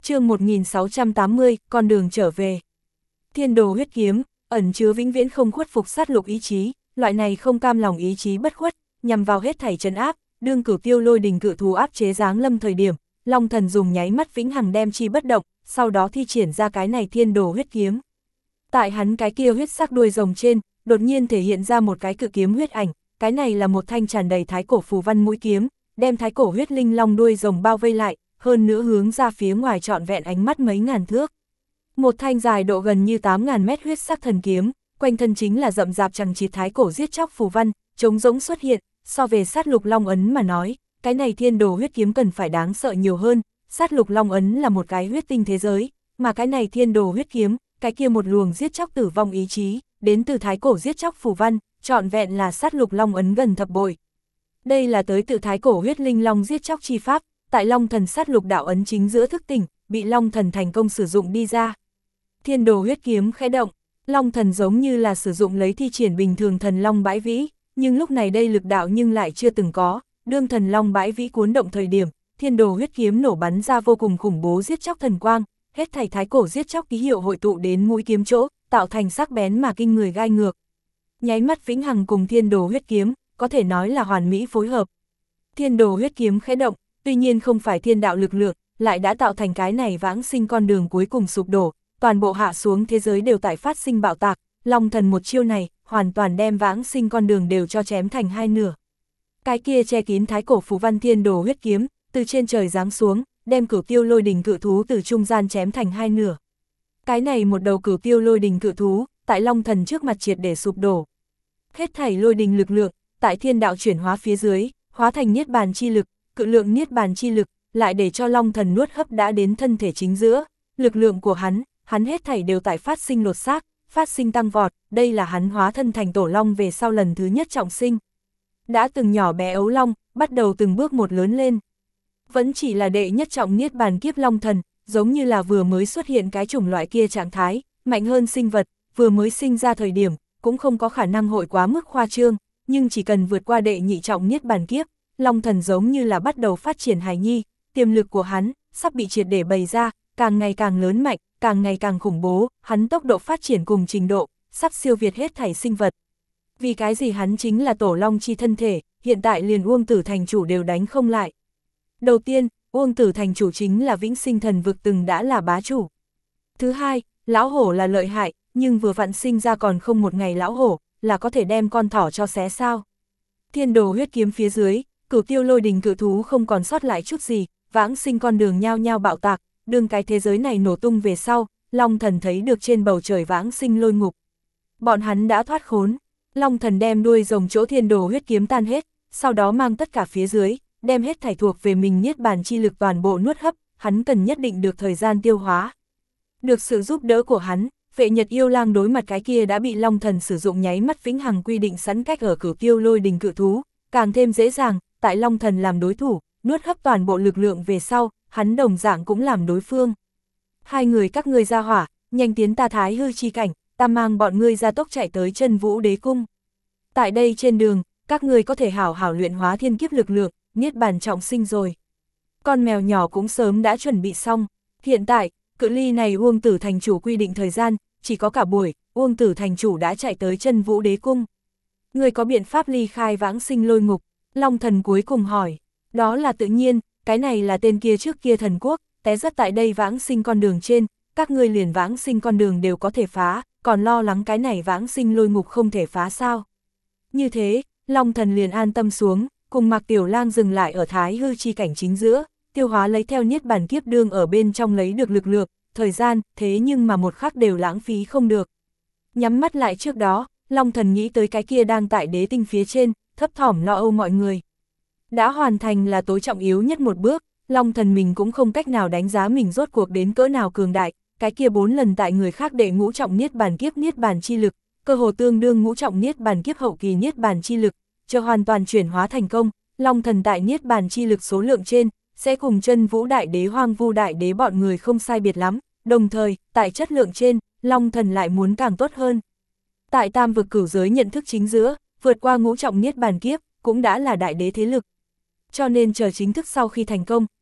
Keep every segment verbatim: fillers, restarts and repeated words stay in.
Chương một nghìn sáu trăm tám mươi, con đường trở về. Thiên đồ huyết kiếm, ẩn chứa vĩnh viễn không khuất phục sát lục ý chí, loại này không cam lòng ý chí bất khuất, nhằm vào hết thảy trấn áp, đương Cửu Tiêu Lôi Đình cự thú áp chế giáng lâm thời điểm, Long Thần dùng nháy mắt vĩnh hằng đem chi bất động, sau đó thi triển ra cái này thiên đồ huyết kiếm. Tại hắn cái kia huyết sắc đuôi rồng trên, đột nhiên thể hiện ra một cái cự kiếm huyết ảnh, cái này là một thanh tràn đầy thái cổ phù văn mũi kiếm, đem thái cổ huyết linh long đuôi rồng bao vây lại, hơn nữa hướng ra phía ngoài trọn vẹn ánh mắt mấy ngàn thước. Một thanh dài độ gần như tám ngàn mét huyết sắc thần kiếm, quanh thân chính là rậm rạp chằng chịt thái cổ giết chóc phù văn, trống rỗng xuất hiện, so về sát lục long ấn mà nói, cái này thiên đồ huyết kiếm cần phải đáng sợ nhiều hơn, sát lục long ấn là một cái huyết tinh thế giới, mà cái này thiên đồ huyết kiếm, cái kia một luồng giết chóc tử vong ý chí, đến từ thái cổ giết chóc phù văn, trọn vẹn là sát lục long ấn gần thập bội. Đây là tới tự thái cổ huyết linh long giết chóc chi pháp, tại Long Thần sát lục đạo ấn chính giữa thức tỉnh, bị Long Thần thành công sử dụng đi ra. Thiên đồ huyết kiếm khẽ động, Long Thần giống như là sử dụng lấy thi triển bình thường thần long bãi vĩ, nhưng lúc này đây lực đạo nhưng lại chưa từng có, đương thần long bãi vĩ cuốn động thời điểm, thiên đồ huyết kiếm nổ bắn ra vô cùng khủng bố giết chóc thần quang, hết thảy thái cổ giết chóc ký hiệu hội tụ đến mũi kiếm chỗ, tạo thành sắc bén mà kinh người gai ngược. Nháy mắt vĩnh hằng cùng thiên đồ huyết kiếm, có thể nói là hoàn mỹ phối hợp. Thiên đồ huyết kiếm khẽ động, tuy nhiên không phải thiên đạo lực lượng, lại đã tạo thành cái này vãng sinh con đường cuối cùng sụp đổ, toàn bộ hạ xuống thế giới đều tại phát sinh bạo tạc, Long Thần một chiêu này, hoàn toàn đem vãng sinh con đường đều cho chém thành hai nửa. Cái kia che kín thái cổ phù văn thiên đồ huyết kiếm, từ trên trời giáng xuống, đem Cửu Tiêu Lôi Đình cự thú từ trung gian chém thành hai nửa. Cái này một đầu Cửu Tiêu Lôi Đình cự thú, tại Long Thần trước mặt triệt để sụp đổ. Hết thảy lôi đình lực lượng, tại thiên đạo chuyển hóa phía dưới, hóa thành niết bàn chi lực, cự lượng niết bàn chi lực, lại để cho Long Thần nuốt hấp đã đến thân thể chính giữa, lực lượng của hắn, hắn hết thảy đều tại phát sinh lột xác, phát sinh tăng vọt, đây là hắn hóa thân thành tổ long về sau lần thứ nhất trọng sinh. Đã từng nhỏ bé ấu long, bắt đầu từng bước một lớn lên. Vẫn chỉ là đệ nhất trọng niết bàn kiếp Long Thần, giống như là vừa mới xuất hiện cái chủng loại kia trạng thái, mạnh hơn sinh vật, vừa mới sinh ra thời điểm, cũng không có khả năng hội quá mức khoa trương, nhưng chỉ cần vượt qua đệ nhị trọng niết bàn kiếp, Long Thần giống như là bắt đầu phát triển hài nhi, tiềm lực của hắn, sắp bị triệt để bày ra, càng ngày càng lớn mạnh, càng ngày càng khủng bố, hắn tốc độ phát triển cùng trình độ, sắp siêu việt hết thảy sinh vật. Vì cái gì hắn chính là tổ long chi thân thể, hiện tại liền Uông Tử thành chủ đều đánh không lại. Đầu tiên, Uông Tử thành chủ chính là vĩnh sinh thần vực từng đã là bá chủ. Thứ hai, lão hổ là lợi hại, nhưng vừa vặn sinh ra còn không một ngày lão hổ, là có thể đem con thỏ cho xé sao. Thiên đồ huyết kiếm phía dưới, Cửu Tiêu Lôi Đình cự thú không còn sót lại chút gì, vãng sinh con đường nhao nhao bạo tạc, đương cái thế giới này nổ tung về sau, Long Thần thấy được trên bầu trời vãng sinh lôi ngục. Bọn hắn đã thoát khốn, Long Thần đem đuôi rồng chỗ thiên đồ huyết kiếm tan hết, sau đó mang tất cả phía dưới, đem hết thảy thuộc về mình niết bàn chi lực toàn bộ nuốt hấp, hắn cần nhất định được thời gian tiêu hóa. Được sự giúp đỡ của hắn, Vệ Nhật Yêu Lang đối mặt cái kia đã bị Long Thần sử dụng nháy mắt vĩnh hằng quy định sẵn cách ở Cửu Tiêu Lôi Đình cự thú, càng thêm dễ dàng, tại Long Thần làm đối thủ, nuốt hấp toàn bộ lực lượng về sau, hắn đồng dạng cũng làm đối phương. Hai người các ngươi ra hỏa, nhanh tiến ta thái hư chi cảnh, ta mang bọn ngươi ra tốc chạy tới Chân Vũ Đế Cung. Tại đây trên đường, các ngươi có thể hảo hảo luyện hóa thiên kiếp lực lượng, niết bàn trọng sinh rồi. Con mèo nhỏ cũng sớm đã chuẩn bị xong, hiện tại, cự ly này Uông Tử thành chủ quy định thời gian, chỉ có cả buổi, Uông Tử thành chủ đã chạy tới Chân Vũ Đế Cung. Ngươi có biện pháp ly khai vãng sinh lôi ngục? Long Thần cuối cùng hỏi. Đó là tự nhiên, cái này là tên kia trước kia thần quốc, té rất tại đây vãng sinh con đường trên, các ngươi liền vãng sinh con đường đều có thể phá, còn lo lắng cái này vãng sinh lôi ngục không thể phá sao. Như thế, Long Thần liền an tâm xuống, cùng Mạc Tiểu Lang dừng lại ở thái hư chi cảnh chính giữa, tiêu hóa lấy theo niết bàn kiếp đương ở bên trong lấy được lực lượng, thời gian, thế nhưng mà một khắc đều lãng phí không được. Nhắm mắt lại trước đó, Long Thần nghĩ tới cái kia đang tại đế tinh phía trên, thấp thỏm lo âu mọi người. Đã hoàn thành là tối trọng yếu nhất một bước, Long Thần mình cũng không cách nào đánh giá mình rốt cuộc đến cỡ nào cường đại, cái kia bốn lần tại người khác đệ ngũ trọng niết bàn kiếp niết bàn chi lực, cơ hồ tương đương ngũ trọng niết bàn kiếp hậu kỳ niết bàn chi lực, chờ hoàn toàn chuyển hóa thành công, Long Thần tại niết bàn chi lực số lượng trên, sẽ cùng Chân Vũ Đại Đế Hoang Vu Đại Đế bọn người không sai biệt lắm, đồng thời, tại chất lượng trên, Long Thần lại muốn càng tốt hơn. Tại tam vực cửu giới nhận thức chính giữa, vượt qua ngũ trọng niết bàn kiếp, cũng đã là đại đế thế lực. Cho nên chờ chính thức sau khi thành công,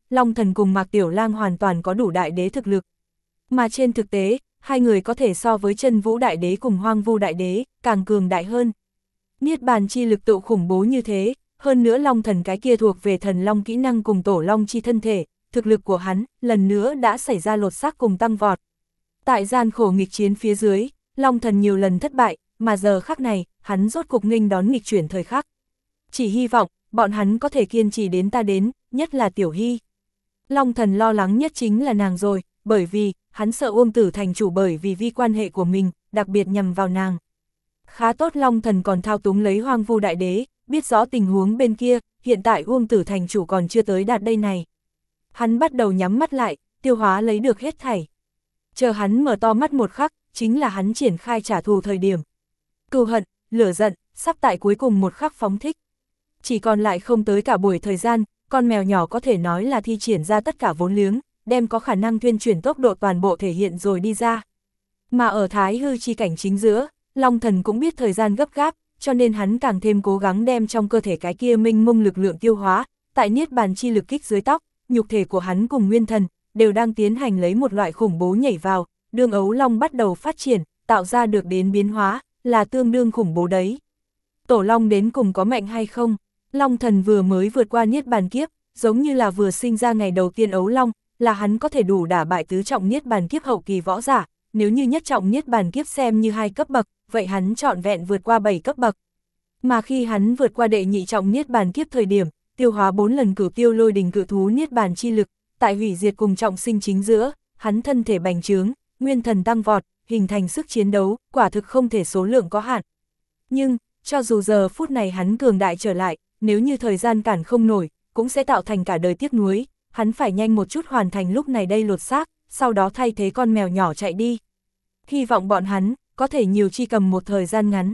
Long Thần cùng Mạc Tiểu Lang hoàn toàn có đủ đại đế thực lực. Mà trên thực tế, hai người có thể so với Chân Vũ Đại Đế cùng Hoang Vu Đại Đế, càng cường đại hơn. Niết bàn chi lực tụ khủng bố như thế, hơn nữa Long Thần cái kia thuộc về thần long kỹ năng cùng tổ long chi thân thể, thực lực của hắn, lần nữa đã xảy ra lột xác cùng tăng vọt. Tại gian khổ nghịch chiến phía dưới, Long Thần nhiều lần thất bại, mà giờ khắc này, hắn rốt cục nghênh đón nghịch chuyển thời khắc. Chỉ hy vọng, bọn hắn có thể kiên trì đến ta đến, nhất là Tiểu Hy. Long Thần lo lắng nhất chính là nàng rồi, bởi vì, hắn sợ Uông Tử thành chủ bởi vì vi quan hệ của mình, đặc biệt nhằm vào nàng. Khá tốt Long Thần còn thao túng lấy Hoang Vu Đại Đế, biết rõ tình huống bên kia, hiện tại Uông Tử thành chủ còn chưa tới đạt đây này. Hắn bắt đầu nhắm mắt lại, tiêu hóa lấy được hết thảy. Chờ hắn mở to mắt một khắc, chính là hắn triển khai trả thù thời điểm. Cừu hận, lửa giận, sắp tại cuối cùng một khắc phóng thích. Chỉ còn lại không tới cả buổi thời gian, con mèo nhỏ có thể nói là thi triển ra tất cả vốn liếng, đem có khả năng tuyên chuyển tốc độ toàn bộ thể hiện rồi đi ra. Mà ở Thái Hư chi cảnh chính giữa, Long Thần cũng biết thời gian gấp gáp, cho nên hắn càng thêm cố gắng đem trong cơ thể cái kia mênh mông lực lượng tiêu hóa, tại niết bàn chi lực kích dưới tóc, nhục thể của hắn cùng nguyên thần, đều đang tiến hành lấy một loại khủng bố nhảy vào, đương ấu long bắt đầu phát triển, tạo ra được đến biến hóa, là tương đương khủng bố đấy. Tổ long đến cùng có mạnh hay không? Long Thần vừa mới vượt qua niết bàn kiếp, giống như là vừa sinh ra ngày đầu tiên ấu long, là hắn có thể đủ đả bại tứ trọng niết bàn kiếp hậu kỳ võ giả, nếu như nhất trọng niết bàn kiếp xem như hai cấp bậc, vậy hắn trọn vẹn vượt qua bảy cấp bậc. Mà khi hắn vượt qua đệ nhị trọng niết bàn kiếp thời điểm, tiêu hóa bốn lần cửu tiêu lôi đình cự thú niết bàn chi lực, tại hủy diệt cùng trọng sinh chính giữa, hắn thân thể bành trướng, nguyên thần tăng vọt, hình thành sức chiến đấu, quả thực không thể số lượng có hạn. Nhưng, cho dù giờ phút này hắn cường đại trở lại, nếu như thời gian cản không nổi, cũng sẽ tạo thành cả đời tiếc nuối, hắn phải nhanh một chút hoàn thành lúc này đây lột xác, sau đó thay thế con mèo nhỏ chạy đi. Hy vọng bọn hắn, có thể nhiều chi cầm một thời gian ngắn.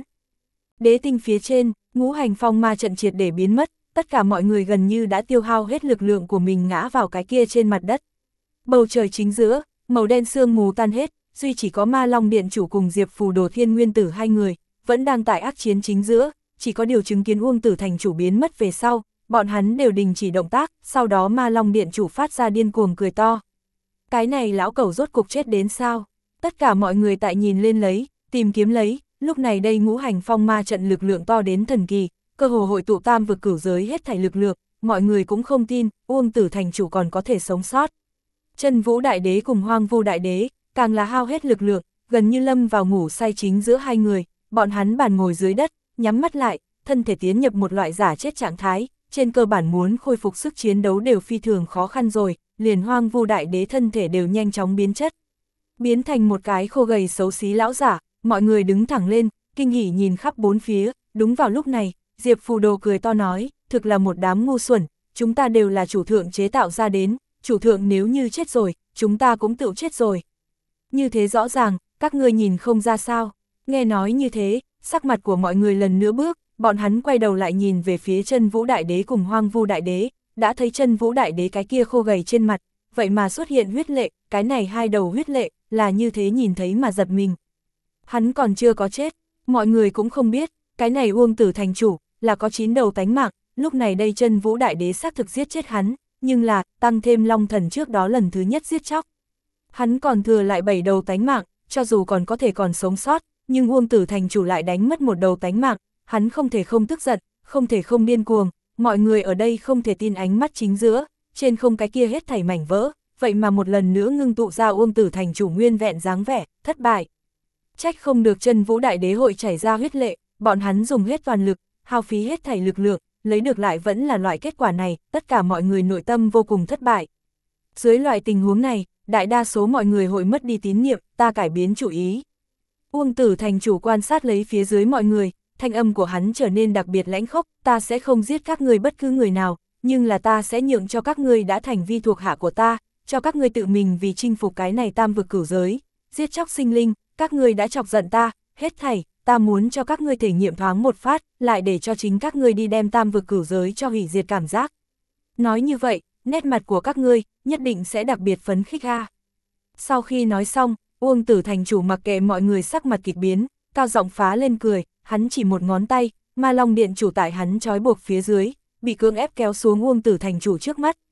Đế tinh phía trên, ngũ hành phong ma trận triệt để biến mất, tất cả mọi người gần như đã tiêu hao hết lực lượng của mình ngã vào cái kia trên mặt đất. Bầu trời chính giữa, màu đen sương mù tan hết, duy chỉ có Ma Long Điện chủ cùng Diệp Phù Đồ Thiên Nguyên Tử hai người, vẫn đang tại ác chiến chính giữa, chỉ có điều chứng kiến Uông Tử thành chủ biến mất về sau, bọn hắn đều đình chỉ động tác, sau đó Ma Long Điện chủ phát ra điên cuồng cười to. Cái này lão cẩu rốt cục chết đến sao? Tất cả mọi người tại nhìn lên lấy, tìm kiếm lấy, lúc này đây ngũ hành phong ma trận lực lượng to đến thần kỳ, cơ hồ hội tụ tam vực cửu giới hết thảy lực lượng, mọi người cũng không tin, Uông Tử thành chủ còn có thể sống sót. Chân Vũ Đại Đế cùng Hoang Vu Đại Đế, càng là hao hết lực lượng, gần như lâm vào ngủ say chính giữa hai người, bọn hắn bàn ngồi dưới đất, nhắm mắt lại, thân thể tiến nhập một loại giả chết trạng thái, trên cơ bản muốn khôi phục sức chiến đấu đều phi thường khó khăn rồi, liền Hoang Vu Đại Đế thân thể đều nhanh chóng biến chất. Biến thành một cái khô gầy xấu xí lão giả, mọi người đứng thẳng lên, kinh hỉ nhìn khắp bốn phía, đúng vào lúc này, Diệp Phù Đồ cười to nói, thực là một đám ngu xuẩn, chúng ta đều là chủ thượng chế tạo ra đến, chủ thượng nếu như chết rồi, chúng ta cũng tự chết rồi. Như thế rõ ràng, các ngươi nhìn không ra sao, nghe nói như thế, sắc mặt của mọi người lần nữa bước, bọn hắn quay đầu lại nhìn về phía Chân Vũ Đại Đế cùng Hoang Vu Đại Đế, đã thấy Chân Vũ Đại Đế cái kia khô gầy trên mặt, vậy mà xuất hiện huyết lệ, cái này hai đầu huyết lệ, là như thế nhìn thấy mà giật mình. Hắn còn chưa có chết, mọi người cũng không biết, cái này Uông Tử thành chủ, là có chín đầu tánh mạng, lúc này đây Chân Vũ Đại Đế xác thực giết chết hắn, nhưng là, tăng thêm Long Thần trước đó lần thứ nhất giết chóc. Hắn còn thừa lại bảy đầu tánh mạng, cho dù còn có thể còn sống sót, nhưng Uông Tử thành chủ lại đánh mất một đầu tánh mạng, hắn không thể không tức giận, không thể không điên cuồng, mọi người ở đây không thể tin ánh mắt chính giữa, trên không cái kia hết thảy mảnh vỡ, vậy mà một lần nữa ngưng tụ ra Uông Tử thành chủ nguyên vẹn dáng vẻ, thất bại. Trách không được Chân Vũ Đại Đế hội chảy ra huyết lệ, bọn hắn dùng hết toàn lực, hao phí hết thảy lực lượng, lấy được lại vẫn là loại kết quả này, tất cả mọi người nội tâm vô cùng thất bại. Dưới loại tình huống này, đại đa số mọi người hội mất đi tín nhiệm, ta cải biến chủ ý. Uông Tử thành chủ quan sát lấy phía dưới mọi người, thanh âm của hắn trở nên đặc biệt lãnh khốc, ta sẽ không giết các ngươi bất cứ người nào, nhưng là ta sẽ nhượng cho các ngươi đã thành vi thuộc hạ của ta, cho các ngươi tự mình vì chinh phục cái này tam vực cửu giới, giết chóc sinh linh, các ngươi đã chọc giận ta, hết thảy, ta muốn cho các ngươi thể nghiệm thoáng một phát, lại để cho chính các ngươi đi đem tam vực cửu giới cho hủy diệt cảm giác. Nói như vậy, nét mặt của các ngươi, nhất định sẽ đặc biệt phấn khích ha. Sau khi nói xong, Uông Tử thành chủ mặc kệ mọi người sắc mặt kịch biến, cao giọng phá lên cười, hắn chỉ một ngón tay, Ma Long Điện chủ tại hắn trói buộc phía dưới, bị cưỡng ép kéo xuống Uông Tử thành chủ trước mắt,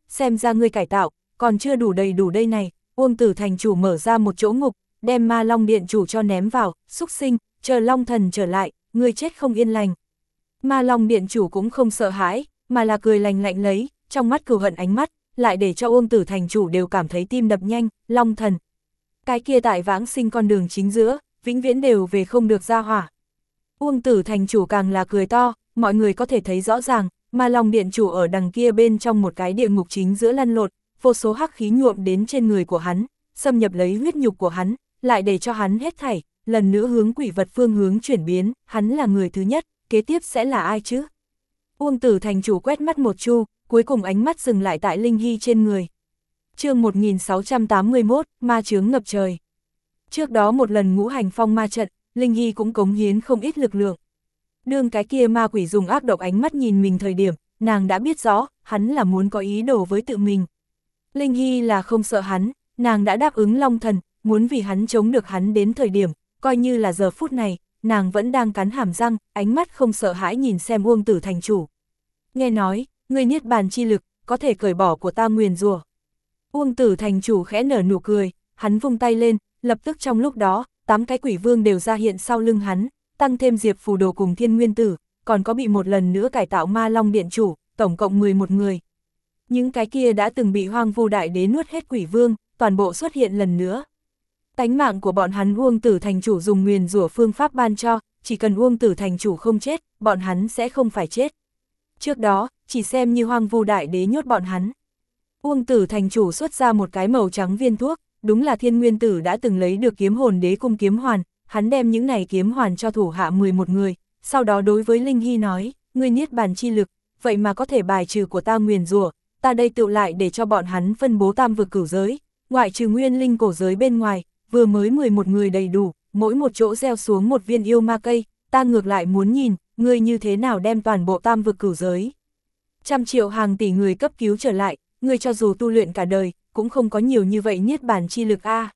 xem ra ngươi cải tạo, còn chưa đủ đầy đủ đây này. Uông Tử thành chủ mở ra một chỗ ngục, đem Ma Long điện chủ cho ném vào, xúc sinh, chờ Long thần trở lại, ngươi chết không yên lành. Ma Long điện chủ cũng không sợ hãi, mà là cười lành lạnh lấy, trong mắt cừu hận ánh mắt, lại để cho Uông Tử thành chủ đều cảm thấy tim đập nhanh. Long thần, cái kia tại vãng sinh con đường chính giữa, vĩnh viễn đều về không được ra hỏa. Uông Tử thành chủ càng là cười to, mọi người có thể thấy rõ ràng, Ma Long điện chủ ở đằng kia bên trong một cái địa ngục chính giữa lăn lộn, vô số hắc khí nhuộm đến trên người của hắn, xâm nhập lấy huyết nhục của hắn, lại để cho hắn hết thảy, lần nữa hướng quỷ vật phương hướng chuyển biến, hắn là người thứ nhất, kế tiếp sẽ là ai chứ? Uông Tử thành chủ quét mắt một chu, cuối cùng ánh mắt dừng lại tại Linh Hy trên người. Chương một nghìn sáu trăm tám mươi mốt, ma chướng ngập trời. Trước đó một lần ngũ hành phong ma trận, Linh Hy cũng cống hiến không ít lực lượng. Đương cái kia ma quỷ dùng ác độc ánh mắt nhìn mình thời điểm, nàng đã biết rõ, hắn là muốn có ý đồ với tự mình. Linh Hy là không sợ hắn, nàng đã đáp ứng Long thần, muốn vì hắn chống được hắn đến thời điểm, coi như là giờ phút này, nàng vẫn đang cắn hàm răng, ánh mắt không sợ hãi nhìn xem Uông Tử thành chủ. Nghe nói, ngươi niết bàn chi lực, có thể cởi bỏ của ta nguyền rủa. Uông Tử thành chủ khẽ nở nụ cười, hắn vung tay lên, lập tức trong lúc đó, tám cái quỷ vương đều ra hiện sau lưng hắn, tăng thêm Diệp Phù Đồ cùng Thiên Nguyên Tử, còn có bị một lần nữa cải tạo Ma Long điện chủ, tổng cộng mười một người. Những cái kia đã từng bị Hoang Vu Đại Đế nuốt hết quỷ vương, toàn bộ xuất hiện lần nữa. Tánh mạng của bọn hắn Uông Tử thành chủ dùng nguyền rủa phương pháp ban cho, chỉ cần Uông Tử thành chủ không chết, bọn hắn sẽ không phải chết. Trước đó, chỉ xem như Hoang Vu Đại Đế nhốt bọn hắn. Uông Tử thành chủ xuất ra một cái màu trắng viên thuốc, đúng là Thiên Nguyên Tử đã từng lấy được kiếm hồn đế cung kiếm hoàn, hắn đem những này kiếm hoàn cho thủ hạ mười một người, sau đó đối với Linh Hy nói, ngươi niết bàn chi lực, vậy mà có thể bài trừ của ta nguyền rủa, ta đây tự lại để cho bọn hắn phân bố tam vực cửu giới, ngoại trừ nguyên linh cổ giới bên ngoài, vừa mới mười một người đầy đủ, mỗi một chỗ gieo xuống một viên yêu ma cây, ta ngược lại muốn nhìn, ngươi như thế nào đem toàn bộ tam vực cửu giới. Trăm triệu hàng tỷ người cấp cứu trở lại, ngươi cho dù tu luyện cả đời, cũng không có nhiều như vậy niết bàn chi lực a. À.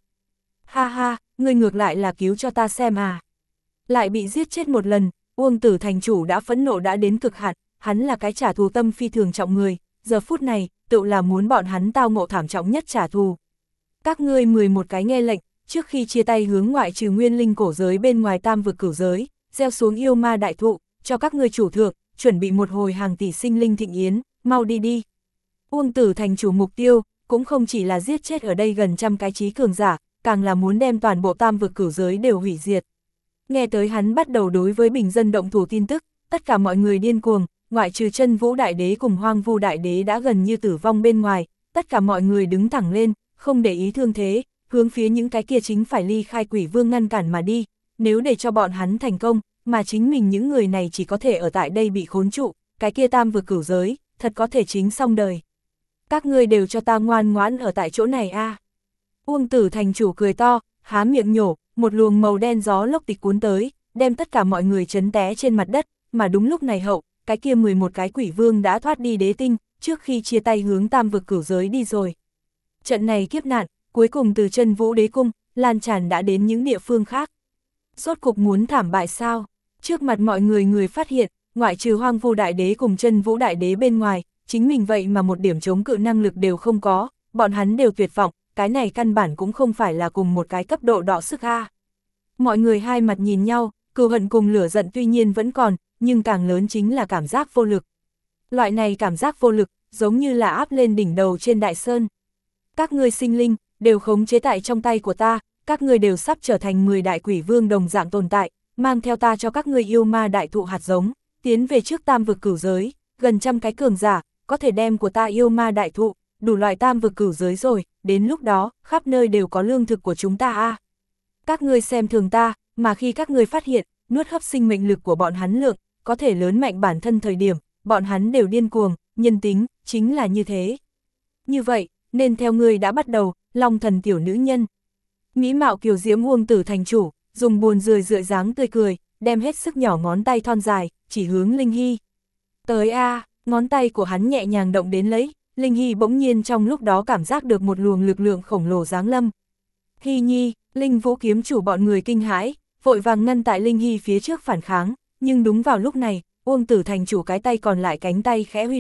Ha ha, ngươi ngược lại là cứu cho ta xem à. Lại bị giết chết một lần, Uông Tử thành chủ đã phẫn nộ đã đến cực hạn, hắn là cái trả thù tâm phi thường trọng người, giờ phút này, tự là muốn bọn hắn tao ngộ thảm trọng nhất trả thù. Các ngươi mười một cái nghe lệnh, trước khi chia tay hướng ngoại trừ nguyên linh cổ giới bên ngoài tam vực cửu giới, gieo xuống yêu ma đại thụ, cho các ngươi chủ thượng, chuẩn bị một hồi hàng tỷ sinh linh thịnh yến, mau đi đi. Uông Tử thành chủ mục tiêu, cũng không chỉ là giết chết ở đây gần trăm cái trí cường giả, càng là muốn đem toàn bộ tam vực cửu giới đều hủy diệt. Nghe tới hắn bắt đầu đối với bình dân động thủ tin tức, tất cả mọi người điên cuồng, ngoại trừ Chân Vũ Đại Đế cùng Hoang Vu Đại Đế đã gần như tử vong bên ngoài, tất cả mọi người đứng thẳng lên, không để ý thương thế, hướng phía những cái kia chính phải ly khai quỷ vương ngăn cản mà đi, nếu để cho bọn hắn thành công, mà chính mình những người này chỉ có thể ở tại đây bị khốn trụ, cái kia tam vực cửu giới, thật có thể chính xong đời. Các ngươi đều cho ta ngoan ngoãn ở tại chỗ này a. À. Uông Tử thành chủ cười to, há miệng nhổ, một luồng màu đen gió lốc tịch cuốn tới, đem tất cả mọi người chấn té trên mặt đất, mà đúng lúc này hậu, cái kia mười một cái quỷ vương đã thoát đi đế tinh, trước khi chia tay hướng tam vực cửu giới đi rồi. Trận này kiếp nạn, cuối cùng từ Chân Vũ Đế cung, lan tràn đã đến những địa phương khác. Rốt cục muốn thảm bại sao? Trước mặt mọi người người phát hiện, ngoại trừ Hoang Vu Đại Đế cùng Chân Vũ Đại Đế bên ngoài, chính mình vậy mà một điểm chống cự năng lực đều không có, bọn hắn đều tuyệt vọng, cái này căn bản cũng không phải là cùng một cái cấp độ đọ sức a. Mọi người hai mặt nhìn nhau, cừu hận cùng lửa giận tuy nhiên vẫn còn, nhưng càng lớn chính là cảm giác vô lực. Loại này cảm giác vô lực, giống như là áp lên đỉnh đầu trên đại sơn. Các ngươi sinh linh, đều khống chế tại trong tay của ta, các ngươi đều sắp trở thành mười đại quỷ vương đồng dạng tồn tại, mang theo ta cho các ngươi yêu ma đại thụ hạt giống, tiến về trước tam vực cửu giới, gần trăm cái cường giả, có thể đem của ta yêu ma đại thụ, đủ loại tam vực cửu giới rồi, đến lúc đó, khắp nơi đều có lương thực của chúng ta a. À. Các ngươi xem thường ta, mà khi các ngươi phát hiện, nuốt hấp sinh mệnh lực của bọn hắn lượng, có thể lớn mạnh bản thân thời điểm, bọn hắn đều điên cuồng, nhân tính, chính là như thế. Như vậy, nên theo ngươi đã bắt đầu, Long thần tiểu nữ nhân. Mỹ mạo kiều diễm Uông Tử thành chủ, dùng buồn rười rượi dáng tươi cười, đem hết sức nhỏ ngón tay thon dài, chỉ hướng Linh Hy. Tới a, à, ngón tay của hắn nhẹ nhàng động đến lấy, Linh Hy bỗng nhiên trong lúc đó cảm giác được một luồng lực lượng khổng lồ giáng lâm. Hy nhi, Linh Vũ kiếm chủ bọn người kinh hãi, vội vàng ngăn tại Linh Hy phía trước phản kháng, nhưng đúng vào lúc này, Uông Tử thành chủ cái tay còn lại cánh tay khẽ huy động,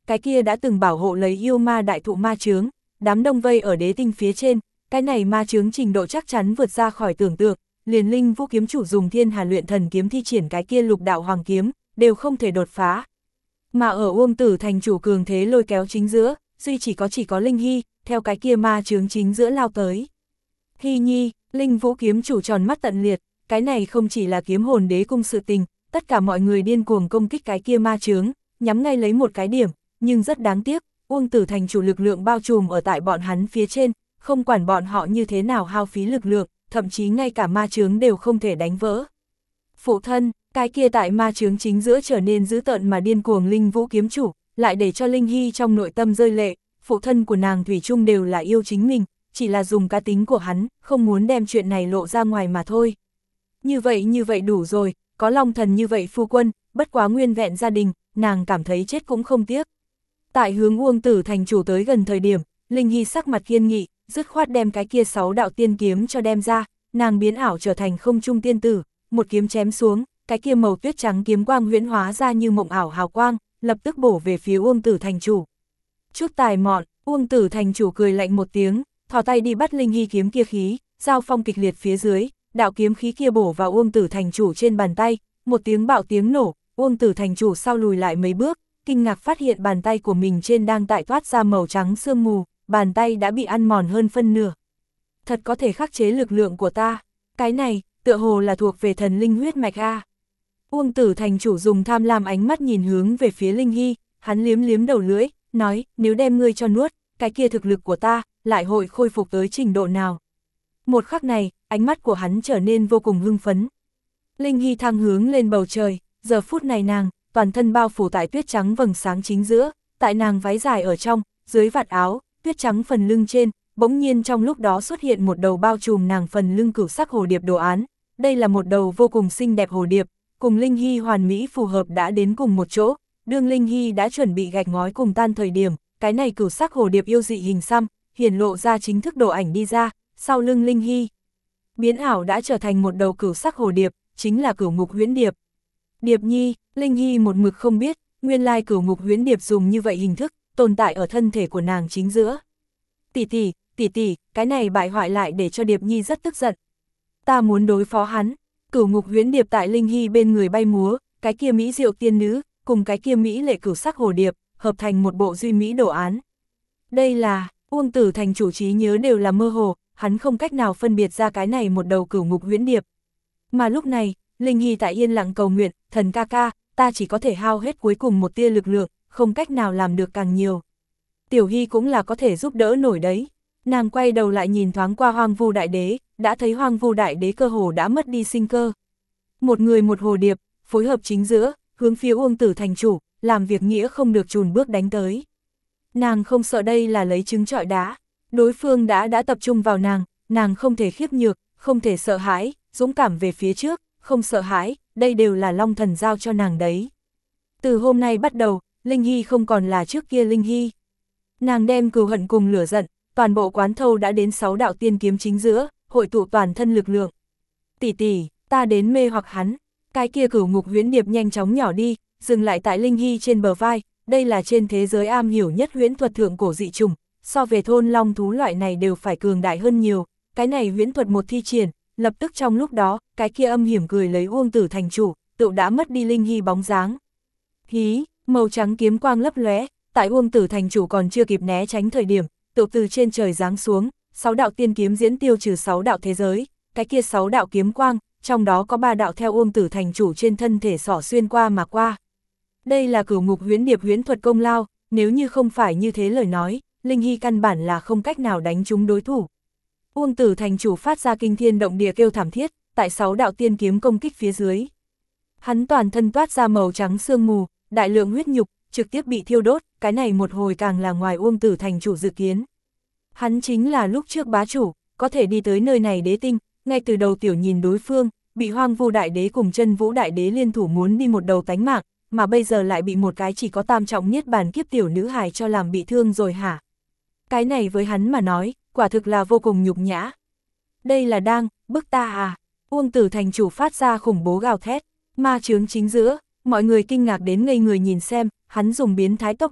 cái kia đã từng bảo hộ lấy yêu ma đại thụ ma chướng, đám đông vây ở đế tinh phía trên, cái này ma chướng trình độ chắc chắn vượt ra khỏi tưởng tượng, liền Linh Vũ kiếm chủ dùng Thiên Hà luyện thần kiếm thi triển cái kia lục đạo hoàng kiếm, đều không thể đột phá. Mà ở Uông Tử thành chủ cường thế lôi kéo chính giữa, duy chỉ có chỉ có Linh Hy, theo cái kia ma chướng chính giữa lao tới. Hy nhi, Linh Vũ kiếm chủ tròn mắt tận liệt, cái này không chỉ là kiếm hồn đế cung sự tình, tất cả mọi người điên cuồng công kích cái kia ma chướng, nhắm ngay lấy một cái điểm, nhưng rất đáng tiếc, Uông Tử thành chủ lực lượng bao trùm ở tại bọn hắn phía trên, không quản bọn họ như thế nào hao phí lực lượng, thậm chí ngay cả ma chướng đều không thể đánh vỡ. Phụ thân, cái kia tại ma chướng chính giữa trở nên dữ tợn mà điên cuồng Linh Vũ kiếm chủ, lại để cho Linh Hy trong nội tâm rơi lệ, phụ thân của nàng thủy chung đều là yêu chính mình, chỉ là dùng cá tính của hắn, không muốn đem chuyện này lộ ra ngoài mà thôi. Như vậy như vậy đủ rồi, có long thần như vậy phu quân, bất quá nguyên vẹn gia đình, nàng cảm thấy chết cũng không tiếc. Tại hướng Uông Tử thành chủ tới gần thời điểm, Linh Hy sắc mặt kiên nghị, dứt khoát đem cái kia sáu đạo tiên kiếm cho đem ra, nàng biến ảo trở thành không trung tiên tử, một kiếm chém xuống, cái kia màu tuyết trắng kiếm quang huyễn hóa ra như mộng ảo hào quang, lập tức bổ về phía Uông Tử thành chủ. Chút tài mọn, Uông Tử thành chủ cười lạnh một tiếng, thò tay đi bắt Linh Hy kiếm kia khí, giao phong kịch liệt phía dưới, đạo kiếm khí kia bổ vào Uông Tử thành chủ trên bàn tay, một tiếng bạo tiếng nổ, Uông Tử thành chủ sau lùi lại mấy bước, kinh ngạc phát hiện bàn tay của mình trên đang tại toát ra màu trắng sương mù, bàn tay đã bị ăn mòn hơn phân nửa. Thật có thể khắc chế lực lượng của ta, cái này, tựa hồ là thuộc về thần linh huyết mạch a. Uông Tử thành chủ dùng tham lam ánh mắt nhìn hướng về phía Linh Hy, hắn liếm liếm đầu lưỡi, nói, nếu đem ngươi cho nuốt, cái kia thực lực của ta, lại hội khôi phục tới trình độ nào. Một khắc này, ánh mắt của hắn trở nên vô cùng hưng phấn. Linh Hy thăng hướng lên bầu trời, giờ phút này nàng, toàn thân bao phủ tại tuyết trắng vầng sáng chính giữa, tại nàng váy dài ở trong, dưới vạt áo, tuyết trắng phần lưng trên, bỗng nhiên trong lúc đó xuất hiện một đầu bao trùm nàng phần lưng cửu sắc hồ điệp đồ án. Đây là một đầu vô cùng xinh đẹp hồ điệp, cùng Linh Hy hoàn mỹ phù hợp đã đến cùng một chỗ, đương Linh Hy đã chuẩn bị gạch ngói cùng tan thời điểm, cái này cửu sắc hồ điệp yêu dị hình xăm, hiển lộ ra chính thức đồ ảnh đi ra, sau lưng Linh Hy. Biến ảo đã trở thành một đầu cửu sắc hồ điệp, chính là cửu ngục huyễn điệp. Điệp nhi, Linh Hy một mực không biết, nguyên lai cửu ngục huyễn điệp dùng như vậy hình thức, tồn tại ở thân thể của nàng chính giữa. Tỷ tỷ, tỷ tỷ, cái này bại hoại lại để cho Điệp nhi rất tức giận. Ta muốn đối phó hắn. Cửu ngục huyễn điệp tại Linh Hy bên người bay múa, cái kia mỹ diệu tiên nữ, cùng cái kia mỹ lệ cửu sắc hồ điệp, hợp thành một bộ duy mỹ đồ án. Đây là, Uông Tử thành chủ trí nhớ đều là mơ hồ, hắn không cách nào phân biệt ra cái này một đầu cửu ngục huyễn điệp. Mà lúc này, Linh Hy tại yên lặng cầu nguyện, thần ca ca, ta chỉ có thể hao hết cuối cùng một tia lực lượng, không cách nào làm được càng nhiều. Tiểu Hy cũng là có thể giúp đỡ nổi đấy. Nàng quay đầu lại nhìn thoáng qua Hoang Vu Đại Đế, đã thấy Hoang Vu Đại Đế cơ hồ đã mất đi sinh cơ. Một người một hồ điệp, phối hợp chính giữa, hướng phía Uông Tử thành chủ, làm việc nghĩa không được chùn bước đánh tới. Nàng không sợ đây là lấy trứng trọi đá, đối phương đã đã tập trung vào nàng, nàng không thể khiếp nhược, không thể sợ hãi, dũng cảm về phía trước, không sợ hãi, đây đều là Long Thần giao cho nàng đấy. Từ hôm nay bắt đầu, Linh Hy không còn là trước kia Linh Hy. Nàng đem cừu hận cùng lửa giận, toàn bộ quán thâu đã đến sáu đạo tiên kiếm chính giữa, hội tụ toàn thân lực lượng. Tỷ tỷ, ta đến mê hoặc hắn. Cái kia cửu ngục huyễn điệp nhanh chóng nhỏ đi, dừng lại tại Linh Hy trên bờ vai, đây là trên thế giới am hiểu nhất huyễn thuật thượng cổ dị trùng, so về thôn long thú loại này đều phải cường đại hơn nhiều, cái này huyễn thuật một thi triển, lập tức trong lúc đó, cái kia âm hiểm cười lấy Uông Tử thành chủ, tự đã mất đi Linh Hy bóng dáng. Hí, màu trắng kiếm quang lấp lóe, tại Uông Tử thành chủ còn chưa kịp né tránh thời điểm, tự từ trên trời giáng xuống, sáu đạo tiên kiếm diễn tiêu trừ sáu đạo thế giới, cái kia sáu đạo kiếm quang, trong đó có ba đạo theo Uông Tử thành chủ trên thân thể xỏ xuyên qua mà qua. Đây là cửu ngục huyễn điệp huyễn thuật công lao, nếu như không phải như thế lời nói, Linh Hy căn bản là không cách nào đánh trúng đối thủ. Uông Tử thành chủ phát ra kinh thiên động địa kêu thảm thiết, tại sáu đạo tiên kiếm công kích phía dưới. Hắn toàn thân toát ra màu trắng sương mù, đại lượng huyết nhục, trực tiếp bị thiêu đốt, cái này một hồi càng là ngoài Uông Tử thành chủ dự kiến. Hắn chính là lúc trước bá chủ, có thể đi tới nơi này đế tinh, ngay từ đầu tiểu nhìn đối phương, bị Hoang Vu Đại Đế cùng Chân Vũ Đại Đế liên thủ muốn đi một đầu tánh mạng, mà bây giờ lại bị một cái chỉ có tam trọng niết bàn kiếp tiểu nữ hài cho làm bị thương rồi hả? Cái này với hắn mà nói, quả thực là vô cùng nhục nhã. Đây là đang, bức ta à? Uông Tử thành chủ phát ra khủng bố gào thét, ma chướng chính giữa, mọi người kinh ngạc đến ngây người nhìn xem, hắn dùng biến thái tốc độ,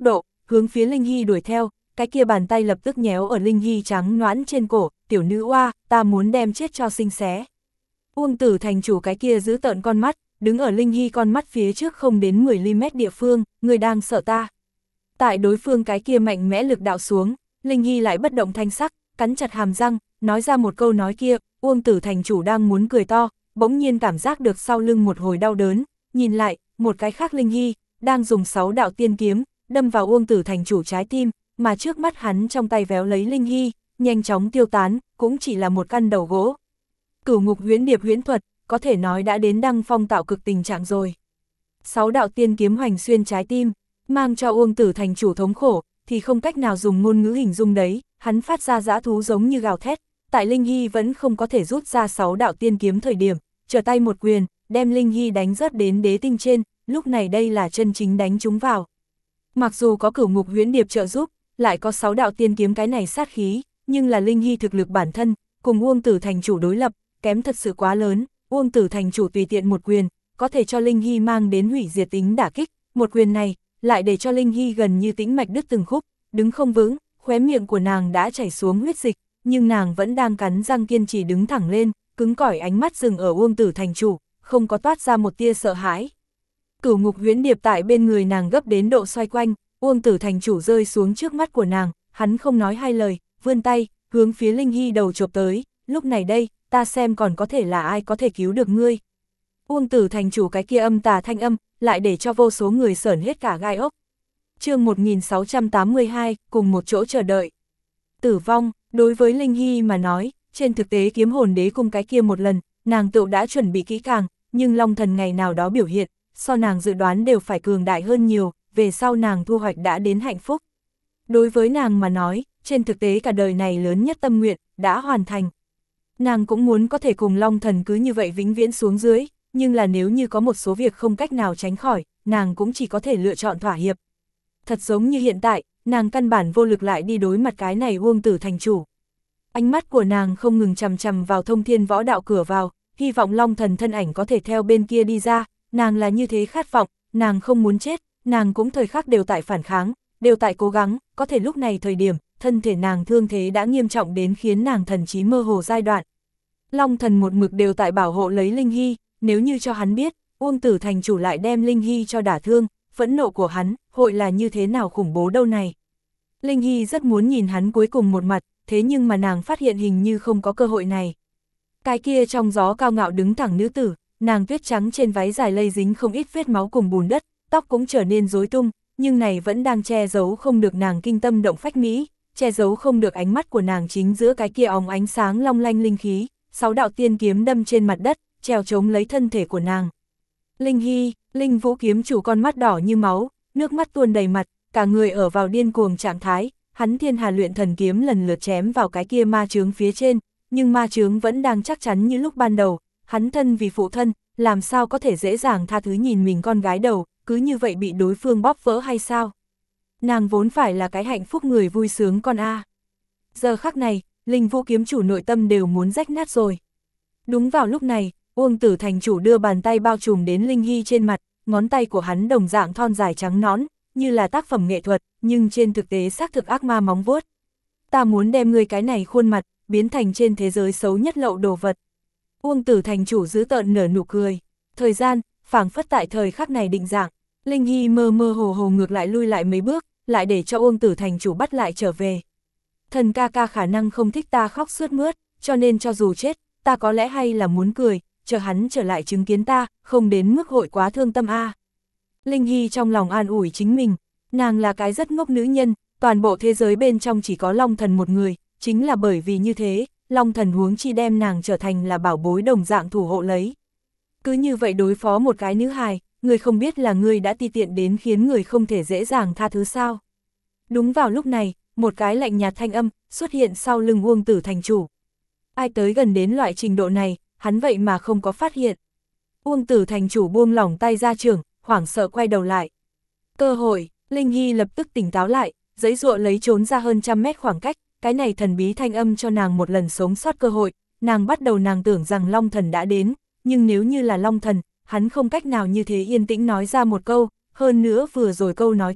hướng phía Linh Hy đuổi theo, cái kia bàn tay lập tức nhéo ở Linh Hy trắng nõn trên cổ, tiểu nữ oa, ta muốn đem chết cho xinh xé. Uông Tử thành chủ cái kia giữ tợn con mắt, đứng ở Linh Hy con mắt phía trước không đến mười mi-li-mét địa phương, người đang sợ ta. Tại đối phương cái kia mạnh mẽ lực đạo xuống, Linh Hy lại bất động thanh sắc, cắn chặt hàm răng, nói ra một câu nói kia, Uông Tử thành chủ đang muốn cười to, bỗng nhiên cảm giác được sau lưng một hồi đau đớn, nhìn lại, một cái khác Linh Hy, đang dùng sáu đạo tiên kiếm, đâm vào Uông Tử thành chủ trái tim, mà trước mắt hắn trong tay véo lấy Linh Hy, nhanh chóng tiêu tán, cũng chỉ là một căn đầu gỗ. Cửu ngục huyễn điệp huyễn thuật, có thể nói đã đến đăng phong tạo cực tình trạng rồi. Sáu đạo tiên kiếm hoành xuyên trái tim, mang cho Uông Tử thành chủ thống khổ, thì không cách nào dùng ngôn ngữ hình dung đấy, hắn phát ra dã thú giống như gào thét, tại Linh Hy vẫn không có thể rút ra sáu đạo tiên kiếm thời điểm, trở tay một quyền, đem Linh Hy đánh rớt đến đế tinh trên, lúc này đây là chân chính đánh chúng vào. Mặc dù có cửu ngục huyễn điệp trợ giúp, lại có sáu đạo tiên kiếm cái này sát khí, nhưng là Linh Hy thực lực bản thân, cùng Uông Tử thành chủ đối lập, kém thật sự quá lớn, Uông Tử thành chủ tùy tiện một quyền, có thể cho Linh Hy mang đến hủy diệt tính đả kích, một quyền này, lại để cho Linh Hy gần như tĩnh mạch đứt từng khúc, đứng không vững, khóe miệng của nàng đã chảy xuống huyết dịch, nhưng nàng vẫn đang cắn răng kiên trì đứng thẳng lên, cứng cỏi ánh mắt dừng ở Uông Tử thành chủ, không có toát ra một tia sợ hãi. Cửu ngục huyễn điệp tại bên người nàng gấp đến độ xoay quanh, Uông Tử thành chủ rơi xuống trước mắt của nàng, hắn không nói hai lời, vươn tay, hướng phía Linh Hy đầu chộp tới, lúc này đây, ta xem còn có thể là ai có thể cứu được ngươi. Uông Tử thành chủ cái kia âm tà thanh âm, lại để cho vô số người sởn hết cả gai ốc. Chương một nghìn sáu trăm tám mươi hai, cùng một chỗ chờ đợi. Tử vong, đối với Linh Hy mà nói, trên thực tế kiếm hồn đế cung cái kia một lần, nàng tự đã chuẩn bị kỹ càng, nhưng Long thần ngày nào đó biểu hiện, so nàng dự đoán đều phải cường đại hơn nhiều, về sau nàng thu hoạch đã đến hạnh phúc. Đối với nàng mà nói, trên thực tế cả đời này lớn nhất tâm nguyện, đã hoàn thành. Nàng cũng muốn có thể cùng Long thần cứ như vậy vĩnh viễn xuống dưới, nhưng là nếu như có một số việc không cách nào tránh khỏi, nàng cũng chỉ có thể lựa chọn thỏa hiệp. Thật giống như hiện tại, nàng căn bản vô lực lại đi đối mặt cái này Uông Tử thành chủ. Ánh mắt của nàng không ngừng chằm chằm vào thông thiên võ đạo cửa vào, hy vọng Long thần thân ảnh có thể theo bên kia đi ra, nàng là như thế khát vọng, nàng không muốn chết, nàng cũng thời khắc đều tại phản kháng, đều tại cố gắng, có thể lúc này thời điểm, thân thể nàng thương thế đã nghiêm trọng đến khiến nàng thần trí mơ hồ giai đoạn. Long thần một mực đều tại bảo hộ lấy Linh Hy, nếu như cho hắn biết, Uông Tử thành chủ lại đem Linh Hy cho đả thương, phẫn nộ của hắn, hội là như thế nào khủng bố đâu này. Linh Hy rất muốn nhìn hắn cuối cùng một mặt, thế nhưng mà nàng phát hiện hình như không có cơ hội này. Cái kia trong gió cao ngạo đứng thẳng nữ tử, nàng tuyết trắng trên váy dài lây dính không ít vết máu cùng bùn đất, tóc cũng trở nên rối tung, nhưng này vẫn đang che giấu không được nàng kinh tâm động phách mỹ, che giấu không được ánh mắt của nàng chính giữa cái kia óng ánh sáng long lanh linh khí, sáu đạo tiên kiếm đâm trên mặt đất, treo chống lấy thân thể của nàng. Linh Hy, Linh Vũ kiếm chủ con mắt đỏ như máu, nước mắt tuôn đầy mặt, cả người ở vào điên cuồng trạng thái, hắn thiên hà luyện thần kiếm lần lượt chém vào cái kia ma chướng phía trên, nhưng ma chướng vẫn đang chắc chắn như lúc ban đầu, hắn thân vì phụ thân, làm sao có thể dễ dàng tha thứ nhìn mình con gái đầu, cứ như vậy bị đối phương bóp vỡ hay sao? Nàng vốn phải là cái hạnh phúc người vui sướng con a. Giờ khắc này, Linh Vũ kiếm chủ nội tâm đều muốn rách nát rồi. Đúng vào lúc này, Uông Tử thành chủ đưa bàn tay bao trùm đến Linh Hy trên mặt, ngón tay của hắn đồng dạng thon dài trắng nõn, như là tác phẩm nghệ thuật, nhưng trên thực tế xác thực ác ma móng vuốt. Ta muốn đem ngươi cái này khuôn mặt, biến thành trên thế giới xấu nhất lậu đồ vật. Uông Tử thành chủ giữ tợn nở nụ cười. Thời gian, phảng phất tại thời khắc này định dạng, Linh Hy mơ mơ hồ hồ ngược lại lui lại mấy bước, lại để cho Uông Tử thành chủ bắt lại trở về. Thần ca ca khả năng không thích ta khóc sướt mướt, cho nên cho dù chết, ta có lẽ hay là muốn cười, chờ hắn trở lại chứng kiến ta, không đến mức hội quá thương tâm a. Linh Hy trong lòng an ủi chính mình, nàng là cái rất ngốc nữ nhân, toàn bộ thế giới bên trong chỉ có Long thần một người, chính là bởi vì như thế, Long thần huống chi đem nàng trở thành là bảo bối đồng dạng thủ hộ lấy. Cứ như vậy đối phó một cái nữ hài, người không biết là người đã ti tiện đến khiến người không thể dễ dàng tha thứ sao. Đúng vào lúc này, một cái lạnh nhạt thanh âm xuất hiện sau lưng Uông Tử thành chủ. Ai tới gần đến loại trình độ này, hắn vậy mà không có phát hiện. Uông Tử thành chủ buông lỏng tay ra trường, hoảng sợ quay đầu lại. Cơ hội, Linh Hy lập tức tỉnh táo lại, giãy giụa lấy trốn ra hơn trăm mét khoảng cách, cái này thần bí thanh âm cho nàng một lần sống sót cơ hội, nàng bắt đầu nàng tưởng rằng Long thần đã đến, nhưng nếu như là Long thần, hắn không cách nào như thế yên tĩnh nói ra một câu, hơn nữa vừa rồi câu nói kia,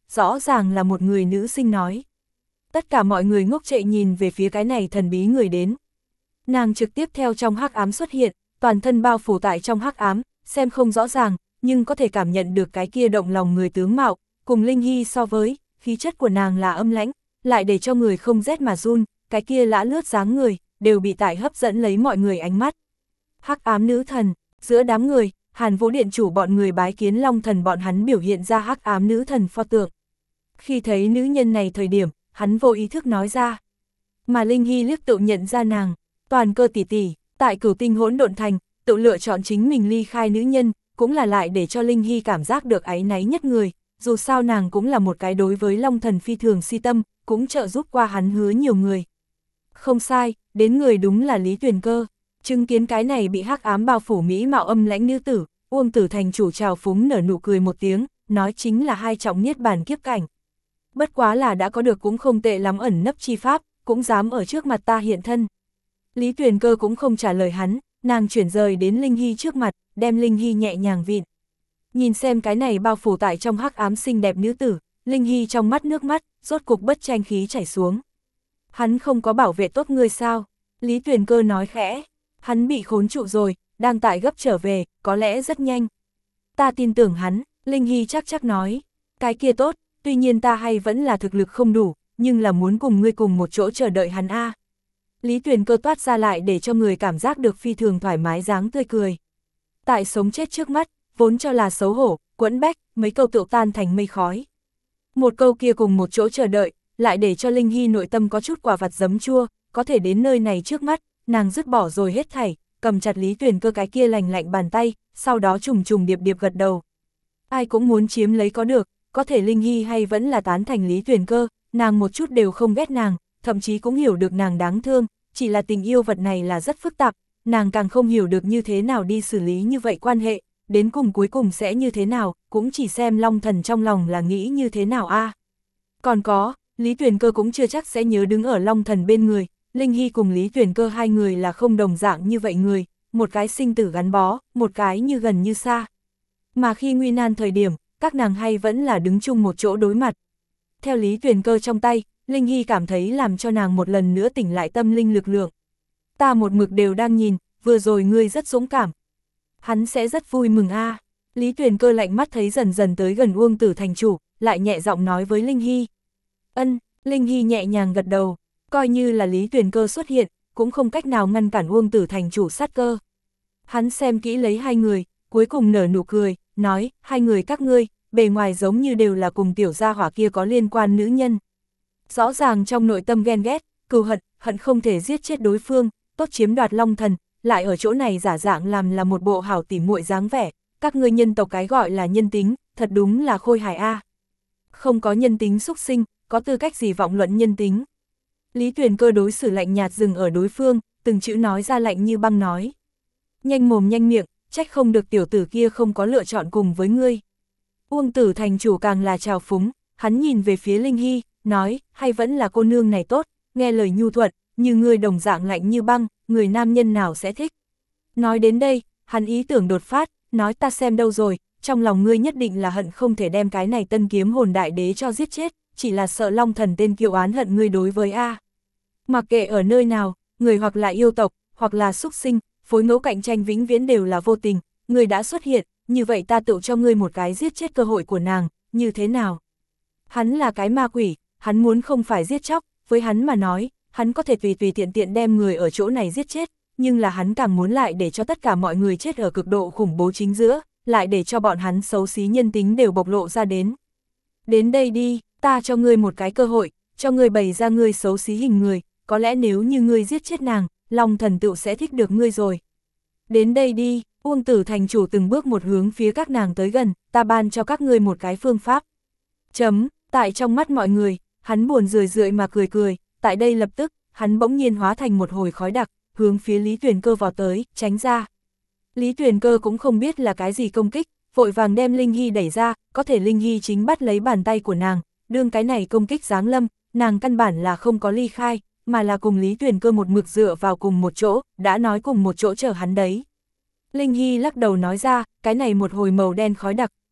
rõ ràng là một người nữ sinh nói. Tất cả mọi người ngốc trệ nhìn về phía cái này thần bí người đến. Nàng trực tiếp theo trong hắc ám xuất hiện, toàn thân bao phủ tại trong hắc ám, xem không rõ ràng, nhưng có thể cảm nhận được cái kia động lòng người tướng mạo, cùng Linh Hy so với, khí chất của nàng là âm lãnh, lại để cho người không rét mà run, cái kia lã lướt dáng người, đều bị tại hấp dẫn lấy mọi người ánh mắt. Hắc ám nữ thần, giữa đám người, Hàn Vũ điện chủ bọn người bái kiến Long thần bọn hắn biểu hiện ra hắc ám nữ thần pho tượng. Khi thấy nữ nhân này thời điểm, hắn vô ý thức nói ra. Mà Linh Hy liếc tự nhận ra nàng, toàn cơ tỷ tỷ, tại Cửu Tinh Hỗn Độn Thành, tự lựa chọn chính mình ly khai nữ nhân, cũng là lại để cho Linh Hy cảm giác được áy náy nhất người, dù sao nàng cũng là một cái đối với Long thần phi thường si tâm, cũng trợ giúp qua hắn hứa nhiều người. Không sai, đến người đúng là Lý Tuyền Cơ. Chứng kiến cái này bị hắc ám bao phủ mỹ mạo âm lãnh nữ tử, Uông Tử thành chủ trào phúng nở nụ cười một tiếng, nói chính là hai trọng niết bàn kiếp cảnh. Bất quá là đã có được cũng không tệ lắm ẩn nấp chi pháp, cũng dám ở trước mặt ta hiện thân. Lý Tuyền Cơ cũng không trả lời hắn, nàng chuyển rời đến Linh Hy trước mặt, đem Linh Hy nhẹ nhàng vịn. Nhìn xem cái này bao phủ tại trong hắc ám xinh đẹp nữ tử, Linh Hy trong mắt nước mắt, rốt cục bất tranh khí chảy xuống. Hắn không có bảo vệ tốt ngươi sao? Lý Tuyền Cơ nói khẽ. Hắn bị khốn trụ rồi, đang tại gấp trở về, có lẽ rất nhanh. Ta tin tưởng hắn, Linh Hy chắc chắc nói. Cái kia tốt, tuy nhiên ta hay vẫn là thực lực không đủ, nhưng là muốn cùng ngươi cùng một chỗ chờ đợi hắn a. Lý Tuyền Cơ toát ra lại để cho người cảm giác được phi thường thoải mái dáng tươi cười. Tại sống chết trước mắt, vốn cho là xấu hổ, quẫn bách, mấy câu tựu tan thành mây khói. Một câu kia cùng một chỗ chờ đợi, lại để cho Linh Hy nội tâm có chút quả vặt giấm chua, có thể đến nơi này trước mắt, nàng dứt bỏ rồi hết thảy, cầm chặt Lý Tuyền Cơ cái kia lành lạnh bàn tay, sau đó trùng trùng điệp điệp gật đầu. Ai cũng muốn chiếm lấy có được, có thể Linh Hy hay vẫn là tán thành Lý Tuyền Cơ, nàng một chút đều không ghét nàng, thậm chí cũng hiểu được nàng đáng thương, chỉ là tình yêu vật này là rất phức tạp, nàng càng không hiểu được như thế nào đi xử lý như vậy quan hệ, đến cùng cuối cùng sẽ như thế nào, cũng chỉ xem Long thần trong lòng là nghĩ như thế nào a. À. Còn có, Lý Tuyền Cơ cũng chưa chắc sẽ nhớ đứng ở Long thần bên người, Linh Hy cùng Lý Tuyền Cơ hai người là không đồng dạng như vậy người, một cái sinh tử gắn bó, một cái như gần như xa. Mà khi nguy nan thời điểm, các nàng hay vẫn là đứng chung một chỗ đối mặt. Theo Lý Tuyền Cơ trong tay, Linh Hy cảm thấy làm cho nàng một lần nữa tỉnh lại tâm linh lực lượng. Ta một mực đều đang nhìn, vừa rồi ngươi rất dũng cảm. Hắn sẽ rất vui mừng a. À. Lý Tuyền Cơ lạnh mắt thấy dần dần tới gần Uông Tử thành chủ, lại nhẹ giọng nói với Linh Hy. Ân, Linh Hy nhẹ nhàng gật đầu, coi như là Lý Tuyền Cơ xuất hiện, cũng không cách nào ngăn cản Uông Tử thành chủ sát cơ. Hắn xem kỹ lấy hai người, cuối cùng nở nụ cười, nói, hai người các ngươi, bề ngoài giống như đều là cùng tiểu gia hỏa kia có liên quan nữ nhân. Rõ ràng trong nội tâm ghen ghét, cừu hận, hận không thể giết chết đối phương, tốt chiếm đoạt Long thần, lại ở chỗ này giả dạng làm là một bộ hảo tỉ muội dáng vẻ, các ngươi nhân tộc cái gọi là nhân tính, thật đúng là khôi hài a. Không có nhân tính xúc sinh, có tư cách gì vọng luận nhân tính. Lý Tuyền Cơ đối xử lạnh nhạt dừng ở đối phương, từng chữ nói ra lạnh như băng nói. Nhanh mồm nhanh miệng, trách không được tiểu tử kia không có lựa chọn cùng với ngươi. Uông Tử thành chủ càng là trào phúng, hắn nhìn về phía Linh Hy, nói, hay vẫn là cô nương này tốt, nghe lời nhu thuận, như ngươi đồng dạng lạnh như băng, người nam nhân nào sẽ thích. Nói đến đây, hắn ý tưởng đột phát, nói ta xem đâu rồi, trong lòng ngươi nhất định là hận không thể đem cái này tân kiếm hồn đại đế cho giết chết, chỉ là sợ Long thần tên kiêu oán hận ngươi đối với A. Mặc kệ ở nơi nào, người hoặc là yêu tộc, hoặc là súc sinh, phối ngẫu cạnh tranh vĩnh viễn đều là vô tình, ngươi đã xuất hiện, như vậy ta tự cho ngươi một cái giết chết cơ hội của nàng, như thế nào? Hắn là cái ma quỷ, hắn muốn không phải giết chóc, với hắn mà nói, hắn có thể tùy tùy tiện tiện đem người ở chỗ này giết chết, nhưng là hắn càng muốn lại để cho tất cả mọi người chết ở cực độ khủng bố chính giữa, lại để cho bọn hắn xấu xí nhân tính đều bộc lộ ra đến. Đến đây đi, ta cho ngươi một cái cơ hội, cho ngươi bày ra ngươi xấu xí hình người, có lẽ nếu như ngươi giết chết nàng, Long thần tựu sẽ thích được ngươi rồi. Đến đây đi, Uông Tử thành chủ từng bước một hướng phía các nàng tới gần, ta ban cho các ngươi một cái phương pháp. Chấm, tại trong mắt mọi người, hắn buồn rười rượi mà cười cười, tại đây lập tức, hắn bỗng nhiên hóa thành một hồi khói đặc, hướng phía Lý Tuyền Cơ vào tới, tránh ra. Lý Tuyền Cơ cũng không biết là cái gì công kích, vội vàng đem Linh Hy đẩy ra, có thể Linh Hy chính bắt lấy bàn tay của nàng, đương cái này công kích giáng lâm, nàng căn bản là không có ly khai, mà là cùng Lý Tuyền Cơ một mực dựa vào cùng một chỗ, đã nói cùng một chỗ chờ hắn đấy. Linh Hy lắc đầu nói ra, cái này một hồi màu đen khói đặc,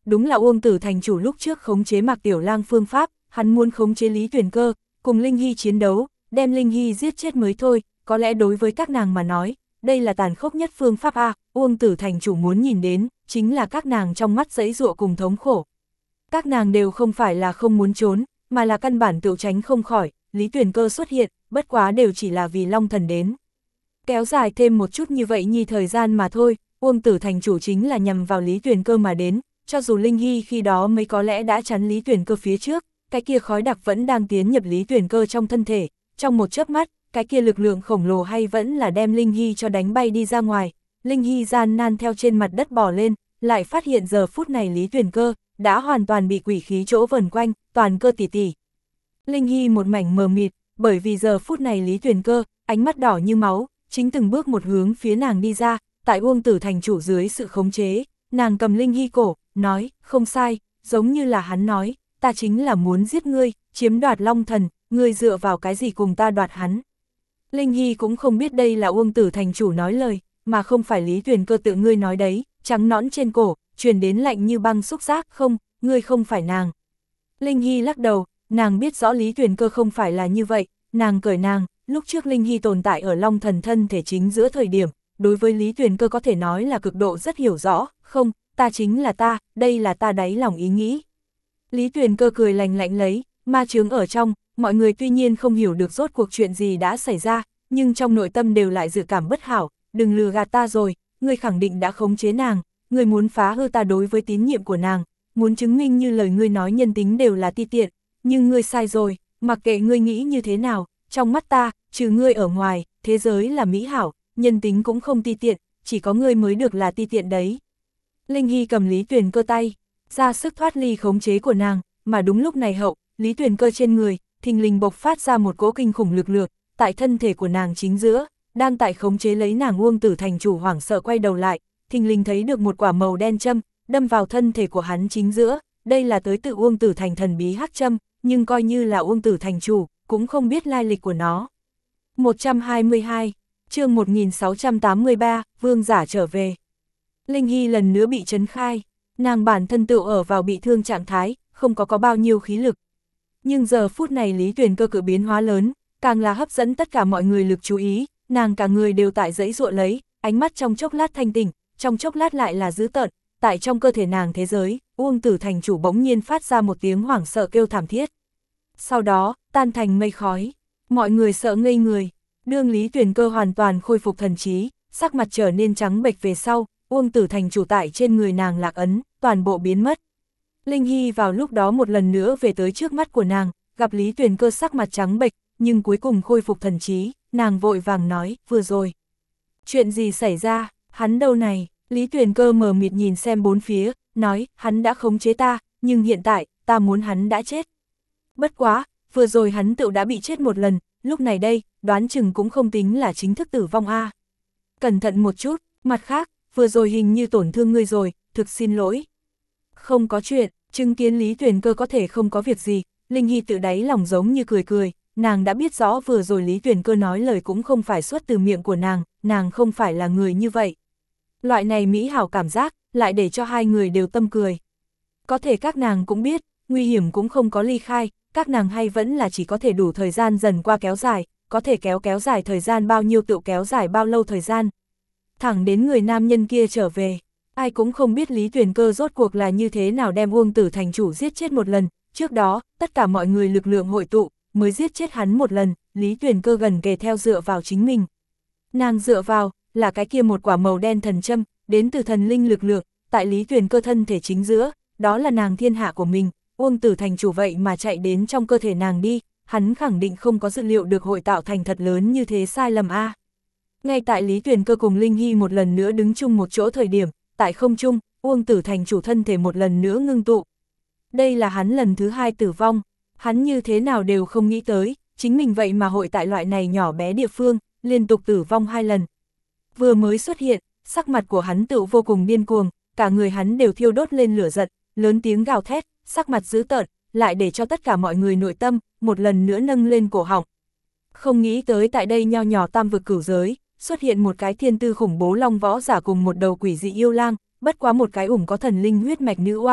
đúng là Uông Tử thành chủ lúc trước khống chế Mạc Tiểu Lang phương pháp, hắn muốn khống chế Lý Tuyền Cơ, cùng Linh Hy chiến đấu, đem Linh Hy giết chết mới thôi, có lẽ đối với các nàng mà nói, đây là tàn khốc nhất phương pháp A, Uông Tử thành chủ muốn nhìn đến, chính là các nàng trong mắt giãy giụa cùng thống khổ. Các nàng đều không phải là không muốn trốn, mà là căn bản tự tránh không khỏi, Lý Tuyền Cơ xuất hiện, bất quá đều chỉ là vì Long Thần đến. Kéo dài thêm một chút như vậy nhi thời gian mà thôi, Uông Tử thành chủ chính là nhằm vào Lý Tuyền Cơ mà đến, cho dù Linh Hy khi đó mới có lẽ đã chắn Lý Tuyền Cơ phía trước, cái kia khói đặc vẫn đang tiến nhập Lý Tuyền Cơ trong thân thể, trong một chớp mắt, cái kia lực lượng khổng lồ hay vẫn là đem Linh Hy cho đánh bay đi ra ngoài. Linh Hy gian nan theo trên mặt đất bò lên, lại phát hiện giờ phút này Lý Tuyền Cơ đã hoàn toàn bị quỷ khí chỗ vần quanh, toàn cơ tỉ tỉ. Linh Hy một mảnh mờ mịt, bởi vì giờ phút này Lý Tuyền Cơ, ánh mắt đỏ như máu, chính từng bước một hướng phía nàng đi ra, tại Uông Tử thành chủ dưới sự khống chế, nàng cầm Linh Hy cổ, nói, không sai, giống như là hắn nói, ta chính là muốn giết ngươi, chiếm đoạt Long Thần, ngươi dựa vào cái gì cùng ta đoạt hắn. Linh Hy cũng không biết đây là Uông Tử thành chủ nói lời, mà không phải Lý Tuyền Cơ tự ngươi nói đấy, trắng nõn trên cổ, truyền đến lạnh như băng xúc giác, không, ngươi không phải nàng. Linh Hy lắc đầu, nàng biết rõ Lý Tuyền Cơ không phải là như vậy, nàng cởi nàng, lúc trước Linh Hy tồn tại ở Long Thần thân thể chính giữa thời điểm, đối với Lý Tuyền Cơ có thể nói là cực độ rất hiểu rõ, không, ta chính là ta, đây là ta đáy lòng ý nghĩ. Lý Tuyền Cơ cười lành lạnh lấy, ma chướng ở trong, mọi người tuy nhiên không hiểu được rốt cuộc chuyện gì đã xảy ra, nhưng trong nội tâm đều lại dự cảm bất hảo, đừng lừa gạt ta rồi, ngươi khẳng định đã khống chế nàng, ngươi muốn phá hư ta đối với tín nhiệm của nàng, muốn chứng minh như lời ngươi nói nhân tính đều là ti tiện, nhưng ngươi sai rồi, mặc kệ ngươi nghĩ như thế nào, trong mắt ta, trừ ngươi ở ngoài, thế giới là mỹ hảo, nhân tính cũng không ti tiện, chỉ có ngươi mới được là ti tiện đấy. Linh Hy cầm Lý Tuyền Cơ tay, ra sức thoát ly khống chế của nàng, mà đúng lúc này hậu, Lý Tuyền Cơ trên người, thình lình bộc phát ra một cỗ kinh khủng lực lượng, tại thân thể của nàng chính giữa, đang tại khống chế lấy nàng. Uông Tử thành chủ hoảng sợ quay đầu lại, thình lình thấy được một quả màu đen châm, đâm vào thân thể của hắn chính giữa, đây là tới tự Uông Tử thành thần bí hắc châm, nhưng coi như là Uông Tử thành chủ, cũng không biết lai lịch của nó. một trăm hai mươi hai, chương một nghìn sáu trăm tám mươi ba, vương giả trở về. Linh Hy lần nữa bị trấn khai, nàng bản thân tự ở vào bị thương trạng thái, không có có bao nhiêu khí lực. Nhưng giờ phút này Lý Tuyền Cơ cự biến hóa lớn, càng là hấp dẫn tất cả mọi người lực chú ý, nàng cả người đều tại giãy giụa lấy, ánh mắt trong chốc lát thanh tỉnh, trong chốc lát lại là dữ tợn, tại trong cơ thể nàng thế giới, Uông Tử thành chủ bỗng nhiên phát ra một tiếng hoảng sợ kêu thảm thiết. Sau đó, tan thành mây khói, mọi người sợ ngây người, đương Lý Tuyền Cơ hoàn toàn khôi phục thần trí, sắc mặt trở nên trắng bệch về sau, Uông Tử thành chủ tại trên người nàng lạc ấn, toàn bộ biến mất. Linh Hy vào lúc đó một lần nữa về tới trước mắt của nàng, gặp Lý Tuyền Cơ sắc mặt trắng bệch, nhưng cuối cùng khôi phục thần trí, nàng vội vàng nói, vừa rồi. Chuyện gì xảy ra, hắn đâu này? Lý Tuyền Cơ mờ mịt nhìn xem bốn phía, nói, hắn đã khống chế ta, nhưng hiện tại, ta muốn hắn đã chết. Bất quá, vừa rồi hắn tự đã bị chết một lần, lúc này đây, đoán chừng cũng không tính là chính thức tử vong a. Cẩn thận một chút, mặt khác, vừa rồi hình như tổn thương ngươi rồi, thực xin lỗi. Không có chuyện, chứng kiến Lý Tuyền Cơ có thể không có việc gì, Linh Hy tự đáy lòng giống như cười cười, nàng đã biết rõ vừa rồi Lý Tuyền Cơ nói lời cũng không phải xuất từ miệng của nàng, nàng không phải là người như vậy. Loại này mỹ hảo cảm giác, lại để cho hai người đều tâm cười. Có thể các nàng cũng biết, nguy hiểm cũng không có ly khai, các nàng hay vẫn là chỉ có thể đủ thời gian dần qua kéo dài, có thể kéo kéo dài thời gian bao nhiêu tự kéo dài bao lâu thời gian. Thẳng đến người nam nhân kia trở về, ai cũng không biết Lý Tuyền Cơ rốt cuộc là như thế nào đem Uông Tử thành chủ giết chết một lần, trước đó, tất cả mọi người lực lượng hội tụ, mới giết chết hắn một lần, Lý Tuyền Cơ gần kề theo dựa vào chính mình. Nàng dựa vào, là cái kia một quả màu đen thần châm, đến từ thần linh lực lượng, tại Lý Tuyền Cơ thân thể chính giữa, đó là nàng thiên hạ của mình, Uông Tử thành chủ vậy mà chạy đến trong cơ thể nàng đi, hắn khẳng định không có dự liệu được hội tạo thành thật lớn như thế sai lầm a. Ngay tại Lý Tuyền Cơ cùng Linh Hy một lần nữa đứng chung một chỗ thời điểm, tại không trung, Uông Tử thành chủ thân thể một lần nữa ngưng tụ. Đây là hắn lần thứ hai tử vong, hắn như thế nào đều không nghĩ tới, chính mình vậy mà hội tại loại này nhỏ bé địa phương, liên tục tử vong hai lần. Vừa mới xuất hiện, sắc mặt của hắn tự vô cùng điên cuồng, cả người hắn đều thiêu đốt lên lửa giận, lớn tiếng gào thét, sắc mặt dữ tợn, lại để cho tất cả mọi người nội tâm, một lần nữa nâng lên cổ họng. Không nghĩ tới tại đây nho nhỏ tam vực cửu giới, xuất hiện một cái thiên tư khủng bố long võ giả cùng một đầu quỷ dị yêu lang, bất quá một cái ủng có thần linh huyết mạch nữ oa,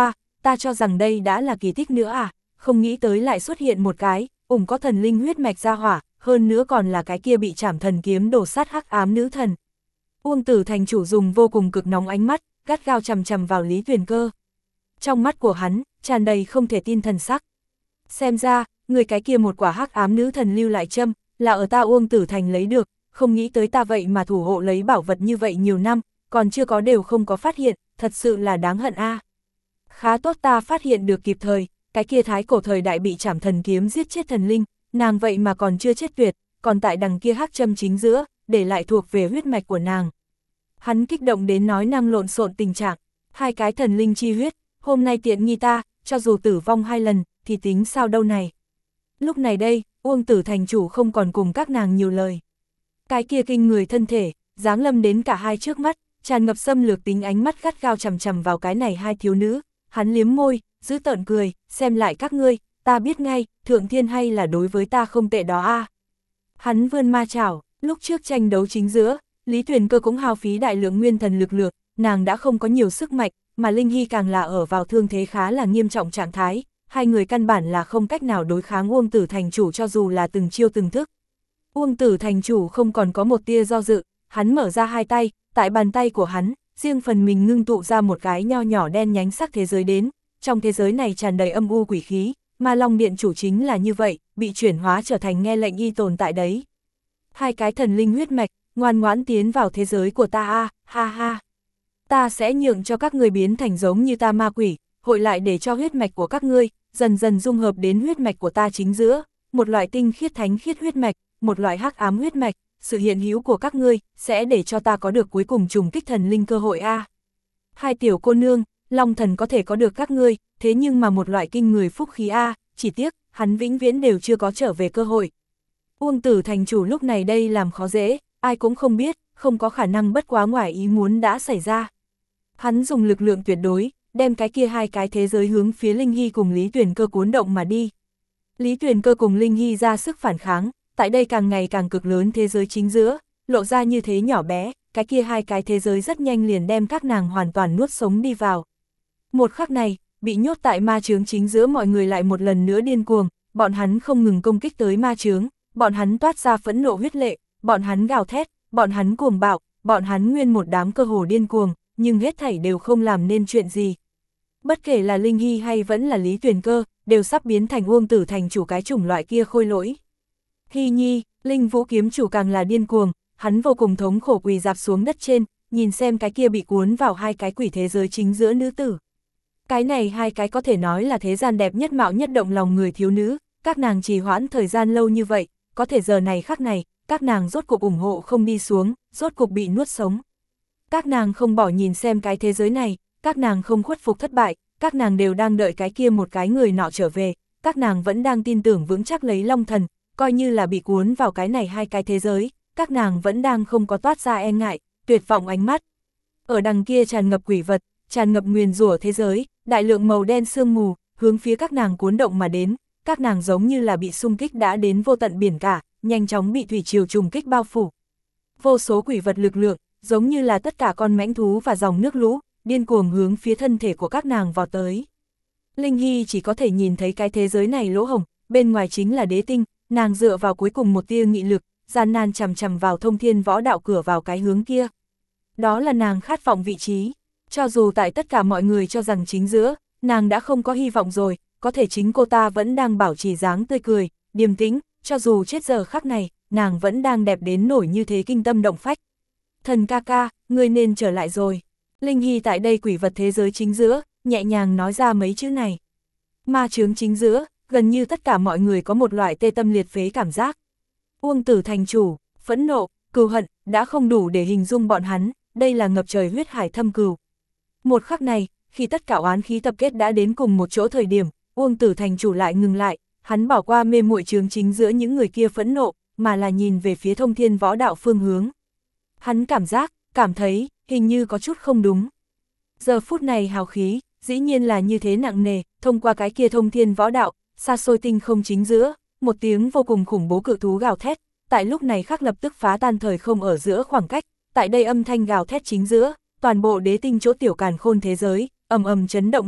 ta cho rằng đây đã là kỳ tích nữa à, không nghĩ tới lại xuất hiện một cái, ủng có thần linh huyết mạch ra hỏa, hơn nữa còn là cái kia bị trảm thần kiếm đổ sát hắc ám nữ thần. Uông Tử thành chủ dùng vô cùng cực nóng ánh mắt, gắt gao chằm chằm vào Lý Tuyền Cơ. Trong mắt của hắn, tràn đầy không thể tin thần sắc. Xem ra, người cái kia một quả hắc ám nữ thần lưu lại châm, là ở ta Uông Tử thành lấy được, không nghĩ tới ta vậy mà thủ hộ lấy bảo vật như vậy nhiều năm, còn chưa có đều không có phát hiện, thật sự là đáng hận a. À. Khá tốt ta phát hiện được kịp thời, cái kia thái cổ thời đại bị trảm thần kiếm giết chết thần linh, nàng vậy mà còn chưa chết tuyệt, còn tại đằng kia hắc châm chính giữa, để lại thuộc về huyết mạch của nàng. Hắn kích động đến nói năng lộn xộn tình trạng, hai cái thần linh chi huyết, hôm nay tiện nghi ta, cho dù tử vong hai lần, thì tính sao đâu này. Lúc này đây, Uông Tử thành chủ không còn cùng các nàng nhiều lời. Cái kia kinh người thân thể, giáng lâm đến cả hai trước mắt, tràn ngập xâm lược tính ánh mắt gắt gao chằm chằm vào cái này hai thiếu nữ, hắn liếm môi, giữ tợn cười, xem lại các ngươi, ta biết ngay, thượng thiên hay là đối với ta không tệ đó a. À. Hắn vươn ma chảo, lúc trước tranh đấu chính giữa, Lý Tuyền Cơ cũng hao phí đại lượng nguyên thần lực lượng, nàng đã không có nhiều sức mạnh, mà Linh Hy càng là ở vào thương thế khá là nghiêm trọng trạng thái, hai người căn bản là không cách nào đối kháng Uông Tử thành chủ cho dù là từng chiêu từng thức. Uông Tử thành chủ không còn có một tia do dự, hắn mở ra hai tay, tại bàn tay của hắn, riêng phần mình ngưng tụ ra một cái nho nhỏ đen nhánh sắc thế giới đến, trong thế giới này tràn đầy âm u quỷ khí, mà Long Điện chủ chính là như vậy, bị chuyển hóa trở thành nghe lệnh y tồn tại đấy. Hai cái thần linh huyết mạch, ngoan ngoãn tiến vào thế giới của ta a, ha ha. Ta sẽ nhượng cho các ngươi biến thành giống như ta ma quỷ, hội lại để cho huyết mạch của các ngươi, dần dần dung hợp đến huyết mạch của ta chính giữa, một loại tinh khiết thánh khiết huyết mạch, một loại hắc ám huyết mạch, sự hiện hữu của các ngươi, sẽ để cho ta có được cuối cùng trùng kích thần linh cơ hội a. Hai tiểu cô nương, Long thần có thể có được các ngươi, thế nhưng mà một loại kinh người phúc khí a, chỉ tiếc, hắn vĩnh viễn đều chưa có trở về cơ hội. Uông Tử thành chủ lúc này đây làm khó dễ, ai cũng không biết, không có khả năng bất quá ngoài ý muốn đã xảy ra. Hắn dùng lực lượng tuyệt đối, đem cái kia hai cái thế giới hướng phía Linh Hy cùng Lý Tuyền Cơ cuốn động mà đi. Lý Tuyền Cơ cùng Linh Hy ra sức phản kháng, tại đây càng ngày càng cực lớn thế giới chính giữa, lộ ra như thế nhỏ bé, cái kia hai cái thế giới rất nhanh liền đem các nàng hoàn toàn nuốt sống đi vào. Một khắc này, bị nhốt tại ma chướng chính giữa mọi người lại một lần nữa điên cuồng, bọn hắn không ngừng công kích tới ma chướng, bọn hắn toát ra phẫn nộ huyết lệ, bọn hắn gào thét, bọn hắn cuồng bạo, bọn hắn nguyên một đám cơ hồ điên cuồng, nhưng hết thảy đều không làm nên chuyện gì. Bất kể là Linh Hy hay vẫn là Lý Tuyền Cơ, đều sắp biến thành Uông Tử thành chủ cái chủng loại kia khôi lỗi. Hy Nhi, Linh Vũ kiếm chủ càng là điên cuồng, hắn vô cùng thống khổ quỳ dạp xuống đất trên, nhìn xem cái kia bị cuốn vào hai cái quỷ thế giới chính giữa nữ tử. Cái này hai cái có thể nói là thế gian đẹp nhất mạo nhất động lòng người thiếu nữ, các nàng trì hoãn thời gian lâu như vậy, có thể giờ này khắc này, các nàng rốt cục ủng hộ không đi xuống, rốt cục bị nuốt sống. Các nàng không bỏ nhìn xem cái thế giới này, các nàng không khuất phục thất bại, các nàng đều đang đợi cái kia một cái người nọ trở về, các nàng vẫn đang tin tưởng vững chắc lấy Long thần, coi như là bị cuốn vào cái này hai cái thế giới, các nàng vẫn đang không có toát ra e ngại, tuyệt vọng ánh mắt. Ở đằng kia tràn ngập quỷ vật, tràn ngập nguyền rủa thế giới, đại lượng màu đen sương mù, hướng phía các nàng cuốn động mà đến, các nàng giống như là bị xung kích đã đến vô tận biển cả, nhanh chóng bị thủy triều trùng kích bao phủ. Vô số quỷ vật lực lượng, giống như là tất cả con mãnh thú và dòng nước lũ, điên cuồng hướng phía thân thể của các nàng vào tới. Linh Hy chỉ có thể nhìn thấy cái thế giới này lỗ hổng, bên ngoài chính là đế tinh, nàng dựa vào cuối cùng một tia nghị lực, gian nan chằm chằm vào thông thiên võ đạo cửa vào cái hướng kia. Đó là nàng khát vọng vị trí, cho dù tại tất cả mọi người cho rằng chính giữa, nàng đã không có hy vọng rồi, có thể chính cô ta vẫn đang bảo trì dáng tươi cười, điềm tĩnh, cho dù chết giờ khắc này, nàng vẫn đang đẹp đến nổi như thế kinh tâm động phách. Thần ca ca, ngươi nên trở lại rồi. Linh Hy tại đây quỷ vật thế giới chính giữa, nhẹ nhàng nói ra mấy chữ này. Ma chướng chính giữa, gần như tất cả mọi người có một loại tê tâm liệt phế cảm giác. Uông Tử thành chủ, phẫn nộ, cừu hận, đã không đủ để hình dung bọn hắn, đây là ngập trời huyết hải thâm cừu. Một khắc này, khi tất cả oán khí tập kết đã đến cùng một chỗ thời điểm, Uông Tử thành chủ lại ngừng lại, hắn bỏ qua mê muội chướng chính giữa những người kia phẫn nộ, mà là nhìn về phía thông thiên võ đạo phương hướng. Hắn cảm giác, cảm thấy, hình như có chút không đúng. Giờ phút này hào khí, dĩ nhiên là như thế nặng nề, thông qua cái kia thông thiên võ đạo, xa xôi tinh không chính giữa, một tiếng vô cùng khủng bố cự thú gào thét, tại lúc này khắc lập tức phá tan thời không ở giữa khoảng cách, tại đây âm thanh gào thét chính giữa, toàn bộ đế tinh chỗ tiểu càn khôn thế giới, ầm ầm chấn động lên,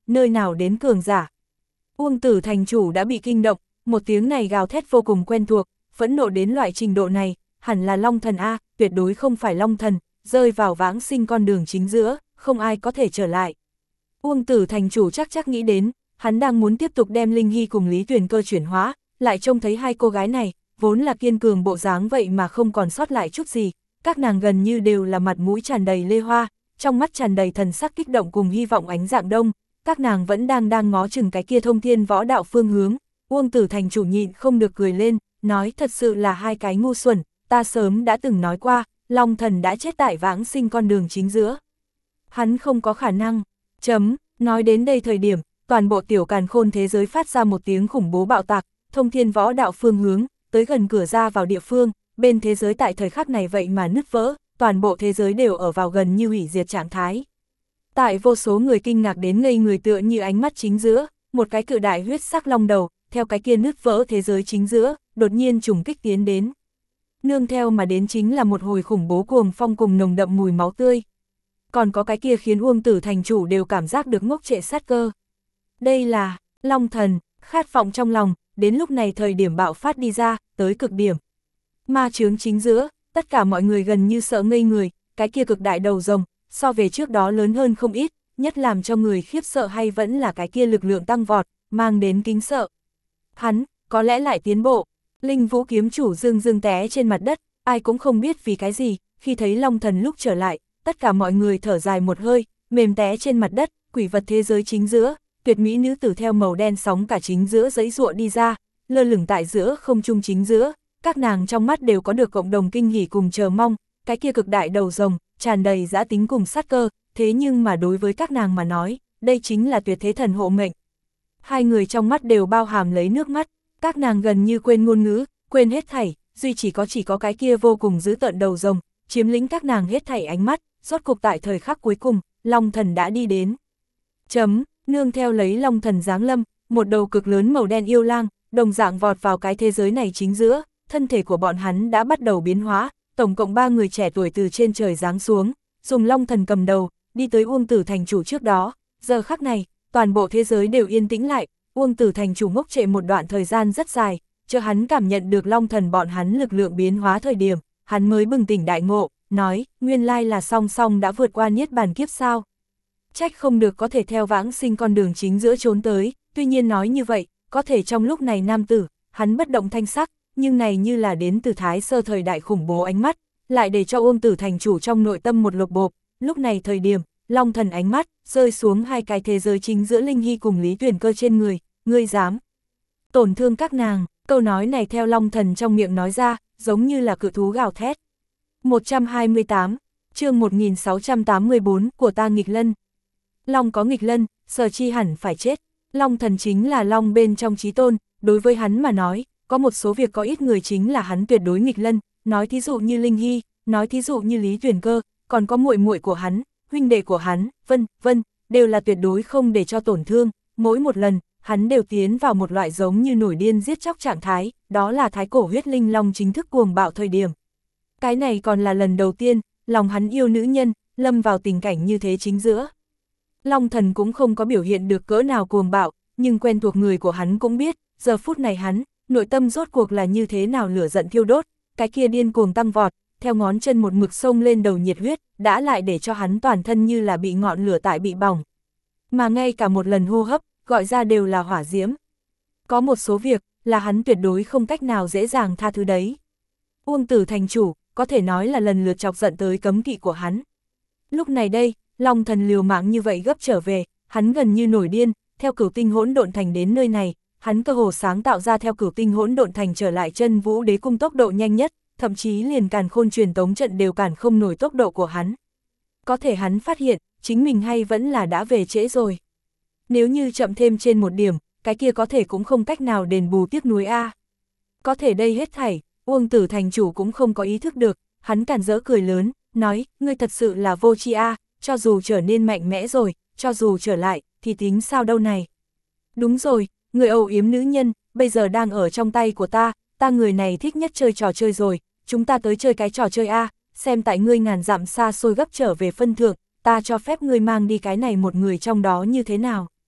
nơi nào đến cường giả. Uông Tử thành chủ đã bị kinh động, một tiếng này gào thét vô cùng quen thuộc, phẫn nộ đến loại trình độ này, hẳn là Long Thần A, tuyệt đối không phải Long Thần, rơi vào vãng sinh con đường chính giữa, không ai có thể trở lại. Uông Tử thành chủ chắc chắc nghĩ đến, hắn đang muốn tiếp tục đem Linh Hy cùng Lý Tuyền Cơ chuyển hóa, lại trông thấy hai cô gái này, vốn là kiên cường bộ dáng vậy mà không còn sót lại chút gì, các nàng gần như đều là mặt mũi tràn đầy lê hoa, trong mắt tràn đầy thần sắc kích động cùng hy vọng ánh dạng đông, các nàng vẫn đang đang ngó chừng cái kia thông thiên võ đạo phương hướng. Uông Tử thành chủ nhịn không được cười lên, nói thật sự là hai cái ngu xuẩn, ta sớm đã từng nói qua, Long Thần đã chết tại vãng sinh con đường chính giữa. Hắn không có khả năng, chấm, nói đến đây thời điểm, toàn bộ tiểu càn khôn thế giới phát ra một tiếng khủng bố bạo tạc, thông thiên võ đạo phương hướng, tới gần cửa ra vào địa phương, bên thế giới tại thời khắc này vậy mà nứt vỡ, toàn bộ thế giới đều ở vào gần như hủy diệt trạng thái. Tại vô số người kinh ngạc đến ngây người tựa như ánh mắt chính giữa, một cái cự đại huyết sắc long đầu, theo cái kia nứt vỡ thế giới chính giữa, đột nhiên trùng kích tiến đến. Nương theo mà đến chính là một hồi khủng bố cuồng phong cùng nồng đậm mùi máu tươi. Còn có cái kia khiến Uông Tử thành chủ đều cảm giác được ngốc trệ sát cơ. Đây là Long Thần, khát vọng trong lòng, đến lúc này thời điểm bạo phát đi ra, tới cực điểm. Ma chướng chính giữa, tất cả mọi người gần như sợ ngây người, cái kia cực đại đầu rồng, so về trước đó lớn hơn không ít, nhất làm cho người khiếp sợ hay vẫn là cái kia lực lượng tăng vọt, mang đến kính sợ. Hắn, có lẽ lại tiến bộ. Linh Vũ kiếm chủ dương dương té trên mặt đất, ai cũng không biết vì cái gì, khi thấy Long Thần lúc trở lại, tất cả mọi người thở dài một hơi, mềm té trên mặt đất, quỷ vật thế giới chính giữa, tuyệt mỹ nữ tử theo màu đen sóng cả chính giữa giấy ruộ đi ra, lơ lửng tại giữa không trung chính giữa, các nàng trong mắt đều có được cộng đồng kinh hỉ cùng chờ mong, cái kia cực đại đầu rồng, tràn đầy dã tính cùng sát cơ, thế nhưng mà đối với các nàng mà nói, đây chính là tuyệt thế thần hộ mệnh. Hai người trong mắt đều bao hàm lấy nước mắt, các nàng gần như quên ngôn ngữ, quên hết thảy, duy chỉ có chỉ có cái kia vô cùng dữ tợn đầu rồng, chiếm lĩnh các nàng hết thảy ánh mắt, rốt cục tại thời khắc cuối cùng, Long Thần đã đi đến. Chấm, nương theo lấy Long Thần giáng lâm, một đầu cực lớn màu đen yêu lang, đồng dạng vọt vào cái thế giới này chính giữa, thân thể của bọn hắn đã bắt đầu biến hóa, tổng cộng ba người trẻ tuổi từ trên trời giáng xuống, dùng Long Thần cầm đầu, đi tới Uông Tử thành chủ trước đó, giờ khắc này, toàn bộ thế giới đều yên tĩnh lại, Uông Tử thành chủ ngốc trệ một đoạn thời gian rất dài, cho hắn cảm nhận được Long Thần bọn hắn lực lượng biến hóa thời điểm, hắn mới bừng tỉnh đại ngộ, nói, nguyên lai là song song đã vượt qua niết bàn kiếp sao. Trách không được có thể theo vãng sinh con đường chính giữa trốn tới, tuy nhiên nói như vậy, có thể trong lúc này nam tử, hắn bất động thanh sắc, nhưng này như là đến từ thái sơ thời đại khủng bố ánh mắt, lại để cho Uông Tử thành chủ trong nội tâm một lục bộp, lúc này thời điểm, Long Thần ánh mắt, rơi xuống hai cái thế giới chính giữa Linh Hy cùng Lý Tuyền Cơ trên người, ngươi dám tổn thương các nàng, câu nói này theo Long Thần trong miệng nói ra, giống như là cự thú gào thét. một trăm hai mươi tám, chương một nghìn sáu trăm tám mươi bốn của ta nghịch lân. Long có nghịch lân, Sở Chi hẳn phải chết. Long Thần chính là Long bên trong chí tôn, đối với hắn mà nói, có một số việc có ít người chính là hắn tuyệt đối nghịch lân, nói thí dụ như Linh Hy, nói thí dụ như Lý Tuyền Cơ, còn có muội muội của hắn, huynh đệ của hắn, vân vân, đều là tuyệt đối không để cho tổn thương, mỗi một lần, hắn đều tiến vào một loại giống như nổi điên giết chóc trạng thái, đó là thái cổ huyết linh long chính thức cuồng bạo thời điểm. Cái này còn là lần đầu tiên, lòng hắn yêu nữ nhân, lâm vào tình cảnh như thế chính giữa. Long Thần cũng không có biểu hiện được cỡ nào cuồng bạo, nhưng quen thuộc người của hắn cũng biết, giờ phút này hắn, nội tâm rốt cuộc là như thế nào lửa giận thiêu đốt, cái kia điên cuồng tăng vọt, theo ngón chân một mực sông lên đầu nhiệt huyết, đã lại để cho hắn toàn thân như là bị ngọn lửa tại bị bỏng. Mà ngay cả một lần hô hấp, gọi ra đều là hỏa diễm. Có một số việc, là hắn tuyệt đối không cách nào dễ dàng tha thứ đấy. Uông Tử thành chủ, có thể nói là lần lượt chọc giận tới cấm kỵ của hắn. Lúc này đây, Long Thần liều mạng như vậy gấp trở về, hắn gần như nổi điên, theo cửu tinh hỗn độn thành đến nơi này, hắn cơ hồ sáng tạo ra theo cửu tinh hỗn độn thành trở lại chân vũ đế cung tốc độ nhanh nhất, thậm chí liền càn khôn truyền tống trận đều cản không nổi tốc độ của hắn. Có thể hắn phát hiện, chính mình hay vẫn là đã về trễ rồi. Nếu như chậm thêm trên một điểm, cái kia có thể cũng không cách nào đền bù tiếc nuối a. Có thể đây hết thảy, Uông Tử thành chủ cũng không có ý thức được, hắn càn rỡ cười lớn, nói, ngươi thật sự là vô tri a, cho dù trở nên mạnh mẽ rồi, cho dù trở lại, thì tính sao đâu này. Đúng rồi, người âu yếm nữ nhân, bây giờ đang ở trong tay của ta, ta người này thích nhất chơi trò chơi rồi, chúng ta tới chơi cái trò chơi a, xem tại ngươi ngàn dặm xa xôi gấp trở về phân thượng, ta cho phép ngươi mang đi cái này một người trong đó như thế nào.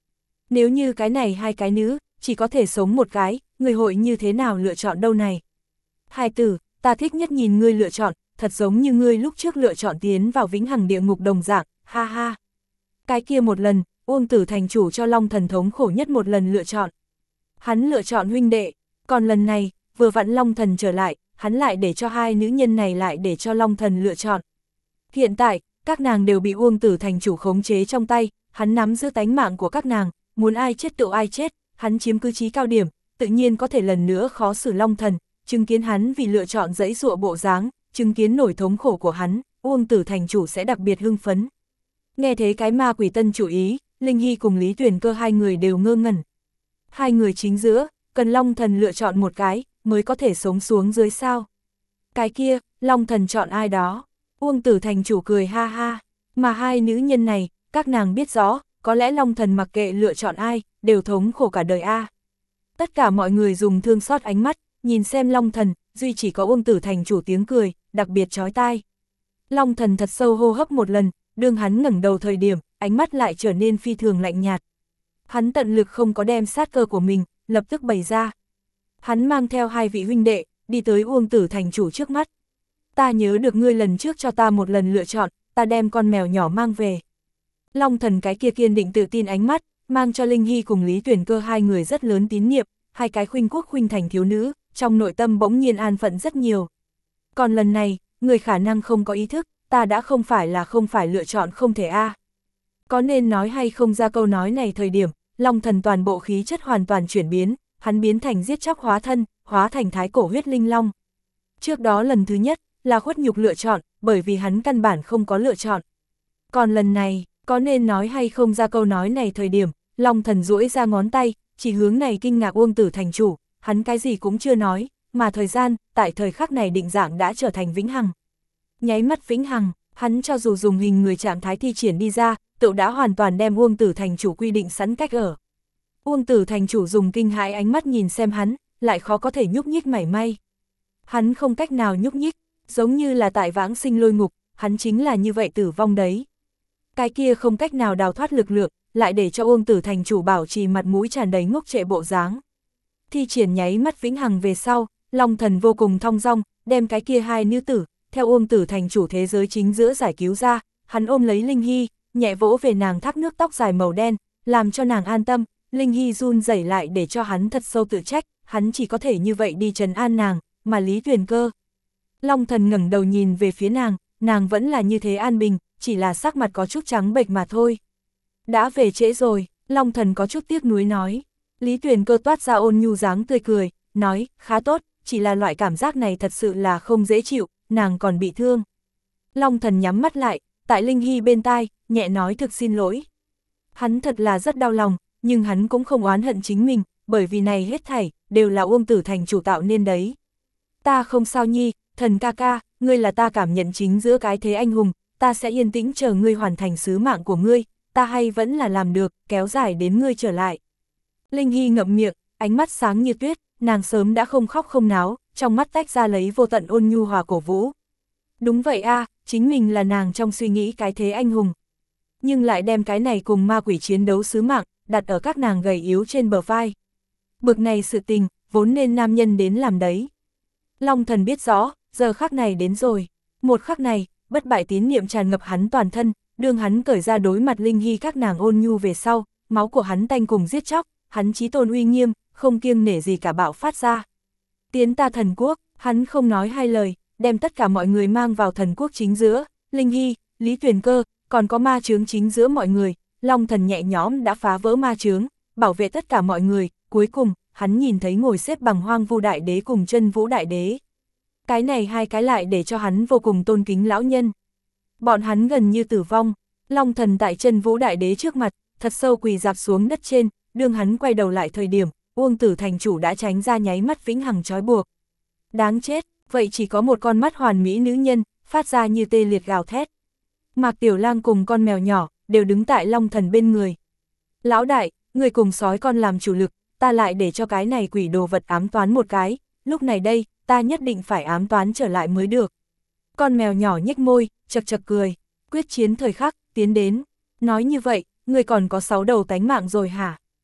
Nếu như cái này hai cái nữ, chỉ có thể sống một cái, người hội như thế nào lựa chọn đâu này? Hai tử, ta thích nhất nhìn ngươi lựa chọn, thật giống như ngươi lúc trước lựa chọn tiến vào vĩnh hằng địa ngục đồng dạng, ha ha. Cái kia một lần, Uông Tử thành chủ cho Long Thần thống khổ nhất một lần lựa chọn. Hắn lựa chọn huynh đệ, còn lần này, vừa vặn Long Thần trở lại, hắn lại để cho hai nữ nhân này lại để cho Long Thần lựa chọn. Hiện tại, các nàng đều bị Uông Tử thành chủ khống chế trong tay, hắn nắm giữ tánh mạng của các nàng, muốn ai chết tự ai chết, hắn chiếm cứ trí cao điểm, tự nhiên có thể lần nữa khó xử Long Thần, chứng kiến hắn vì lựa chọn dãy dụa bộ dáng, chứng kiến nổi thống khổ của hắn, Uông Tử thành chủ sẽ đặc biệt hưng phấn. Nghe thấy cái ma quỷ tân chủ ý, Linh Hy cùng Lý Tuyền Cơ hai người đều ngơ ngẩn. Hai người chính giữa, cần Long Thần lựa chọn một cái, mới có thể sống xuống dưới sao. Cái kia, Long Thần chọn ai đó? Uông Tử thành chủ cười ha ha, mà hai nữ nhân này, các nàng biết rõ, có lẽ Long Thần mặc kệ lựa chọn ai, đều thống khổ cả đời a. Tất cả mọi người dùng thương xót ánh mắt, nhìn xem Long Thần, duy chỉ có Uông Tử thành chủ tiếng cười, đặc biệt chói tai. Long Thần thật sâu hô hấp một lần, đương hắn ngẩng đầu thời điểm, ánh mắt lại trở nên phi thường lạnh nhạt. Hắn tận lực không có đem sát cơ của mình, lập tức bày ra. Hắn mang theo hai vị huynh đệ, đi tới Uông Tử thành chủ trước mắt. Ta nhớ được ngươi lần trước cho ta một lần lựa chọn, ta đem con mèo nhỏ mang về. Long Thần cái kia kiên định tự tin ánh mắt, mang cho Linh Hy cùng Lý Tuyền Cơ hai người rất lớn tín nhiệm, hai cái khuynh quốc khuynh thành thiếu nữ, trong nội tâm bỗng nhiên an phận rất nhiều. Còn lần này, người khả năng không có ý thức, ta đã không phải là không phải lựa chọn không thể a. Có nên nói hay không ra câu nói này thời điểm, Long Thần toàn bộ khí chất hoàn toàn chuyển biến, hắn biến thành giết chóc hóa thân, hóa thành thái cổ huyết linh long. Trước đó lần thứ nhất, là khuất nhục lựa chọn, bởi vì hắn căn bản không có lựa chọn. Còn lần này, có nên nói hay không ra câu nói này thời điểm, Long Thần duỗi ra ngón tay, chỉ hướng này kinh ngạc Uông Tử thành chủ, hắn cái gì cũng chưa nói, mà thời gian, tại thời khắc này định dạng đã trở thành vĩnh hằng. Nháy mắt vĩnh hằng, hắn cho dù dùng hình người trạng thái thi triển đi ra, tự đã hoàn toàn đem Uông Tử thành chủ quy định sẵn cách ở. Uông Tử thành chủ dùng kinh hãi ánh mắt nhìn xem hắn, lại khó có thể nhúc nhích mảy may. Hắn không cách nào nhúc nhích, giống như là tại vãng sinh lôi ngục, hắn chính là như vậy tử vong đấy. Cái kia không cách nào đào thoát lực lượng, lại để cho Uông Tử thành chủ bảo trì mặt mũi tràn đầy ngốc trệ bộ dáng. Thi triển nháy mắt vĩnh hằng về sau, Long Thần vô cùng thong dong, đem cái kia hai nữ tử, theo Uông Tử thành chủ thế giới chính giữa giải cứu ra, hắn ôm lấy Linh Hy, nhẹ vỗ về nàng thác nước tóc dài màu đen, làm cho nàng an tâm. Linh Hy run rẩy lại để cho hắn thật sâu tự trách, hắn chỉ có thể như vậy đi trấn an nàng, mà Lý Tuyền Cơ. Long Thần ngẩng đầu nhìn về phía nàng, nàng vẫn là như thế an bình, chỉ là sắc mặt có chút trắng bệch mà thôi. Đã về trễ rồi, Long Thần có chút tiếc nuối nói. Lý Tuyền Cơ toát ra ôn nhu dáng tươi cười, nói, khá tốt, chỉ là loại cảm giác này thật sự là không dễ chịu, nàng còn bị thương. Long Thần nhắm mắt lại, tại Linh Hy bên tai, nhẹ nói thực xin lỗi. Hắn thật là rất đau lòng, nhưng hắn cũng không oán hận chính mình, bởi vì này hết thảy, đều là Uông Tử thành chủ tạo nên đấy. Ta không sao nhi, Thần ca ca, ngươi là ta cảm nhận chính giữa cái thế anh hùng, ta sẽ yên tĩnh chờ ngươi hoàn thành sứ mạng của ngươi, ta hay vẫn là làm được, kéo dài đến ngươi trở lại. Linh Hy ngậm miệng, ánh mắt sáng như tuyết, nàng sớm đã không khóc không náo, trong mắt tách ra lấy vô tận ôn nhu hòa cổ vũ. Đúng vậy a, chính mình là nàng trong suy nghĩ cái thế anh hùng. Nhưng lại đem cái này cùng ma quỷ chiến đấu sứ mạng, đặt ở các nàng gầy yếu trên bờ vai. Bực này sự tình, vốn nên nam nhân đến làm đấy. Long Thần biết rõ, giờ khắc này đến rồi. Một khắc này, bất bại tín niệm tràn ngập hắn toàn thân, đương hắn cởi ra đối mặt Linh Hy các nàng ôn nhu về sau, máu của hắn tanh cùng giết chóc, hắn chí tôn uy nghiêm, không kiêng nể gì cả bạo phát ra. Tiến ta thần quốc, hắn không nói hai lời, đem tất cả mọi người mang vào thần quốc chính giữa, Linh Hy, Lý Tuyền Cơ, còn có ma chướng chính giữa mọi người, Long Thần nhẹ nhõm đã phá vỡ ma chướng, bảo vệ tất cả mọi người, cuối cùng, hắn nhìn thấy ngồi xếp bằng Hoang Vu Đại Đế cùng Chân Vũ Đại Đế. Cái này hai cái lại để cho hắn vô cùng tôn kính lão nhân. Bọn hắn gần như tử vong, Long Thần tại Chân Vũ Đại Đế trước mặt, thật sâu quỳ dạp xuống đất trên, đương hắn quay đầu lại thời điểm, Uông Tử thành chủ đã tránh ra nháy mắt vĩnh hằng trói buộc. Đáng chết, vậy chỉ có một con mắt hoàn mỹ nữ nhân, phát ra như tê liệt gào thét. Mạc Tiểu Lang cùng con mèo nhỏ, đều đứng tại Long Thần bên người. Lão đại, người cùng sói con làm chủ lực, ta lại để cho cái này quỷ đồ vật ám toán một cái, lúc này đây, ta nhất định phải ám toán trở lại mới được. Con mèo nhỏ nhếch môi, chật chật cười, quyết chiến thời khắc, tiến đến. Nói như vậy, người còn có sáu đầu tánh mạng rồi hả?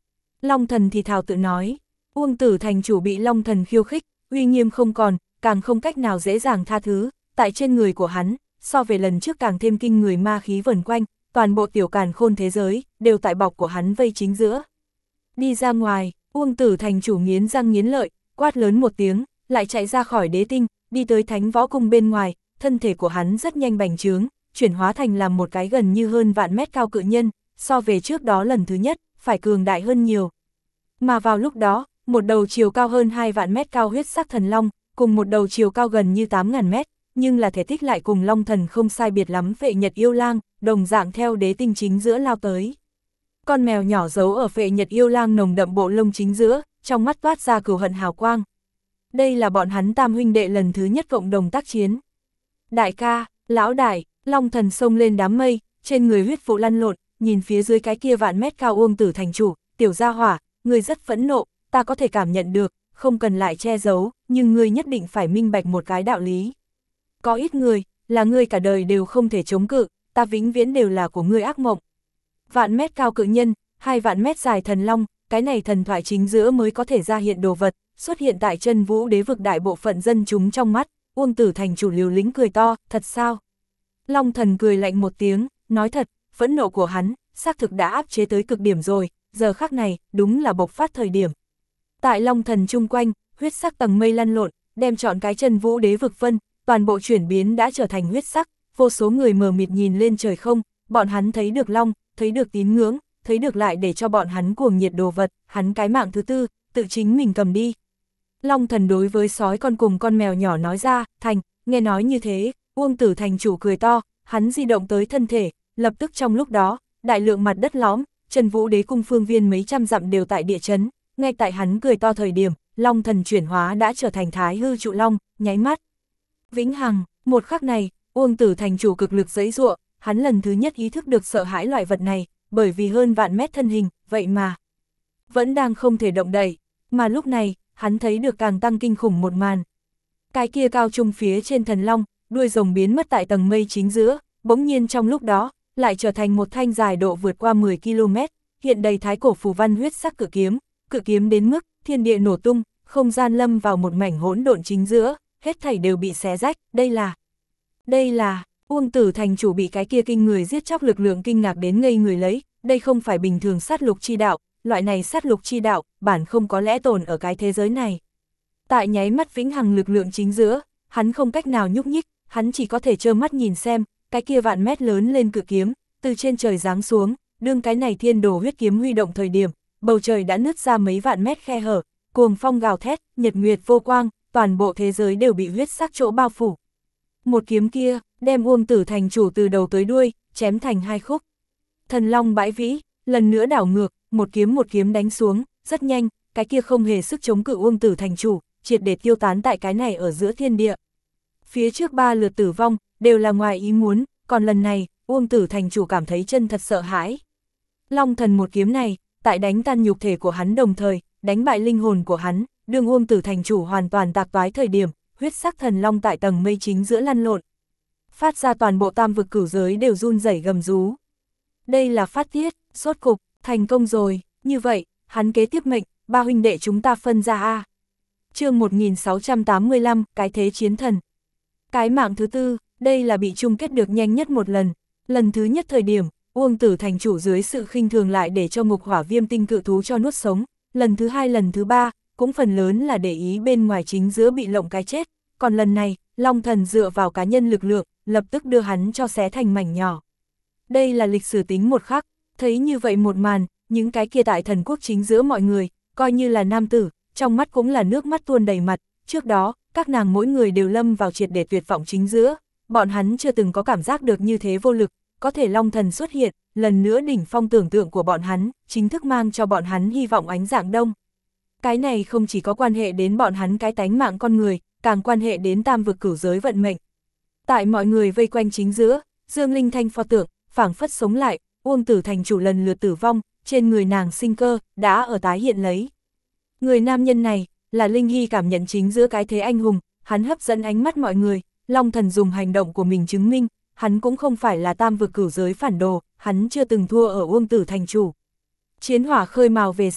Long thần thì thào tự nói, Uông Tử thành chủ bị Long thần khiêu khích, uy nghiêm không còn, càng không cách nào dễ dàng tha thứ, tại trên người của hắn, so về lần trước càng thêm kinh người ma khí vần quanh, toàn bộ tiểu càn khôn thế giới, đều tại bọc của hắn vây chính giữa. Đi ra ngoài, Uông Tử thành chủ nghiến răng nghiến lợi, quát lớn một tiếng, lại chạy ra khỏi đế tinh, đi tới thánh võ cung bên ngoài, thân thể của hắn rất nhanh bành trướng, chuyển hóa thành làm một cái gần như hơn vạn mét cao cự nhân, so về trước đó lần thứ nhất, phải cường đại hơn nhiều. Mà vào lúc đó, một đầu chiều cao hơn hai vạn mét cao huyết sắc thần long, cùng một đầu chiều cao gần như tám ngàn mét, nhưng là thể tích lại cùng long thần không sai biệt lắm Phệ Nhật Yêu Lang, đồng dạng theo đế tinh chính giữa lao tới. Con mèo nhỏ giấu ở Phệ Nhật Yêu Lang nồng đậm bộ lông chính giữa, trong mắt toát ra cừu hận hào quang. Đây là bọn hắn tam huynh đệ lần thứ nhất cộng đồng tác chiến. Đại ca, lão đại, long thần xông lên đám mây, trên người huyết vụ lăn lộn, nhìn phía dưới cái kia vạn mét cao Uông Tử thành chủ, tiểu gia hỏa, người rất phẫn nộ, ta có thể cảm nhận được, không cần lại che giấu, nhưng ngươi nhất định phải minh bạch một cái đạo lý. Có ít người, là ngươi cả đời đều không thể chống cự, ta vĩnh viễn đều là của ngươi ác mộng. Vạn mét cao cự nhân, hai vạn mét dài thần long, cái này thần thoại chính giữa mới có thể ra hiện đồ vật, xuất hiện tại chân vũ đế vực đại bộ phận dân chúng trong mắt. Uông Tử thành chủ liều lĩnh cười to, thật sao? Long thần cười lạnh một tiếng, nói thật, phẫn nộ của hắn, xác thực đã áp chế tới cực điểm rồi, giờ khắc này, đúng là bộc phát thời điểm. Tại long thần chung quanh, huyết sắc tầng mây lăn lộn, đem trọn cái chân vũ đế vực vân, toàn bộ chuyển biến đã trở thành huyết sắc, vô số người mờ mịt nhìn lên trời không, bọn hắn thấy được long, thấy được tín ngưỡng, thấy được lại để cho bọn hắn cuồng nhiệt đồ vật, hắn cái mạng thứ tư, tự chính mình cầm đi. Long thần đối với sói con cùng con mèo nhỏ nói ra, thành, nghe nói như thế, Uông Tử thành chủ cười to, hắn di động tới thân thể, lập tức trong lúc đó, đại lượng mặt đất lõm, chân vũ đế cung phương viên mấy trăm dặm đều tại địa chấn, ngay tại hắn cười to thời điểm, long thần chuyển hóa đã trở thành thái hư trụ long, nháy mắt. Vĩnh hằng, một khắc này, Uông Tử thành chủ cực lực giãy giụa, hắn lần thứ nhất ý thức được sợ hãi loại vật này, bởi vì hơn vạn mét thân hình, vậy mà vẫn đang không thể động đậy, mà lúc này, hắn thấy được càng tăng kinh khủng một màn. Cái kia cao trung phía trên thần long, đuôi rồng biến mất tại tầng mây chính giữa, bỗng nhiên trong lúc đó, lại trở thành một thanh dài độ vượt qua mười ki lô mét, hiện đầy thái cổ phù văn huyết sắc cự kiếm, cự kiếm đến mức thiên địa nổ tung, không gian lâm vào một mảnh hỗn độn chính giữa, hết thảy đều bị xé rách, đây là Đây là Uông Tử thành chủ bị cái kia kinh người giết chóc lực lượng kinh ngạc đến ngây người lấy, đây không phải bình thường sát lục chi đạo, loại này sát lục chi đạo, bản không có lẽ tồn ở cái thế giới này. Tại nháy mắt vĩnh hằng lực lượng chính giữa, hắn không cách nào nhúc nhích, hắn chỉ có thể trơ mắt nhìn xem, cái kia vạn mét lớn lên cự kiếm, từ trên trời giáng xuống, đương cái này thiên đồ huyết kiếm huy động thời điểm, bầu trời đã nứt ra mấy vạn mét khe hở, cuồng phong gào thét, nhật nguyệt vô quang, toàn bộ thế giới đều bị huyết sắc chỗ bao phủ. Một kiếm kia, đem Uông Tử thành chủ từ đầu tới đuôi, chém thành hai khúc. Thần long bãi vĩ, lần nữa đảo ngược, một kiếm một kiếm đánh xuống, rất nhanh, cái kia không hề sức chống cự Uông Tử thành chủ, triệt để tiêu tán tại cái này ở giữa thiên địa. Phía trước ba lượt tử vong, đều là ngoài ý muốn, còn lần này, Uông Tử thành chủ cảm thấy chân thật sợ hãi. Long thần một kiếm này, tại đánh tan nhục thể của hắn đồng thời, đánh bại linh hồn của hắn, đương Uông Tử thành chủ hoàn toàn tạc toái thời điểm, huyết sắc thần long tại tầng mây chính giữa lăn lộn. Phát ra toàn bộ tam vực cửu giới đều run rẩy gầm rú. Đây là phát tiết, sốt cục, thành công rồi, như vậy, hắn kế tiếp mệnh, ba huynh đệ chúng ta phân ra a. Chương một nghìn sáu trăm tám mươi lăm, cái thế chiến thần. Cái mạng thứ tư, đây là bị chung kết được nhanh nhất một lần. Lần thứ nhất thời điểm, Uông Tử thành chủ dưới sự khinh thường lại để cho ngục hỏa viêm tinh cự thú cho nuốt sống. Lần thứ hai lần thứ ba, cũng phần lớn là để ý bên ngoài chính giữa bị lộng cái chết. Còn lần này, Long thần dựa vào cá nhân lực lượng, lập tức đưa hắn cho xé thành mảnh nhỏ. Đây là lịch sử tính một khắc, thấy như vậy một màn, những cái kia tại thần quốc chính giữa mọi người, coi như là nam tử, trong mắt cũng là nước mắt tuôn đầy mặt. Trước đó, các nàng mỗi người đều lâm vào triệt để tuyệt vọng chính giữa, bọn hắn chưa từng có cảm giác được như thế vô lực, có thể Long thần xuất hiện, lần nữa đỉnh phong tưởng tượng của bọn hắn, chính thức mang cho bọn hắn hy vọng ánh dạng đông. Cái này không chỉ có quan hệ đến bọn hắn cái tánh mạng con người, càng quan hệ đến tam vực cửu giới vận mệnh. Tại mọi người vây quanh chính giữa, Dương Linh Thanh pho tượng, phảng phất sống lại, Uông Tử thành chủ lần lượt tử vong, trên người nàng sinh cơ, đã ở tái hiện lấy. Người nam nhân này, là Linh Hy cảm nhận chính giữa cái thế anh hùng, hắn hấp dẫn ánh mắt mọi người, Long thần dùng hành động của mình chứng minh, hắn cũng không phải là tam vực cửu giới phản đồ, hắn chưa từng thua ở Uông Tử thành chủ. Chiến hỏa khơi mào về sau,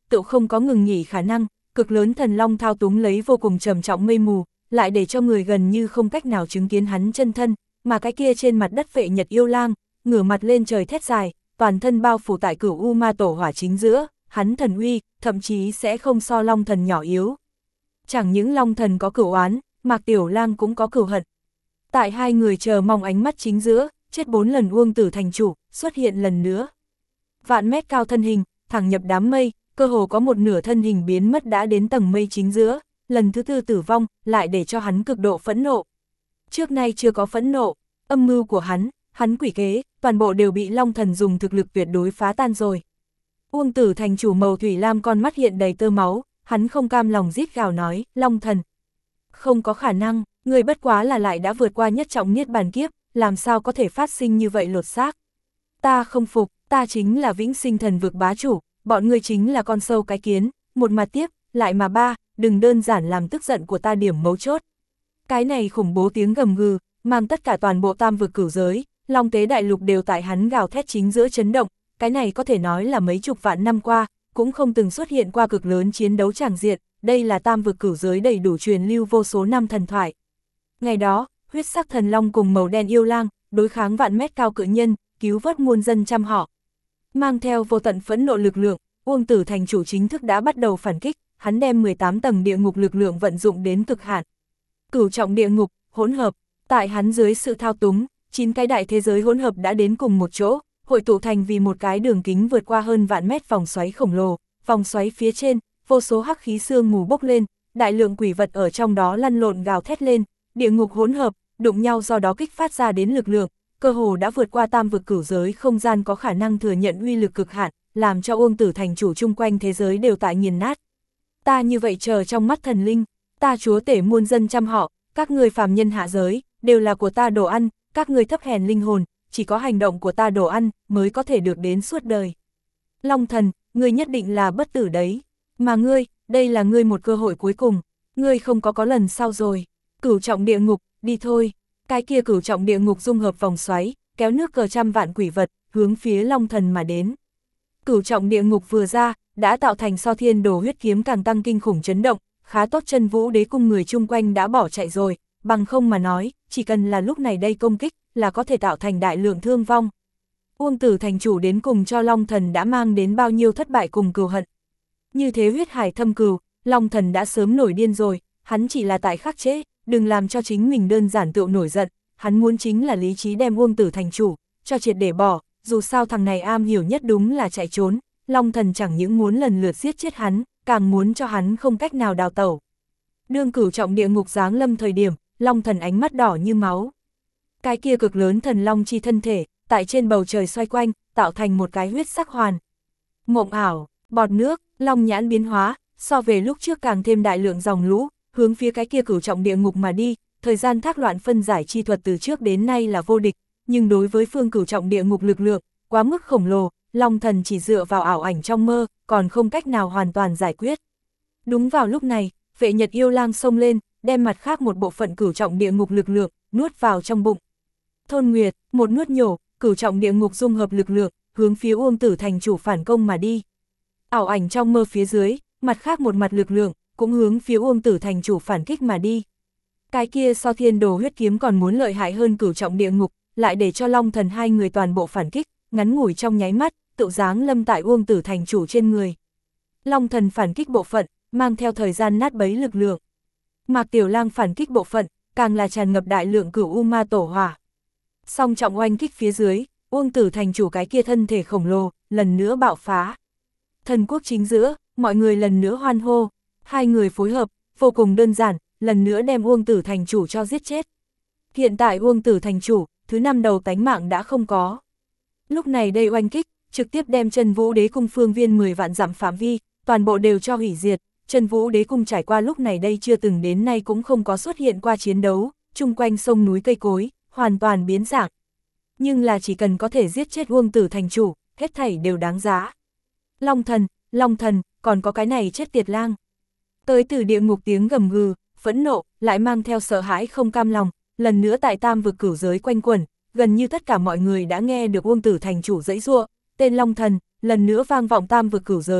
tự không có ngừng nghỉ khả năng, cực lớn thần long thao túng lấy vô cùng trầm trọng mây mù, lại để cho người gần như không cách nào chứng kiến hắn chân thân, mà cái kia trên mặt đất vệ nhật yêu lang, ngửa mặt lên trời thét dài, toàn thân bao phủ tại cửu u ma tổ hỏa chính giữa, hắn thần uy, thậm chí sẽ không so long thần nhỏ yếu. Chẳng những long thần có cửu oán, Mạc Tiểu Lang cũng có cửu hận. Tại hai người chờ mong ánh mắt chính giữa, chết bốn lần Uông Tử thành chủ, xuất hiện lần nữa. Vạn mét cao thân hình, thẳng nhập đám mây, cơ hồ có một nửa thân hình biến mất đã đến tầng mây chính giữa, lần thứ tư tử vong, lại để cho hắn cực độ phẫn nộ. Trước nay chưa có phẫn nộ, âm mưu của hắn, hắn quỷ kế, toàn bộ đều bị Long Thần dùng thực lực tuyệt đối phá tan rồi. Uông Tử thành chủ màu thủy lam con mắt hiện đầy tơ máu, hắn không cam lòng rít gào nói, Long Thần. Không có khả năng, người bất quá là lại đã vượt qua nhất trọng niết bàn kiếp, làm sao có thể phát sinh như vậy lột xác. Ta không phục, ta chính là vĩnh sinh thần vực bá chủ, bọn ngươi chính là con sâu cái kiến, một mà tiếp, lại mà ba, đừng đơn giản làm tức giận của ta điểm mấu chốt. Cái này khủng bố tiếng gầm gừ, mang tất cả toàn bộ tam vực cửu giới, Long Tế đại lục đều tại hắn gào thét chính giữa chấn động, cái này có thể nói là mấy chục vạn năm qua, cũng không từng xuất hiện qua cực lớn chiến đấu tràng diện, đây là tam vực cửu giới đầy đủ truyền lưu vô số năm thần thoại. Ngày đó, huyết sắc thần long cùng màu đen yêu lang, đối kháng vạn mét cao cự nhân, cứu vớt muôn dân trăm họ. Mang theo vô tận phẫn nộ lực lượng, Uông Tử thành chủ chính thức đã bắt đầu phản kích, hắn đem mười tám tầng địa ngục lực lượng vận dụng đến cực hạn. Cửu trọng địa ngục, hỗn hợp, tại hắn dưới sự thao túng, chín cái đại thế giới hỗn hợp đã đến cùng một chỗ, hội tụ thành vì một cái đường kính vượt qua hơn vạn mét vòng xoáy khổng lồ, vòng xoáy phía trên, vô số hắc khí sương mù bốc lên, đại lượng quỷ vật ở trong đó lăn lộn gào thét lên, địa ngục hỗn hợp, đụng nhau do đó kích phát ra đến lực lượng, cơ hồ đã vượt qua tam vực cửu giới không gian có khả năng thừa nhận uy lực cực hạn, làm cho Uông Tử thành chủ chung quanh thế giới đều tại nghiền nát. Ta như vậy chờ trong mắt thần linh, ta chúa tể muôn dân trăm họ, các người phàm nhân hạ giới, đều là của ta đồ ăn, các người thấp hèn linh hồn, chỉ có hành động của ta đồ ăn, mới có thể được đến suốt đời. Long thần, ngươi nhất định là bất tử đấy, mà ngươi, đây là ngươi một cơ hội cuối cùng, ngươi không có có lần sau rồi. Cửu trọng địa ngục, đi thôi. Cái kia cửu trọng địa ngục dung hợp vòng xoáy, kéo nước cờ trăm vạn quỷ vật, hướng phía Long thần mà đến. Cửu trọng địa ngục vừa ra, đã tạo thành so thiên đồ huyết kiếm càng tăng kinh khủng chấn động, khá tốt chân vũ đế cung người chung quanh đã bỏ chạy rồi, bằng không mà nói, chỉ cần là lúc này đây công kích, là có thể tạo thành đại lượng thương vong. Uông Tử thành chủ đến cùng cho Long thần đã mang đến bao nhiêu thất bại cùng cừu hận. Như thế huyết hải thâm cừu, Long thần đã sớm nổi điên rồi, hắn chỉ là tại khắc chế, đừng làm cho chính mình đơn giản tựu nổi giận, hắn muốn chính là lý trí đem Uông Tử thành chủ, cho triệt để bỏ, dù sao thằng này am hiểu nhất đúng là chạy trốn, Long thần chẳng những muốn lần lượt giết chết hắn, càng muốn cho hắn không cách nào đào tẩu. Đương cửu trọng địa ngục giáng lâm thời điểm, Long thần ánh mắt đỏ như máu. Cái kia cực lớn thần long chi thân thể, tại trên bầu trời xoay quanh, tạo thành một cái huyết sắc hoàn. Mộng ảo, bọt nước, long nhãn biến hóa, so về lúc trước càng thêm đại lượng dòng lũ, hướng phía cái kia cửu trọng địa ngục mà đi, thời gian thác loạn phân giải chi thuật từ trước đến nay là vô địch, nhưng đối với phương cửu trọng địa ngục lực lượng, quá mức khổng lồ, Long thần chỉ dựa vào ảo ảnh trong mơ, còn không cách nào hoàn toàn giải quyết. Đúng vào lúc này, vệ nhật yêu lang xông lên, đem mặt khác một bộ phận cửu trọng địa ngục lực lượng, nuốt vào trong bụng. Thôn Nguyệt, một nuốt nhổ, cửu trọng địa ngục dung hợp lực lượng, hướng phía Uông Tử thành chủ phản công mà đi. Ảo ảnh trong mơ phía dưới, mặt khác một mặt lực lượng, cũng hướng phía Uông Tử thành chủ phản kích mà đi. Cái kia so thiên đồ huyết kiếm còn muốn lợi hại hơn cửu trọng địa ngục, lại để cho Long thần hai người toàn bộ phản kích, ngắn ngủi trong nháy mắt, tự giáng lâm tại Uông Tử thành chủ trên người. Long thần phản kích bộ phận, mang theo thời gian nát bấy lực lượng. Mạc Tiểu Lang phản kích bộ phận, càng là tràn ngập đại lượng cửu u ma tổ hỏa. Song trọng oanh kích phía dưới, Uông Tử thành chủ cái kia thân thể khổng lồ, lần nữa bạo phá. Thần quốc chính giữa, mọi người lần nữa hoan hô, hai người phối hợp, vô cùng đơn giản, lần nữa đem Uông Tử thành chủ cho giết chết. Hiện tại Uông Tử thành chủ, thứ năm đầu tánh mạng đã không có. Lúc này đây oanh kích, trực tiếp đem Chân Vũ Đế cung phương viên mười vạn dặm phạm vi, toàn bộ đều cho hủy diệt. Chân Vũ Đế cung trải qua lúc này đây chưa từng đến nay cũng không có xuất hiện qua chiến đấu, chung quanh sông núi cây cối, hoàn toàn biến dạng. Nhưng là chỉ cần có thể giết chết Uông Tử thành chủ, hết thảy đều đáng giá. Long thần, Long thần, còn có cái này chết tiệt lang. Tới từ địa ngục tiếng gầm gừ, phẫn nộ, lại mang theo sợ hãi không cam lòng, lần nữa tại tam vực cửu giới quanh quẩn, gần như tất cả mọi người đã nghe được Uông Tử thành chủ giãy giụa, tên Long thần, lần nữa vang vọng tam vực cửu giới,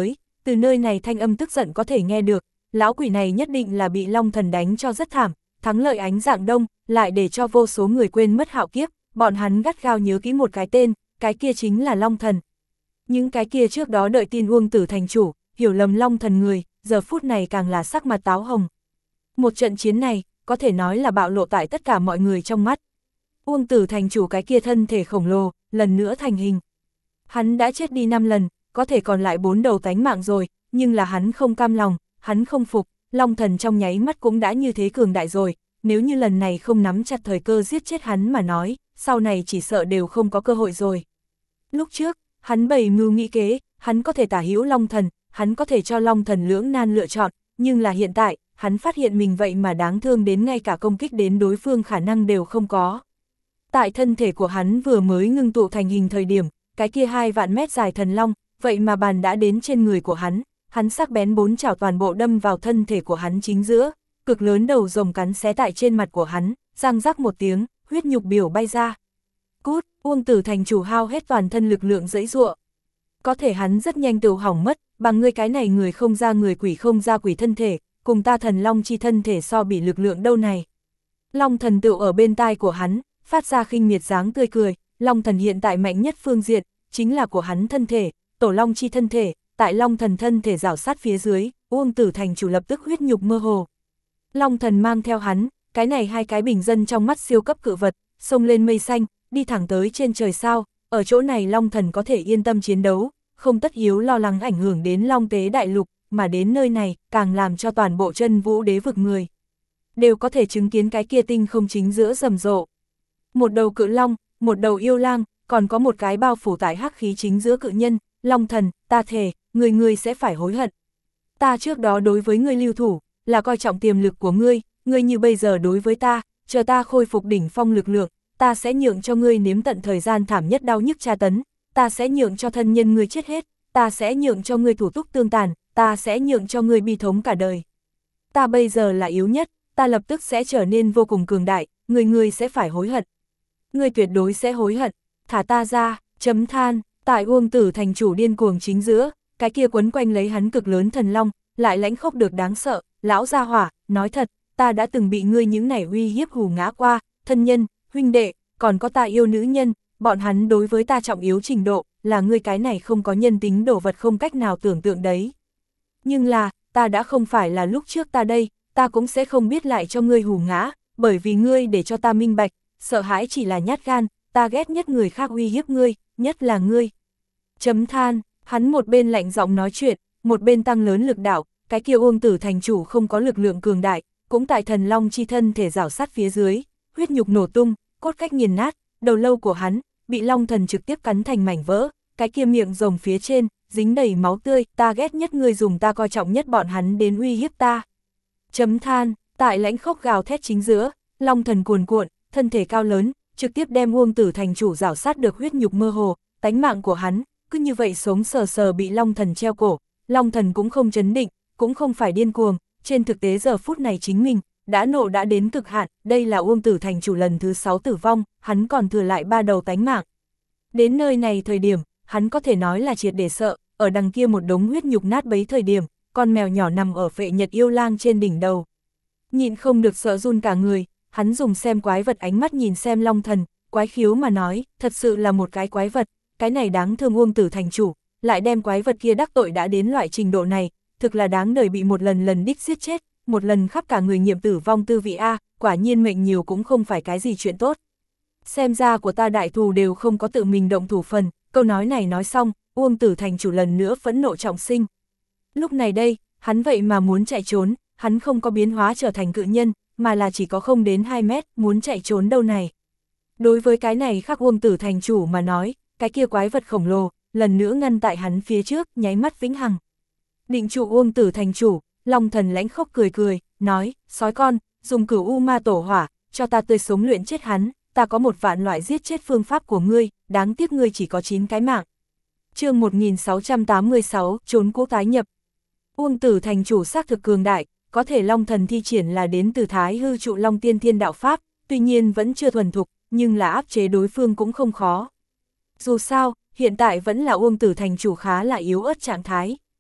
từ nơi này thanh âm tức giận có thể nghe được, lão quỷ này nhất định là bị Long Thần đánh cho rất thảm, thắng lợi ánh dạng đông, lại để cho vô số người quên mất hạo kiếp, bọn hắn gắt gao nhớ kỹ một cái tên, cái kia chính là Long Thần. Những cái kia trước đó đợi tin Uông Tử thành chủ, hiểu lầm Long Thần người, giờ phút này càng là sắc mặt táo hồng. Một trận chiến này, có thể nói là bạo lộ tại tất cả mọi người trong mắt. Uông Tử thành chủ cái kia thân thể khổng lồ, lần nữa thành hình. Hắn đã chết đi năm lần, có thể còn lại bốn đầu tánh mạng rồi, nhưng là hắn không cam lòng, hắn không phục, Long Thần trong nháy mắt cũng đã như thế cường đại rồi, nếu như lần này không nắm chặt thời cơ giết chết hắn mà nói, sau này chỉ sợ đều không có cơ hội rồi. Lúc trước, hắn bày mưu nghĩ kế, hắn có thể tả hữu Long Thần, hắn có thể cho Long Thần lưỡng nan lựa chọn, nhưng là hiện tại, hắn phát hiện mình vậy mà đáng thương đến ngay cả công kích đến đối phương khả năng đều không có. Tại thân thể của hắn vừa mới ngưng tụ thành hình thời điểm, cái kia hai vạn mét dài thần long, vậy mà bàn đã đến trên người của hắn, hắn sắc bén bốn chảo toàn bộ đâm vào thân thể của hắn chính giữa, cực lớn đầu rồng cắn xé tại trên mặt của hắn, răng rắc một tiếng, huyết nhục biểu bay ra. Cút, Uông Tử thành chủ hao hết toàn thân lực lượng giãy giụa. Có thể hắn rất nhanh tự hỏng mất, bằng ngươi cái này người không ra người quỷ không ra quỷ thân thể, cùng ta thần long chi thân thể so bị lực lượng đâu này. Long Thần tựu ở bên tai của hắn, phát ra khinh miệt dáng tươi cười, Long Thần hiện tại mạnh nhất phương diện, chính là của hắn thân thể, tổ long chi thân thể, tại Long Thần thân thể rảo sát phía dưới, Uông Tử thành chủ lập tức huyết nhục mơ hồ. Long Thần mang theo hắn, cái này hai cái bình dân trong mắt siêu cấp cự vật, xông lên mây xanh, đi thẳng tới trên trời sao, ở chỗ này Long Thần có thể yên tâm chiến đấu, không tất yếu lo lắng ảnh hưởng đến Long Tế đại lục, mà đến nơi này, càng làm cho toàn bộ chân vũ đế vực người. Đều có thể chứng kiến cái kia tinh không chính giữa rầm rộ. Một đầu cự long, một đầu yêu lang, còn có một cái bao phủ tại hắc khí chính giữa cự nhân, Long Thần, ta thề, người người sẽ phải hối hận. Ta trước đó đối với ngươi lưu thủ, là coi trọng tiềm lực của ngươi, ngươi như bây giờ đối với ta, chờ ta khôi phục đỉnh phong lực lượng, ta sẽ nhượng cho ngươi nếm tận thời gian thảm nhất đau nhức tra tấn, ta sẽ nhượng cho thân nhân ngươi chết hết, ta sẽ nhượng cho ngươi thủ túc tương tàn, ta sẽ nhượng cho ngươi bi thống cả đời. Ta bây giờ là yếu nhất, ta lập tức sẽ trở nên vô cùng cường đại, người ngươi sẽ phải hối hận. Ngươi tuyệt đối sẽ hối hận, thả ta ra, chấm than, tại Uông Tử thành chủ điên cuồng chính giữa, cái kia quấn quanh lấy hắn cực lớn thần long, lại lãnh khốc được đáng sợ, lão gia hỏa, nói thật, ta đã từng bị ngươi những này uy hiếp hù ngã qua, thân nhân, huynh đệ, còn có ta yêu nữ nhân, bọn hắn đối với ta trọng yếu trình độ, là ngươi cái này không có nhân tính đồ vật không cách nào tưởng tượng đấy. Nhưng là, ta đã không phải là lúc trước ta đây, ta cũng sẽ không biết lại cho ngươi hù ngã, bởi vì ngươi để cho ta minh bạch, sợ hãi chỉ là nhát gan, ta ghét nhất người khác uy hiếp ngươi, nhất là ngươi. Chấm than, hắn một bên lạnh giọng nói chuyện, một bên tăng lớn lực đạo, cái kia Uông Tử thành chủ không có lực lượng cường đại, cũng tại thần long chi thân thể rảo sát phía dưới, huyết nhục nổ tung, cốt cách nghiền nát, đầu lâu của hắn, bị Long Thần trực tiếp cắn thành mảnh vỡ, cái kia miệng rồng phía trên, dính đầy máu tươi, ta ghét nhất người dùng ta coi trọng nhất bọn hắn đến uy hiếp ta. Chấm than, tại lãnh khốc gào thét chính giữa, Long Thần cuồn cuộn, thân thể cao lớn, trực tiếp đem Uông Tử thành chủ rảo sát được huyết nhục mơ hồ, tánh mạng của hắn, cứ như vậy sống sờ sờ bị Long Thần treo cổ, Long Thần cũng không chấn định, cũng không phải điên cuồng, trên thực tế giờ phút này chính mình, đã nộ đã đến cực hạn, đây là Uông Tử thành chủ lần thứ sáu tử vong, hắn còn thừa lại ba đầu tánh mạng. Đến nơi này thời điểm, hắn có thể nói là triệt để sợ, ở đằng kia một đống huyết nhục nát bấy thời điểm, con mèo nhỏ nằm ở phệ nhật yêu lang trên đỉnh đầu. Nhịn không được sợ run cả người, hắn dùng xem quái vật ánh mắt nhìn xem Long Thần, quái khiếu mà nói, thật sự là một cái quái vật, cái này đáng thương Uông Tử thành chủ, lại đem quái vật kia đắc tội đã đến loại trình độ này, thực là đáng đời bị một lần lần đích giết chết, một lần khắp cả người nhiệm tử vong tư vị A, quả nhiên mệnh nhiều cũng không phải cái gì chuyện tốt. Xem ra của ta đại thù đều không có tự mình động thủ phần, câu nói này nói xong, Uông Tử thành chủ lần nữa phẫn nộ trọng sinh. Lúc này đây, hắn vậy mà muốn chạy trốn, hắn không có biến hóa trở thành cự nhân, mà là chỉ có không đến hai mét, muốn chạy trốn đâu này. Đối với cái này khác Uông Tử thành chủ mà nói, cái kia quái vật khổng lồ, lần nữa ngăn tại hắn phía trước, nháy mắt vĩnh hằng. Định trụ Uông Tử thành chủ, Long Thần lãnh khốc cười cười, nói, sói con, dùng cửu u ma tổ hỏa, cho ta tươi sống luyện chết hắn, ta có một vạn loại giết chết phương pháp của ngươi, đáng tiếc ngươi chỉ có chín cái mạng. Chương một nghìn sáu trăm tám mươi sáu, trốn cũ tái nhập. Uông Tử thành chủ xác thực cường đại, có thể Long Thần thi triển là đến từ Thái Hư trụ Long Tiên Thiên đạo pháp, tuy nhiên vẫn chưa thuần thục, nhưng là áp chế đối phương cũng không khó. Dù sao, hiện tại vẫn là Uông Tử thành chủ khá là yếu ớt trạng thái.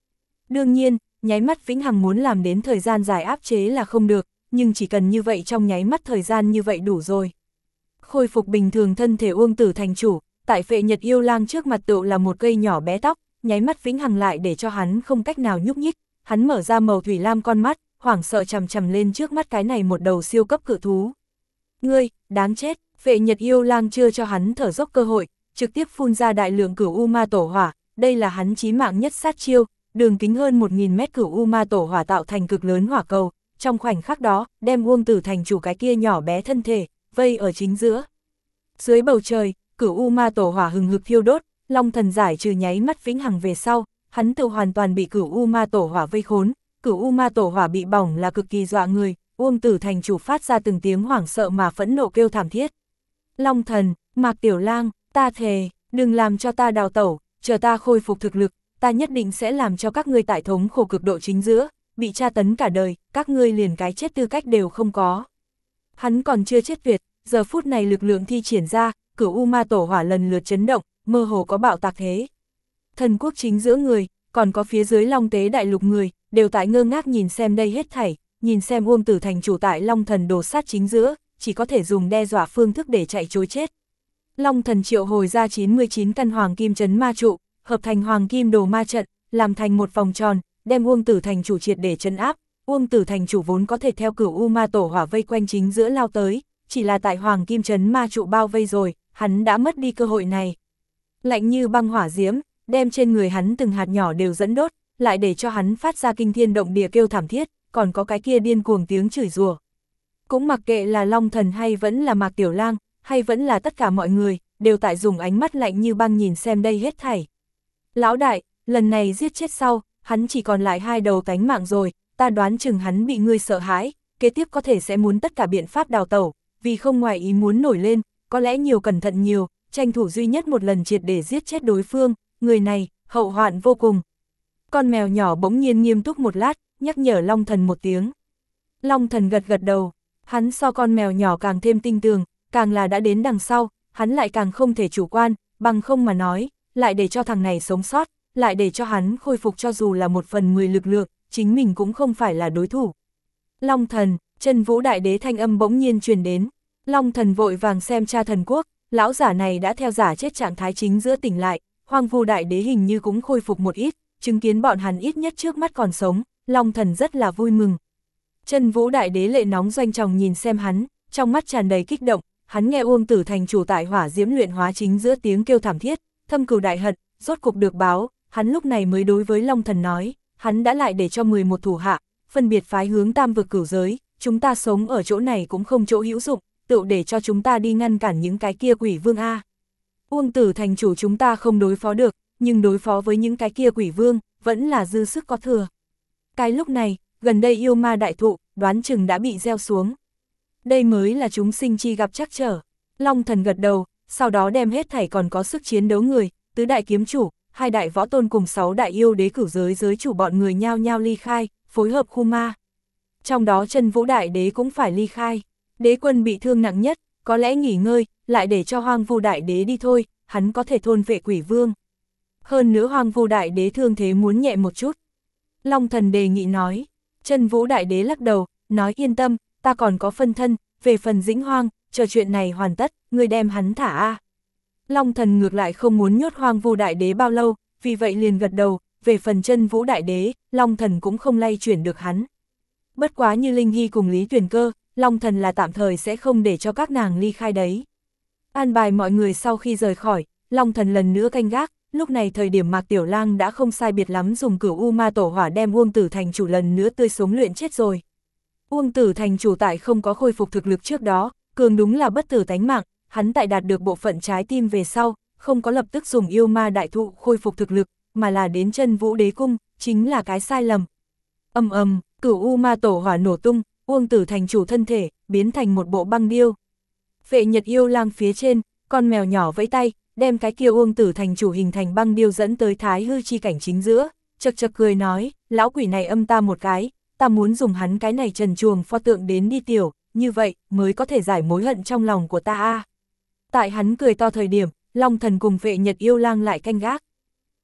Đương nhiên, nháy mắt vĩnh hằng muốn làm đến thời gian dài áp chế là không được, nhưng chỉ cần như vậy trong nháy mắt thời gian như vậy đủ rồi. Khôi phục bình thường thân thể Uông Tử thành chủ, tại Phệ Nhật Yêu Lang trước mặt tựu là một cây nhỏ bé tóc, nháy mắt vĩnh hằng lại để cho hắn không cách nào nhúc nhích, hắn mở ra màu thủy lam con mắt, hoảng sợ chằm chằm lên trước mắt cái này một đầu siêu cấp cự thú. Ngươi, đáng chết, Phệ Nhật Yêu Lang chưa cho hắn thở dốc cơ hội, trực tiếp phun ra đại lượng cửu U Ma Tổ Hỏa, đây là hắn chí mạng nhất sát chiêu, đường kính hơn một nghìn mét cửu U Ma Tổ Hỏa tạo thành cực lớn hỏa cầu, trong khoảnh khắc đó, đem Uông Tử thành chủ cái kia nhỏ bé thân thể, vây ở chính giữa. Dưới bầu trời, cửu U Ma Tổ Hỏa hừng hực thiêu đốt, Long Thần giải trừ nháy mắt vĩnh hằng về sau, hắn tự hoàn toàn bị cửu U Ma Tổ Hỏa vây khốn, cửu U Ma Tổ Hỏa bị bỏng là cực kỳ dọa người, Uông Tử thành chủ phát ra từng tiếng hoảng sợ mà phẫn nộ kêu thảm thiết. Long Thần, Mạc Tiểu Lang, ta thề, đừng làm cho ta đào tẩu, chờ ta khôi phục thực lực, ta nhất định sẽ làm cho các ngươi tại thống khổ cực độ chính giữa, bị tra tấn cả đời, các ngươi liền cái chết tư cách đều không có. Hắn còn chưa chết tuyệt, giờ phút này lực lượng thi triển ra, cửu U Ma Tổ Hỏa lần lượt chấn động, mơ hồ có bạo tạc thế. Thần quốc chính giữa người, còn có phía dưới Long Tế Đại Lục người, đều tại ngơ ngác nhìn xem đây hết thảy, nhìn xem Uông Tử thành chủ tại Long Thần đồ sát chính giữa, chỉ có thể dùng đe dọa phương thức để chạy trối chết. Long Thần triệu hồi ra chín mươi chín căn hoàng kim chấn ma trụ, hợp thành hoàng kim đồ ma trận, làm thành một vòng tròn, đem Uông Tử thành chủ triệt để trấn áp. Uông Tử thành chủ vốn có thể theo cửu U Ma Tổ Hỏa vây quanh chính giữa lao tới, chỉ là tại hoàng kim chấn ma trụ bao vây rồi, hắn đã mất đi cơ hội này. Lạnh như băng hỏa diễm, đem trên người hắn từng hạt nhỏ đều dẫn đốt, lại để cho hắn phát ra kinh thiên động địa kêu thảm thiết, còn có cái kia điên cuồng tiếng chửi rủa. Cũng mặc kệ là Long Thần hay vẫn là Mạc Tiểu Lang, hay vẫn là tất cả mọi người, đều tại dùng ánh mắt lạnh như băng nhìn xem đây hết thảy. Lão đại, lần này giết chết sau, hắn chỉ còn lại hai đầu tánh mạng rồi, ta đoán chừng hắn bị ngươi sợ hãi, kế tiếp có thể sẽ muốn tất cả biện pháp đào tẩu, vì không ngoài ý muốn nổi lên, có lẽ nhiều cẩn thận nhiều, tranh thủ duy nhất một lần triệt để giết chết đối phương, người này, hậu hoạn vô cùng. Con mèo nhỏ bỗng nhiên nghiêm túc một lát, nhắc nhở Long Thần một tiếng. Long Thần gật gật đầu, hắn so con mèo nhỏ càng thêm tinh tường, càng là đã đến đằng sau, hắn lại càng không thể chủ quan, bằng không mà nói, lại để cho thằng này sống sót, lại để cho hắn khôi phục cho dù là một phần mười lực lượng, chính mình cũng không phải là đối thủ. Long Thần, Chân Vũ Đại Đế thanh âm bỗng nhiên truyền đến, Long Thần vội vàng xem cha thần quốc, lão giả này đã theo giả chết trạng thái chính giữa tỉnh lại, Hoang Vu Đại Đế hình như cũng khôi phục một ít, chứng kiến bọn hắn ít nhất trước mắt còn sống, Long Thần rất là vui mừng. Chân Vũ Đại Đế lệ nóng doanh tròng nhìn xem hắn, trong mắt tràn đầy kích động, hắn nghe Uông Tử thành chủ tại hỏa diễm luyện hóa chính giữa tiếng kêu thảm thiết, thâm cừu đại hận, rốt cục được báo, hắn lúc này mới đối với Long Thần nói, hắn đã lại để cho mười một thủ hạ, phân biệt phái hướng tam vực cửu giới, chúng ta sống ở chỗ này cũng không chỗ hữu dụng, tự để cho chúng ta đi ngăn cản những cái kia quỷ vương a. Uông Tử thành chủ chúng ta không đối phó được, nhưng đối phó với những cái kia quỷ vương, vẫn là dư sức có thừa. Cái lúc này, gần đây yêu ma đại thụ, đoán chừng đã bị gieo xuống. Đây mới là chúng sinh chi gặp trắc trở. Long Thần gật đầu, sau đó đem hết thảy còn có sức chiến đấu người, tứ đại kiếm chủ, hai đại võ tôn cùng sáu đại yêu đế cửu giới giới chủ bọn người nhao nhao ly khai, phối hợp khu ma. Trong đó Chân Vũ Đại Đế cũng phải ly khai. Đế quân bị thương nặng nhất, có lẽ nghỉ ngơi, lại để cho Hoang Vu Đại Đế đi thôi, hắn có thể thôn vệ quỷ vương. Hơn nữa Hoang Vu Đại Đế thương thế muốn nhẹ một chút. Long Thần đề nghị nói, Chân Vũ Đại Đế lắc đầu, nói yên tâm, ta còn có phân thân, về phần Dĩnh Hoang, chờ chuyện này hoàn tất, ngươi đem hắn thả a. Long Thần ngược lại không muốn nhốt Hoang Vu Đại Đế bao lâu, vì vậy liền gật đầu, về phần Chân Vũ Đại Đế, Long Thần cũng không lay chuyển được hắn. Bất quá như Linh Hy cùng Lý Tuyền Cơ, Long Thần là tạm thời sẽ không để cho các nàng ly khai đấy. An bài mọi người sau khi rời khỏi, Long Thần lần nữa canh gác, lúc này thời điểm Mạc Tiểu Lang đã không sai biệt lắm dùng cửu U Ma Tổ Hỏa đem Uông Tử thành chủ lần nữa tươi sống luyện chết rồi. Uông Tử thành chủ tại không có khôi phục thực lực trước đó, cường đúng là bất tử tánh mạng, hắn tại đạt được bộ phận trái tim về sau, không có lập tức dùng yêu ma đại thụ khôi phục thực lực, mà là đến Chân Vũ Đế cung, chính là cái sai lầm. Ầm ầm, cửu U Ma Tổ Hỏa nổ tung, Uông Tử thành chủ thân thể biến thành một bộ băng điêu. Phệ Nhật Yêu Lang phía trên, con mèo nhỏ vẫy tay, đem cái kia Uông Tử thành chủ hình thành băng điêu dẫn tới Thái Hư chi cảnh chính giữa, chật chật cười nói, lão quỷ này âm ta một cái, ta muốn dùng hắn cái này trần truồng pho tượng đến đi tiểu, như vậy mới có thể giải mối hận trong lòng của ta a. Tại hắn cười to thời điểm, Long Thần cùng Phệ Nhật Yêu Lang lại canh gác.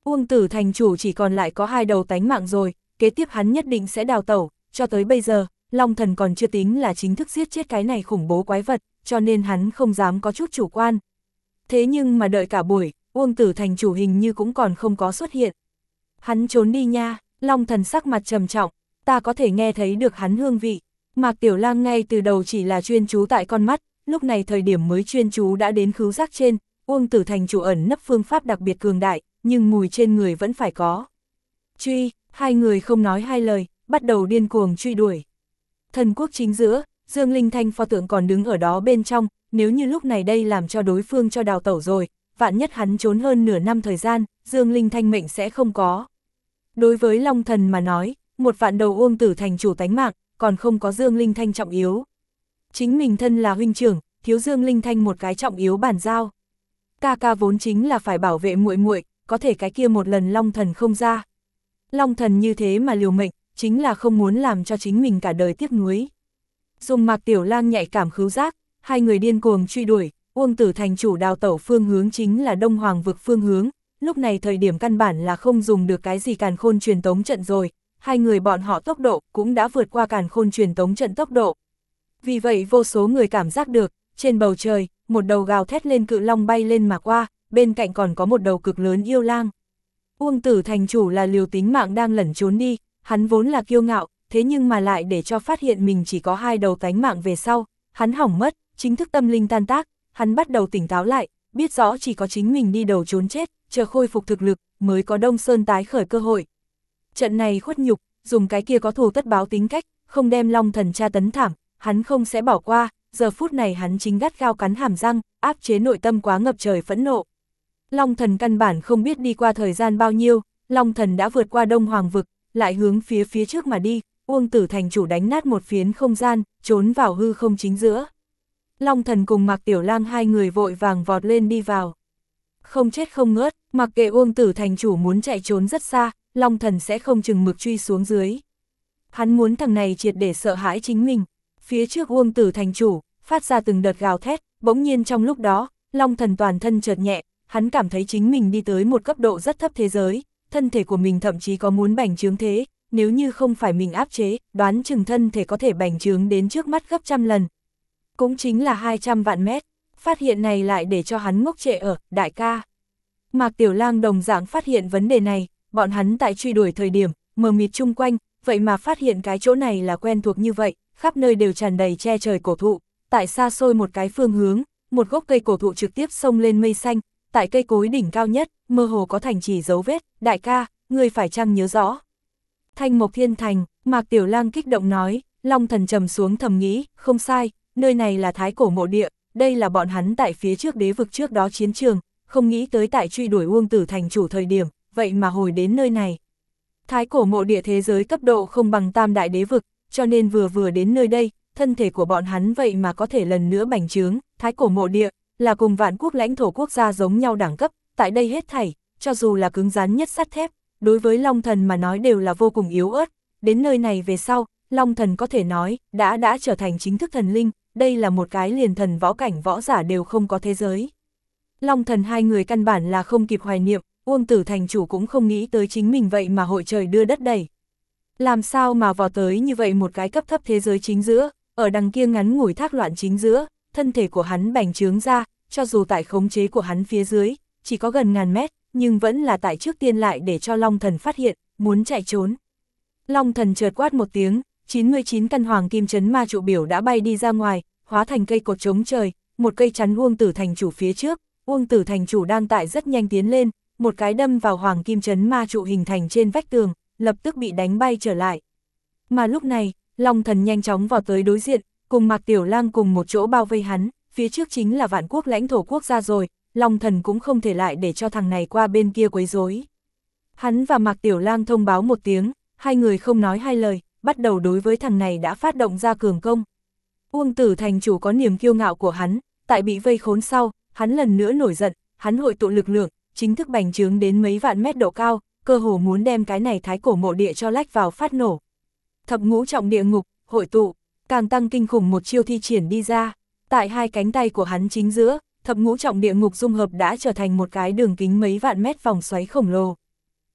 Uông Tử thành chủ chỉ còn lại có hai đầu tánh mạng rồi, kế tiếp hắn nhất định sẽ đào tẩu, cho tới bây giờ, Long Thần còn chưa tính là chính thức giết chết cái này khủng bố quái vật, cho nên hắn không dám có chút chủ quan. Thế nhưng mà đợi cả buổi, Uông Tử thành chủ hình như cũng còn không có xuất hiện. Hắn trốn đi nha, Long Thần sắc mặt trầm trọng, ta có thể nghe thấy được hắn hương vị. Mạc Tiểu Lang ngay từ đầu chỉ là chuyên chú tại con mắt, lúc này thời điểm mới chuyên chú đã đến khứu giác trên, Uông Tử thành chủ ẩn nấp phương pháp đặc biệt cường đại, nhưng mùi trên người vẫn phải có. Truy, hai người không nói hai lời, bắt đầu điên cuồng truy đuổi. Thần quốc chính giữa, Dương Linh Thanh pho tượng còn đứng ở đó bên trong, nếu như lúc này đây làm cho đối phương cho đào tẩu rồi, vạn nhất hắn trốn hơn nửa năm thời gian, Dương Linh Thanh mệnh sẽ không có. Đối với Long Thần mà nói, một vạn đầu Uông Tử thành chủ tánh mạng, còn không có Dương Linh Thanh trọng yếu. Chính mình thân là huynh trưởng, thiếu Dương Linh Thanh một cái trọng yếu bàn giao. Ca ca vốn chính là phải bảo vệ muội muội, có thể cái kia một lần Long Thần không ra. Long Thần như thế mà liều mệnh, chính là không muốn làm cho chính mình cả đời tiếc nuối. Dùng Mạc Tiểu Lang nhạy cảm khứu giác, hai người điên cuồng truy đuổi, Uông Tử thành chủ đào tẩu phương hướng chính là Đông Hoàng vực phương hướng, lúc này thời điểm căn bản là không dùng được cái gì càn khôn truyền tống trận rồi, hai người bọn họ tốc độ cũng đã vượt qua càn khôn truyền tống trận tốc độ. Vì vậy vô số người cảm giác được, trên bầu trời, một đầu gào thét lên cự long bay lên mà qua, bên cạnh còn có một đầu cực lớn yêu lang. Uông Tử thành chủ là liều tính mạng đang lẩn trốn đi, hắn vốn là kiêu ngạo, thế nhưng mà lại để cho phát hiện mình chỉ có hai đầu tánh mạng về sau, hắn hỏng mất, chính thức tâm linh tan tác, hắn bắt đầu tỉnh táo lại, biết rõ chỉ có chính mình đi đầu trốn chết, chờ khôi phục thực lực, mới có Đông Sơn tái khởi cơ hội. Trận này khuất nhục, dùng cái kia có thù tất báo tính cách, không đem Long Thần tra tấn thảm, hắn không sẽ bỏ qua, giờ phút này hắn chính gắt gao cắn hàm răng, áp chế nội tâm quá ngập trời phẫn nộ. Long Thần căn bản không biết đi qua thời gian bao nhiêu, Long Thần đã vượt qua Đông Hoàng vực, lại hướng phía phía trước mà đi, Uông Tử thành chủ đánh nát một phiến không gian, trốn vào hư không chính giữa. Long Thần cùng Mạc Tiểu Lang hai người vội vàng vọt lên đi vào. Không chết không ngớt, mặc kệ Uông Tử thành chủ muốn chạy trốn rất xa, Long Thần sẽ không chừng mực truy xuống dưới. Hắn muốn thằng này triệt để sợ hãi chính mình. Phía trước Uông Tử thành chủ, phát ra từng đợt gào thét, bỗng nhiên trong lúc đó, Long Thần toàn thân chợt nhẹ, hắn cảm thấy chính mình đi tới một cấp độ rất thấp thế giới, thân thể của mình thậm chí có muốn bành trướng thế, nếu như không phải mình áp chế, đoán chừng thân thể có thể bành trướng đến trước mắt gấp trăm lần. Cũng chính là hai trăm vạn mét, phát hiện này lại để cho hắn ngốc trệ ở, đại ca. Mạc Tiểu Lang đồng dạng phát hiện vấn đề này, bọn hắn tại truy đuổi thời điểm, mờ mịt chung quanh, vậy mà phát hiện cái chỗ này là quen thuộc như vậy, khắp nơi đều tràn đầy che trời cổ thụ, tại xa xôi một cái phương hướng, một gốc cây cổ thụ trực tiếp xông lên mây xanh, tại cây cối đỉnh cao nhất, mơ hồ có thành chỉ dấu vết, đại ca, ngươi phải chăng nhớ rõ. Thanh Mộc Thiên Thành, Mạc Tiểu Lang kích động nói, Long Thần trầm xuống thầm nghĩ, không sai, nơi này là Thái Cổ Mộ Địa, đây là bọn hắn tại phía trước đế vực trước đó chiến trường, không nghĩ tới tại truy đuổi Uông Tử thành chủ thời điểm, vậy mà hồi đến nơi này. Thái Cổ Mộ Địa thế giới cấp độ không bằng tam đại đế vực, cho nên vừa vừa đến nơi đây, thân thể của bọn hắn vậy mà có thể lần nữa bành trướng. Thái Cổ Mộ Địa là cùng vạn quốc lãnh thổ quốc gia giống nhau đẳng cấp, tại đây hết thảy, cho dù là cứng rắn nhất sắt thép, đối với Long Thần mà nói đều là vô cùng yếu ớt. Đến nơi này về sau, Long Thần có thể nói, đã đã trở thành chính thức thần linh, đây là một cái liền thần võ cảnh võ giả đều không có thế giới. Long Thần hai người căn bản là không kịp hoài niệm, Uông Tử thành chủ cũng không nghĩ tới chính mình vậy mà hội trời đưa đất đẩy. Làm sao mà vào tới như vậy một cái cấp thấp thế giới chính giữa, ở đằng kia ngắn ngủi thác loạn chính giữa, thân thể của hắn bành trướng ra, cho dù tại khống chế của hắn phía dưới, chỉ có gần ngàn mét, nhưng vẫn là tại trước tiên lại để cho Long Thần phát hiện, muốn chạy trốn. Long Thần chợt quát một tiếng, chín mươi chín căn hoàng kim chấn ma trụ biểu đã bay đi ra ngoài, hóa thành cây cột chống trời, một cây chắn Uông Tử thành chủ phía trước, Uông Tử thành chủ đang tại rất nhanh tiến lên, một cái đâm vào hoàng kim chấn ma trụ hình thành trên vách tường, lập tức bị đánh bay trở lại. Mà lúc này, Long Thần nhanh chóng vào tới đối diện, cùng Mạc Tiểu Lang cùng một chỗ bao vây hắn, phía trước chính là vạn quốc lãnh thổ quốc gia rồi, Long Thần cũng không thể lại để cho thằng này qua bên kia quấy rối. Hắn và Mạc Tiểu Lang thông báo một tiếng, hai người không nói hai lời, bắt đầu đối với thằng này đã phát động ra cường công. Uông Tử thành chủ có niềm kiêu ngạo của hắn, tại bị vây khốn sau, hắn lần nữa nổi giận, hắn hội tụ lực lượng, chính thức bành trướng đến mấy vạn mét độ cao, cơ hồ muốn đem cái này Thái Cổ Mộ Địa cho lách vào phát nổ. Thập ngũ trọng địa ngục, hội tụ, càng tăng kinh khủng một chiêu thi triển đi ra, tại hai cánh tay của hắn chính giữa, thập ngũ trọng địa ngục dung hợp đã trở thành một cái đường kính mấy vạn mét vòng xoáy khổng lồ.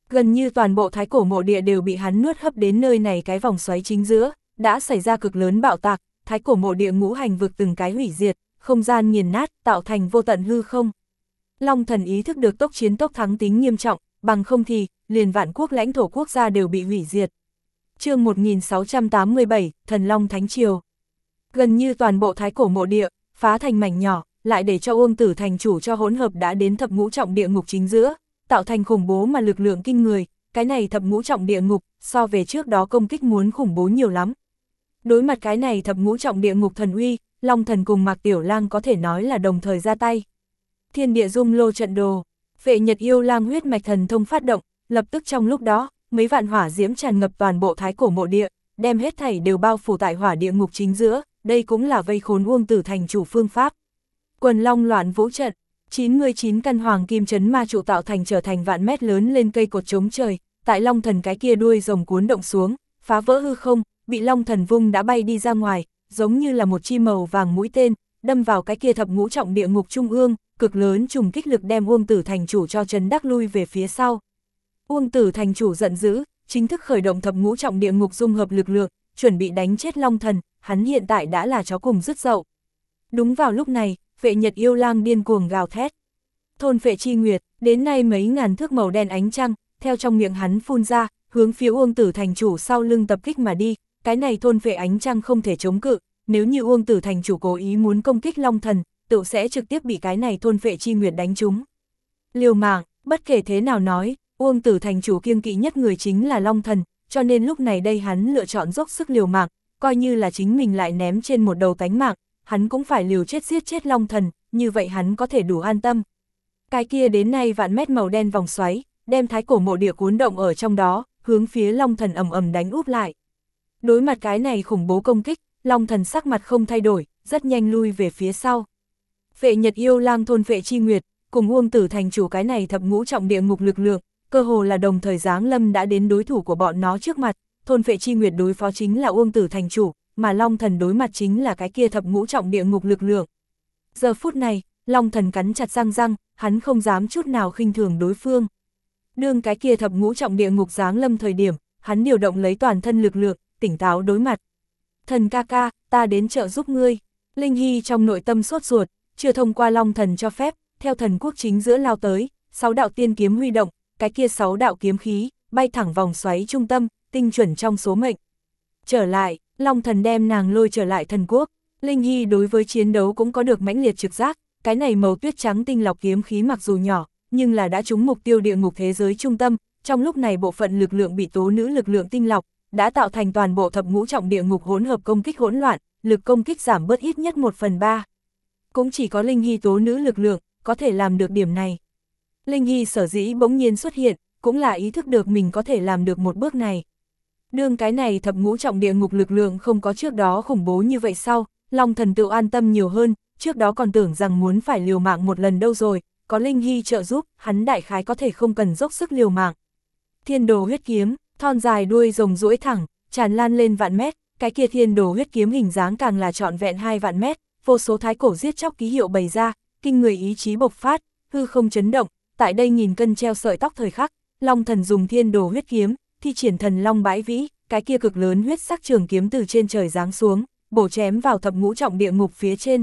Gần như toàn bộ thái cổ mộ địa đều bị hắn nuốt hấp đến nơi này cái vòng xoáy chính giữa, đã xảy ra cực lớn bạo tạc, thái cổ mộ địa ngũ hành vực từng cái hủy diệt, không gian nghiền nát, tạo thành vô tận hư không. Long Thần ý thức được tốc chiến tốc thắng tính nghiêm trọng, bằng không thì, liền vạn quốc lãnh thổ quốc gia đều bị hủy diệt. Chương một nghìn sáu trăm tám mươi bảy, Thần Long Thánh Triều. Gần như toàn bộ thái cổ mộ địa, phá thành mảnh nhỏ, lại để cho Uông Tử thành chủ cho hỗn hợp đã đến thập ngũ trọng địa ngục chính giữa, tạo thành khủng bố mà lực lượng kinh người, cái này thập ngũ trọng địa ngục, so về trước đó công kích muốn khủng bố nhiều lắm. Đối mặt cái này thập ngũ trọng địa ngục thần uy, Long Thần cùng Mạc Tiểu Lang có thể nói là đồng thời ra tay. Thiên địa dung lô trận đồ, Phệ Nhật Yêu Lang huyết mạch thần thông phát động, lập tức trong lúc đó, mấy vạn hỏa diễm tràn ngập toàn bộ thái cổ mộ địa, đem hết thảy đều bao phủ tại hỏa địa ngục chính giữa, đây cũng là vây khốn Uông Tử thành chủ phương pháp. Quần Long loạn vũ trận, chín mươi chín căn hoàng kim chấn ma trụ tạo thành trở thành vạn mét lớn lên cây cột chống trời, tại Long Thần cái kia đuôi rồng cuốn động xuống, phá vỡ hư không, bị Long Thần vung đã bay đi ra ngoài, giống như là một chi màu vàng mũi tên, đâm vào cái kia thập ngũ trọng địa ngục trung ương, cực lớn trùng kích lực đem Uông Tử thành chủ cho chấn đắc lui về phía sau. Uông Tử thành chủ giận dữ, chính thức khởi động thập ngũ trọng địa ngục dung hợp lực lượng, chuẩn bị đánh chết Long Thần, hắn hiện tại đã là chó cùng rứt dậu. Đúng vào lúc này, Phệ Nhật Yêu Lang điên cuồng gào thét. Thôn Phệ Chi Nguyệt, đến nay mấy ngàn thước màu đen ánh trăng, theo trong miệng hắn phun ra, hướng phía Uông Tử thành chủ sau lưng tập kích mà đi, cái này thôn phệ ánh trăng không thể chống cự, nếu như Uông Tử thành chủ cố ý muốn công kích Long Thần, tự sẽ trực tiếp bị cái này thôn phệ chi nguyệt đánh trúng. Liều mạng, bất kể thế nào nói, Uông Tử thành chủ kiêng kỵ nhất người chính là Long Thần, cho nên lúc này đây hắn lựa chọn dốc sức liều mạng, coi như là chính mình lại ném trên một đầu tánh mạng, hắn cũng phải liều chết giết chết Long Thần, như vậy hắn có thể đủ an tâm. Cái kia đến nay vạn mét màu đen vòng xoáy, đem thái cổ mộ địa cuốn động ở trong đó, hướng phía Long Thần ầm ầm đánh úp lại. Đối mặt cái này khủng bố công kích, Long Thần sắc mặt không thay đổi, rất nhanh lui về phía sau. Phệ Nhật Yêu Lang thôn Phệ Chi Nguyệt, cùng Uông Tử thành chủ cái này thập ngũ trọng địa ngục lực lượng, cơ hồ là đồng thời giáng lâm đã đến đối thủ của bọn nó trước mặt, thôn Phệ Chi Nguyệt đối phó chính là Uông Tử thành chủ, mà Long Thần đối mặt chính là cái kia thập ngũ trọng địa ngục lực lượng. Giờ phút này, Long Thần cắn chặt răng răng, hắn không dám chút nào khinh thường đối phương. Đương cái kia thập ngũ trọng địa ngục giáng lâm thời điểm, hắn điều động lấy toàn thân lực lượng, tỉnh táo đối mặt. Thần ca ca, ta đến trợ giúp ngươi. Linh Hy trong nội tâm sốt ruột, chưa thông qua Long Thần cho phép, theo thần quốc chính giữa lao tới, sáu đạo tiên kiếm huy động, cái kia sáu đạo kiếm khí, bay thẳng vòng xoáy trung tâm, tinh chuẩn trong số mệnh. Trở lại, Long Thần đem nàng lôi trở lại thần quốc. Linh Hy đối với chiến đấu cũng có được mãnh liệt trực giác, cái này màu tuyết trắng tinh lọc kiếm khí mặc dù nhỏ, nhưng là đã trúng mục tiêu địa ngục thế giới trung tâm, trong lúc này bộ phận lực lượng bị tố nữ lực lượng tinh lọc, đã tạo thành toàn bộ thập ngũ trọng địa ngục hỗn hợp công kích hỗn loạn, lực công kích giảm bớt ít nhất một phần ba. Cũng chỉ có Linh Hy tố nữ lực lượng, có thể làm được điểm này. Linh Hy sở dĩ bỗng nhiên xuất hiện, cũng là ý thức được mình có thể làm được một bước này. Đương cái này thập ngũ trọng địa ngục lực lượng không có trước đó khủng bố như vậy sau, Long Thần tự an tâm nhiều hơn, trước đó còn tưởng rằng muốn phải liều mạng một lần đâu rồi, có Linh Hy trợ giúp, hắn đại khái có thể không cần dốc sức liều mạng. Thiên đồ huyết kiếm, thon dài đuôi rồng duỗi thẳng, tràn lan lên vạn mét, cái kia thiên đồ huyết kiếm hình dáng càng là trọn vẹn hai vạn mét, vô số thái cổ giết chóc ký hiệu bày ra, kinh người ý chí bộc phát, hư không chấn động, tại đây nghìn cân treo sợi tóc thời khắc, Long Thần dùng thiên đồ huyết kiếm, thi triển thần long bãi vĩ, cái kia cực lớn huyết sắc trường kiếm từ trên trời giáng xuống, bổ chém vào thập ngũ trọng địa ngục phía trên.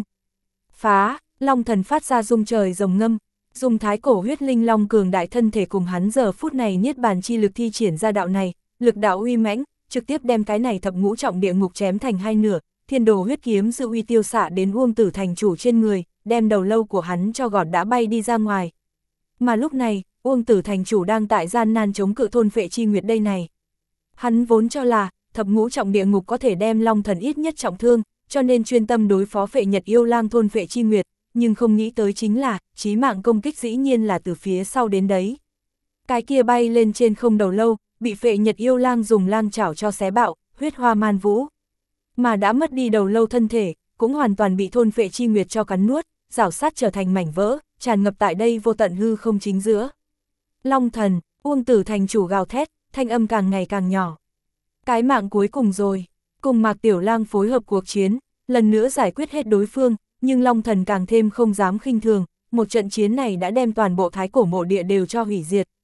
Phá, Long Thần phát ra rung trời rồng ngâm, dùng thái cổ huyết linh long cường đại thân thể cùng hắn giờ phút này niết bàn chi lực thi triển ra đạo này, lực đạo uy mãnh, trực tiếp đem cái này thập ngũ trọng địa ngục chém thành hai nửa, thiên đồ huyết kiếm dự uy tiêu xạ đến Uông Tử thành chủ trên người, đem đầu lâu của hắn cho gọt đã bay đi ra ngoài. Mà lúc này, Uông Tử thành chủ đang tại gian nan chống cự thôn Phệ Chi Nguyệt đây này. Hắn vốn cho là, thập ngũ trọng địa ngục có thể đem Long Thần ít nhất trọng thương, cho nên chuyên tâm đối phó Phệ Nhật Yêu Lang thôn Phệ Chi Nguyệt, nhưng không nghĩ tới chính là, chí mạng công kích dĩ nhiên là từ phía sau đến đấy. Cái kia bay lên trên không đầu lâu, bị Phệ Nhật Yêu Lang dùng lang chảo cho xé bạo, huyết hoa man vũ. Mà đã mất đi đầu lâu thân thể, cũng hoàn toàn bị thôn Phệ Chi Nguyệt cho cắn nuốt, rảo sát trở thành mảnh vỡ, tràn ngập tại đây vô tận hư không chính giữa. Long Thần, Uông Tử thành chủ gào thét, thanh âm càng ngày càng nhỏ. Cái mạng cuối cùng rồi, cùng Mạc Tiểu Lang phối hợp cuộc chiến, lần nữa giải quyết hết đối phương, nhưng Long Thần càng thêm không dám khinh thường, một trận chiến này đã đem toàn bộ thái cổ mộ địa đều cho hủy diệt,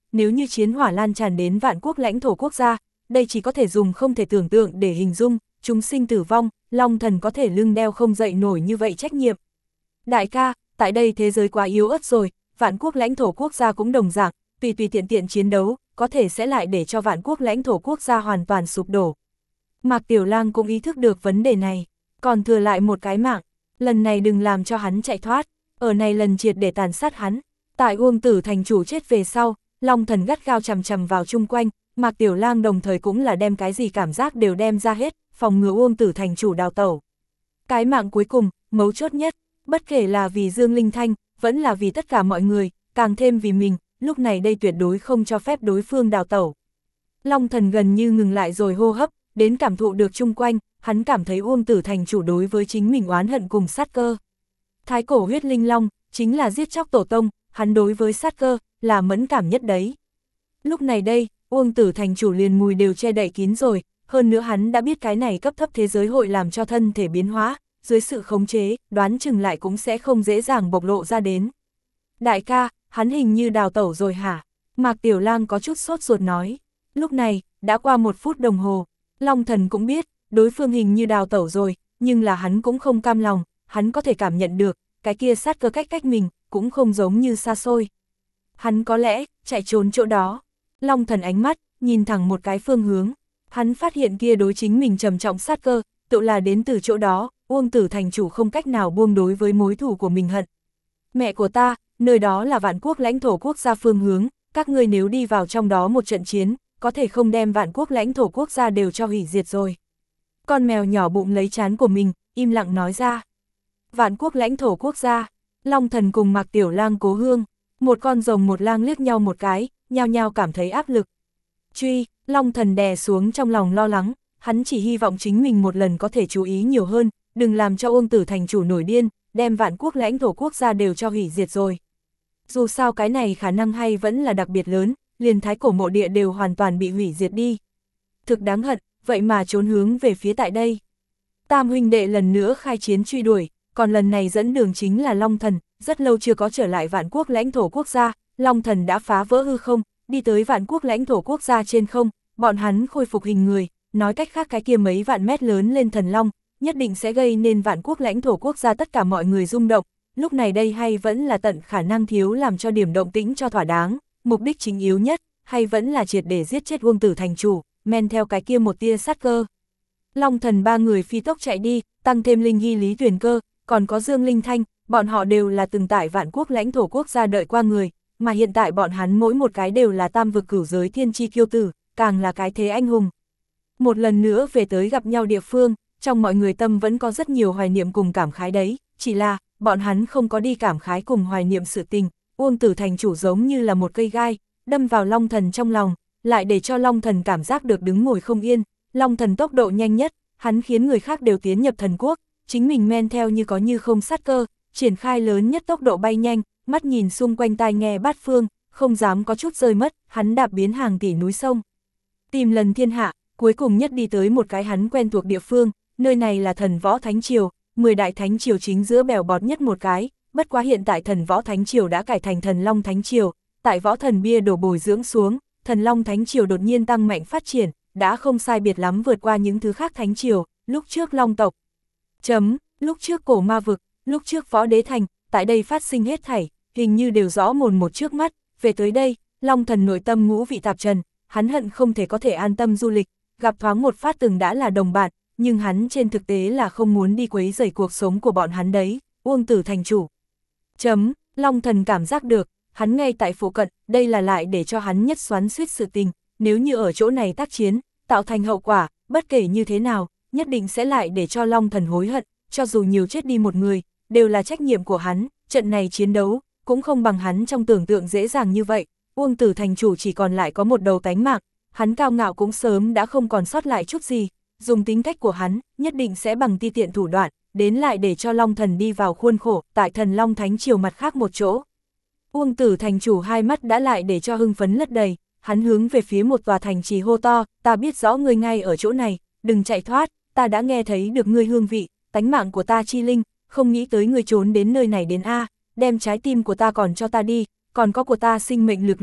nếu như chiến hỏa lan tràn đến vạn quốc lãnh thổ quốc gia, đây chỉ có thể dùng không thể tưởng tượng để hình dung, chúng sinh tử vong, Long Thần có thể lưng đeo không dậy nổi như vậy trách nhiệm. Đại ca, tại đây thế giới quá yếu ớt rồi, vạn quốc lãnh thổ quốc gia cũng đồng dạng, tùy tùy tiện tiện chiến đấu, có thể sẽ lại để cho vạn quốc lãnh thổ quốc gia hoàn toàn sụp đổ. Mạc Tiểu Lang cũng ý thức được vấn đề này, còn thừa lại một cái mạng, lần này đừng làm cho hắn chạy thoát, ở này lần triệt để tàn sát hắn. Tại Uông Tử thành chủ chết về sau, Long Thần gắt gao chằm chằm vào chung quanh, Mạc Tiểu Lang đồng thời cũng là đem cái gì cảm giác đều đem ra hết, phòng ngừa Uông Tử thành chủ đào tẩu. Cái mạng cuối cùng, mấu chốt nhất, bất kể là vì Dương Linh Thanh, vẫn là vì tất cả mọi người, càng thêm vì mình, lúc này đây tuyệt đối không cho phép đối phương đào tẩu. Long Thần gần như ngừng lại rồi hô hấp, đến cảm thụ được chung quanh, hắn cảm thấy Uông Tử thành chủ đối với chính mình oán hận cùng sát cơ. Thái cổ huyết linh long, chính là giết chóc tổ tông, hắn đối với sát cơ, là mẫn cảm nhất đấy. Lúc này đây, Uông Tử thành chủ liền mùi đều che đậy kín rồi, hơn nữa hắn đã biết cái này cấp thấp thế giới hội làm cho thân thể biến hóa, dưới sự khống chế, đoán chừng lại cũng sẽ không dễ dàng bộc lộ ra đến. Đại ca, hắn hình như đào tẩu rồi hả? Mạc Tiểu Lang có chút sốt ruột nói. Lúc này, đã qua một phút đồng hồ, Long Thần cũng biết, đối phương hình như đào tẩu rồi, nhưng là hắn cũng không cam lòng, hắn có thể cảm nhận được, cái kia sát cơ cách cách mình, cũng không giống như xa xôi. Hắn có lẽ, chạy trốn chỗ đó. Long Thần ánh mắt, nhìn thẳng một cái phương hướng, hắn phát hiện kia đối chính mình trầm trọng sát cơ, tự là đến từ chỗ đó, Uông Tử thành chủ không cách nào buông đối với mối thù của mình hận. Mẹ của ta, nơi đó là vạn quốc lãnh thổ quốc gia phương hướng, các ngươi nếu đi vào trong đó một trận chiến, có thể không đem vạn quốc lãnh thổ quốc gia đều cho hủy diệt rồi. Con mèo nhỏ bụng lấy trán của mình, im lặng nói ra. Vạn quốc lãnh thổ quốc gia, Long Thần cùng Mạc Tiểu Lang cố hương, một con rồng một lang liếc nhau một cái, nhao nhao cảm thấy áp lực. Truy, Long Thần đè xuống trong lòng lo lắng, hắn chỉ hy vọng chính mình một lần có thể chú ý nhiều hơn, đừng làm cho Uông Tử thành chủ nổi điên, đem vạn quốc lãnh thổ quốc gia đều cho hủy diệt rồi. Dù sao cái này khả năng hay vẫn là đặc biệt lớn, liền thái cổ mộ địa đều hoàn toàn bị hủy diệt đi. Thực đáng hận, vậy mà trốn hướng về phía tại đây. Tam huynh đệ lần nữa khai chiến truy đuổi, còn lần này dẫn đường chính là Long Thần, rất lâu chưa có trở lại vạn quốc lãnh thổ quốc gia, Long Thần đã phá vỡ hư không, đi tới vạn quốc lãnh thổ quốc gia trên không, bọn hắn khôi phục hình người, nói cách khác cái kia mấy vạn mét lớn lên thần long, nhất định sẽ gây nên vạn quốc lãnh thổ quốc gia tất cả mọi người rung động, lúc này đây hay vẫn là tận khả năng thiếu làm cho điểm động tĩnh cho thỏa đáng, mục đích chính yếu nhất, hay vẫn là triệt để giết chết Uông Tử thành chủ, men theo cái kia một tia sát cơ. Long Thần ba người phi tốc chạy đi, tăng thêm Linh Hy Lý Tuyền Cơ, còn có Dương Linh Thanh, bọn họ đều là từng tại vạn quốc lãnh thổ quốc gia đợi qua người, mà hiện tại bọn hắn mỗi một cái đều là tam vực cửu giới thiên chi kiêu tử, càng là cái thế anh hùng. Một lần nữa về tới gặp nhau địa phương, trong mọi người tâm vẫn có rất nhiều hoài niệm cùng cảm khái đấy, chỉ là, bọn hắn không có đi cảm khái cùng hoài niệm sự tình, Uông Tử thành chủ giống như là một cây gai, đâm vào Long Thần trong lòng, lại để cho Long Thần cảm giác được đứng ngồi không yên, Long Thần tốc độ nhanh nhất, hắn khiến người khác đều tiến nhập thần quốc, chính mình men theo như có như không sát cơ, triển khai lớn nhất tốc độ bay nhanh, mắt nhìn xung quanh tai nghe bát phương, không dám có chút rơi mất, hắn đạp biến hàng tỷ núi sông. Tìm lần thiên hạ, cuối cùng nhất đi tới một cái hắn quen thuộc địa phương, nơi này là thần võ thánh triều, mười đại thánh triều chính giữa bèo bọt nhất một cái, bất quá hiện tại thần võ thánh triều đã cải thành thần long thánh triều, tại võ thần bia đổ bồi dưỡng xuống, thần long thánh triều đột nhiên tăng mạnh phát triển, đã không sai biệt lắm vượt qua những thứ khác thánh triều, lúc trước long tộc. Chấm, lúc trước cổ ma vực, lúc trước võ đế thành, tại đây phát sinh hết thảy, hình như đều rõ mồn một trước mắt, về tới đây, Long Thần nội tâm ngũ vị tạp trần, hắn hận không thể có thể an tâm du lịch, gặp thoáng một phát từng đã là đồng bạn, nhưng hắn trên thực tế là không muốn đi quấy rầy cuộc sống của bọn hắn đấy, Uông Tử thành chủ. Chấm, Long Thần cảm giác được, hắn ngay tại phụ cận, đây là lại để cho hắn nhất xoắn suýt sự tình, nếu như ở chỗ này tác chiến, tạo thành hậu quả, bất kể như thế nào, nhất định sẽ lại để cho Long Thần hối hận, cho dù nhiều chết đi một người, đều là trách nhiệm của hắn, trận này chiến đấu, cũng không bằng hắn trong tưởng tượng dễ dàng như vậy, Uông Tử thành chủ chỉ còn lại có một đầu tánh mạng, hắn cao ngạo cũng sớm đã không còn sót lại chút gì, dùng tính cách của hắn, nhất định sẽ bằng ti tiện thủ đoạn, đến lại để cho Long Thần đi vào khuôn khổ, tại thần Long Thánh Triều mặt khác một chỗ. Uông Tử thành chủ hai mắt đã lại để cho hưng phấn lất đầy, hắn hướng về phía một tòa thành trì hô to, ta biết rõ ngươi ngay ở chỗ này, đừng chạy thoát, ta đã nghe thấy được ngươi hương vị, tánh mạng của ta chi linh, không nghĩ tới ngươi trốn đến nơi này đến A, đem trái tim của ta còn cho ta đi, còn có của ta sinh mệnh lực lượng,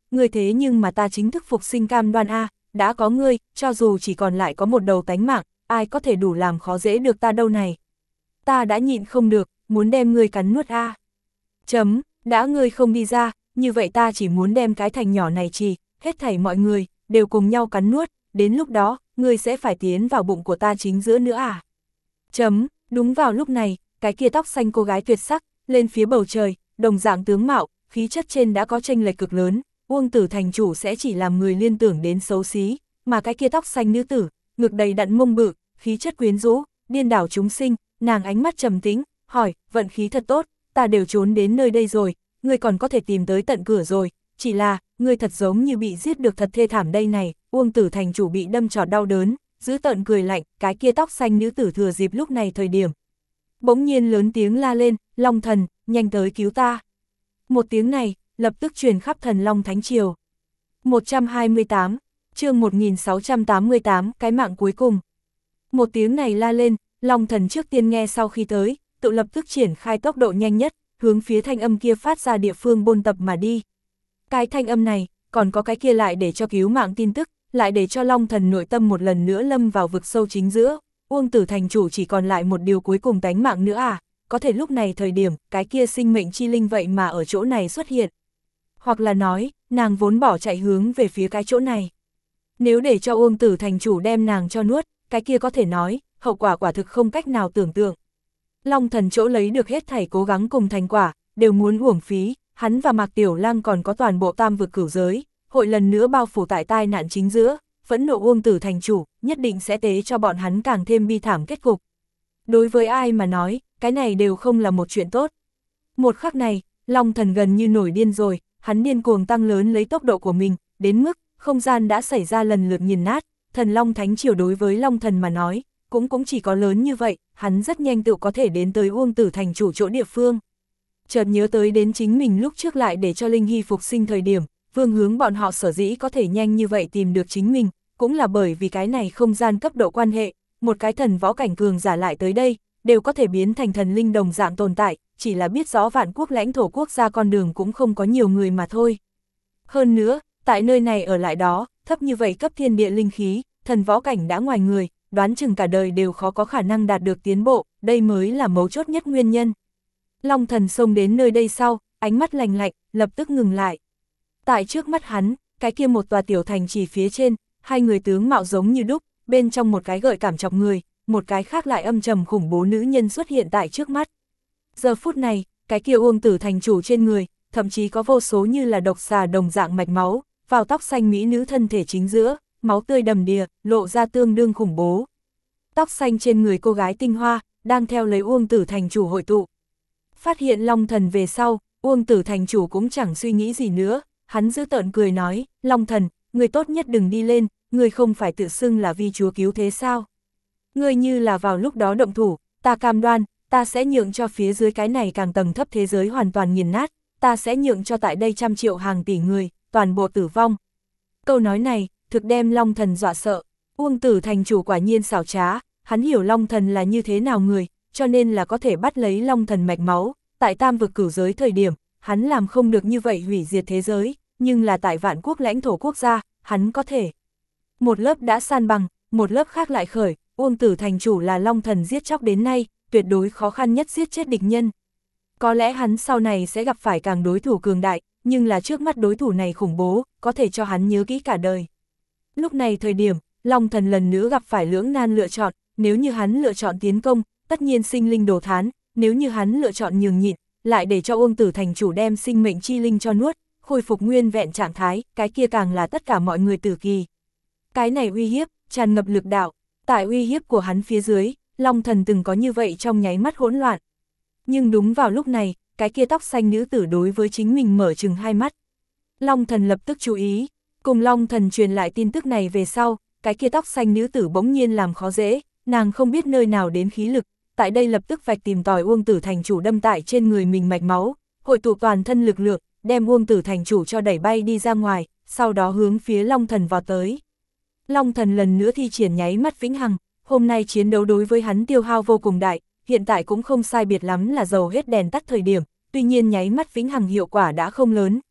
ngươi thế nhưng mà ta chính thức phục sinh cam đoan a, đã có ngươi, cho dù chỉ còn lại có một đầu tánh mạng, ai có thể đủ làm khó dễ được ta đâu này. Ta đã nhịn không được, muốn đem ngươi cắn nuốt a. Chấm, đã ngươi không đi ra, như vậy ta chỉ muốn đem cái thành nhỏ này trì, hết thảy mọi người, đều cùng nhau cắn nuốt, đến lúc đó, ngươi sẽ phải tiến vào bụng của ta chính giữa nữa à. Chấm, đúng vào lúc này, cái kia tóc xanh cô gái tuyệt sắc, lên phía bầu trời, đồng dạng tướng mạo, khí chất trên đã có chênh lệch cực lớn, Uông Tử thành chủ sẽ chỉ làm người liên tưởng đến xấu xí, mà cái kia tóc xanh nữ tử, ngực đầy đặn mông bự, khí chất quyến rũ, điên đảo chúng sinh, nàng ánh mắt trầm tĩnh, hỏi, vận khí thật tốt, ta đều trốn đến nơi đây rồi, ngươi còn có thể tìm tới tận cửa rồi, chỉ là, ngươi thật giống như bị giết được thật thê thảm đây này. Uông Tử thành chủ bị đâm trọt đau đớn, giữ tợn cười lạnh, cái kia tóc xanh nữ tử thừa dịp lúc này thời điểm. Bỗng nhiên lớn tiếng la lên, Long thần, nhanh tới cứu ta. Một tiếng này, lập tức truyền khắp thần Long Thánh Triều. một trăm hai mươi tám, chương một nghìn sáu trăm tám mươi tám, cái mạng cuối cùng. Một tiếng này la lên, Long thần trước tiên nghe sau khi tới, tự lập tức triển khai tốc độ nhanh nhất, hướng phía thanh âm kia phát ra địa phương bôn tập mà đi. Cái thanh âm này, còn có cái kia lại để cho cứu mạng tin tức, lại để cho Long thần nội tâm một lần nữa lâm vào vực sâu chính giữa, Uông Tử thành chủ chỉ còn lại một điều cuối cùng tánh mạng nữa à, có thể lúc này thời điểm, cái kia sinh mệnh chi linh vậy mà ở chỗ này xuất hiện. Hoặc là nói, nàng vốn bỏ chạy hướng về phía cái chỗ này. Nếu để cho Uông Tử thành chủ đem nàng cho nuốt, cái kia có thể nói, hậu quả quả thực không cách nào tưởng tượng. Long thần chỗ lấy được hết thảy cố gắng cùng thành quả, đều muốn uổng phí, hắn và Mạc Tiểu Lang còn có toàn bộ tam vực cửu giới, hội lần nữa bao phủ tại tai nạn chính giữa, phẫn nộ Uông Tử thành chủ, nhất định sẽ tế cho bọn hắn càng thêm bi thảm kết cục. Đối với ai mà nói, cái này đều không là một chuyện tốt. Một khắc này, Long thần gần như nổi điên rồi, hắn điên cuồng tăng lớn lấy tốc độ của mình, đến mức, không gian đã xảy ra lần lượt nghiền nát, thần Long Thánh Triều đối với Long thần mà nói, cũng cũng chỉ có lớn như vậy, hắn rất nhanh tự có thể đến tới Uông Tử thành chủ chỗ địa phương. Chợt nhớ tới đến chính mình lúc trước lại để cho Linh Hy phục sinh thời điểm, Vương Hướng bọn họ sở dĩ có thể nhanh như vậy tìm được chính mình, cũng là bởi vì cái này không gian cấp độ quan hệ, một cái thần võ cảnh cường giả lại tới đây, đều có thể biến thành thần linh đồng dạng tồn tại, chỉ là biết rõ vạn quốc lãnh thổ quốc gia con đường cũng không có nhiều người mà thôi. Hơn nữa, tại nơi này ở lại đó, thấp như vậy cấp thiên địa linh khí, thần võ cảnh đã ngoài người, đoán chừng cả đời đều khó có khả năng đạt được tiến bộ, đây mới là mấu chốt nhất nguyên nhân. Long thần xông đến nơi đây sau, ánh mắt lạnh lạnh, lập tức ngừng lại. Tại trước mắt hắn, cái kia một tòa tiểu thành chỉ phía trên, hai người tướng mạo giống như đúc, bên trong một cái gợi cảm chọc người, một cái khác lại âm trầm khủng bố nữ nhân xuất hiện tại trước mắt. Giờ phút này, cái kia Uông Tử thành chủ trên người, thậm chí có vô số như là độc xà đồng dạng mạch máu, vào tóc xanh mỹ nữ thân thể chính giữa, máu tươi đầm đìa, lộ ra tương đương khủng bố. Tóc xanh trên người cô gái tinh hoa, đang theo lấy Uông Tử thành chủ hội tụ. Phát hiện Long thần về sau, Uông Tử thành chủ cũng chẳng suy nghĩ gì nữa, hắn giữ tợn cười nói, Long thần, người tốt nhất đừng đi lên, người không phải tự xưng là vi chúa cứu thế sao? Người như là vào lúc đó động thủ, ta cam đoan, ta sẽ nhượng cho phía dưới cái này càng tầng thấp thế giới hoàn toàn nghiền nát, ta sẽ nhượng cho tại đây trăm triệu hàng tỷ người, toàn bộ tử vong. Câu nói này, thực đem Long thần dọa sợ, Uông Tử thành chủ quả nhiên xảo trá, hắn hiểu Long thần là như thế nào người, cho nên là có thể bắt lấy Long thần mạch máu, tại tam vực cửu giới thời điểm, hắn làm không được như vậy hủy diệt thế giới, nhưng là tại vạn quốc lãnh thổ quốc gia, hắn có thể. Một lớp đã san bằng, một lớp khác lại khởi, Uông Tử thành chủ là Long thần giết chóc đến nay, tuyệt đối khó khăn nhất giết chết địch nhân. Có lẽ hắn sau này sẽ gặp phải càng đối thủ cường đại, nhưng là trước mắt đối thủ này khủng bố, có thể cho hắn nhớ kỹ cả đời. Lúc này thời điểm, Long thần lần nữa gặp phải lưỡng nan lựa chọn, nếu như hắn lựa chọn tiến công, tất nhiên sinh linh đồ thán, nếu như hắn lựa chọn nhường nhịn, lại để cho Uông Tử thành chủ đem sinh mệnh chi linh cho nuốt, khôi phục nguyên vẹn trạng thái, cái kia càng là tất cả mọi người tử kỳ. Cái này uy hiếp, tràn ngập lực đạo, tại uy hiếp của hắn phía dưới, Long thần từng có như vậy trong nháy mắt hỗn loạn. Nhưng đúng vào lúc này, cái kia tóc xanh nữ tử đối với chính mình mở chừng hai mắt. Long thần lập tức chú ý, cùng Long thần truyền lại tin tức này về sau, cái kia tóc xanh nữ tử bỗng nhiên làm khó dễ, nàng không biết nơi nào đến khí lực, tại đây lập tức vạch tìm tòi Uông Tử thành chủ đâm tại trên người mình mạch máu, hội tụ toàn thân lực lượng, đem Uông Tử thành chủ cho đẩy bay đi ra ngoài, sau đó hướng phía Long thần vào tới. Long thần lần nữa thi triển nháy mắt vĩnh hằng, hôm nay chiến đấu đối với hắn tiêu hao vô cùng đại, hiện tại cũng không sai biệt lắm là dầu hết đèn tắt thời điểm, tuy nhiên nháy mắt vĩnh hằng hiệu quả đã không lớn,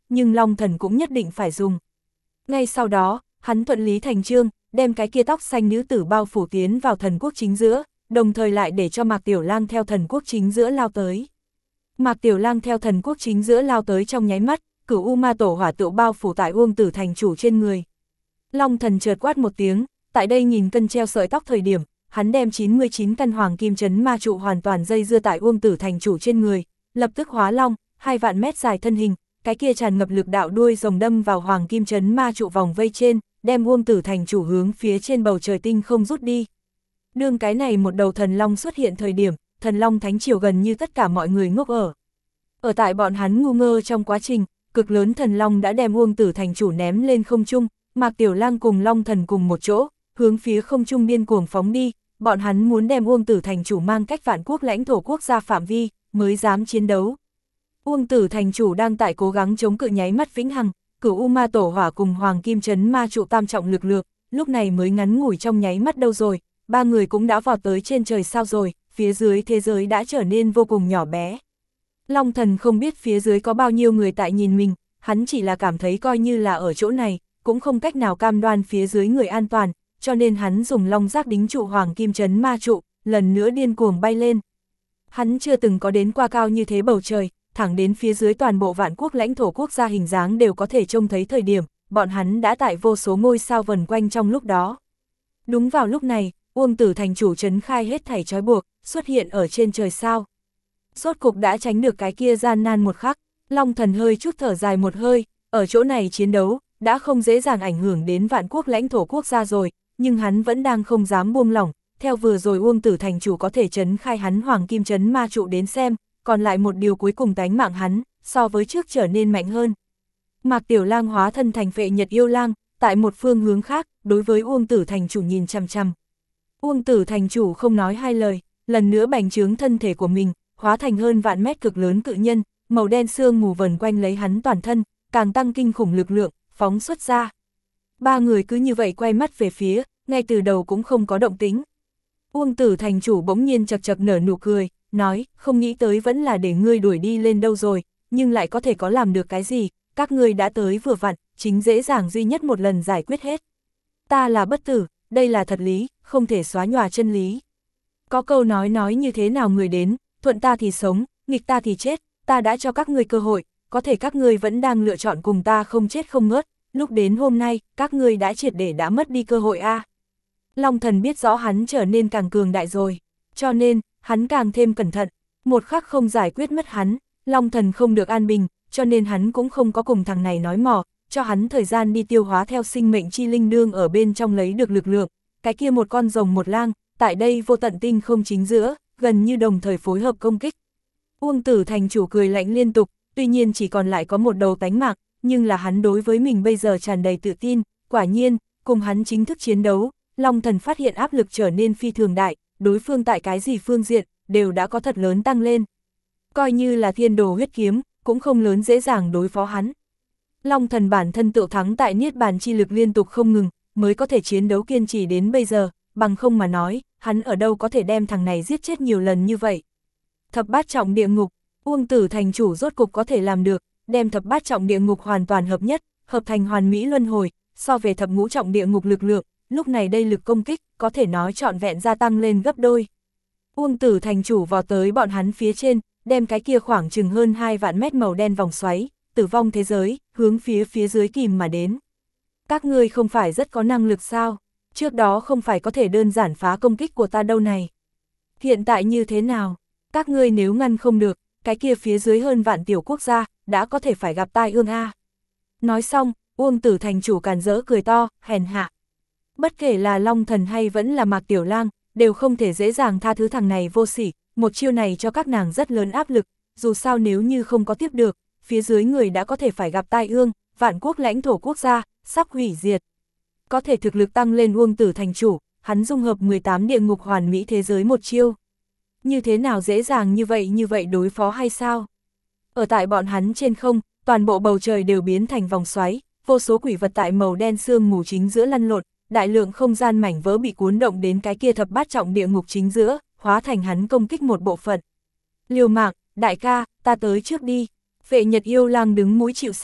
nhưng Long Thần cũng nhất định phải dùng. Ngay sau đó, hắn thuận lý thành chương, đem cái kia tóc xanh nữ tử bao phủ tiến vào thần quốc chính giữa, đồng thời lại để cho Mạc Tiểu Lang theo thần quốc chính giữa lao tới. Mạc Tiểu Lang theo thần quốc chính giữa lao tới trong nháy mắt, Cửu U Ma Tổ hỏa tựu bao phủ tại Uông Tử Thành chủ trên người. Long Thần chợt quát một tiếng, tại đây nghìn cân treo sợi tóc thời điểm, hắn đem chín mươi chín căn hoàng kim chấn ma trụ hoàn toàn dây dưa tại Uông Tử Thành chủ trên người, lập tức hóa long, hai vạn mét dài thân hình, cái kia tràn ngập lực đạo đuôi rồng đâm vào hoàng kim chấn ma trụ vòng vây trên, đem Uông Tử Thành chủ hướng phía trên bầu trời tinh không rút đi. Đương cái này một đầu thần long xuất hiện thời điểm, thần long thánh triều gần như tất cả mọi người ngốc ở. Ở tại bọn hắn ngu ngơ trong quá trình, cực lớn thần long đã đem Uông Tử Thành chủ ném lên không trung, Mạc Tiểu Lang cùng Long Thần cùng một chỗ, hướng phía không trung điên cuồng phóng đi, bọn hắn muốn đem Uông Tử Thành chủ mang cách vạn quốc lãnh thổ quốc gia phạm vi, mới dám chiến đấu. Uông Tử Thành chủ đang tại cố gắng chống cự nháy mắt vĩnh hằng, Cửu U Ma Tổ hỏa cùng Hoàng Kim Chấn Ma trụ tam trọng lực lượng, lúc này mới ngắn ngủi trong nháy mắt đâu rồi, ba người cũng đã vọt tới trên trời sao rồi, phía dưới thế giới đã trở nên vô cùng nhỏ bé. Long Thần không biết phía dưới có bao nhiêu người tại nhìn mình, hắn chỉ là cảm thấy coi như là ở chỗ này, cũng không cách nào cam đoan phía dưới người an toàn, cho nên hắn dùng long giác đính trụ Hoàng Kim Chấn Ma trụ, lần nữa điên cuồng bay lên. Hắn chưa từng có đến qua cao như thế bầu trời, thẳng đến phía dưới toàn bộ vạn quốc lãnh thổ quốc gia hình dáng đều có thể trông thấy thời điểm, bọn hắn đã tại vô số ngôi sao vần quanh trong lúc đó. Đúng vào lúc này, Uông Tử Thành chủ trấn khai hết thảy trói buộc, xuất hiện ở trên trời sao. Rốt cục đã tránh được cái kia gian nan một khắc, Long Thần hơi chút thở dài một hơi, ở chỗ này chiến đấu, đã không dễ dàng ảnh hưởng đến vạn quốc lãnh thổ quốc gia rồi, nhưng hắn vẫn đang không dám buông lỏng, theo vừa rồi Uông Tử Thành chủ có thể trấn khai hắn Hoàng Kim Chấn Ma trụ đến xem, còn lại một điều cuối cùng tánh mạng hắn, so với trước trở nên mạnh hơn. Mạc Tiểu Lang hóa thân thành Phệ Nhật Yêu Lang, tại một phương hướng khác, đối với Uông Tử Thành chủ nhìn chằm chằm. Uông Tử Thành chủ không nói hai lời, lần nữa bành trướng thân thể của mình, hóa thành hơn vạn mét cực lớn cự nhân, màu đen sương mù vần quanh lấy hắn toàn thân, càng tăng kinh khủng lực lượng, phóng xuất ra. Ba người cứ như vậy quay mắt về phía, ngay từ đầu cũng không có động tĩnh. Uông Tử Thành chủ bỗng nhiên chật chật nở nụ cười, nói, không nghĩ tới vẫn là để ngươi đuổi đi lên đâu rồi, nhưng lại có thể có làm được cái gì, các ngươi đã tới vừa vặn, chính dễ dàng duy nhất một lần giải quyết hết. Ta là bất tử, đây là thật lý, không thể xóa nhòa chân lý. Có câu nói nói như thế nào người đến, thuận ta thì sống, nghịch ta thì chết, ta đã cho các ngươi cơ hội, có thể các ngươi vẫn đang lựa chọn cùng ta không chết không ngớt, lúc đến hôm nay, các ngươi đã triệt để đã mất đi cơ hội a. À. Long Thần biết rõ hắn trở nên càng cường đại rồi, cho nên, hắn càng thêm cẩn thận, một khắc không giải quyết mất hắn, Long Thần không được an bình, cho nên hắn cũng không có cùng thằng này nói mò, cho hắn thời gian đi tiêu hóa theo sinh mệnh chi linh đương ở bên trong lấy được lực lượng, cái kia một con rồng một lang, tại đây vô tận tinh không chính giữa, gần như đồng thời phối hợp công kích. Uông Tử Thành chủ cười lạnh liên tục, tuy nhiên chỉ còn lại có một đầu tánh mạng, nhưng là hắn đối với mình bây giờ tràn đầy tự tin, quả nhiên, cùng hắn chính thức chiến đấu, Long Thần phát hiện áp lực trở nên phi thường đại, đối phương tại cái gì phương diện, đều đã có thật lớn tăng lên. Coi như là thiên đồ huyết kiếm, cũng không lớn dễ dàng đối phó hắn. Long Thần bản thân tự thắng tại niết bàn chi lực liên tục không ngừng, mới có thể chiến đấu kiên trì đến bây giờ, bằng không mà nói, hắn ở đâu có thể đem thằng này giết chết nhiều lần như vậy. Thập bát trọng địa ngục, Uông Tử Thành chủ rốt cục có thể làm được, đem thập bát trọng địa ngục hoàn toàn hợp nhất, hợp thành hoàn mỹ luân hồi, so về thập ngũ trọng địa ngục lực lượng, lúc này đây lực công kích, có thể nói trọn vẹn gia tăng lên gấp đôi. Uông Tử Thành chủ vào tới bọn hắn phía trên, đem cái kia khoảng chừng hơn hai vạn mét màu đen vòng xoáy, tử vong thế giới, hướng phía phía dưới kìm mà đến. Các ngươi không phải rất có năng lực sao, trước đó không phải có thể đơn giản phá công kích của ta đâu này. Hiện tại như thế nào, các ngươi nếu ngăn không được, cái kia phía dưới hơn vạn tiểu quốc gia, đã có thể phải gặp tai ương a. Nói xong, Uông Tử Thành chủ càn rỡ cười to, hèn hạ. Bất kể là Long Thần hay vẫn là Mạc Tiểu Lang, đều không thể dễ dàng tha thứ thằng này vô sỉ, một chiêu này cho các nàng rất lớn áp lực, dù sao nếu như không có tiếp được, phía dưới người đã có thể phải gặp tai ương, vạn quốc lãnh thổ quốc gia, sắp hủy diệt. Có thể thực lực tăng lên Uông Tử Thành chủ, hắn dung hợp mười tám địa ngục hoàn mỹ thế giới một chiêu. Như thế nào dễ dàng như vậy như vậy đối phó hay sao? Ở tại bọn hắn trên không, toàn bộ bầu trời đều biến thành vòng xoáy, vô số quỷ vật tại màu đen sương mù chính giữa lăn lộn, đại lượng không gian mảnh vỡ bị cuốn động đến cái kia thập bát trọng địa ngục chính giữa, hóa thành hắn công kích một bộ phận. Liều mạng, đại ca, ta tới trước đi. Phệ Nhật Yêu Lang đứng mũi chịu sào,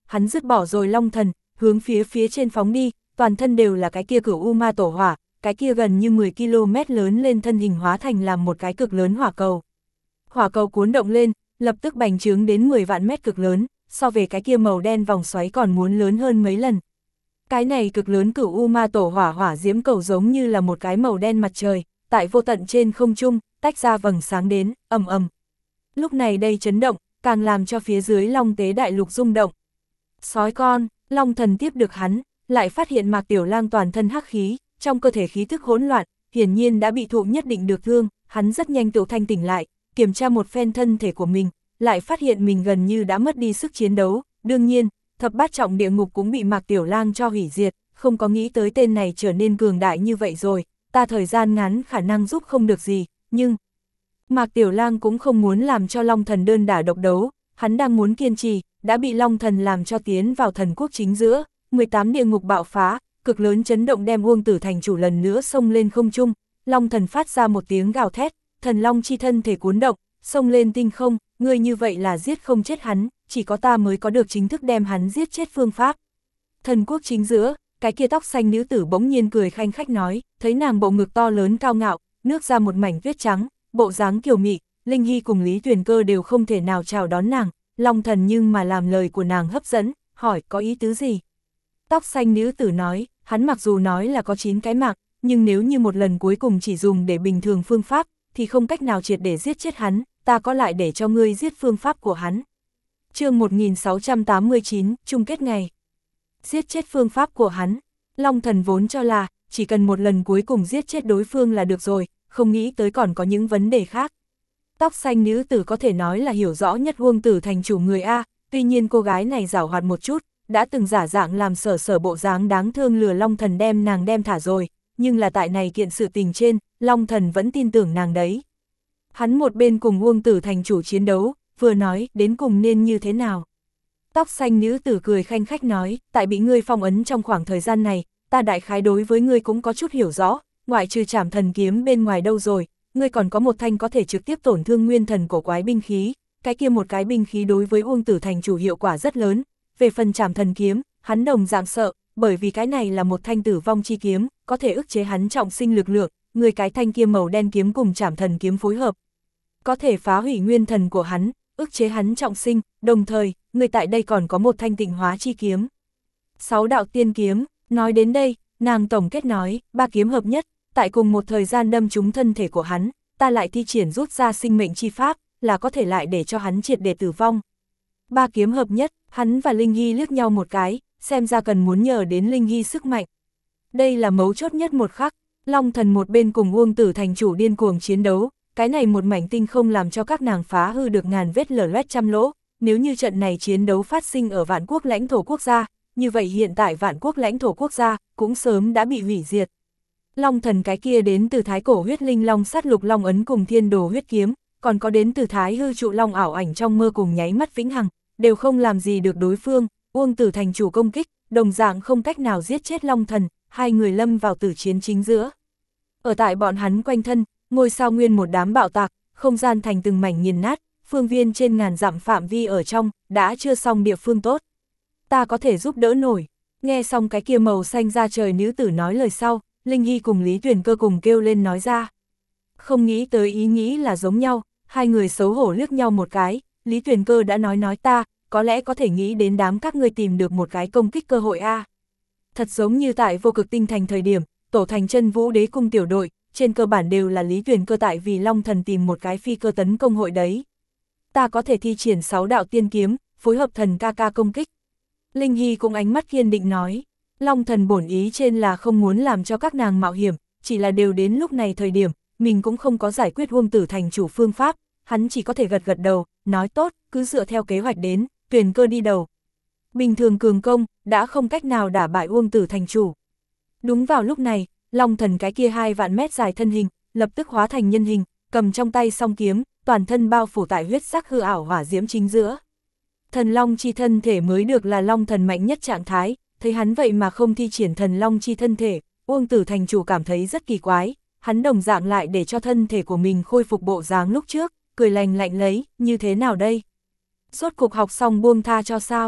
hắn dứt bỏ rồi long thần, hướng phía phía trên phóng đi, toàn thân đều là cái kia cửu u ma tổ hỏa, cái kia gần như mười ki lô mét lớn lên thân hình hóa thành làm một cái cực lớn hỏa cầu. Hỏa cầu cuốn động lên, lập tức bành trướng đến mười vạn mét cực lớn, so về cái kia màu đen vòng xoáy còn muốn lớn hơn mấy lần. Cái này cực lớn cửu u ma tổ hỏa hỏa diễm cầu giống như là một cái màu đen mặt trời, tại vô tận trên không trung, tách ra vầng sáng đến, ầm ầm. Lúc này đây chấn động, càng làm cho phía dưới Long Tế đại lục rung động. Sói con, Long thần tiếp được hắn, lại phát hiện Mạc Tiểu Lang toàn thân hắc khí, trong cơ thể khí thức hỗn loạn, hiển nhiên đã bị thụ nhất định được thương, hắn rất nhanh tự thanh tỉnh lại, kiểm tra một phen thân thể của mình, lại phát hiện mình gần như đã mất đi sức chiến đấu, đương nhiên, thập bát trọng địa ngục cũng bị Mạc Tiểu Lang cho hủy diệt, không có nghĩ tới tên này trở nên cường đại như vậy rồi, ta thời gian ngắn khả năng giúp không được gì, nhưng Mạc Tiểu Lang cũng không muốn làm cho Long thần đơn đả độc đấu, hắn đang muốn kiên trì, đã bị Long thần làm cho tiến vào thần quốc chính giữa, mười tám địa ngục bạo phá, cực lớn chấn động đem Uông Tử thành chủ lần nữa xông lên không trung, Long thần phát ra một tiếng gào thét, thần long chi thân thể cuốn động, xông lên tinh không, ngươi như vậy là giết không chết hắn, chỉ có ta mới có được chính thức đem hắn giết chết phương pháp. Thần quốc chính giữa, cái kia tóc xanh nữ tử bỗng nhiên cười khanh khách nói, thấy nàng bộ ngực to lớn cao ngạo, nước ra một mảnh tuyết trắng, bộ dáng kiều mị, Linh Hy cùng Lý Tuyền Cơ đều không thể nào chào đón nàng, Long thần nhưng mà làm lời của nàng hấp dẫn, hỏi có ý tứ gì? Tóc xanh nữ tử nói, hắn mặc dù nói là có chín cái mạng, nhưng nếu như một lần cuối cùng chỉ dùng để bình thường phương pháp, thì không cách nào triệt để giết chết hắn, ta có lại để cho ngươi giết phương pháp của hắn. Chương một nghìn sáu trăm tám mươi chín, chung kết ngày. Giết chết phương pháp của hắn. Long thần vốn cho là, chỉ cần một lần cuối cùng giết chết đối phương là được rồi, không nghĩ tới còn có những vấn đề khác. Tóc xanh nữ tử có thể nói là hiểu rõ nhất Uông Tử thành chủ người A, tuy nhiên cô gái này giảo hoạt một chút, đã từng giả dạng làm sở sở bộ dáng đáng thương lừa Long thần đem nàng đem thả rồi, nhưng là tại này kiện sự tình trên, Long thần vẫn tin tưởng nàng đấy. Hắn một bên cùng Uông Tử thành chủ chiến đấu, vừa nói đến cùng nên như thế nào. Tóc xanh nữ tử cười khanh khách nói, tại bị ngươi phong ấn trong khoảng thời gian này, ta đại khái đối với ngươi cũng có chút hiểu rõ, ngoại trừ trảm thần kiếm bên ngoài đâu rồi, ngươi còn có một thanh có thể trực tiếp tổn thương nguyên thần cổ quái binh khí, cái kia một cái binh khí đối với Uông Tử thành chủ hiệu quả rất lớn, về phần trảm thần kiếm, hắn đồng dạng sợ, bởi vì cái này là một thanh tử vong chi kiếm, có thể ức chế hắn trọng sinh lực lượng, người cái thanh kia màu đen kiếm cùng trảm thần kiếm phối hợp, có thể phá hủy nguyên thần của hắn, ức chế hắn trọng sinh, đồng thời, người tại đây còn có một thanh tịnh hóa chi kiếm. Sáu đạo tiên kiếm, nói đến đây, nàng tổng kết nói, ba kiếm hợp nhất, tại cùng một thời gian đâm trúng thân thể của hắn, ta lại thi triển rút ra sinh mệnh chi pháp, là có thể lại để cho hắn triệt để tử vong. Ba kiếm hợp nhất, hắn và Linh Hy liếc nhau một cái, xem ra cần muốn nhờ đến Linh Hy sức mạnh. Đây là mấu chốt nhất một khắc, Long thần một bên cùng Uông Tử thành chủ điên cuồng chiến đấu, cái này một mảnh tinh không làm cho các nàng phá hư được ngàn vết lở loét trăm lỗ, nếu như trận này chiến đấu phát sinh ở vạn quốc lãnh thổ quốc gia, như vậy hiện tại vạn quốc lãnh thổ quốc gia cũng sớm đã bị hủy diệt. Long thần cái kia đến từ thái cổ huyết linh long sát lục long ấn cùng thiên đồ huyết kiếm, còn có đến từ thái hư trụ long ảo ảnh trong mơ cùng nháy mắt vĩnh hằng, đều không làm gì được đối phương, Uông Tử thành chủ công kích, đồng dạng không cách nào giết chết Long thần, hai người lâm vào tử chiến chính giữa. Ở tại bọn hắn quanh thân, ngôi sao nguyên một đám bạo tạc, không gian thành từng mảnh nghiền nát, phương viên trên ngàn dặm phạm vi ở trong, đã chưa xong địa phương tốt. Ta có thể giúp đỡ nổi. Nghe xong cái kia màu xanh ra trời nữ tử nói lời sau, Linh Hy cùng Lý Tuyền Cơ cùng kêu lên nói ra. Không nghĩ tới ý nghĩ là giống nhau, hai người xấu hổ liếc nhau một cái, Lý Tuyền Cơ đã nói nói ta, có lẽ có thể nghĩ đến đám các ngươi tìm được một cái công kích cơ hội a. Thật giống như tại vô cực tinh thành thời điểm, tổ thành chân vũ đế cung tiểu đội, trên cơ bản đều là Lý Tuyền Cơ tại vì Long thần tìm một cái phi cơ tấn công hội đấy. Ta có thể thi triển sáu đạo tiên kiếm, phối hợp thần ca ca công kích. Linh Hy cũng ánh mắt kiên định nói, Long thần bổn ý trên là không muốn làm cho các nàng mạo hiểm, chỉ là đều đến lúc này thời điểm, mình cũng không có giải quyết Uông Tử thành chủ phương pháp, hắn chỉ có thể gật gật đầu, nói tốt, cứ dựa theo kế hoạch đến, Tuyền Cơ đi đầu. Bình thường cường công, đã không cách nào đả bại Uông Tử thành chủ. Đúng vào lúc này, Long thần cái kia hai vạn mét dài thân hình, lập tức hóa thành nhân hình, cầm trong tay song kiếm, toàn thân bao phủ tại huyết sắc hư ảo hỏa diễm chính giữa. Thần long chi thân thể mới được là Long thần mạnh nhất trạng thái, thấy hắn vậy mà không thi triển thần long chi thân thể, Uông Tử thành chủ cảm thấy rất kỳ quái, hắn đồng dạng lại để cho thân thể của mình khôi phục bộ dáng lúc trước, cười lành lạnh lấy, như thế nào đây? Rốt cục học xong buông tha cho sao?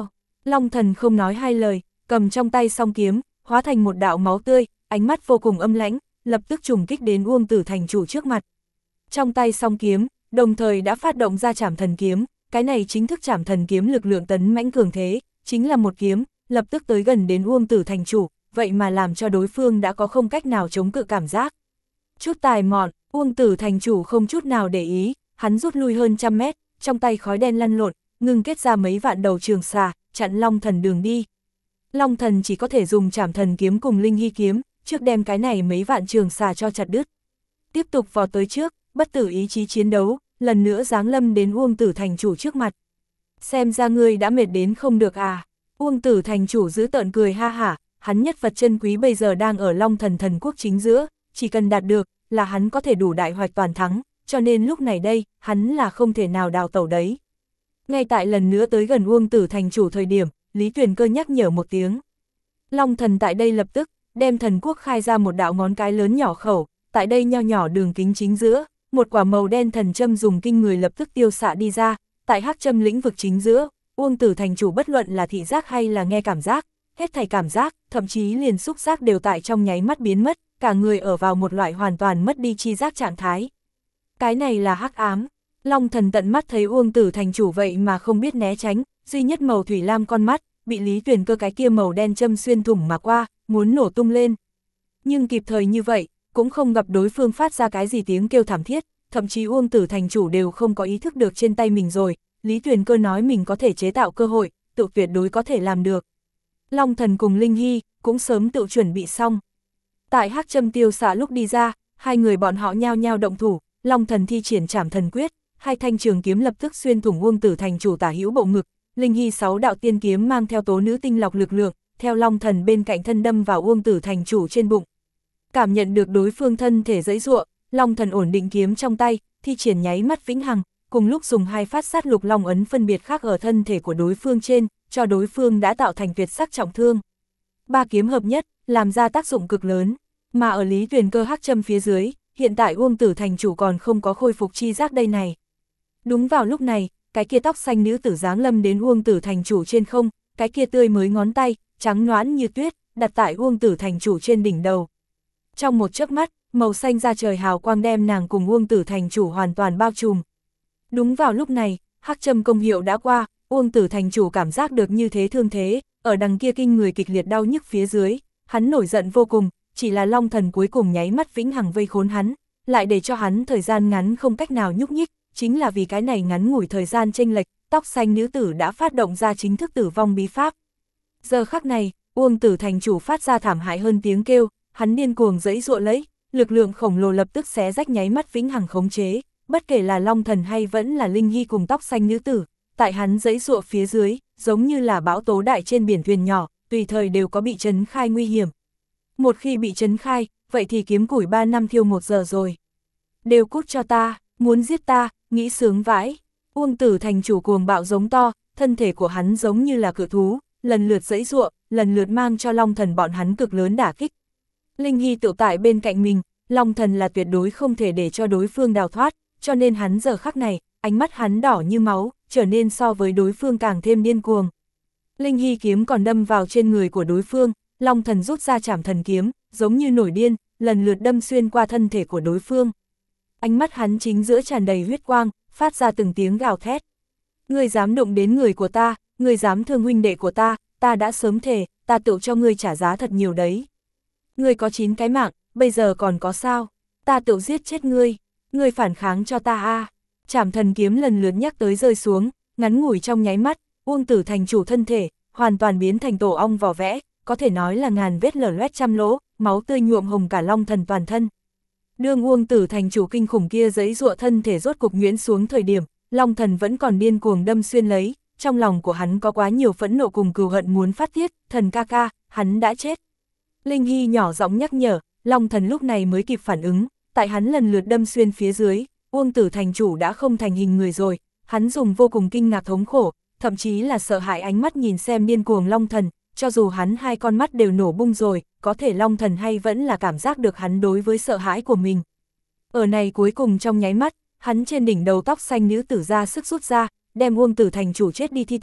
Long thần không nói hai lời, cầm trong tay song kiếm, hóa thành một đạo máu tươi, ánh mắt vô cùng âm lãnh, lập tức trùng kích đến Uông Tử thành chủ trước mặt. Trong tay song kiếm, đồng thời đã phát động ra Trảm Thần kiếm, cái này chính thức Trảm Thần kiếm lực lượng tấn mãnh cường thế, chính là một kiếm, lập tức tới gần đến Uông Tử thành chủ, vậy mà làm cho đối phương đã có không cách nào chống cự cảm giác. Chút tài mọn, Uông Tử thành chủ không chút nào để ý, hắn rút lui hơn trăm mét, trong tay khói đen lăn lộn, ngưng kết ra mấy vạn đầu trường xà, chặn Long thần đường đi. Long thần chỉ có thể dùng Trảm Thần kiếm cùng Linh Hy kiếm, trước đem cái này mấy vạn trường xà cho chặt đứt. Tiếp tục vào tới trước, bất tử ý chí chiến đấu, lần nữa giáng lâm đến Uông Tử thành chủ trước mặt. Xem ra ngươi đã mệt đến không được à. Uông Tử thành chủ giữ tợn cười ha hả, hắn nhất vật chân quý bây giờ đang ở Long thần thần quốc chính giữa, chỉ cần đạt được, là hắn có thể đủ đại hoạch toàn thắng, cho nên lúc này đây, hắn là không thể nào đào tẩu đấy. Ngay tại lần nữa tới gần Uông Tử thành chủ thời điểm, Lý Tuyền Cơ nhắc nhở một tiếng. Long thần tại đây lập tức, đem thần quốc khai ra một đạo ngón cái lớn nhỏ khẩu, tại đây nho nhỏ đường kính chính giữa, một quả màu đen thần châm dùng kinh người lập tức tiêu xạ đi ra, tại hắc châm lĩnh vực chính giữa, Uông Tử thành chủ bất luận là thị giác hay là nghe cảm giác, hết thảy cảm giác, thậm chí liền xúc giác đều tại trong nháy mắt biến mất, cả người ở vào một loại hoàn toàn mất đi chi giác trạng thái. Cái này là hắc ám. Long thần tận mắt thấy Uông Tử thành chủ vậy mà không biết né tránh, duy nhất màu thủy lam con mắt, bị Lý Tuyền Cơ cái kia màu đen châm xuyên thủng mà qua, muốn nổ tung lên. Nhưng kịp thời như vậy, cũng không gặp đối phương phát ra cái gì tiếng kêu thảm thiết, thậm chí Uông Tử thành chủ đều không có ý thức được trên tay mình rồi, Lý Tuyền Cơ nói mình có thể chế tạo cơ hội, tự tuyệt đối có thể làm được. Long thần cùng Linh Hy cũng sớm tự chuẩn bị xong. Tại hắc châm tiêu xạ lúc đi ra, hai người bọn họ nhao nhao động thủ, Long thần thi triển Trảm Thần quyết, hai thanh trường kiếm lập tức xuyên thủng Uông Tử thành chủ tả hữu bộ ngực, Linh Hy sáu đạo tiên kiếm mang theo tố nữ tinh lọc lực lượng, theo Long thần bên cạnh thân đâm vào Uông Tử thành chủ trên bụng. Cảm nhận được đối phương thân thể giãy giụa, Long thần ổn định kiếm trong tay, thi triển nháy mắt vĩnh hằng, cùng lúc dùng hai phát sát lục long ấn phân biệt khác ở thân thể của đối phương trên, cho đối phương đã tạo thành tuyệt sắc trọng thương. Ba kiếm hợp nhất, làm ra tác dụng cực lớn, mà ở Lý Tuyền Cơ hắc châm phía dưới, hiện tại Uông Tử thành chủ còn không có khôi phục chi giác đây này. Đúng vào lúc này, cái kia tóc xanh nữ tử giáng lâm đến Uông Tử thành chủ trên không, cái kia tươi mới ngón tay, trắng nõn như tuyết, đặt tại Uông Tử thành chủ trên đỉnh đầu. Trong một chớp mắt, màu xanh ra trời hào quang đem nàng cùng Uông Tử thành chủ hoàn toàn bao trùm. Đúng vào lúc này, hắc châm công hiệu đã qua, Uông Tử thành chủ cảm giác được như thế thương thế, ở đằng kia kinh người kịch liệt đau nhức phía dưới, hắn nổi giận vô cùng, chỉ là Long thần cuối cùng nháy mắt vĩnh hằng vây khốn hắn, lại để cho hắn thời gian ngắn không cách nào nhúc nhích, chính là vì cái này ngắn ngủi thời gian chênh lệch, tóc xanh nữ tử đã phát động ra chính thức tử vong bí pháp. Giờ khắc này, Uông Tử thành chủ phát ra thảm hại hơn tiếng kêu, hắn điên cuồng giãy giụa lấy, lực lượng khổng lồ lập tức xé rách nháy mắt vĩnh hằng khống chế, bất kể là Long thần hay vẫn là Linh Hy cùng tóc xanh nữ tử, tại hắn giãy giụa phía dưới, giống như là bão tố đại trên biển thuyền nhỏ, tùy thời đều có bị trấn khai nguy hiểm. Một khi bị trấn khai, vậy thì kiếm củi ba năm thiêu một giờ rồi. Đều cút cho ta, muốn giết ta, nghĩ sướng vãi. Uông Tử thành chủ cuồng bạo giống to, thân thể của hắn giống như là cự thú, lần lượt giãy giụa, lần lượt mang cho Long thần bọn hắn cực lớn đả kích. Linh Hy tự tại bên cạnh mình, Long thần là tuyệt đối không thể để cho đối phương đào thoát, cho nên hắn giờ khắc này, ánh mắt hắn đỏ như máu, trở nên so với đối phương càng thêm điên cuồng. Linh Hy kiếm còn đâm vào trên người của đối phương, Long thần rút ra Trảm Thần kiếm, giống như nổi điên, lần lượt đâm xuyên qua thân thể của đối phương. Ánh mắt hắn chính giữa tràn đầy huyết quang, phát ra từng tiếng gào thét. Ngươi dám đụng đến người của ta, ngươi dám thương huynh đệ của ta, ta đã sớm thề, ta tự cho ngươi trả giá thật nhiều đấy. Ngươi có chín cái mạng, bây giờ còn có sao? Ta tự giết chết ngươi, ngươi phản kháng cho ta a. À. Trảm Thần kiếm lần lượt nhắc tới rơi xuống, ngắn ngủi trong nháy mắt, Uông Tử thành chủ thân thể, hoàn toàn biến thành tổ ong vỏ vẽ, có thể nói là ngàn vết lở loét trăm lỗ, máu tươi nhuộm hồng cả Long thần toàn thân. Đương Uông Tử thành chủ kinh khủng kia giãy giụa thân thể rốt cục nhuyễn xuống thời điểm, Long thần vẫn còn điên cuồng đâm xuyên lấy, trong lòng của hắn có quá nhiều phẫn nộ cùng cừu hận muốn phát tiết, thần ca ca, hắn đã chết. Linh Hy nhỏ giọng nhắc nhở, Long thần lúc này mới kịp phản ứng, tại hắn lần lượt đâm xuyên phía dưới, Uông Tử thành chủ đã không thành hình người rồi, hắn dùng vô cùng kinh ngạc thống khổ, thậm chí là sợ hãi ánh mắt nhìn xem điên cuồng Long thần, cho dù hắn hai con mắt đều nổ bung rồi, có thể Long thần hay vẫn là cảm giác được hắn đối với sợ hãi của mình. Ở này cuối cùng trong nháy mắt, hắn trên đỉnh đầu tóc xanh nữ tử ra sức rút ra, đem Uông Tử thành chủ chết đi thi thể,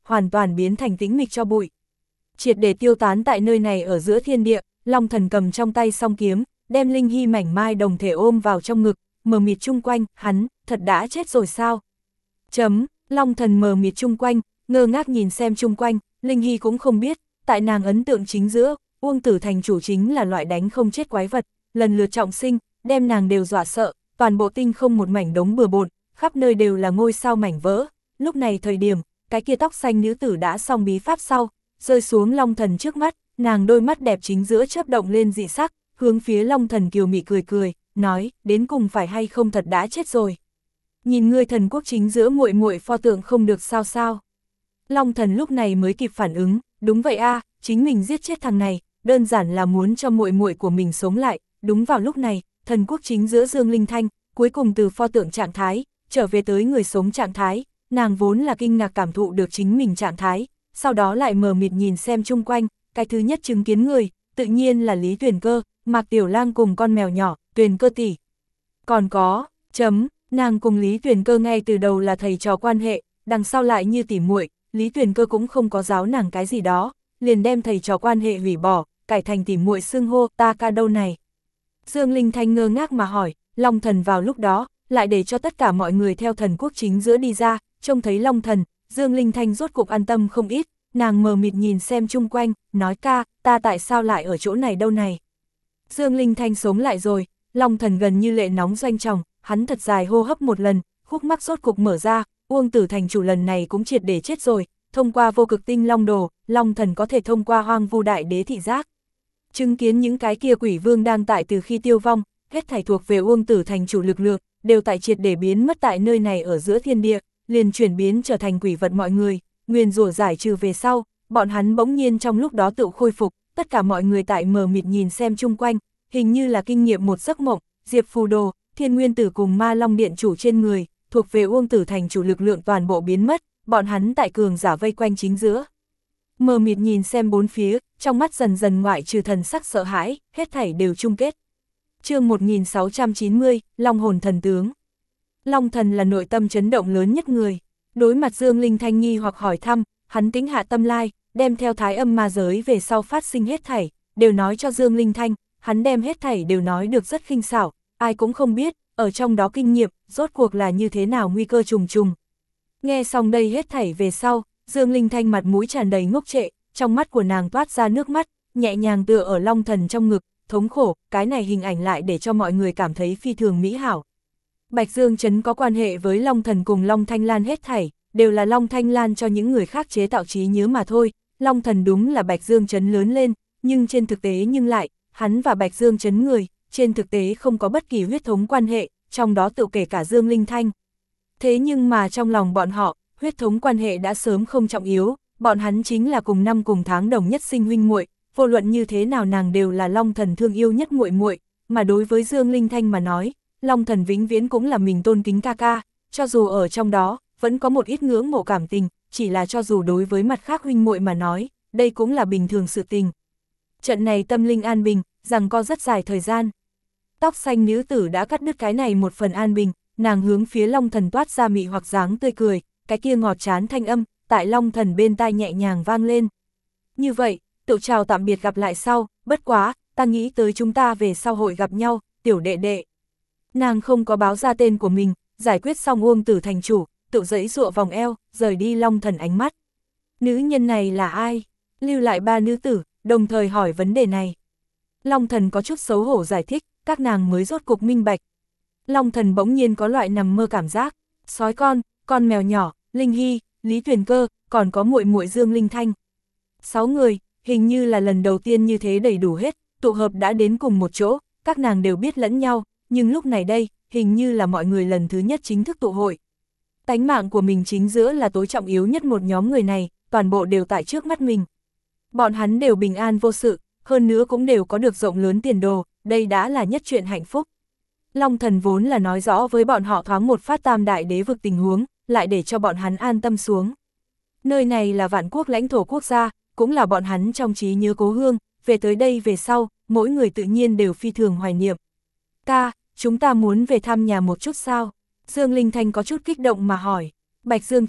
hoàn toàn biến thành tĩnh mịch cho bụi. Triệt để tiêu tán tại nơi này ở giữa thiên địa, Long Thần cầm trong tay song kiếm, đem Linh Hy mảnh mai đồng thể ôm vào trong ngực, mờ mịt chung quanh, hắn, thật đã chết rồi sao? Chấm, Long Thần mờ mịt chung quanh, ngơ ngác nhìn xem chung quanh, Linh Hy cũng không biết, tại nàng ấn tượng chính giữa, Uông Tử Thành chủ chính là loại đánh không chết quái vật, lần lượt trọng sinh, đem nàng đều dọa sợ, toàn bộ tinh không một mảnh đống bừa bộn, khắp nơi đều là ngôi sao mảnh vỡ. Lúc này thời điểm, cái kia tóc xanh nữ tử đã xong bí pháp sau, rơi xuống Long Thần trước mắt, nàng đôi mắt đẹp chính giữa chớp động lên dị sắc, hướng phía Long Thần kiều mị cười cười, nói, đến cùng phải hay không thật đã chết rồi. Nhìn ngươi thần quốc chính giữa muội muội pho tượng không được sao sao. Long Thần lúc này mới kịp phản ứng, đúng vậy a, chính mình giết chết thằng này, đơn giản là muốn cho muội muội của mình sống lại. Đúng vào lúc này, thần quốc chính giữa Dương Linh Thanh, cuối cùng từ pho tượng trạng thái, trở về tới người sống trạng thái, nàng vốn là kinh ngạc cảm thụ được chính mình trạng thái, sau đó lại mờ mịt nhìn xem chung quanh, cái thứ nhất chứng kiến người, tự nhiên là Lý Tuyền Cơ, Mạc Tiểu Lang cùng con mèo nhỏ, Tuyền Cơ tỷ. Còn có, chấm, nàng cùng Lý Tuyền Cơ ngay từ đầu là thầy trò quan hệ, đằng sau lại như tỉ muội, Lý Tuyền Cơ cũng không có giáo nàng cái gì đó, liền đem thầy trò quan hệ hủy bỏ, cải thành tỉ muội xưng hô, ta ca đâu này. Dương Linh Thanh ngơ ngác mà hỏi, Long Thần vào lúc đó, lại để cho tất cả mọi người theo thần quốc chính giữa đi ra, trông thấy Long Thần, Dương Linh Thanh rốt cục an tâm không ít, nàng mờ mịt nhìn xem chung quanh, nói ca, ta tại sao lại ở chỗ này đâu này. Dương Linh Thanh sống lại rồi, Long Thần gần như lệ nóng doanh tròng, hắn thật dài hô hấp một lần, khúc mắc rốt cục mở ra, Uông Tử Thành chủ lần này cũng triệt để chết rồi, thông qua vô cực tinh long đồ, Long Thần có thể thông qua hoang vu đại đế thị giác. Chứng kiến những cái kia quỷ vương đang tại từ khi tiêu vong, hết thảy thuộc về Uông Tử Thành chủ lực lượng, đều tại triệt để biến mất tại nơi này ở giữa thiên địa, liền chuyển biến trở thành quỷ vật mọi người, nguyền rủa giải trừ về sau, bọn hắn bỗng nhiên trong lúc đó tự khôi phục, tất cả mọi người tại mờ mịt nhìn xem chung quanh, hình như là kinh nghiệm một giấc mộng, Diệp Phù Đồ, Thiên Nguyên Tử cùng Ma Long Điện chủ trên người, thuộc về Uông Tử Thành chủ lực lượng toàn bộ biến mất, bọn hắn tại cường giả vây quanh chính giữa. Mờ mịt nhìn xem bốn phía, trong mắt dần dần ngoại trừ thần sắc sợ hãi, hết thảy đều chung kết. Chương một nghìn sáu trăm chín mươi, Long hồn thần tướng. Long Thần là nội tâm chấn động lớn nhất người. Đối mặt Dương Linh Thanh nghi hoặc hỏi thăm, hắn tính hạ tâm lai, đem theo thái âm ma giới về sau phát sinh hết thảy, đều nói cho Dương Linh Thanh, hắn đem hết thảy đều nói được rất khinh xảo, ai cũng không biết, ở trong đó kinh nghiệm, rốt cuộc là như thế nào nguy cơ trùng trùng. Nghe xong đây hết thảy về sau, Dương Linh Thanh mặt mũi tràn đầy ngốc trệ, trong mắt của nàng toát ra nước mắt, nhẹ nhàng tựa ở Long Thần trong ngực, thống khổ, cái này hình ảnh lại để cho mọi người cảm thấy phi thường mỹ hảo. Bạch Dương Trấn có quan hệ với Long Thần cùng Long Thanh Lan hết thảy, đều là Long Thanh Lan cho những người khác chế tạo trí nhớ mà thôi, Long Thần đúng là Bạch Dương Trấn lớn lên, nhưng trên thực tế nhưng lại, hắn và Bạch Dương Trấn người, trên thực tế không có bất kỳ huyết thống quan hệ, trong đó tự kể cả Dương Linh Thanh. Thế nhưng mà trong lòng bọn họ, huyết thống quan hệ đã sớm không trọng yếu, bọn hắn chính là cùng năm cùng tháng đồng nhất sinh huynh muội, vô luận như thế nào nàng đều là Long Thần thương yêu nhất muội muội, mà đối với Dương Linh Thanh mà nói, Long Thần vĩnh viễn cũng là mình tôn kính ca ca, cho dù ở trong đó, vẫn có một ít ngưỡng mộ cảm tình, chỉ là cho dù đối với mặt khác huynh muội mà nói, đây cũng là bình thường sự tình. Trận này tâm linh an bình, rằng co rất dài thời gian. Tóc xanh nữ tử đã cắt đứt cái này một phần an bình, nàng hướng phía Long Thần toát ra mị hoặc dáng tươi cười, cái kia ngọt chán thanh âm, tại Long Thần bên tai nhẹ nhàng vang lên. Như vậy, tự chào tạm biệt gặp lại sau, bất quá, ta nghĩ tới chúng ta về sau hội gặp nhau, tiểu đệ đệ. Nàng không có báo ra tên của mình, giải quyết xong Uông Tử Thành chủ, tự giãy giụa vòng eo, rời đi Long Thần ánh mắt. Nữ nhân này là ai? Lưu lại ba nữ tử, đồng thời hỏi vấn đề này. Long Thần có chút xấu hổ giải thích, các nàng mới rốt cục minh bạch. Long Thần bỗng nhiên có loại nằm mơ cảm giác, sói con, con mèo nhỏ, Linh Hy, Lý Tuyền Cơ, còn có muội muội Dương Linh Thanh. Sáu người, hình như là lần đầu tiên như thế đầy đủ hết, tụ hợp đã đến cùng một chỗ, các nàng đều biết lẫn nhau, nhưng lúc này đây, hình như là mọi người lần thứ nhất chính thức tụ hội. Tánh mạng của mình chính giữa là tối trọng yếu nhất một nhóm người này, toàn bộ đều tại trước mắt mình. Bọn hắn đều bình an vô sự, hơn nữa cũng đều có được rộng lớn tiền đồ, đây đã là nhất chuyện hạnh phúc. Long Thần vốn là nói rõ với bọn họ thoáng một phát tam đại đế vực tình huống, lại để cho bọn hắn an tâm xuống. Nơi này là vạn quốc lãnh thổ quốc gia, cũng là bọn hắn trong trí nhớ cố hương, về tới đây về sau, mỗi người tự nhiên đều phi thường hoài niệm. Ca, chúng ta muốn về thăm nhà một chút sao? Dương Linh Thanh có chút kích động mà hỏi. Bạch Dương Trấn,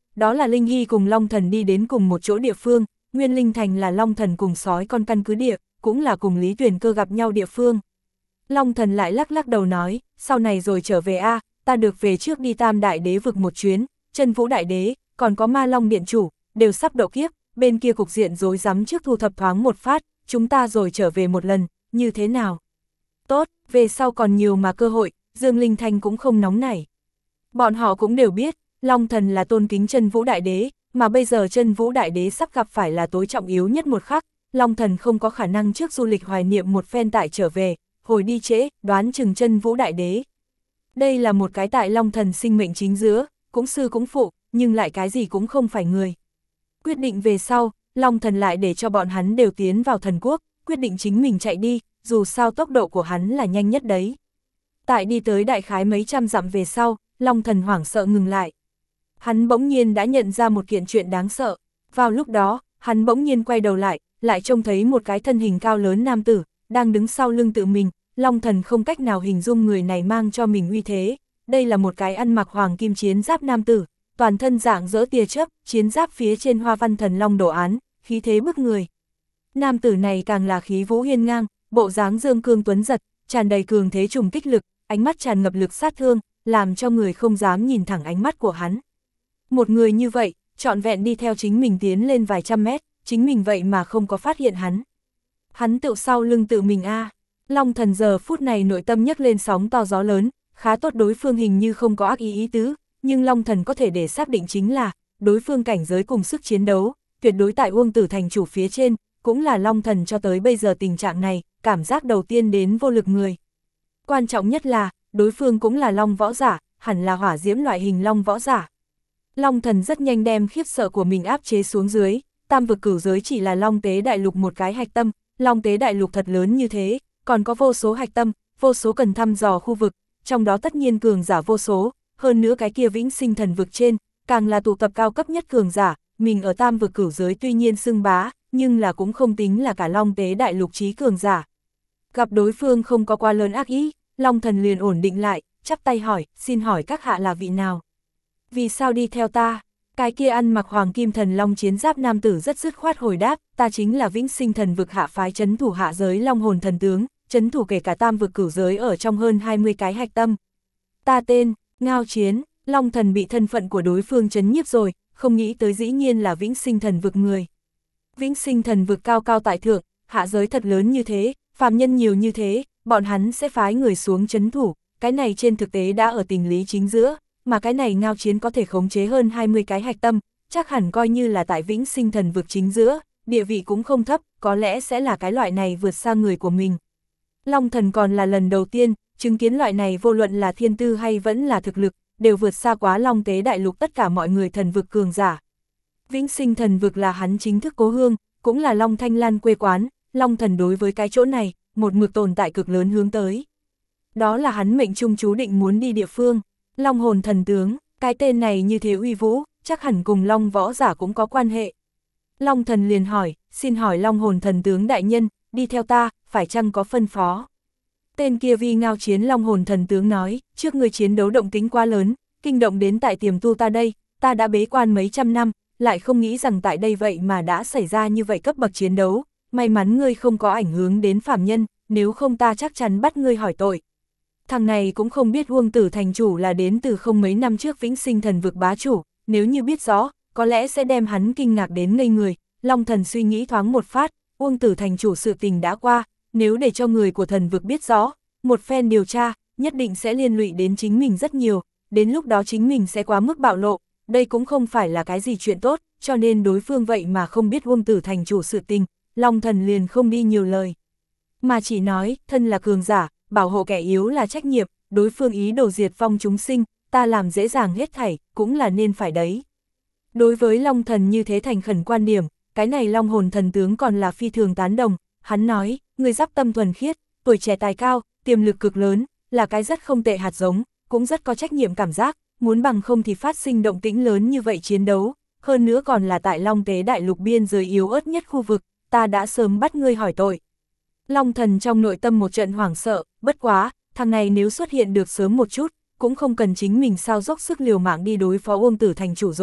đó là Linh Hy cùng Long Thần đi đến cùng một chỗ địa phương, Nguyên Linh Thành là Long Thần cùng sói con căn cứ địa, cũng là cùng Lý Tuyền Cơ gặp nhau địa phương. Long Thần lại lắc lắc đầu nói, sau này rồi trở về a, ta được về trước đi Tam Đại Đế vực một chuyến, Chân Vũ Đại Đế, còn có Ma Long Điện Chủ, đều sắp độ kiếp, bên kia cục diện rối rắm trước thu thập thoáng một phát, chúng ta rồi trở về một lần, như thế nào? Tốt, về sau còn nhiều mà cơ hội, Dương Linh Thanh cũng không nóng nảy. Bọn họ cũng đều biết, Long Thần là tôn kính Chân Vũ Đại Đế, mà bây giờ Chân Vũ Đại Đế sắp gặp phải là tối trọng yếu nhất một khắc, Long Thần không có khả năng trước du lịch hoài niệm một phen tại trở về, hồi đi trễ, đoán chừng Chân Vũ Đại Đế. Đây là một cái tại Long Thần sinh mệnh chính giữa, cũng sư cũng phụ, nhưng lại cái gì cũng không phải người. Quyết định về sau, Long Thần lại để cho bọn hắn đều tiến vào thần quốc, quyết định chính mình chạy đi, dù sao tốc độ của hắn là nhanh nhất đấy. Tại đi tới đại khái mấy trăm dặm về sau, Long Thần hoảng sợ ngừng lại. Hắn bỗng nhiên đã nhận ra một kiện chuyện đáng sợ. Vào lúc đó, hắn bỗng nhiên quay đầu lại, lại trông thấy một cái thân hình cao lớn nam tử, đang đứng sau lưng tự mình. Long Thần không cách nào hình dung người này mang cho mình uy thế. Đây là một cái ăn mặc hoàng kim chiến giáp nam tử, toàn thân dạng dỡ tia chớp, chiến giáp phía trên hoa văn thần long đồ án, khí thế bức người. Nam tử này càng là khí vũ hiên ngang, bộ dáng dương cương tuấn giật, tràn đầy cường thế trùng kích lực, ánh mắt tràn ngập lực sát thương, làm cho người không dám nhìn thẳng ánh mắt của hắn. Một người như vậy, trọn vẹn đi theo chính mình tiến lên vài trăm mét, chính mình vậy mà không có phát hiện hắn. Hắn tự sau lưng tự mình a. À. Long Thần giờ phút này nội tâm nhấc lên sóng to gió lớn, khá tốt đối phương hình như không có ác ý ý tứ, nhưng Long Thần có thể để xác định chính là, đối phương cảnh giới cùng sức chiến đấu, tuyệt đối tại Uông Tử Thành chủ phía trên, cũng là Long Thần cho tới bây giờ tình trạng này, cảm giác đầu tiên đến vô lực người. Quan trọng nhất là, đối phương cũng là Long võ giả, hẳn là hỏa diễm loại hình Long võ giả. Long Thần rất nhanh đem khiếp sợ của mình áp chế xuống dưới, tam vực cửu giới chỉ là Long Tế Đại Lục một cái hạch tâm, Long Tế Đại Lục thật lớn như thế, còn có vô số hạch tâm, vô số cần thăm dò khu vực, trong đó tất nhiên cường giả vô số, hơn nữa cái kia vĩnh sinh thần vực trên, càng là tụ tập cao cấp nhất cường giả, mình ở tam vực cửu giới tuy nhiên xưng bá, nhưng là cũng không tính là cả Long Tế Đại Lục trí cường giả. Gặp đối phương không có quá lớn ác ý, Long Thần liền ổn định lại, chắp tay hỏi, xin hỏi các hạ là vị nào? Vì sao đi theo ta? Cái kia ăn mặc hoàng kim thần long chiến giáp nam tử rất dứt khoát hồi đáp, ta chính là vĩnh sinh thần vực hạ phái trấn thủ hạ giới long hồn thần tướng, trấn thủ kể cả tam vực cửu giới ở trong hơn hai mươi cái hạch tâm. Ta tên, Ngao Chiến. Long Thần bị thân phận của đối phương chấn nhiếp rồi, không nghĩ tới dĩ nhiên là vĩnh sinh thần vực người. Vĩnh sinh thần vực cao cao tại thượng, hạ giới thật lớn như thế, phàm nhân nhiều như thế, bọn hắn sẽ phái người xuống trấn thủ, cái này trên thực tế đã ở tình lý chính giữa, mà cái này Ngao Chiến có thể khống chế hơn hai mươi cái hạch tâm, chắc hẳn coi như là tại vĩnh sinh thần vực chính giữa, địa vị cũng không thấp, có lẽ sẽ là cái loại này vượt xa người của mình. Long Thần còn là lần đầu tiên, chứng kiến loại này vô luận là thiên tư hay vẫn là thực lực, đều vượt xa quá Long Tế Đại Lục tất cả mọi người thần vực cường giả. Vĩnh sinh thần vực là hắn chính thức cố hương, cũng là Long Thanh Lan quê quán, Long Thần đối với cái chỗ này, một mực tồn tại cực lớn hướng tới. Đó là hắn mệnh trung chú định muốn đi địa phương, Long hồn thần tướng, cái tên này như thế uy vũ, chắc hẳn cùng Long võ giả cũng có quan hệ. Long Thần liền hỏi, xin hỏi Long hồn thần tướng đại nhân, đi theo ta, phải chăng có phân phó? Tên kia Vi Ngao Chiến Long hồn thần tướng nói, trước người chiến đấu động tính quá lớn, kinh động đến tại tiềm tu ta đây, ta đã bế quan mấy trăm năm, lại không nghĩ rằng tại đây vậy mà đã xảy ra như vậy cấp bậc chiến đấu, may mắn ngươi không có ảnh hưởng đến phàm nhân, nếu không ta chắc chắn bắt ngươi hỏi tội. Thằng này cũng không biết Uông Tử Thành chủ là đến từ không mấy năm trước vĩnh sinh thần vực bá chủ, nếu như biết rõ, có lẽ sẽ đem hắn kinh ngạc đến ngây người. Long Thần suy nghĩ thoáng một phát, Uông Tử Thành chủ sự tình đã qua, nếu để cho người của thần vực biết rõ, một phen điều tra, nhất định sẽ liên lụy đến chính mình rất nhiều, đến lúc đó chính mình sẽ quá mức bạo lộ, đây cũng không phải là cái gì chuyện tốt, cho nên đối phương vậy mà không biết Uông Tử Thành chủ sự tình, Long Thần liền không đi nhiều lời, mà chỉ nói, thân là cường giả, bảo hộ kẻ yếu là trách nhiệm, đối phương ý đồ diệt vong chúng sinh, ta làm dễ dàng hết thảy, cũng là nên phải đấy. Đối với Long Thần như thế thành khẩn quan điểm, cái này Long hồn thần tướng còn là phi thường tán đồng, hắn nói, người giáp tâm thuần khiết, tuổi trẻ tài cao, tiềm lực cực lớn, là cái rất không tệ hạt giống, cũng rất có trách nhiệm cảm giác, muốn bằng không thì phát sinh động tĩnh lớn như vậy chiến đấu, hơn nữa còn là tại Long Tế Đại Lục biên giới yếu ớt nhất khu vực, ta đã sớm bắt ngươi hỏi tội. Long Thần trong nội tâm một trận hoảng sợ, bất quá, thằng này nếu xuất hiện được sớm một chút, cũng không cần chính mình sao dốc sức liều mạng đi đối phó Uông Tử Thành chủ rồi,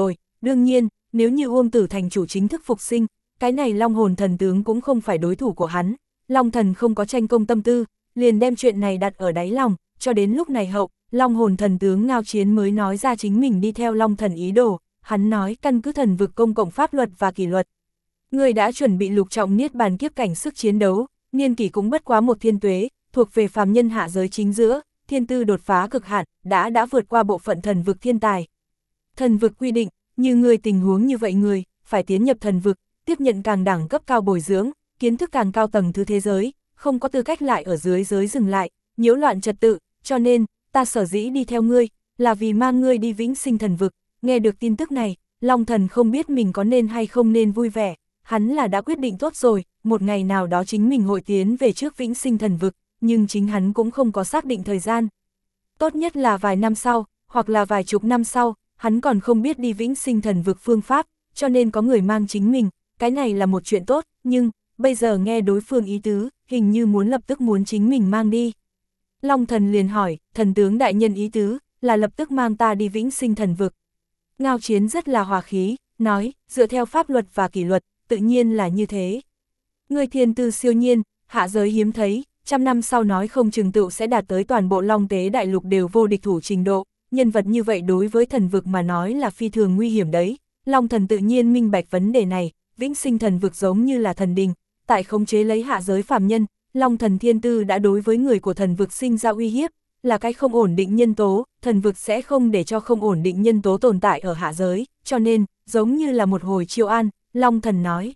đương nhiên, nếu như Uông Tử thành chủ chính thức phục sinh, cái này Long hồn thần tướng cũng không phải đối thủ của hắn. Long thần không có tranh công tâm tư, liền đem chuyện này đặt ở đáy lòng, cho đến lúc này hậu, Long hồn thần tướng Ngao Chiến mới nói ra chính mình đi theo Long thần ý đồ. Hắn nói căn cứ thần vực công cộng pháp luật và kỷ luật. Người đã chuẩn bị lục trọng niết bàn kiếp cảnh sức chiến đấu, niên kỷ cũng bất quá một thiên tuế, thuộc về phàm nhân hạ giới chính giữa, thiên tư đột phá cực hạn, đã đã vượt qua bộ phận thần vực thiên tài. Thần vực quy định, như người tình huống như vậy người, phải tiến nhập thần vực, tiếp nhận càng đẳng cấp cao bồi dưỡng, kiến thức càng cao tầng thứ thế giới, không có tư cách lại ở dưới giới dừng lại, nhiễu loạn trật tự, cho nên, ta sở dĩ đi theo ngươi, là vì mang ngươi đi vĩnh sinh thần vực. Nghe được tin tức này, Long thần không biết mình có nên hay không nên vui vẻ, hắn là đã quyết định tốt rồi, một ngày nào đó chính mình hội tiến về trước vĩnh sinh thần vực, nhưng chính hắn cũng không có xác định thời gian. Tốt nhất là vài năm sau, hoặc là vài chục năm sau, hắn còn không biết đi vĩnh sinh thần vực phương pháp, cho nên có người mang chính mình, cái này là một chuyện tốt, nhưng, bây giờ nghe đối phương ý tứ, hình như muốn lập tức muốn chính mình mang đi. Long thần liền hỏi, thần tướng đại nhân ý tứ, là lập tức mang ta đi vĩnh sinh thần vực. Ngao Chiến rất là hòa khí, nói, dựa theo pháp luật và kỷ luật, tự nhiên là như thế. Người thiên tư siêu nhiên, hạ giới hiếm thấy, trăm năm sau nói không chừng tựu sẽ đạt tới toàn bộ Long Tế đại lục đều vô địch thủ trình độ, nhân vật như vậy đối với thần vực mà nói là phi thường nguy hiểm đấy. Long thần tự nhiên minh bạch vấn đề này, vĩnh sinh thần vực giống như là thần đình, tại khống chế lấy hạ giới phàm nhân, Long thần thiên tư đã đối với người của thần vực sinh ra uy hiếp, là cái không ổn định nhân tố, thần vực sẽ không để cho không ổn định nhân tố tồn tại ở hạ giới, cho nên, giống như là một hồi chiêu an, Long thần nói.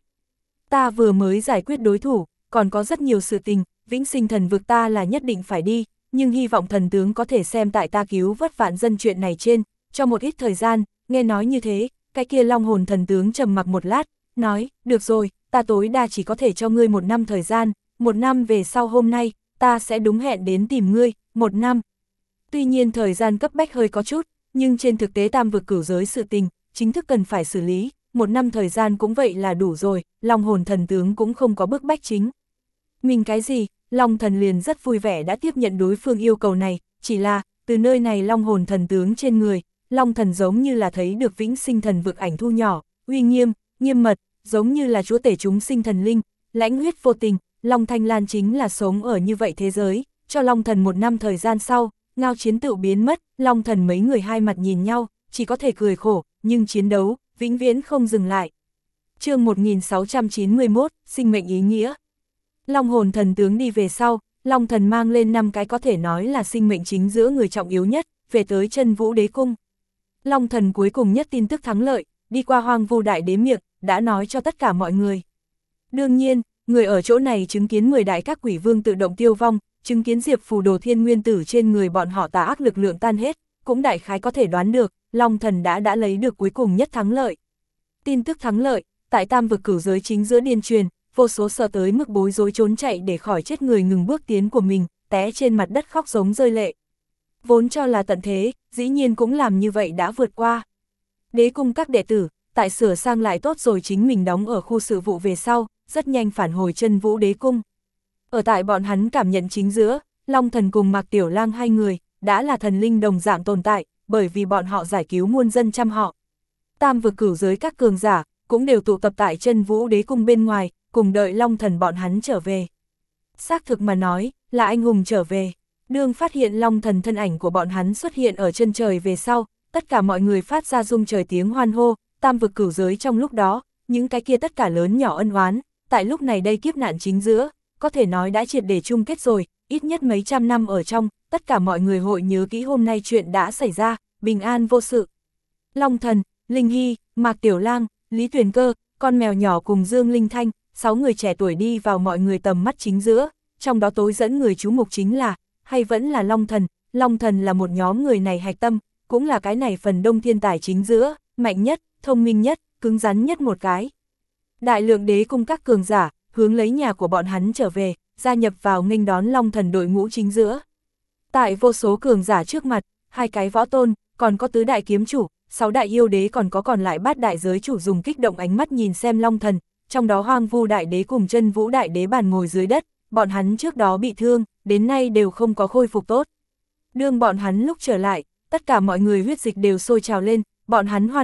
Ta vừa mới giải quyết đối thủ, còn có rất nhiều sự tình, vĩnh sinh thần vực ta là nhất định phải đi, nhưng hy vọng thần tướng có thể xem tại ta cứu vớt vạn dân chuyện này trên, cho một ít thời gian. Nghe nói như thế, cái kia Long hồn thần tướng trầm mặc một lát, nói, được rồi, ta tối đa chỉ có thể cho ngươi một năm thời gian, một năm về sau hôm nay, ta sẽ đúng hẹn đến tìm ngươi, một năm. Tuy nhiên thời gian cấp bách hơi có chút, nhưng trên thực tế tam vực cửu giới sự tình, chính thức cần phải xử lý, một năm thời gian cũng vậy là đủ rồi, Long hồn thần tướng cũng không có bức bách chính. Mình cái gì, Long thần liền rất vui vẻ đã tiếp nhận đối phương yêu cầu này, chỉ là, từ nơi này Long hồn thần tướng trên người, Long thần giống như là thấy được vĩnh sinh thần vực ảnh thu nhỏ, uy nghiêm, nghiêm mật, giống như là chúa tể chúng sinh thần linh, lãnh huyết vô tình. Long Thanh Lan chính là sống ở như vậy thế giới, cho Long thần một năm thời gian sau, Ngao Chiến tự biến mất, Long thần mấy người hai mặt nhìn nhau, chỉ có thể cười khổ, nhưng chiến đấu, vĩnh viễn không dừng lại. Chương một nghìn sáu trăm chín mươi mốt, sinh mệnh ý nghĩa. Long hồn thần tướng đi về sau, Long thần mang lên năm cái có thể nói là sinh mệnh chính giữa người trọng yếu nhất, về tới Chân Vũ Đế Cung. Long thần cuối cùng nhất tin tức thắng lợi, đi qua Hoang Vu Đại Đế miệng, đã nói cho tất cả mọi người. Đương nhiên, người ở chỗ này chứng kiến mười đại các quỷ vương tự động tiêu vong, chứng kiến Diệp Phù Đồ Thiên Nguyên Tử trên người bọn họ tà ác lực lượng tan hết, cũng đại khái có thể đoán được, Long thần đã đã lấy được cuối cùng nhất thắng lợi. Tin tức thắng lợi, tại tam vực cửu giới chính giữa điên truyền, vô số sợ tới mức bối rối trốn chạy để khỏi chết người ngừng bước tiến của mình, té trên mặt đất khóc giống rơi lệ. Vốn cho là tận thế, dĩ nhiên cũng làm như vậy đã vượt qua. Đế cung các đệ tử, tại sửa sang lại tốt rồi chính mình đóng ở khu sự vụ về sau, rất nhanh phản hồi Chân Vũ Đế Cung. Ở tại bọn hắn cảm nhận chính giữa, Long thần cùng Mạc Tiểu Lang hai người, đã là thần linh đồng dạng tồn tại, bởi vì bọn họ giải cứu muôn dân trăm họ. Tam vực cửu giới các cường giả, cũng đều tụ tập tại Chân Vũ Đế Cung bên ngoài, cùng đợi Long thần bọn hắn trở về. Xác thực mà nói, là anh hùng trở về. Đương phát hiện Long thần thân ảnh của bọn hắn xuất hiện ở chân trời về sau, tất cả mọi người phát ra rung trời tiếng hoan hô, tam vực cửu giới trong lúc đó, những cái kia tất cả lớn nhỏ ân oán, tại lúc này đây kiếp nạn chính giữa, có thể nói đã triệt để chung kết rồi, ít nhất mấy trăm năm ở trong, tất cả mọi người hội nhớ kỹ hôm nay chuyện đã xảy ra, bình an vô sự. Long thần, Linh Hy, Mạc Tiểu Lang, Lý Tuyền Cơ, con mèo nhỏ cùng Dương Linh Thanh, sáu người trẻ tuổi đi vào mọi người tầm mắt chính giữa, trong đó tối dẫn người chú mục chính là, hay vẫn là Long thần. Long thần là một nhóm người này hạch tâm, cũng là cái này phần đông thiên tài chính giữa, mạnh nhất, thông minh nhất, cứng rắn nhất một cái. Đại lượng đế cung các cường giả, hướng lấy nhà của bọn hắn trở về, gia nhập vào nghênh đón Long thần đội ngũ chính giữa. Tại vô số cường giả trước mặt, hai cái võ tôn, còn có tứ đại kiếm chủ, sáu đại yêu đế còn có còn lại bát đại giới chủ dùng kích động ánh mắt nhìn xem Long thần, trong đó Hoang Vu Đại Đế cùng Chân Vũ Đại Đế bàn ngồi dưới đất, bọn hắn trước đó bị thương, đến nay đều không có khôi phục tốt. Đương bọn hắn lúc trở lại, tất cả mọi người huyết dịch đều sôi trào lên, bọn hắn hoan hô,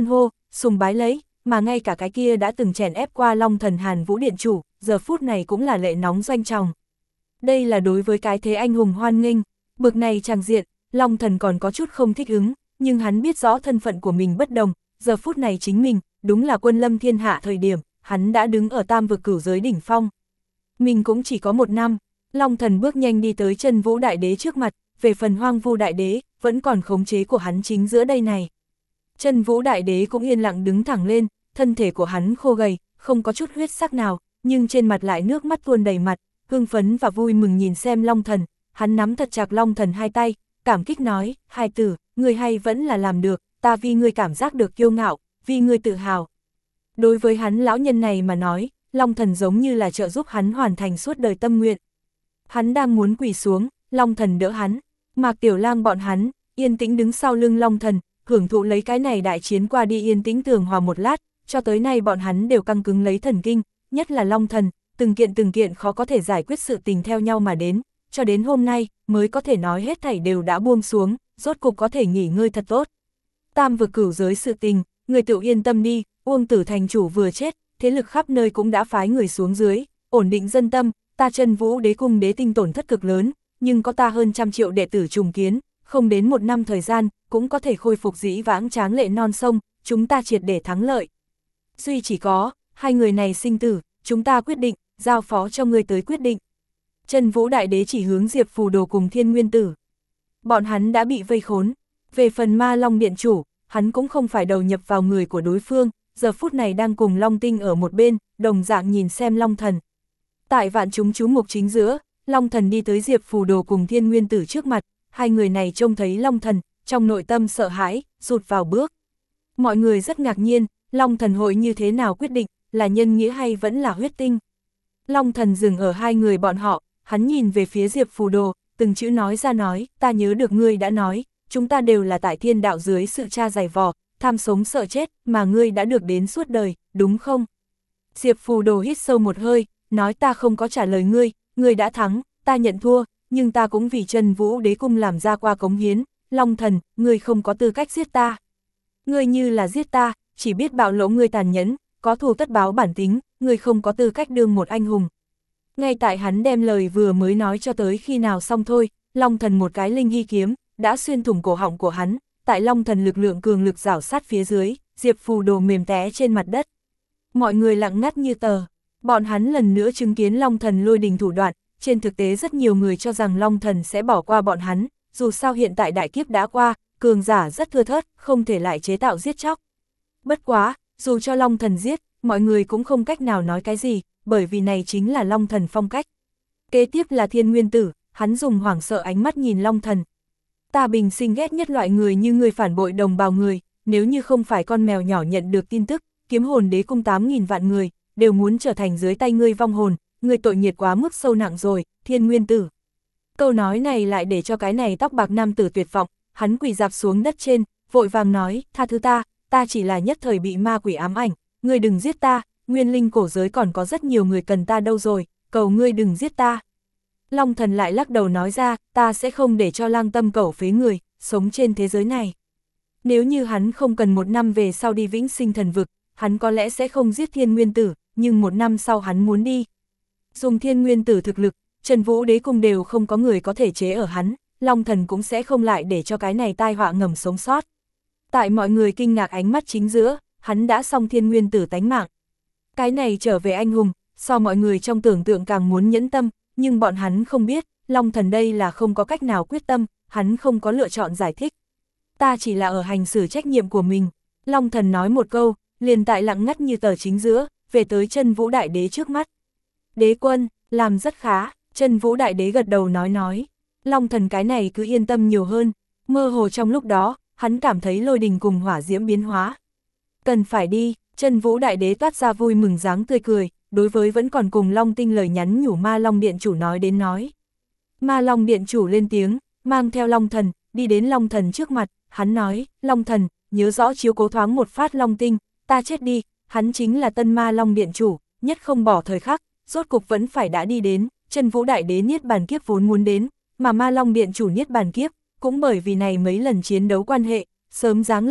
sùng bái lấy, mà ngay cả cái kia đã từng chèn ép qua Long Thần Hàn Vũ Điện Chủ, giờ phút này cũng là lệ nóng doanh tròng. Đây là đối với cái thế anh hùng hoan nghênh, bực này tràng diện, Long Thần còn có chút không thích ứng, nhưng hắn biết rõ thân phận của mình bất đồng, giờ phút này chính mình, đúng là quân lâm thiên hạ thời điểm, hắn đã đứng ở tam vực cửu giới đỉnh phong. Mình cũng chỉ có một năm, Long Thần bước nhanh đi tới Chân Vũ Đại Đế trước mặt, về phần Hoang Vu Đại Đế, vẫn còn khống chế của hắn chính giữa đây này. Chân Vũ Đại Đế cũng yên lặng đứng thẳng lên, thân thể của hắn khô gầy, không có chút huyết sắc nào, nhưng trên mặt lại nước mắt tuôn đầy mặt, hưng phấn và vui mừng nhìn xem Long Thần, hắn nắm thật chặt Long Thần hai tay, cảm kích nói, hai tử, ngươi hay vẫn là làm được, ta vì ngươi cảm giác được kiêu ngạo, vì ngươi tự hào. Đối với hắn lão nhân này mà nói, Long Thần giống như là trợ giúp hắn hoàn thành suốt đời tâm nguyện. Hắn đang muốn quỳ xuống, Long Thần đỡ hắn, Mạc Tiểu Lang bọn hắn, yên tĩnh đứng sau lưng Long Thần, hưởng thụ lấy cái này đại chiến qua đi yên tĩnh tường hòa một lát, cho tới nay bọn hắn đều căng cứng lấy thần kinh, nhất là Long Thần, từng kiện từng kiện khó có thể giải quyết sự tình theo nhau mà đến, cho đến hôm nay, mới có thể nói hết thảy đều đã buông xuống, rốt cục có thể nghỉ ngơi thật tốt. Tam vực cửu giới sự tình, người tự yên tâm đi, Uông Tử thành chủ vừa chết, thế lực khắp nơi cũng đã phái người xuống dưới, ổn định dân tâm, ta Chân Vũ Đế cung đế tinh tổn thất cực lớn, nhưng có ta hơn trăm triệu đệ tử trùng kiến, không đến một năm thời gian, cũng có thể khôi phục dĩ vãng tráng lệ non sông, chúng ta triệt để thắng lợi. Duy chỉ có, hai người này sinh tử, chúng ta quyết định, giao phó cho người tới quyết định. Chân Vũ Đại Đế chỉ hướng Diệp Phù Đồ cùng Thiên Nguyên Tử. Bọn hắn đã bị vây khốn, về phần Ma Long Điện Chủ, hắn cũng không phải đầu nhập vào người của đối phương, giờ phút này đang cùng Long Tinh ở một bên, đồng dạng nhìn xem Long Thần. Tại vạn chúng chú mục chính giữa, Long Thần đi tới Diệp Phù Đồ cùng Thiên Nguyên Tử trước mặt, hai người này trông thấy Long Thần, trong nội tâm sợ hãi, rụt vào bước. Mọi người rất ngạc nhiên, Long Thần hội như thế nào quyết định, là nhân nghĩa hay vẫn là huyết tinh. Long Thần dừng ở hai người bọn họ, hắn nhìn về phía Diệp Phù Đồ, từng chữ nói ra nói, ta nhớ được ngươi đã nói, chúng ta đều là tại thiên đạo dưới sự tra dày vò, tham sống sợ chết, mà ngươi đã được đến suốt đời, đúng không? Diệp Phù Đồ hít sâu một hơi, nói ta không có trả lời ngươi, ngươi đã thắng, ta nhận thua, nhưng ta cũng vì Chân Vũ Đế cung làm ra qua cống hiến, Long Thần, ngươi không có tư cách giết ta. Ngươi như là giết ta, chỉ biết bạo lộ ngươi tàn nhẫn, có thù tất báo bản tính, ngươi không có tư cách đương một anh hùng. Ngay tại hắn đem lời vừa mới nói cho tới khi nào xong thôi, Long Thần một cái linh hy kiếm, đã xuyên thủng cổ họng của hắn, tại Long Thần lực lượng cường lực rảo sát phía dưới, Diệp Phù Đồ mềm té trên mặt đất. Mọi người lặng ngắt như tờ, bọn hắn lần nữa chứng kiến Long Thần lôi đình thủ đoạn, trên thực tế rất nhiều người cho rằng Long Thần sẽ bỏ qua bọn hắn, dù sao hiện tại đại kiếp đã qua, cường giả rất thưa thớt, không thể lại chế tạo giết chóc. Bất quá, dù cho Long Thần giết, mọi người cũng không cách nào nói cái gì, bởi vì này chính là Long Thần phong cách. Kế tiếp là Thiên Nguyên Tử, hắn dùng hoảng sợ ánh mắt nhìn Long Thần. Ta bình sinh ghét nhất loại người như người phản bội đồng bào người, nếu như không phải con mèo nhỏ nhận được tin tức, Kiếm Hồn Đế cung tám nghìn vạn người, đều muốn trở thành dưới tay ngươi vong hồn, ngươi tội nghiệt quá mức sâu nặng rồi, Thiên Nguyên Tử. Câu nói này lại để cho cái này tóc bạc nam tử tuyệt vọng, hắn quỳ dạp xuống đất trên, vội vàng nói, tha thứ ta, ta chỉ là nhất thời bị ma quỷ ám ảnh, ngươi đừng giết ta, nguyên linh cổ giới còn có rất nhiều người cần ta đâu rồi, cầu ngươi đừng giết ta. Long Thần lại lắc đầu nói ra, ta sẽ không để cho lang tâm cẩu phế người, sống trên thế giới này. Nếu như hắn không cần một năm về sau đi vĩnh sinh thần vực, hắn có lẽ sẽ không giết Thiên Nguyên Tử, nhưng một năm sau hắn muốn đi. Dùng Thiên Nguyên Tử thực lực, Chân Vũ Đế cung đều không có người có thể chế ở hắn, Long Thần cũng sẽ không lại để cho cái này tai họa ngầm sống sót. Tại mọi người kinh ngạc ánh mắt chính giữa, hắn đã xong Thiên Nguyên Tử tánh mạng. Cái này trở về anh hùng, so mọi người trong tưởng tượng càng muốn nhẫn tâm, nhưng bọn hắn không biết, Long Thần đây là không có cách nào quyết tâm, hắn không có lựa chọn giải thích. Ta chỉ là ở hành xử trách nhiệm của mình. Long Thần nói một câu, liền tại lặng ngắt như tờ chính giữa, về tới Chân Vũ Đại Đế trước mắt. Đế quân, làm rất khá, Chân Vũ Đại Đế gật đầu nói nói. Long Thần cái này cứ yên tâm nhiều hơn, mơ hồ trong lúc đó, hắn cảm thấy lôi đình cùng hỏa diễm biến hóa. Cần phải đi, Chân Vũ Đại Đế toát ra vui mừng dáng tươi cười, đối với vẫn còn cùng Long Tinh lời nhắn nhủ Ma Long Điện Chủ nói đến nói. Ma Long Điện Chủ lên tiếng, mang theo Long Thần, đi đến Long Thần trước mặt, hắn nói, Long Thần, nhớ rõ chiếu cố thoáng một phát Long Tinh, ta chết đi, hắn chính là tân Ma Long Điện Chủ, nhất không bỏ thời khắc, rốt cục vẫn phải đã đi đến, Chân Vũ Đại Đế niết bàn kiếp vốn muốn đến, mà Ma Long Điện Chủ niết bàn kiếp, cũng bởi vì này mấy lần chiến đấu quan hệ, sớm giáng lâm,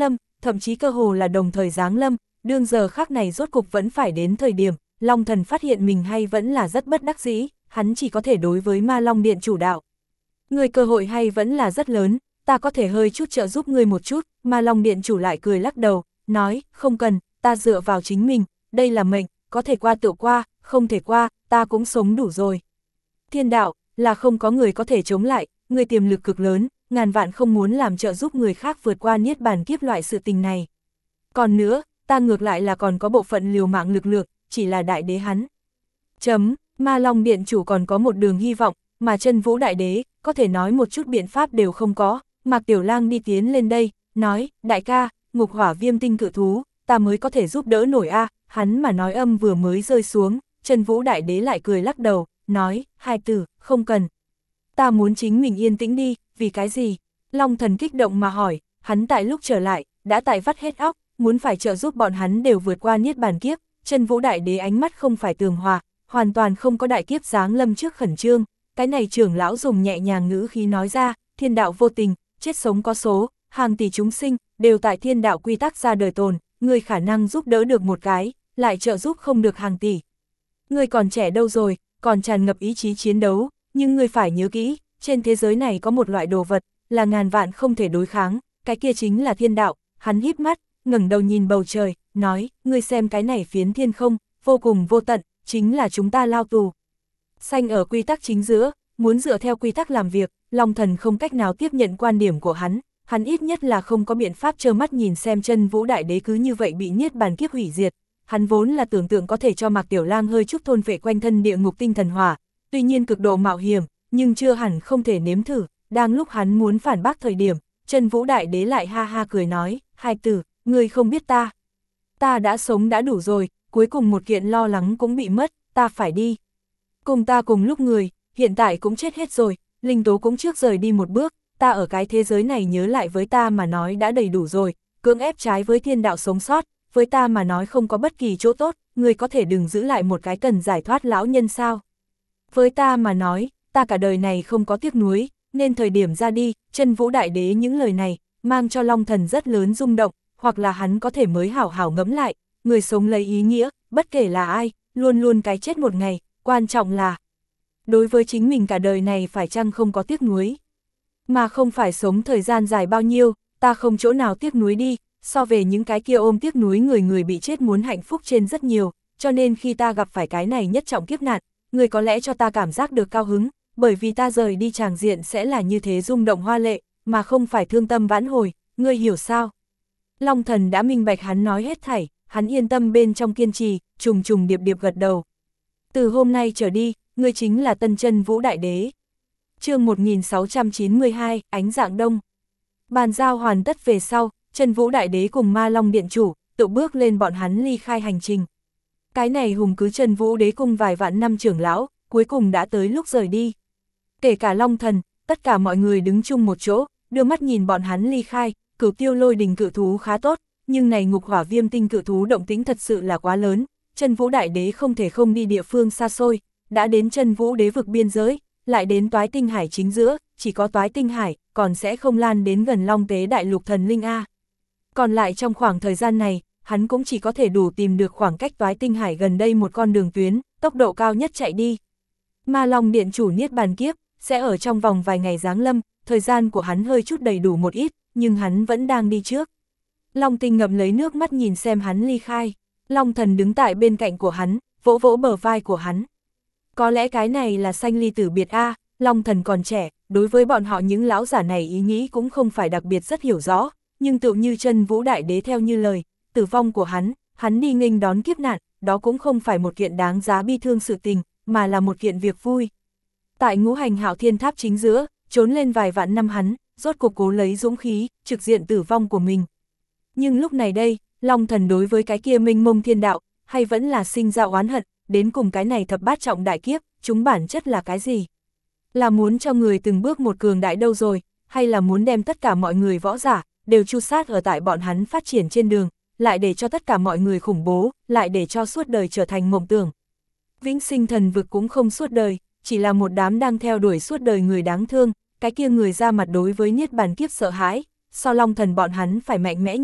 thậm chí cơ hồ là đồng thời giáng lâm, đương giờ khắc này rốt cục vẫn phải đến thời điểm, Long Thần phát hiện mình hay vẫn là rất bất đắc dĩ, hắn chỉ có thể đối với Ma Long Điện chủ đạo. Người cơ hội hay vẫn là rất lớn, ta có thể hơi chút trợ giúp ngươi một chút, Ma Long Điện chủ lại cười lắc đầu, nói, không cần, ta dựa vào chính mình, đây là mệnh, có thể qua tự qua, không thể qua, ta cũng sống đủ rồi. Thiên đạo, là không có người có thể chống lại, người tiềm lực cực lớn, ngàn vạn không muốn làm trợ giúp người khác vượt qua niết bàn kiếp loại sự tình này. Còn nữa, ta ngược lại là còn có bộ phận liều mạng lực lượng, chỉ là đại đế hắn. Chấm, Ma Long Điện chủ còn có một đường hy vọng, mà Chân Vũ đại đế, có thể nói một chút biện pháp đều không có. Mạc Tiểu Lang đi tiến lên đây, nói, đại ca, ngục hỏa viêm tinh cự thú, ta mới có thể giúp đỡ nổi a. Hắn mà nói âm vừa mới rơi xuống, Chân Vũ đại đế lại cười lắc đầu, nói, hai tử, không cần. Ta muốn chính mình yên tĩnh đi, vì cái gì? Long Thần kích động mà hỏi, hắn tại lúc trở lại, đã tại vắt hết óc, muốn phải trợ giúp bọn hắn đều vượt qua niết bàn kiếp. Chân Vũ đại đế ánh mắt không phải tường hòa, hoàn toàn không có đại kiếp giáng lâm trước khẩn trương. Cái này trưởng lão dùng nhẹ nhàng ngữ khí nói ra, thiên đạo vô tình, chết sống có số, hàng tỷ chúng sinh, đều tại thiên đạo quy tắc ra đời tồn, người khả năng giúp đỡ được một cái, lại trợ giúp không được hàng tỷ. Người còn trẻ đâu rồi, còn tràn ngập ý chí chiến đấu, nhưng người phải nhớ kỹ, trên thế giới này có một loại đồ vật, là ngàn vạn không thể đối kháng, cái kia chính là thiên đạo. Hắn híp mắt, ngẩng đầu nhìn bầu trời, nói, ngươi xem cái này phiến thiên không, vô cùng vô tận, chính là chúng ta lao tù. Xanh ở quy tắc chính giữa, muốn dựa theo quy tắc làm việc, Long Thần không cách nào tiếp nhận quan điểm của hắn, hắn ít nhất là không có biện pháp trơ mắt nhìn xem Chân Vũ đại đế cứ như vậy bị niết bàn kiếp hủy diệt. Hắn vốn là tưởng tượng có thể cho Mạc Tiểu Lang hơi chút thôn vệ quanh thân địa ngục tinh thần hỏa, tuy nhiên cực độ mạo hiểm, nhưng chưa hẳn không thể nếm thử. Đang lúc hắn muốn phản bác thời điểm, Chân Vũ đại đế lại ha ha cười nói, hai tử, ngươi không biết ta. Ta đã sống đã đủ rồi, cuối cùng một kiện lo lắng cũng bị mất, ta phải đi. Cùng ta cùng lúc người, hiện tại cũng chết hết rồi, linh tố cũng trước rời đi một bước, ta ở cái thế giới này nhớ lại với ta mà nói đã đầy đủ rồi, cưỡng ép trái với thiên đạo sống sót, với ta mà nói không có bất kỳ chỗ tốt, người có thể đừng giữ lại một cái cần giải thoát lão nhân sao. Với ta mà nói, ta cả đời này không có tiếc nuối, nên thời điểm ra đi, Chân Vũ đại đế những lời này, mang cho Long Thần rất lớn rung động, hoặc là hắn có thể mới hảo hảo ngẫm lại, người sống lấy ý nghĩa, bất kể là ai, luôn luôn cái chết một ngày, quan trọng là đối với chính mình cả đời này phải chăng không có tiếc nuối. Mà không phải sống thời gian dài bao nhiêu, ta không chỗ nào tiếc nuối đi, so về những cái kia ôm tiếc nuối người người bị chết muốn hạnh phúc trên rất nhiều, cho nên khi ta gặp phải cái này nhất trọng kiếp nạn, người có lẽ cho ta cảm giác được cao hứng, bởi vì ta rời đi tràng diện sẽ là như thế rung động hoa lệ, mà không phải thương tâm vãn hồi, ngươi hiểu sao? Long Thần đã minh bạch hắn nói hết thảy, hắn yên tâm bên trong kiên trì, trùng trùng điệp điệp gật đầu. Từ hôm nay trở đi, ngươi chính là tân Chân Vũ đại đế. Chương một nghìn sáu trăm chín mươi hai, ánh dạng đông. Bàn giao hoàn tất về sau, Chân Vũ đại đế cùng Ma Long điện chủ, tự bước lên bọn hắn ly khai hành trình. Cái này hùng cứ Chân Vũ đế cung vài vạn năm trưởng lão, cuối cùng đã tới lúc rời đi. Kể cả Long Thần, tất cả mọi người đứng chung một chỗ, đưa mắt nhìn bọn hắn ly khai. Cửu Tiêu Lôi Đình cự thú khá tốt, nhưng này ngục hỏa viêm tinh cự thú động tĩnh thật sự là quá lớn, Chân Vũ đại đế không thể không đi địa phương xa xôi, đã đến Chân Vũ đế vực biên giới, lại đến Toái Tinh Hải chính giữa, chỉ có Toái Tinh Hải, còn sẽ không lan đến gần Long Tế Đại Lục Thần Linh A. Còn lại trong khoảng thời gian này, hắn cũng chỉ có thể đủ tìm được khoảng cách Toái Tinh Hải gần đây một con đường tuyến, tốc độ cao nhất chạy đi. Ma Long điện chủ niết bàn kiếp, sẽ ở trong vòng vài ngày giáng lâm, thời gian của hắn hơi chút đầy đủ một ít, nhưng hắn vẫn đang đi trước. Long Tinh ngậm lấy nước mắt nhìn xem hắn ly khai, Long Thần đứng tại bên cạnh của hắn, vỗ vỗ bờ vai của hắn. Có lẽ cái này là sanh ly tử biệt a, Long Thần còn trẻ, đối với bọn họ những lão giả này ý nghĩ cũng không phải đặc biệt rất hiểu rõ, nhưng tựu như Chân Vũ đại đế theo như lời, tử vong của hắn, hắn đi nghênh đón kiếp nạn, đó cũng không phải một kiện đáng giá bi thương sự tình, mà là một kiện việc vui. Tại Ngũ Hành Hạo Thiên Tháp chính giữa, trốn lên vài vạn năm hắn, rốt cuộc cố lấy dũng khí, trực diện tử vong của mình. Nhưng lúc này đây, Long Thần đối với cái kia mênh mông thiên đạo, hay vẫn là sinh ra oán hận, đến cùng cái này thập bát trọng đại kiếp, chúng bản chất là cái gì? Là muốn cho người từng bước một cường đại đâu rồi, hay là muốn đem tất cả mọi người võ giả, đều chu sát ở tại bọn hắn phát triển trên đường, lại để cho tất cả mọi người khủng bố, lại để cho suốt đời trở thành mộng tưởng. Vĩnh sinh thần vực cũng không suốt đời, chỉ là một đám đang theo đuổi suốt đời người đáng thương, cái kia người ra mặt đối với niết bàn kiếp sợ hãi, so Long Thần bọn hắn phải mạnh mẽ nhiều,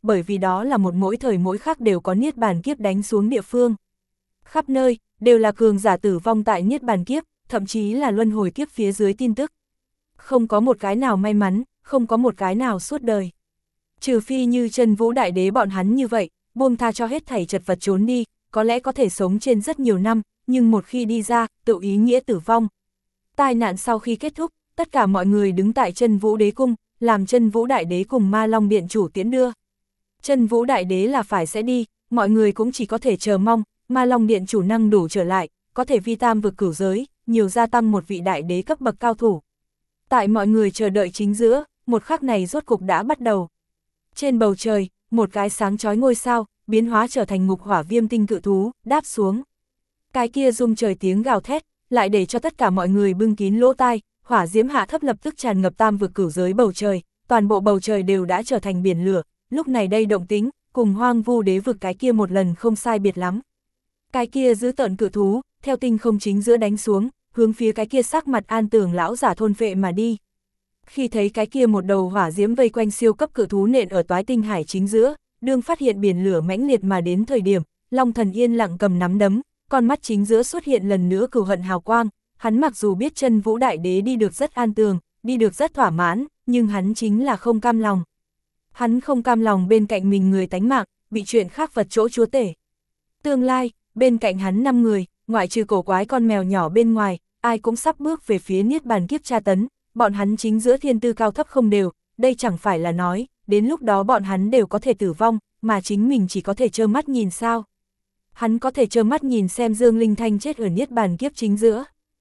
bởi vì đó là một mỗi thời mỗi khắc đều có niết bàn kiếp đánh xuống địa phương. Khắp nơi, đều là cường giả tử vong tại niết bàn kiếp, thậm chí là luân hồi kiếp phía dưới tin tức. Không có một cái nào may mắn, không có một cái nào suốt đời. Trừ phi như Chân Vũ Đại Đế bọn hắn như vậy, buông tha cho hết thảy chật vật trốn đi, có lẽ có thể sống trên rất nhiều năm, nhưng một khi đi ra, tự ý nghĩa tử vong. Tai nạn sau khi kết thúc, tất cả mọi người đứng tại Chân Vũ Đế Cung, làm Chân Vũ Đại Đế cùng Ma Long Điện chủ tiễn đưa. Chân Vũ Đại Đế là phải sẽ đi, mọi người cũng chỉ có thể chờ mong, Ma Long Điện chủ năng đủ trở lại, có thể vi tam vực cửu giới, nhiều gia tăng một vị đại đế cấp bậc cao thủ. Tại mọi người chờ đợi chính giữa, một khắc này rốt cục đã bắt đầu. Trên bầu trời, một cái sáng chói ngôi sao, biến hóa trở thành ngục hỏa viêm tinh cự thú, đáp xuống. Cái kia rung trời tiếng gào thét, lại để cho tất cả mọi người bưng kín lỗ tai, hỏa diễm hạ thấp lập tức tràn ngập tam vực cửu giới bầu trời, toàn bộ bầu trời đều đã trở thành biển lửa, lúc này đây động tính, cùng Hoang Vu Đế vực cái kia một lần không sai biệt lắm. Cái kia giữ tợn cự thú, theo tinh không chính giữa đánh xuống, hướng phía cái kia sắc mặt An Tường lão giả thôn phệ mà đi. Khi thấy cái kia một đầu hỏa diễm vây quanh siêu cấp cự thú nện ở toái tinh hải chính giữa, đương phát hiện biển lửa mãnh liệt mà đến thời điểm, Long Thần yên lặng cầm nắm đấm, con mắt chính giữa xuất hiện lần nữa cừu hận hào quang, hắn mặc dù biết Chân Vũ Đại Đế đi được rất an tường, đi được rất thỏa mãn, nhưng hắn chính là không cam lòng. Hắn không cam lòng bên cạnh mình người tánh mạng, bị chuyện khác vật chỗ chúa tể. Tương lai, bên cạnh hắn năm người, ngoại trừ cổ quái con mèo nhỏ bên ngoài, ai cũng sắp bước về phía niết bàn kiếp tra tấn, bọn hắn chính giữa thiên tư cao thấp không đều, đây chẳng phải là nói, đến lúc đó bọn hắn đều có thể tử vong, mà chính mình chỉ có thể trơ mắt nhìn sao. Hắn có thể trơ mắt nhìn xem Dương Linh Thanh chết ở niết bàn kiếp chính giữa.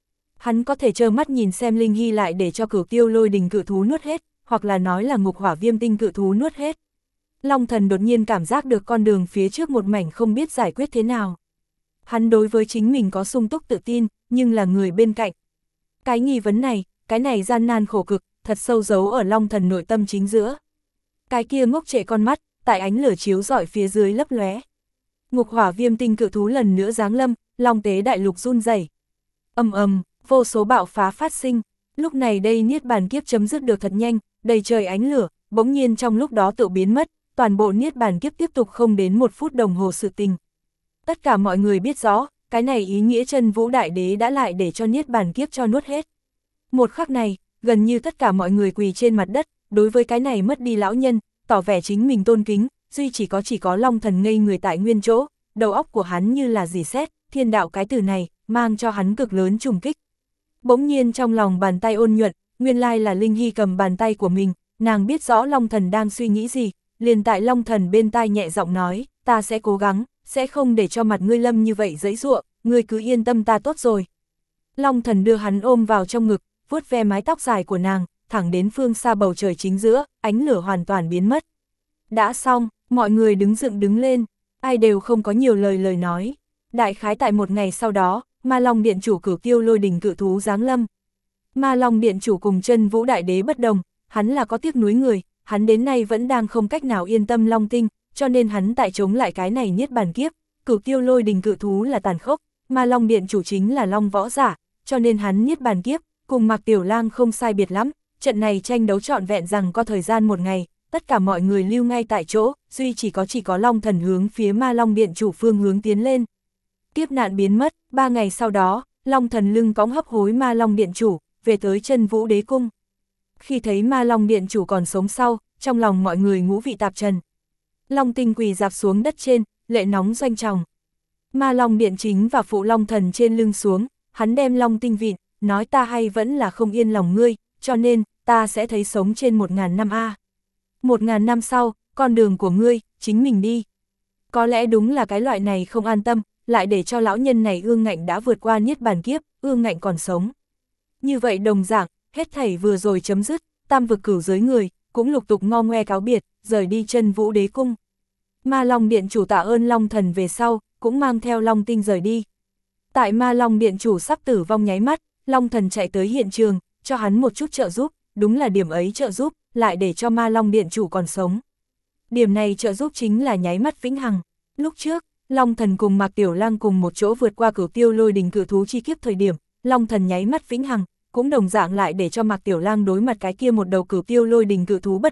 Hắn có thể trơ mắt nhìn xem Linh Hy lại để cho Cửu Tiêu Lôi Đình cự thú nuốt hết, hoặc là nói là ngục hỏa viêm tinh cự thú nuốt hết. Long Thần đột nhiên cảm giác được con đường phía trước một mảnh không biết giải quyết thế nào. Hắn đối với chính mình có sung túc tự tin, nhưng là người bên cạnh. Cái nghi vấn này, cái này gian nan khổ cực, thật sâu giấu ở Long Thần nội tâm chính giữa. Cái kia ngốc trệ con mắt, tại ánh lửa chiếu rọi phía dưới lấp lóe. Ngục hỏa viêm tinh cự thú lần nữa giáng lâm, Long Tế đại lục run rẩy. Ầm ầm, vô số bạo phá phát sinh. Lúc này đây niết bàn kiếp chấm dứt được thật nhanh, đầy trời ánh lửa, bỗng nhiên trong lúc đó tự biến mất, toàn bộ niết bàn kiếp tiếp tục không đến một phút đồng hồ sự tình. Tất cả mọi người biết rõ, cái này ý nghĩa Chân Vũ Đại Đế đã lại để cho niết bàn kiếp cho nuốt hết. Một khắc này, gần như tất cả mọi người quỳ trên mặt đất, đối với cái này mất đi lão nhân, tỏ vẻ chính mình tôn kính, duy chỉ có chỉ có Long Thần ngây người tại nguyên chỗ, đầu óc của hắn như là dì xét, thiên đạo cái từ này, mang cho hắn cực lớn trùng kích. Bỗng nhiên trong lòng bàn tay ôn nhuận, nguyên lai là Linh Hy cầm bàn tay của mình, nàng biết rõ Long Thần đang suy nghĩ gì, liền tại Long Thần bên tai nhẹ giọng nói, ta sẽ cố gắng, sẽ không để cho mặt ngươi lâm như vậy dẫy dụa, ngươi cứ yên tâm ta tốt rồi. Long Thần đưa hắn ôm vào trong ngực, vuốt ve mái tóc dài của nàng, thẳng đến phương xa bầu trời chính giữa, ánh lửa hoàn toàn biến mất. Đã xong, mọi người đứng dựng đứng lên, ai đều không có nhiều lời lời nói. Đại khái tại một ngày sau đó, Ma Long Điện chủ Cửu Tiêu Lôi Đình cự thú giáng lâm. Ma Long Điện chủ cùng Chân Vũ Đại Đế bất đồng, hắn là có tiếc nuối người, hắn đến nay vẫn đang không cách nào yên tâm Long Tinh, cho nên hắn tại chống lại cái này niết bàn kiếp. Cửu Tiêu Lôi Đình cự thú là tàn khốc, Ma Long Điện chủ chính là Long võ giả, cho nên hắn niết bàn kiếp, cùng Mạc Tiểu Lang không sai biệt lắm, trận này tranh đấu trọn vẹn rằng có thời gian một ngày, tất cả mọi người lưu ngay tại chỗ, duy chỉ có chỉ có Long Thần hướng phía Ma Long Điện chủ phương hướng tiến lên. Kiếp nạn biến mất, ba ngày sau đó, Long Thần lưng cõng hấp hối Ma Long Điện chủ, về tới Chân Vũ Đế Cung. Khi thấy Ma Long Điện chủ còn sống sau, trong lòng mọi người ngũ vị tạp trần. Long Tinh quỳ dạp xuống đất trên, lệ nóng doanh tròng. Ma Long Điện chính và phụ Long Thần trên lưng xuống, hắn đem Long Tinh vịn, nói ta hay vẫn là không yên lòng ngươi, cho nên, ta sẽ thấy sống trên một ngàn năm a. Một ngàn năm sau, con đường của ngươi, chính mình đi. Có lẽ đúng là cái loại này không an tâm, lại để cho lão nhân này ương ngạnh đã vượt qua niết bàn kiếp, ương ngạnh còn sống. Như vậy đồng dạng, hết thảy vừa rồi chấm dứt, tam vực cửu giới người, cũng lục tục ngo ngoe cáo biệt, rời đi Chân Vũ Đế Cung. Ma Long Điện chủ tạ ơn Long Thần về sau, cũng mang theo Long Tinh rời đi. Tại Ma Long Điện chủ sắp tử vong nháy mắt, Long Thần chạy tới hiện trường, cho hắn một chút trợ giúp, đúng là điểm ấy trợ giúp, lại để cho Ma Long Điện chủ còn sống. Điểm này trợ giúp chính là nháy mắt vĩnh hằng. Lúc trước, Long Thần cùng Mạc Tiểu Lang cùng một chỗ vượt qua Cửu Tiêu Lôi Đình cự thú chi kiếp thời điểm, Long Thần nháy mắt vĩnh hằng, cũng đồng dạng lại để cho Mạc Tiểu Lang đối mặt cái kia một đầu Cửu Tiêu Lôi Đình cự thú bất động,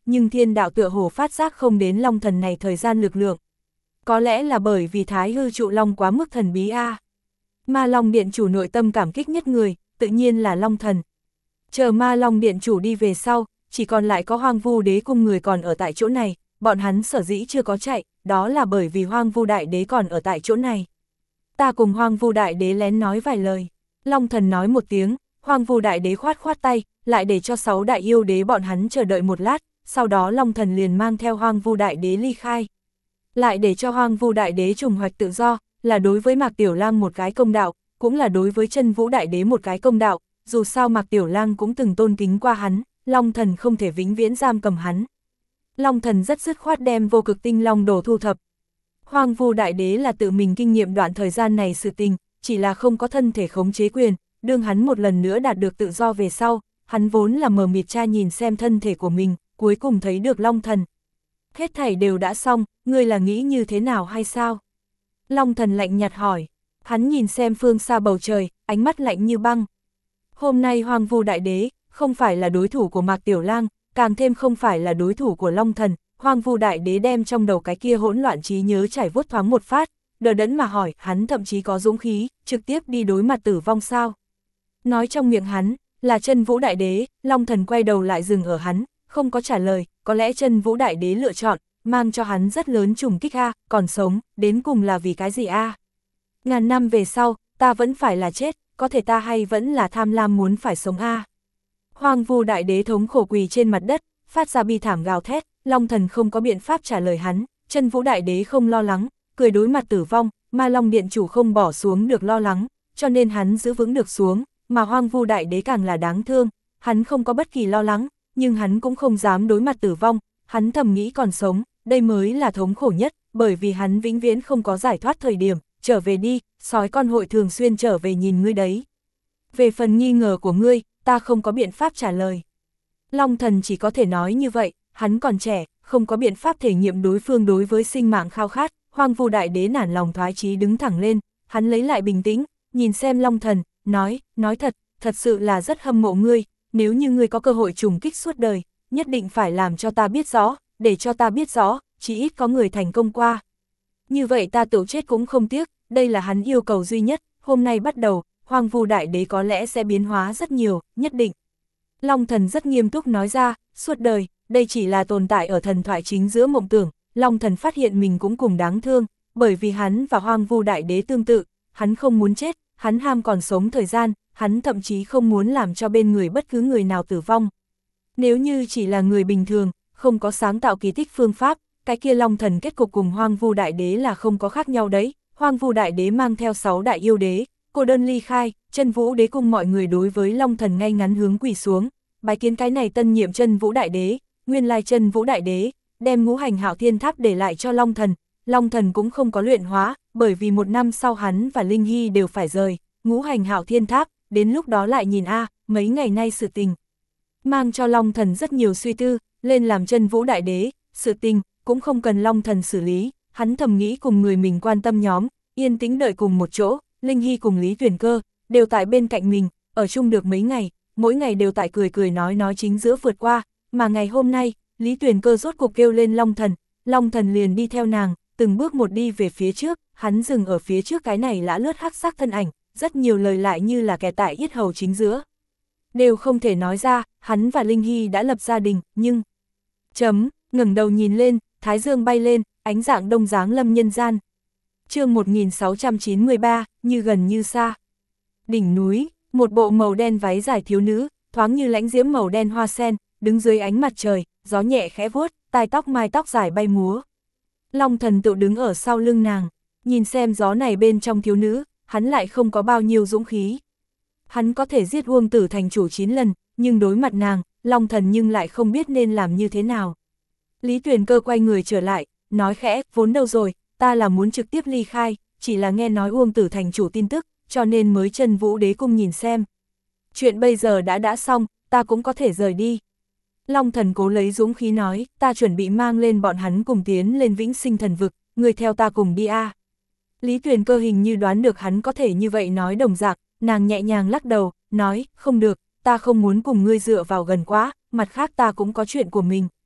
nhưng thiên đạo tựa hồ phát giác không đến long thần này thời gian lực lượng. Có lẽ là bởi vì Thái hư trụ long quá mức thần bí a. À. Ma Long Điện chủ nội tâm cảm kích nhất người, tự nhiên là long thần. Chờ Ma Long Điện chủ đi về sau, chỉ còn lại có Hoang Vu Đế cung người còn ở tại chỗ này, bọn hắn sở dĩ chưa có chạy, đó là bởi vì Hoang Vu Đại Đế còn ở tại chỗ này. Ta cùng Hoang Vu Đại Đế lén nói vài lời. Long thần nói một tiếng, Hoang Vu Đại Đế khoát khoát tay, lại để cho sáu đại yêu đế bọn hắn chờ đợi một lát, sau đó Long thần liền mang theo Hoang Vu Đại Đế ly khai. Lại để cho Hoang Vu Đại Đế trùng hoạch tự do, là đối với Mạc Tiểu Lang một cái công đạo, cũng là đối với Chân Vũ Đại Đế một cái công đạo, dù sao Mạc Tiểu Lang cũng từng tôn kính qua hắn, Long thần không thể vĩnh viễn giam cầm hắn. Long thần rất dứt khoát đem vô cực tinh long đồ thu thập. Hoang Vu Đại Đế là tự mình kinh nghiệm đoạn thời gian này sự tình, chỉ là không có thân thể khống chế quyền, đương hắn một lần nữa đạt được tự do về sau, hắn vốn là mờ mịt tra nhìn xem thân thể của mình, cuối cùng thấy được Long thần. Hết thảy đều đã xong, ngươi là nghĩ như thế nào hay sao? Long thần lạnh nhạt hỏi, hắn nhìn xem phương xa bầu trời, ánh mắt lạnh như băng. Hôm nay Hoang Vu Đại Đế, không phải là đối thủ của Mạc Tiểu Lang, càng thêm không phải là đối thủ của Long thần. Hoang Vu Đại Đế đem trong đầu cái kia hỗn loạn trí nhớ trải vuốt thoáng một phát, đờ đẫn mà hỏi, hắn thậm chí có dũng khí, trực tiếp đi đối mặt tử vong sao? Nói trong miệng hắn, là Chân Vũ Đại Đế, Long thần quay đầu lại dừng ở hắn, không có trả lời, có lẽ Chân Vũ Đại Đế lựa chọn, mang cho hắn rất lớn trùng kích a, còn sống, đến cùng là vì cái gì a? Ngàn năm về sau, ta vẫn phải là chết, có thể ta hay vẫn là tham lam muốn phải sống a? Hoang Vu Đại Đế thống khổ quỳ trên mặt đất, phát ra bi thảm gào thét, Long thần không có biện pháp trả lời hắn, Chân Vũ Đại Đế không lo lắng, cười đối mặt tử vong, Ma Long Điện chủ không bỏ xuống được lo lắng, cho nên hắn giữ vững được xuống, mà Hoang Vu Đại Đế càng là đáng thương, hắn không có bất kỳ lo lắng, nhưng hắn cũng không dám đối mặt tử vong, hắn thầm nghĩ còn sống, đây mới là thống khổ nhất, bởi vì hắn vĩnh viễn không có giải thoát thời điểm, trở về đi, sói con hội thường xuyên trở về nhìn ngươi đấy. Về phần nghi ngờ của ngươi, ta không có biện pháp trả lời. Long thần chỉ có thể nói như vậy, hắn còn trẻ, không có biện pháp thể nghiệm đối phương đối với sinh mạng khao khát. Hoang Vu Đại Đế nản lòng thoái chí đứng thẳng lên, hắn lấy lại bình tĩnh, nhìn xem Long thần, nói, nói thật, thật sự là rất hâm mộ ngươi, nếu như ngươi có cơ hội trùng kích suốt đời, nhất định phải làm cho ta biết rõ, để cho ta biết rõ, chỉ ít có người thành công qua. Như vậy ta tự chết cũng không tiếc, đây là hắn yêu cầu duy nhất, hôm nay bắt đầu, Hoang Vu Đại Đế có lẽ sẽ biến hóa rất nhiều, nhất định. Long thần rất nghiêm túc nói ra, suốt đời, đây chỉ là tồn tại ở thần thoại chính giữa mộng tưởng. Long thần phát hiện mình cũng cùng đáng thương, bởi vì hắn và Hoang Vu Đại Đế tương tự, hắn không muốn chết, hắn ham còn sống thời gian, hắn thậm chí không muốn làm cho bên người bất cứ người nào tử vong. Nếu như chỉ là người bình thường, không có sáng tạo kỳ tích phương pháp, cái kia Long thần kết cục cùng Hoang Vu Đại Đế là không có khác nhau đấy. Hoang Vu Đại Đế mang theo sáu đại yêu đế, cô đơn ly khai, Chân Vũ Đế cung mọi người đối với Long thần ngay ngắn hướng quỳ xuống, bái kiến cái này tân nhiệm Chân Vũ Đại Đế, nguyên lai Chân Vũ Đại Đế, đem ngũ hành hạo thiên tháp để lại cho Long thần. Long thần cũng không có luyện hóa, bởi vì một năm sau hắn và Linh Hy đều phải rời, ngũ hành hạo thiên tháp, đến lúc đó lại nhìn a, mấy ngày nay sự tình. Mang cho Long thần rất nhiều suy tư, lên làm Chân Vũ Đại Đế, sự tình, cũng không cần Long thần xử lý, hắn thầm nghĩ cùng người mình quan tâm nhóm, yên tĩnh đợi cùng một chỗ, Linh Hy cùng Lý Tuyển Cơ, đều tại bên cạnh mình, ở chung được mấy ngày, mỗi ngày đều tại cười cười nói nói chính giữa vượt qua, mà ngày hôm nay, Lý Tuyển Cơ rốt cuộc kêu lên Long thần, Long thần liền đi theo nàng, từng bước một đi về phía trước, hắn dừng ở phía trước cái này lã lướt hắc sắc thân ảnh, rất nhiều lời lại như là kẻ tại yết hầu chính giữa. Đều không thể nói ra, hắn và Linh Hy đã lập gia đình, nhưng... Chấm, ngẩng đầu nhìn lên, thái dương bay lên, ánh dạng đông giáng lâm nhân gian. Chương một nghìn sáu trăm chín mươi ba, như gần như xa. Đỉnh núi, một bộ màu đen váy dài thiếu nữ, thoáng như lãnh diễm màu đen hoa sen, đứng dưới ánh mặt trời, gió nhẹ khẽ vuốt, tai tóc mai tóc dài bay múa. Long thần tự đứng ở sau lưng nàng, nhìn xem gió này bên trong thiếu nữ, hắn lại không có bao nhiêu dũng khí. Hắn có thể giết Uông Tử thành chủ chín lần, nhưng đối mặt nàng, Long thần nhưng lại không biết nên làm như thế nào. Lý Tuyển Cơ quay người trở lại, nói khẽ, vốn đâu rồi, ta là muốn trực tiếp ly khai, chỉ là nghe nói Uông Tử thành chủ tin tức, cho nên mới Chân Vũ Đế cung nhìn xem. Chuyện bây giờ đã đã xong, ta cũng có thể rời đi. Long thần cố lấy dũng khí nói, ta chuẩn bị mang lên bọn hắn cùng tiến lên vĩnh sinh thần vực, người theo ta cùng đi a. À. Lý Tuyển Cơ hình như đoán được hắn có thể như vậy nói đồng dạng, nàng nhẹ nhàng lắc đầu, nói, không được, ta không muốn cùng ngươi dựa vào gần quá, mặt khác ta cũng có chuyện của mình.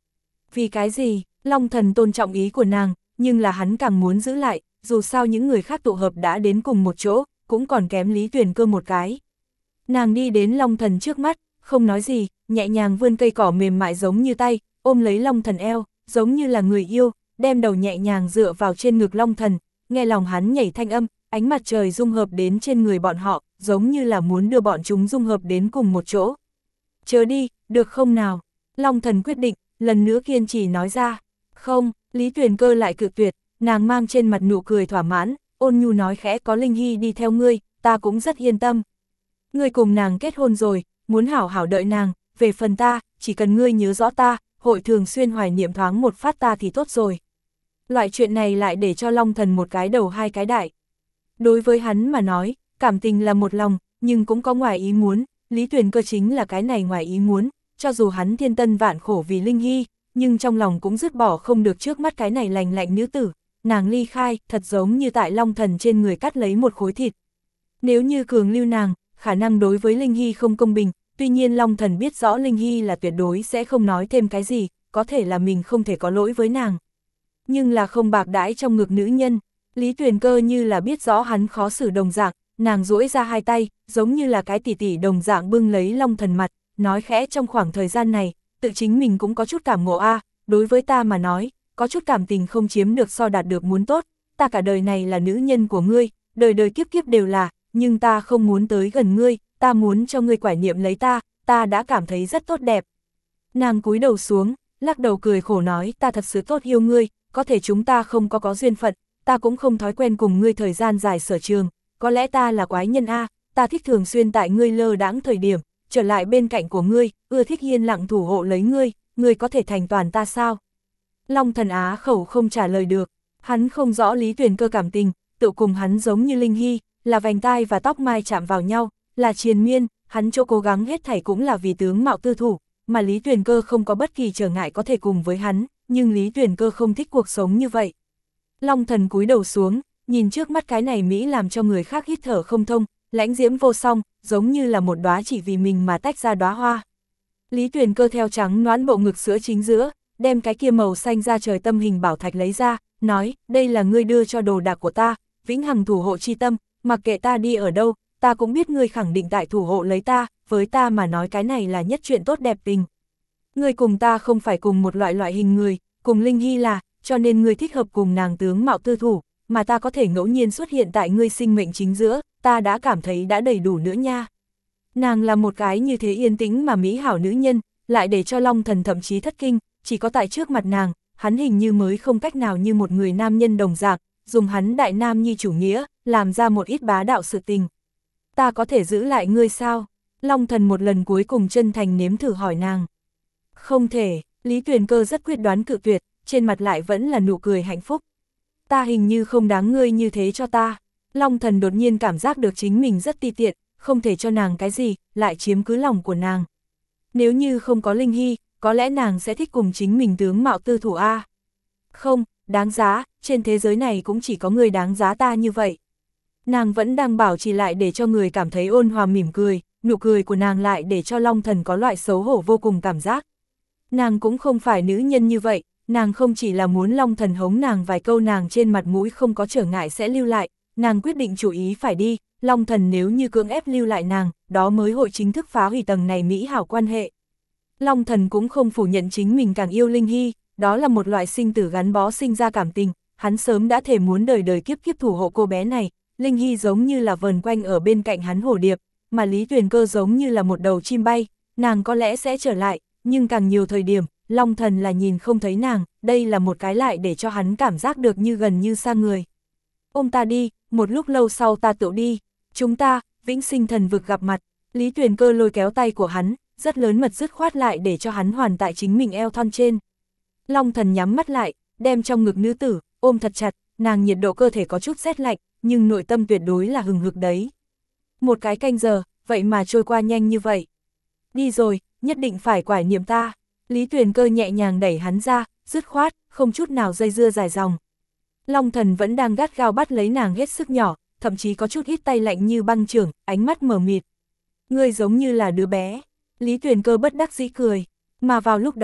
Vì cái gì? Long Thần tôn trọng ý của nàng, nhưng là hắn càng muốn giữ lại, dù sao những người khác tụ hợp đã đến cùng một chỗ, cũng còn kém Lý Tuyền Cơ một cái. Nàng đi đến Long Thần trước mắt, không nói gì, nhẹ nhàng vươn cây cỏ mềm mại giống như tay, ôm lấy Long Thần eo, giống như là người yêu, đem đầu nhẹ nhàng dựa vào trên ngực Long Thần, nghe lòng hắn nhảy thanh âm, ánh mặt trời dung hợp đến trên người bọn họ, giống như là muốn đưa bọn chúng dung hợp đến cùng một chỗ. Chớ đi, được không nào? Long Thần quyết định, lần nữa kiên trì nói ra. Không, Lý Tuyền Cơ lại cự tuyệt, nàng mang trên mặt nụ cười thỏa mãn, ôn nhu nói khẽ, có Linh Hy đi theo ngươi, ta cũng rất yên tâm. Ngươi cùng nàng kết hôn rồi, muốn hảo hảo đợi nàng, về phần ta, chỉ cần ngươi nhớ rõ ta, hội thường xuyên hoài niệm thoáng một phát ta thì tốt rồi. Loại chuyện này lại để cho Long Thần một cái đầu hai cái đại. Đối với hắn mà nói, cảm tình là một lòng, nhưng cũng có ngoài ý muốn, Lý Tuyền Cơ chính là cái này ngoài ý muốn, cho dù hắn thiên tân vạn khổ vì Linh Hy, nhưng trong lòng cũng dứt bỏ không được trước mắt cái này lành lạnh nữ tử, nàng ly khai, thật giống như tại Long Thần trên người cắt lấy một khối thịt. Nếu như cường lưu nàng, khả năng đối với Linh Hy không công bình, tuy nhiên Long Thần biết rõ Linh Hy là tuyệt đối sẽ không nói thêm cái gì, có thể là mình không thể có lỗi với nàng. Nhưng là không bạc đãi trong ngực nữ nhân, Lý Tuyền Cơ như là biết rõ hắn khó xử đồng dạng, nàng duỗi ra hai tay, giống như là cái tỉ tỉ đồng dạng bưng lấy Long Thần mặt, nói khẽ, trong khoảng thời gian này, tự chính mình cũng có chút cảm ngộ a, đối với ta mà nói, có chút cảm tình không chiếm được so đạt được muốn tốt, ta cả đời này là nữ nhân của ngươi, đời đời kiếp kiếp đều là, nhưng ta không muốn tới gần ngươi, ta muốn cho ngươi quải niệm lấy ta, ta đã cảm thấy rất tốt đẹp. Nàng cúi đầu xuống, lắc đầu cười khổ nói, ta thật sự tốt yêu ngươi, có thể chúng ta không có có duyên phận, ta cũng không thói quen cùng ngươi thời gian dài sở trường, có lẽ ta là quái nhân a, ta thích thường xuyên tại ngươi lơ đãng thời điểm, trở lại bên cạnh của ngươi, ưa thích yên lặng thủ hộ lấy ngươi, ngươi có thể thành toàn ta sao? Long Thần á khẩu không trả lời được, hắn không rõ Lý Tuyền Cơ cảm tình, tự cùng hắn giống như Linh Hy, là vành tai và tóc mai chạm vào nhau, là triền miên, hắn chỗ cố gắng hết thảy cũng là vì tướng mạo tư thủ, mà Lý Tuyền Cơ không có bất kỳ trở ngại có thể cùng với hắn, nhưng Lý Tuyền Cơ không thích cuộc sống như vậy. Long Thần cúi đầu xuống, nhìn trước mắt cái này Mỹ làm cho người khác hít thở không thông, lãnh diễm vô song, giống như là một đóa chỉ vì mình mà tách ra đóa hoa. Lý Tuyền Cơ theo trắng nõn bộ ngực sữa chính giữa, đem cái kia màu xanh ra trời tâm hình bảo thạch lấy ra, nói, đây là ngươi đưa cho đồ đạc của ta, vĩnh hằng thủ hộ chi tâm, mặc kệ ta đi ở đâu, ta cũng biết ngươi khẳng định tại thủ hộ lấy ta, với ta mà nói cái này là nhất chuyện tốt đẹp tình. Ngươi cùng ta không phải cùng một loại loại hình người, cùng Linh Hy là, cho nên ngươi thích hợp cùng nàng tướng mạo tư thủ, mà ta có thể ngẫu nhiên xuất hiện tại ngươi sinh mệnh chính giữa, ta đã cảm thấy đã đầy đủ nữa nha. Nàng là một cái như thế yên tĩnh mà mỹ hảo nữ nhân, lại để cho Long Thần thậm chí thất kinh, chỉ có tại trước mặt nàng, hắn hình như mới không cách nào như một người nam nhân đồng dạng, dùng hắn đại nam nhi chủ nghĩa, làm ra một ít bá đạo sự tình. Ta có thể giữ lại ngươi sao? Long Thần một lần cuối cùng chân thành nếm thử hỏi nàng. Không thể, Lý Tuyền Cơ rất quyết đoán cự tuyệt, trên mặt lại vẫn là nụ cười hạnh phúc. Ta hình như không đáng ngươi như thế cho ta. Long Thần đột nhiên cảm giác được chính mình rất ti tiện, không thể cho nàng cái gì, lại chiếm cứ lòng của nàng. Nếu như không có Linh Hy, có lẽ nàng sẽ thích cùng chính mình tướng mạo tư thủ A. Không, đáng giá, trên thế giới này cũng chỉ có người đáng giá ta như vậy. Nàng vẫn đang bảo trì lại để cho người cảm thấy ôn hòa mỉm cười, nụ cười của nàng lại để cho Long Thần có loại xấu hổ vô cùng cảm giác. Nàng cũng không phải nữ nhân như vậy, nàng không chỉ là muốn Long Thần hống nàng vài câu nàng trên mặt mũi không có trở ngại sẽ lưu lại, nàng quyết định chủ ý phải đi, Long Thần nếu như cưỡng ép lưu lại nàng, đó mới hội chính thức phá hủy tầng này mỹ hảo quan hệ. Long Thần cũng không phủ nhận chính mình càng yêu Linh Hy, đó là một loại sinh tử gắn bó sinh ra cảm tình, hắn sớm đã thể muốn đời đời kiếp kiếp thủ hộ cô bé này, Linh Hy giống như là vờn quanh ở bên cạnh hắn hổ điệp, mà Lý Tuyền Cơ giống như là một đầu chim bay, nàng có lẽ sẽ trở lại, nhưng càng nhiều thời điểm, Long Thần là nhìn không thấy nàng, đây là một cái lại để cho hắn cảm giác được như gần như xa người. Ôm ta đi, một lúc lâu sau ta tự đi, chúng ta, vĩnh sinh thần vực gặp mặt, Lý Tuyền Cơ lôi kéo tay của hắn, rất lớn mật dứt khoát lại để cho hắn hoàn tại chính mình eo thon trên. Long Thần nhắm mắt lại, đem trong ngực nữ tử, ôm thật chặt, nàng nhiệt độ cơ thể có chút rét lạnh, nhưng nội tâm tuyệt đối là hừng hực đấy. Một cái canh giờ, vậy mà trôi qua nhanh như vậy. Đi rồi, nhất định phải quải niệm ta. Lý Tuyền Cơ nhẹ nhàng đẩy hắn ra, dứt khoát, không chút nào dây dưa dài dòng. Long Thần vẫn đang gắt gao bắt lấy nàng hết sức nhỏ, thậm chí có chút ít tay lạnh như băng chưởng, ánh mắt mờ mịt. Ngươi giống như là đứa bé. Lý Tuyền Cơ bất đắc dĩ cười. Mà vào lúc đó,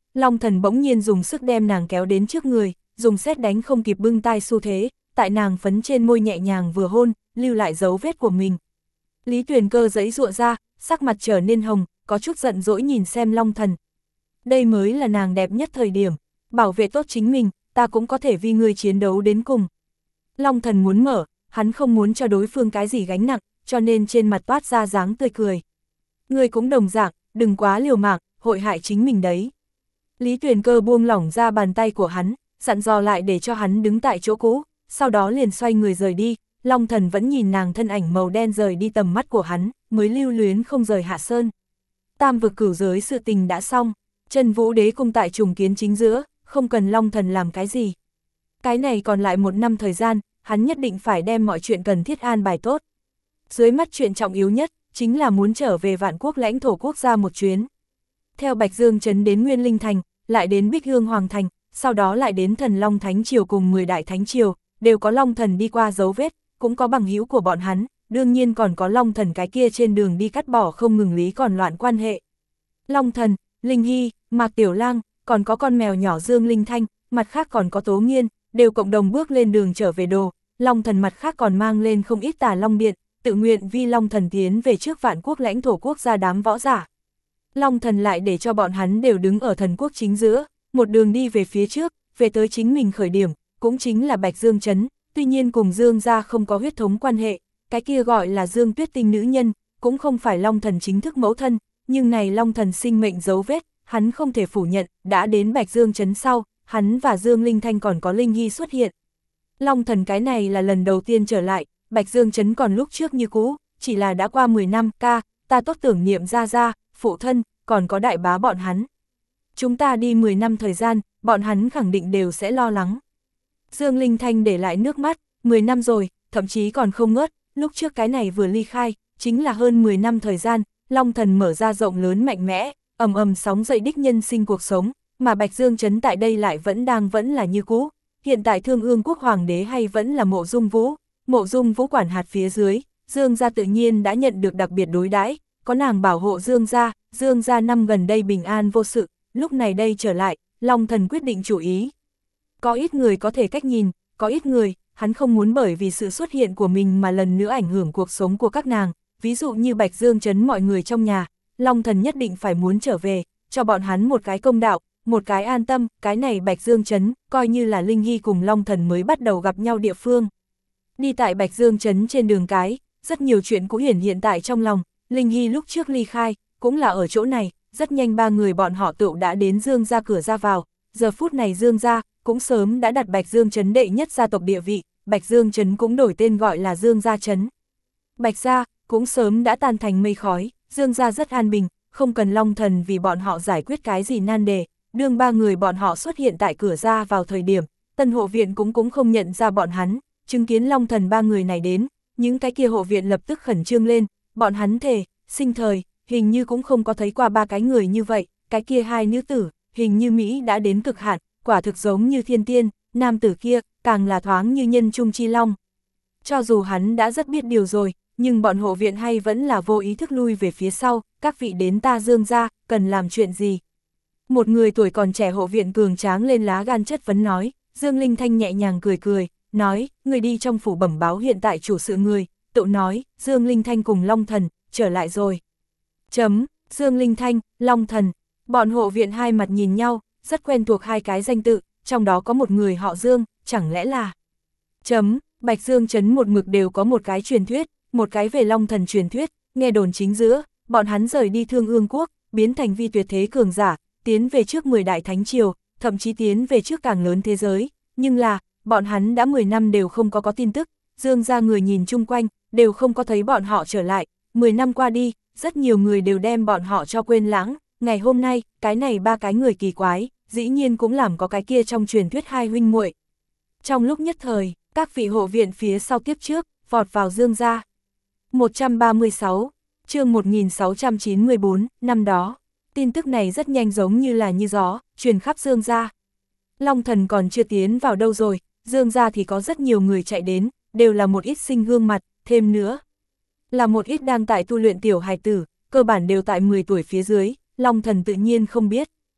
Long Thần bỗng nhiên dùng sức đem nàng kéo đến trước người, dùng sét đánh không kịp bưng tai xu thế, tại nàng phấn trên môi nhẹ nhàng vừa hôn, lưu lại dấu vết của mình. Lý Tuyền Cơ giãy giụa ra, sắc mặt trở nên hồng, có chút giận dỗi nhìn xem Long Thần. Đây mới là nàng đẹp nhất thời điểm, bảo vệ tốt chính mình, ta cũng có thể vì ngươi chiến đấu đến cùng. Long Thần muốn mở, hắn không muốn cho đối phương cái gì gánh nặng, cho nên trên mặt toát ra dáng tươi cười. Ngươi cũng đồng dạng, đừng quá liều mạng, hội hại chính mình đấy. Lý Tuyền Cơ buông lỏng ra bàn tay của hắn, dặn dò lại để cho hắn đứng tại chỗ cũ, sau đó liền xoay người rời đi. Long Thần vẫn nhìn nàng thân ảnh màu đen rời đi tầm mắt của hắn, mới lưu luyến không rời hạ sơn. Tam vực cửu giới sự tình đã xong, Chân Vũ Đế cung tại trùng kiến chính giữa, không cần Long Thần làm cái gì. Cái này còn lại một năm thời gian, hắn nhất định phải đem mọi chuyện cần thiết an bài tốt. Dưới mắt chuyện trọng yếu nhất, chính là muốn trở về Vạn Quốc lãnh thổ quốc gia một chuyến. Theo Bạch Dương Trấn đến Nguyên Linh Thành, lại đến Bích Hương Hoàng Thành, sau đó lại đến Thần Long Thánh Triều cùng mười đại Thánh Triều, đều có Long Thần đi qua dấu vết, cũng có bằng hữu của bọn hắn, đương nhiên còn có Long Thần cái kia trên đường đi cắt bỏ không ngừng lý còn loạn quan hệ. Long Thần, Linh Hy, Mạc Tiểu Lang, còn có con mèo nhỏ Dương Linh Thanh, mặt khác còn có Tố Nghiên, đều cộng đồng bước lên đường trở về đồ. Long Thần mặt khác còn mang lên không ít Tà Long Điện, tự nguyện vi Long Thần tiến về trước Vạn Quốc lãnh thổ quốc gia đám võ giả. Long Thần lại để cho bọn hắn đều đứng ở thần quốc chính giữa, một đường đi về phía trước, về tới chính mình khởi điểm, cũng chính là Bạch Dương Trấn, tuy nhiên cùng Dương gia không có huyết thống quan hệ, cái kia gọi là Dương Tuyết Tinh nữ nhân, cũng không phải Long Thần chính thức mẫu thân, nhưng này Long Thần sinh mệnh dấu vết, hắn không thể phủ nhận, đã đến Bạch Dương Trấn sau, hắn và Dương Linh Thanh còn có Linh Hy xuất hiện. Long Thần cái này là lần đầu tiên trở lại, Bạch Dương Trấn còn lúc trước như cũ, chỉ là đã qua mười năm, ca, ta tốt tưởng niệm ra ra, phụ thân, còn có đại bá bọn hắn. Chúng ta đi mười năm thời gian, bọn hắn khẳng định đều sẽ lo lắng. Dương Linh Thanh để lại nước mắt, mười năm rồi, thậm chí còn không ngớt, lúc trước cái này vừa ly khai, chính là hơn mười năm thời gian, Long Thần mở ra rộng lớn mạnh mẽ, ầm ầm sóng dậy đích nhân sinh cuộc sống, mà Bạch Dương Trấn tại đây lại vẫn đang vẫn là như cũ. Hiện tại Thương Ương quốc hoàng đế hay vẫn là Mộ Dung Vũ, Mộ Dung Vũ quản hạt phía dưới, Dương gia tự nhiên đã nhận được đặc biệt đối đãi, có nàng bảo hộ Dương gia, Dương gia năm gần đây bình an vô sự, lúc này đây trở lại, Long Thần quyết định chủ ý. Có ít người có thể cách nhìn, có ít người, hắn không muốn bởi vì sự xuất hiện của mình mà lần nữa ảnh hưởng cuộc sống của các nàng, ví dụ như Bạch Dương Trấn mọi người trong nhà, Long Thần nhất định phải muốn trở về, cho bọn hắn một cái công đạo, một cái an tâm, cái này Bạch Dương Trấn, coi như là Linh Hy cùng Long Thần mới bắt đầu gặp nhau địa phương. Đi tại Bạch Dương Trấn trên đường cái, rất nhiều chuyện cũ hiển hiện tại trong lòng, Linh Hy lúc trước ly khai, cũng là ở chỗ này, rất nhanh ba người bọn họ tựu đã đến Dương gia cửa ra vào, giờ phút này Dương gia cũng sớm đã đặt Bạch Dương Trấn đệ nhất gia tộc địa vị, Bạch Dương Trấn cũng đổi tên gọi là Dương gia Trấn. Bạch gia cũng sớm đã tan thành mây khói, Dương gia rất an bình, không cần Long Thần vì bọn họ giải quyết cái gì nan đề. Đương ba người bọn họ xuất hiện tại cửa ra vào thời điểm, Tân hộ viện cũng cũng không nhận ra bọn hắn, chứng kiến Long Thần ba người này đến, những cái kia hộ viện lập tức khẩn trương lên, bọn hắn thề, sinh thời, hình như cũng không có thấy qua ba cái người như vậy, cái kia hai nữ tử, hình như Mỹ đã đến cực hạn, quả thực giống như thiên tiên, nam tử kia, càng là thoáng như nhân trung chi long. Cho dù hắn đã rất biết điều rồi, nhưng bọn hộ viện hay vẫn là vô ý thức lui về phía sau, các vị đến ta Dương gia, cần làm chuyện gì? Một người tuổi còn trẻ hộ viện cường tráng lên lá gan chất vấn nói, Dương Linh Thanh nhẹ nhàng cười cười, nói, người đi trong phủ bẩm báo hiện tại chủ sự người, tự nói, Dương Linh Thanh cùng Long Thần, trở lại rồi. Chấm, Dương Linh Thanh, Long Thần, bọn hộ viện hai mặt nhìn nhau, rất quen thuộc hai cái danh tự, trong đó có một người họ Dương, chẳng lẽ là... Chấm, Bạch Dương Trấn một mực đều có một cái truyền thuyết, một cái về Long Thần truyền thuyết, nghe đồn chính giữa, bọn hắn rời đi Thương Ương quốc, biến thành vi tuyệt thế cường giả, tiến về trước mười đại thánh triều, thậm chí tiến về trước càng lớn thế giới, nhưng là, bọn hắn đã mười năm đều không có có tin tức, Dương gia người nhìn chung quanh, đều không có thấy bọn họ trở lại, mười năm qua đi, rất nhiều người đều đem bọn họ cho quên lãng, ngày hôm nay, cái này ba cái người kỳ quái, dĩ nhiên cũng làm có cái kia trong truyền thuyết hai huynh muội. Trong lúc nhất thời, các vị hộ viện phía sau tiếp trước, vọt vào Dương gia. một trăm ba mươi sáu, chương một nghìn sáu trăm chín mươi tư, năm đó. Tin tức này rất nhanh giống như là như gió, truyền khắp Dương gia. Long Thần còn chưa tiến vào đâu rồi, Dương gia thì có rất nhiều người chạy đến, đều là một ít sinh gương mặt, thêm nữa. Là một ít đang tại tu luyện tiểu hài tử, cơ bản đều tại mười tuổi phía dưới, Long Thần tự nhiên không biết.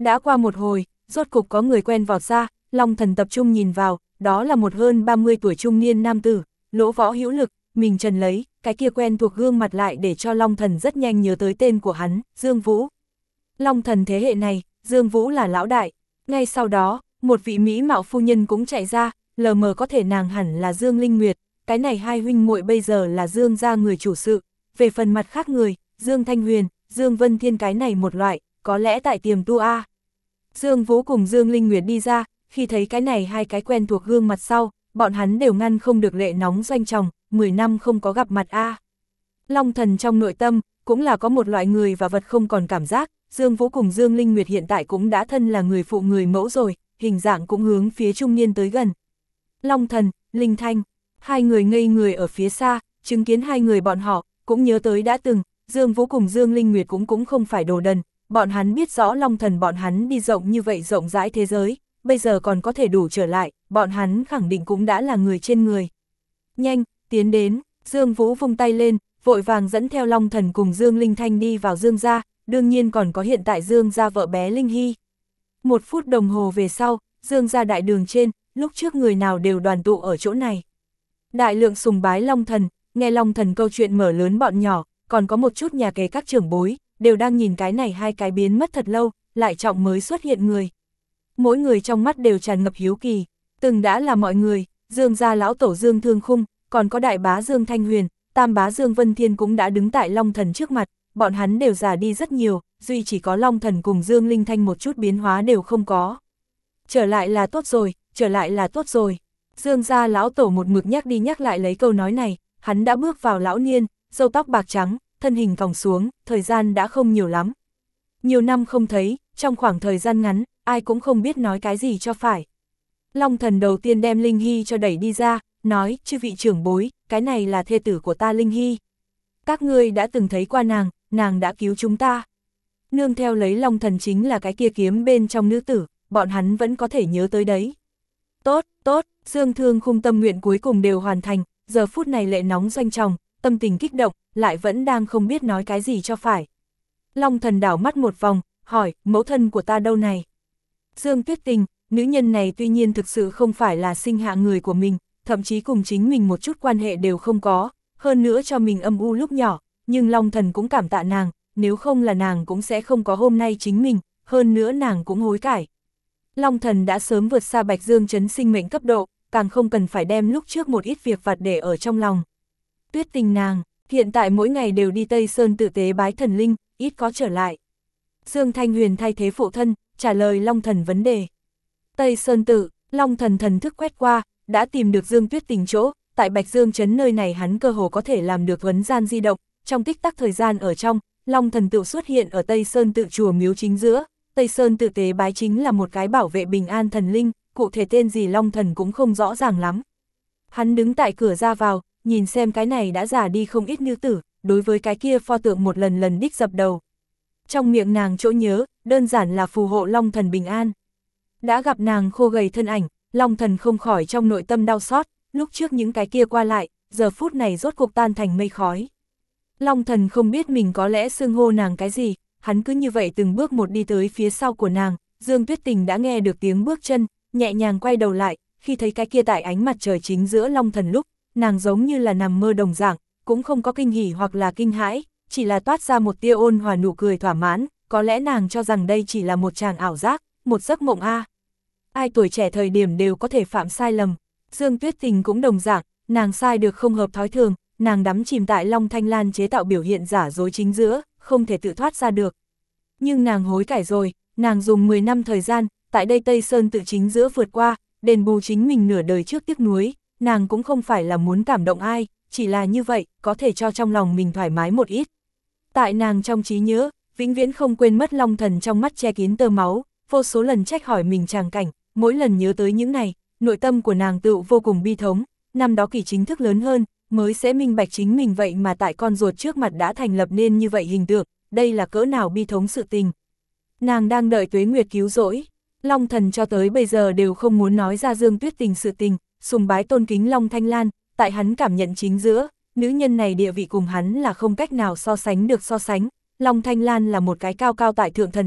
Đã qua một hồi, rốt cục có người quen vọt ra, Long Thần tập trung nhìn vào, đó là một hơn ba mươi tuổi trung niên nam tử, lỗ võ hữu lực, mình trần lấy, cái kia quen thuộc gương mặt lại để cho Long Thần rất nhanh nhớ tới tên của hắn, Dương Vũ. Long Thần thế hệ này, Dương Vũ là lão đại. Ngay sau đó, một vị mỹ mạo phu nhân cũng chạy ra, lờ mờ có thể nàng hẳn là Dương Linh Nguyệt, cái này hai huynh muội bây giờ là Dương gia người chủ sự, về phần mặt khác người, Dương Thanh Huyền, Dương Vân Thiên cái này một loại, có lẽ tại tiềm tu A. Dương Vũ cùng Dương Linh Nguyệt đi ra, khi thấy cái này hai cái quen thuộc gương mặt sau, bọn hắn đều ngăn không được lệ nóng doanh tròng, mười năm không có gặp mặt A. Long Thần trong nội tâm, cũng là có một loại người và vật không còn cảm giác, Dương Vũ cùng Dương Linh Nguyệt hiện tại cũng đã thân là người phụ người mẫu rồi, hình dạng cũng hướng phía trung niên tới gần. Long Thần, Linh Thanh, hai người ngây người ở phía xa, chứng kiến hai người bọn họ, cũng nhớ tới đã từng, Dương Vũ cùng Dương Linh Nguyệt cũng cũng không phải đồ đần, bọn hắn biết rõ Long Thần bọn hắn đi rộng như vậy rộng rãi thế giới, bây giờ còn có thể đủ trở lại, bọn hắn khẳng định cũng đã là người trên người. Nhanh, tiến đến, Dương Vũ vung tay lên, vội vàng dẫn theo Long Thần cùng Dương Linh Thanh đi vào Dương gia, đương nhiên còn có hiện tại Dương gia vợ bé Linh Hy. Một phút đồng hồ về sau, Dương gia đại đường trên, lúc trước người nào đều đoàn tụ ở chỗ này. Đại lượng sùng bái Long Thần, nghe Long Thần câu chuyện mở lớn bọn nhỏ, còn có một chút nhà kế các trưởng bối, đều đang nhìn cái này hai cái biến mất thật lâu, lại trọng mới xuất hiện người. Mỗi người trong mắt đều tràn ngập hiếu kỳ, từng đã là mọi người, Dương gia lão tổ Dương Thương Khung, còn có đại bá Dương Thanh Huyền, tam bá Dương Vân Thiên cũng đã đứng tại Long Thần trước mặt, bọn hắn đều già đi rất nhiều, duy chỉ có Long Thần cùng Dương Linh Thanh một chút biến hóa đều không có. Trở lại là tốt rồi, trở lại là tốt rồi. Dương gia lão tổ một mực nhắc đi nhắc lại lấy câu nói này, hắn đã bước vào lão niên, râu tóc bạc trắng, thân hình còng xuống, thời gian đã không nhiều lắm. Nhiều năm không thấy, trong khoảng thời gian ngắn, ai cũng không biết nói cái gì cho phải. Long Thần đầu tiên đem Linh Hy cho đẩy đi ra, nói, chư vị trưởng bối, cái này là thê tử của ta Linh Hy. Các ngươi đã từng thấy qua nàng, nàng đã cứu chúng ta. Nương theo lấy Long Thần chính là cái kia kiếm bên trong nữ tử, bọn hắn vẫn có thể nhớ tới đấy. Tốt, tốt, Dương Thương Khung tâm nguyện cuối cùng đều hoàn thành, giờ phút này lệ nóng doanh tròng, tâm tình kích động, lại vẫn đang không biết nói cái gì cho phải. Long Thần đảo mắt một vòng, hỏi, mẫu thân của ta đâu này? Dương Tuyết Tình, nữ nhân này tuy nhiên thực sự không phải là sinh hạ người của mình, thậm chí cùng chính mình một chút quan hệ đều không có, hơn nữa cho mình âm u lúc nhỏ, nhưng Long Thần cũng cảm tạ nàng, nếu không là nàng cũng sẽ không có hôm nay chính mình, hơn nữa nàng cũng hối cải. Long Thần đã sớm vượt xa Bạch Dương Trấn sinh mệnh cấp độ, càng không cần phải đem lúc trước một ít việc vặt để ở trong lòng. Tuyết Tình nàng, hiện tại mỗi ngày đều đi Tây Sơn tự tế bái thần linh, ít có trở lại. Dương Thanh Huyền thay thế phụ thân, trả lời Long Thần vấn đề. Tây Sơn tự, Long Thần thần thức quét qua, đã tìm được Dương Tuyết Tình chỗ, tại Bạch Dương Trấn nơi này hắn cơ hồ có thể làm được vấn gian di động, trong tích tắc thời gian ở trong, Long Thần tự xuất hiện ở Tây Sơn tự chùa miếu chính giữa, Tây Sơn tự tế bái chính là một cái bảo vệ bình an thần linh, cụ thể tên gì Long Thần cũng không rõ ràng lắm. Hắn đứng tại cửa ra vào, nhìn xem cái này đã già đi không ít nữ tử, đối với cái kia pho tượng một lần lần đích dập đầu. Trong miệng nàng chỗ nhớ, đơn giản là phù hộ Long Thần bình an. Đã gặp nàng khô gầy thân ảnh, Long Thần không khỏi trong nội tâm đau xót, lúc trước những cái kia qua lại, giờ phút này rốt cuộc tan thành mây khói. Long Thần không biết mình có lẽ xưng hô nàng cái gì, hắn cứ như vậy từng bước một đi tới phía sau của nàng, Dương Tuyết Tình đã nghe được tiếng bước chân, nhẹ nhàng quay đầu lại, khi thấy cái kia tại ánh mặt trời chính giữa Long Thần lúc, nàng giống như là nằm mơ đồng dạng, cũng không có kinh hỉ hoặc là kinh hãi, chỉ là toát ra một tia ôn hòa nụ cười thỏa mãn, có lẽ nàng cho rằng đây chỉ là một tràng ảo giác, một giấc mộng a. Ai tuổi trẻ thời điểm đều có thể phạm sai lầm, Dương Tuyết Tình cũng đồng dạng, nàng sai được không hợp thói thường, nàng đắm chìm tại Long Thanh Lan chế tạo biểu hiện giả dối chính giữa, không thể tự thoát ra được. Nhưng nàng hối cải rồi, nàng dùng mười năm thời gian, tại đây Tây Sơn tự chính giữa vượt qua, đền bù chính mình nửa đời trước tiếc nuối, nàng cũng không phải là muốn cảm động ai, chỉ là như vậy, có thể cho trong lòng mình thoải mái một ít. Tại nàng trong trí nhớ, vĩnh viễn không quên mất Long Thần trong mắt che kín tơ máu, vô số lần trách hỏi mình tràng cảnh, mỗi lần nhớ tới những này, nội tâm của nàng tự vô cùng bi thống, năm đó kỳ chính thức lớn hơn, mới sẽ minh bạch chính mình vậy mà tại con ruột trước mặt đã thành lập nên như vậy hình tượng, đây là cỡ nào bi thống sự tình. Nàng đang đợi Tuế Nguyệt cứu rỗi, Long Thần cho tới bây giờ đều không muốn nói ra Dương Tuyết Tình sự tình, sùng bái tôn kính Long Thanh Lan, tại hắn cảm nhận chính giữa, nữ nhân này địa vị cùng hắn là không cách nào so sánh được so sánh, Long Thanh Lan là một cái cao cao tại thượng thần linh,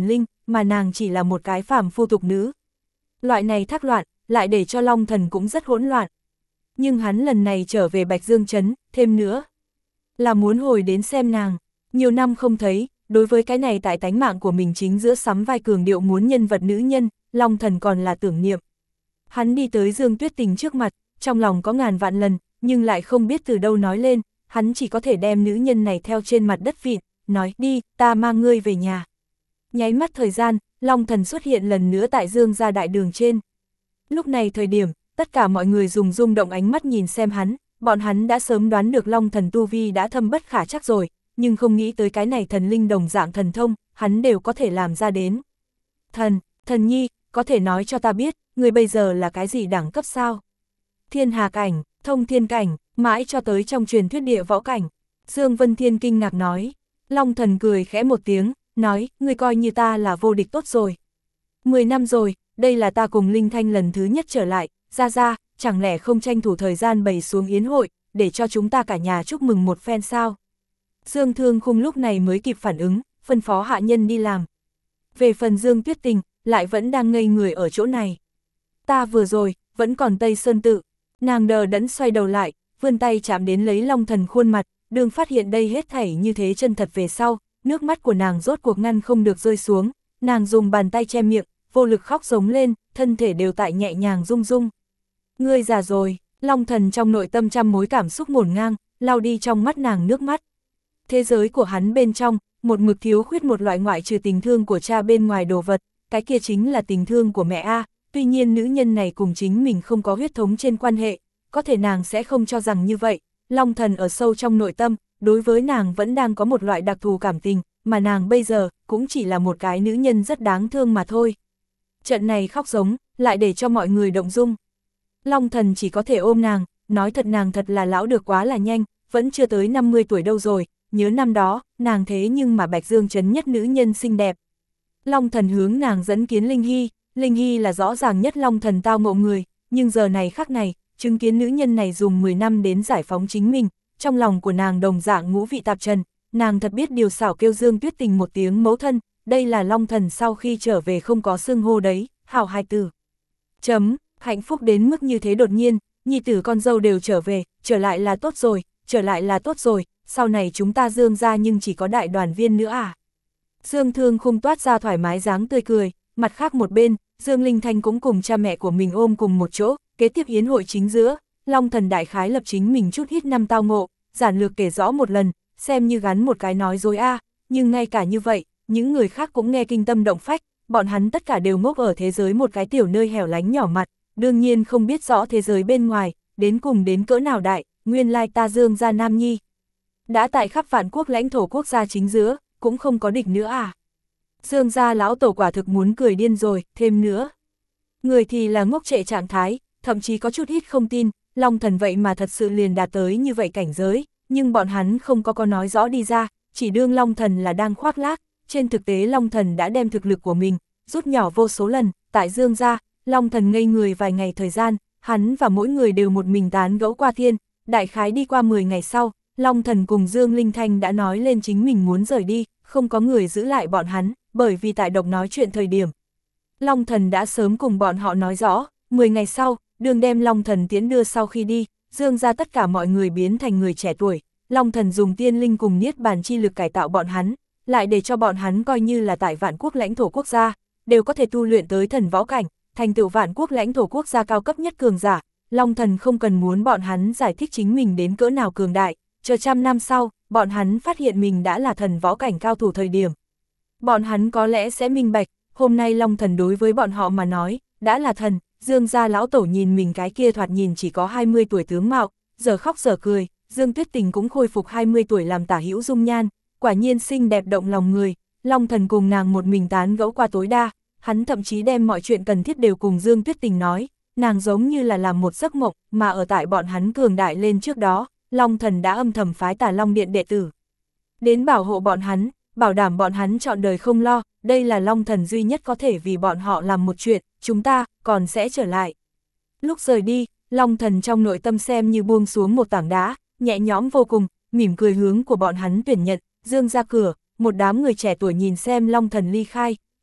mà nàng chỉ là một cái phàm phu tục nữ. Loại này thác loạn, lại để cho Long Thần cũng rất hỗn loạn. Nhưng hắn lần này trở về Bạch Dương Trấn, thêm nữa là muốn hồi đến xem nàng. Nhiều năm không thấy, đối với cái này tại tánh mạng của mình chính giữa sắm vai cường điệu muốn nhân vật nữ nhân, Long Thần còn là tưởng niệm. Hắn đi tới Dương Tuyết Tình trước mặt, trong lòng có ngàn vạn lần, nhưng lại không biết từ đâu nói lên, hắn chỉ có thể đem nữ nhân này theo trên mặt đất vịn, nói đi, ta mang ngươi về nhà. Nháy mắt thời gian, Long Thần xuất hiện lần nữa tại Dương gia đại đường trên. Lúc này thời điểm, tất cả mọi người dùng rung động ánh mắt nhìn xem hắn, bọn hắn đã sớm đoán được Long Thần tu vi đã thâm bất khả trắc rồi, nhưng không nghĩ tới cái này thần linh đồng dạng thần thông, hắn đều có thể làm ra đến. Thần, thần nhi, có thể nói cho ta biết, người bây giờ là cái gì đẳng cấp sao? Thiên hà cảnh, thông thiên cảnh, mãi cho tới trong truyền thuyết địa võ cảnh. Dương Vân Thiên kinh ngạc nói. Long Thần cười khẽ một tiếng, nói, ngươi coi như ta là vô địch tốt rồi. Mười năm rồi, đây là ta cùng Linh Thanh lần thứ nhất trở lại, ra ra, chẳng lẽ không tranh thủ thời gian bày xuống yến hội, để cho chúng ta cả nhà chúc mừng một phen sao? Dương Thương Khung lúc này mới kịp phản ứng, phân phó hạ nhân đi làm. Về phần Dương Tuyết Tình, lại vẫn đang ngây người ở chỗ này. Ta vừa rồi, vẫn còn Tây Sơn Tự. Nàng đờ đẫn xoay đầu lại, vươn tay chạm đến lấy Long Thần khuôn mặt, đương phát hiện đây hết thảy như thế chân thật về sau, nước mắt của nàng rốt cuộc ngăn không được rơi xuống, nàng dùng bàn tay che miệng, vô lực khóc giống lên, thân thể đều tại nhẹ nhàng rung rung. Ngươi già rồi, Long Thần trong nội tâm trăm mối cảm xúc ngổn ngang, lau đi trong mắt nàng nước mắt. Thế giới của hắn bên trong, một mực thiếu khuyết một loại ngoại trừ tình thương của cha bên ngoài đồ vật, cái kia chính là tình thương của mẹ A, tuy nhiên nữ nhân này cùng chính mình không có huyết thống trên quan hệ, có thể nàng sẽ không cho rằng như vậy, Long Thần ở sâu trong nội tâm, đối với nàng vẫn đang có một loại đặc thù cảm tình, mà nàng bây giờ cũng chỉ là một cái nữ nhân rất đáng thương mà thôi. Trận này khóc giống, lại để cho mọi người động dung. Long Thần chỉ có thể ôm nàng, nói thật nàng thật là lão được quá là nhanh, vẫn chưa tới năm mươi tuổi đâu rồi, nhớ năm đó, nàng thế nhưng mà Bạch Dương Trấn nhất nữ nhân xinh đẹp. Long Thần hướng nàng dẫn kiến Linh Hy, Linh Hy là rõ ràng nhất Long Thần tao ngộ người, nhưng giờ này khắc này, chứng kiến nữ nhân này dùng mười năm đến giải phóng chính mình, trong lòng của nàng đồng dạng ngũ vị tạp trần, nàng thật biết điều xảo kêu Dương Tuyết Tình một tiếng mẫu thân, đây là Long Thần sau khi trở về không có xưng hô đấy, hảo hài tử. Chấm, hạnh phúc đến mức như thế đột nhiên, nhi tử con dâu đều trở về, trở lại là tốt rồi, trở lại là tốt rồi, sau này chúng ta Dương ra nhưng chỉ có đại đoàn viên nữa à. Dương Thương Khung toát ra thoải mái dáng tươi cười, mặt khác một bên, Dương Linh Thanh cũng cùng cha mẹ của mình ôm cùng một chỗ, kế tiếp yến hội chính giữa, Long Thần đại khái lập chính mình chút ít năm tao ngộ, giản lược kể rõ một lần, xem như gắn một cái nói dối a, nhưng ngay cả như vậy, những người khác cũng nghe kinh tâm động phách, bọn hắn tất cả đều ngốc ở thế giới một cái tiểu nơi hẻo lánh nhỏ mặt, đương nhiên không biết rõ thế giới bên ngoài, đến cùng đến cỡ nào đại, nguyên lai ta Dương gia nam nhi. Đã tại khắp vạn quốc lãnh thổ quốc gia chính giữa, cũng không có địch nữa à. Dương gia lão tổ quả thực muốn cười điên rồi, thêm nữa. Người thì là ngốc trệ trạng thái, thậm chí có chút ít không tin, Long Thần vậy mà thật sự liền đạt tới như vậy cảnh giới, nhưng bọn hắn không có có nói rõ đi ra, chỉ đương Long Thần là đang khoác lác, trên thực tế Long Thần đã đem thực lực của mình, rút nhỏ vô số lần, tại Dương gia, Long Thần ngây người vài ngày thời gian, hắn và mỗi người đều một mình tán gẫu qua thiên, đại khái đi qua mười ngày sau, Long Thần cùng Dương Linh Thanh đã nói lên chính mình muốn rời đi, không có người giữ lại bọn hắn, bởi vì tại độc nói chuyện thời điểm. Long Thần đã sớm cùng bọn họ nói rõ, mười ngày sau, đường đem Long Thần tiến đưa sau khi đi, Dương ra tất cả mọi người biến thành người trẻ tuổi, Long Thần dùng tiên linh cùng niết bàn chi lực cải tạo bọn hắn, lại để cho bọn hắn coi như là tại vạn quốc lãnh thổ quốc gia, đều có thể tu luyện tới thần võ cảnh, thành tựu vạn quốc lãnh thổ quốc gia cao cấp nhất cường giả. Long Thần không cần muốn bọn hắn giải thích chính mình đến cỡ nào cường đại, chờ trăm năm sau, bọn hắn phát hiện mình đã là thần võ cảnh cao thủ thời điểm. Bọn hắn có lẽ sẽ minh bạch, hôm nay Long Thần đối với bọn họ mà nói, đã là thần. Dương gia lão tổ nhìn mình cái kia thoạt nhìn chỉ có hai mươi tuổi tướng mạo, giờ khóc giờ cười, Dương Tuyết Tình cũng khôi phục hai mươi tuổi làm tả hữu dung nhan, quả nhiên xinh đẹp động lòng người. Long Thần cùng nàng một mình tán gẫu qua tối đa, hắn thậm chí đem mọi chuyện cần thiết đều cùng Dương Tuyết Tình nói, nàng giống như là làm một giấc mộng, mà ở tại bọn hắn cường đại lên trước đó, Long Thần đã âm thầm phái Tà Long Điện đệ tử đến bảo hộ bọn hắn, bảo đảm bọn hắn trọn đời không lo, đây là Long Thần duy nhất có thể vì bọn họ làm một chuyện, chúng ta còn sẽ trở lại. Lúc rời đi, Long Thần trong nội tâm xem như buông xuống một tảng đá, nhẹ nhõm vô cùng, mỉm cười hướng của bọn hắn tuyển nhận, Dương ra cửa, một đám người trẻ tuổi nhìn xem Long Thần ly khai,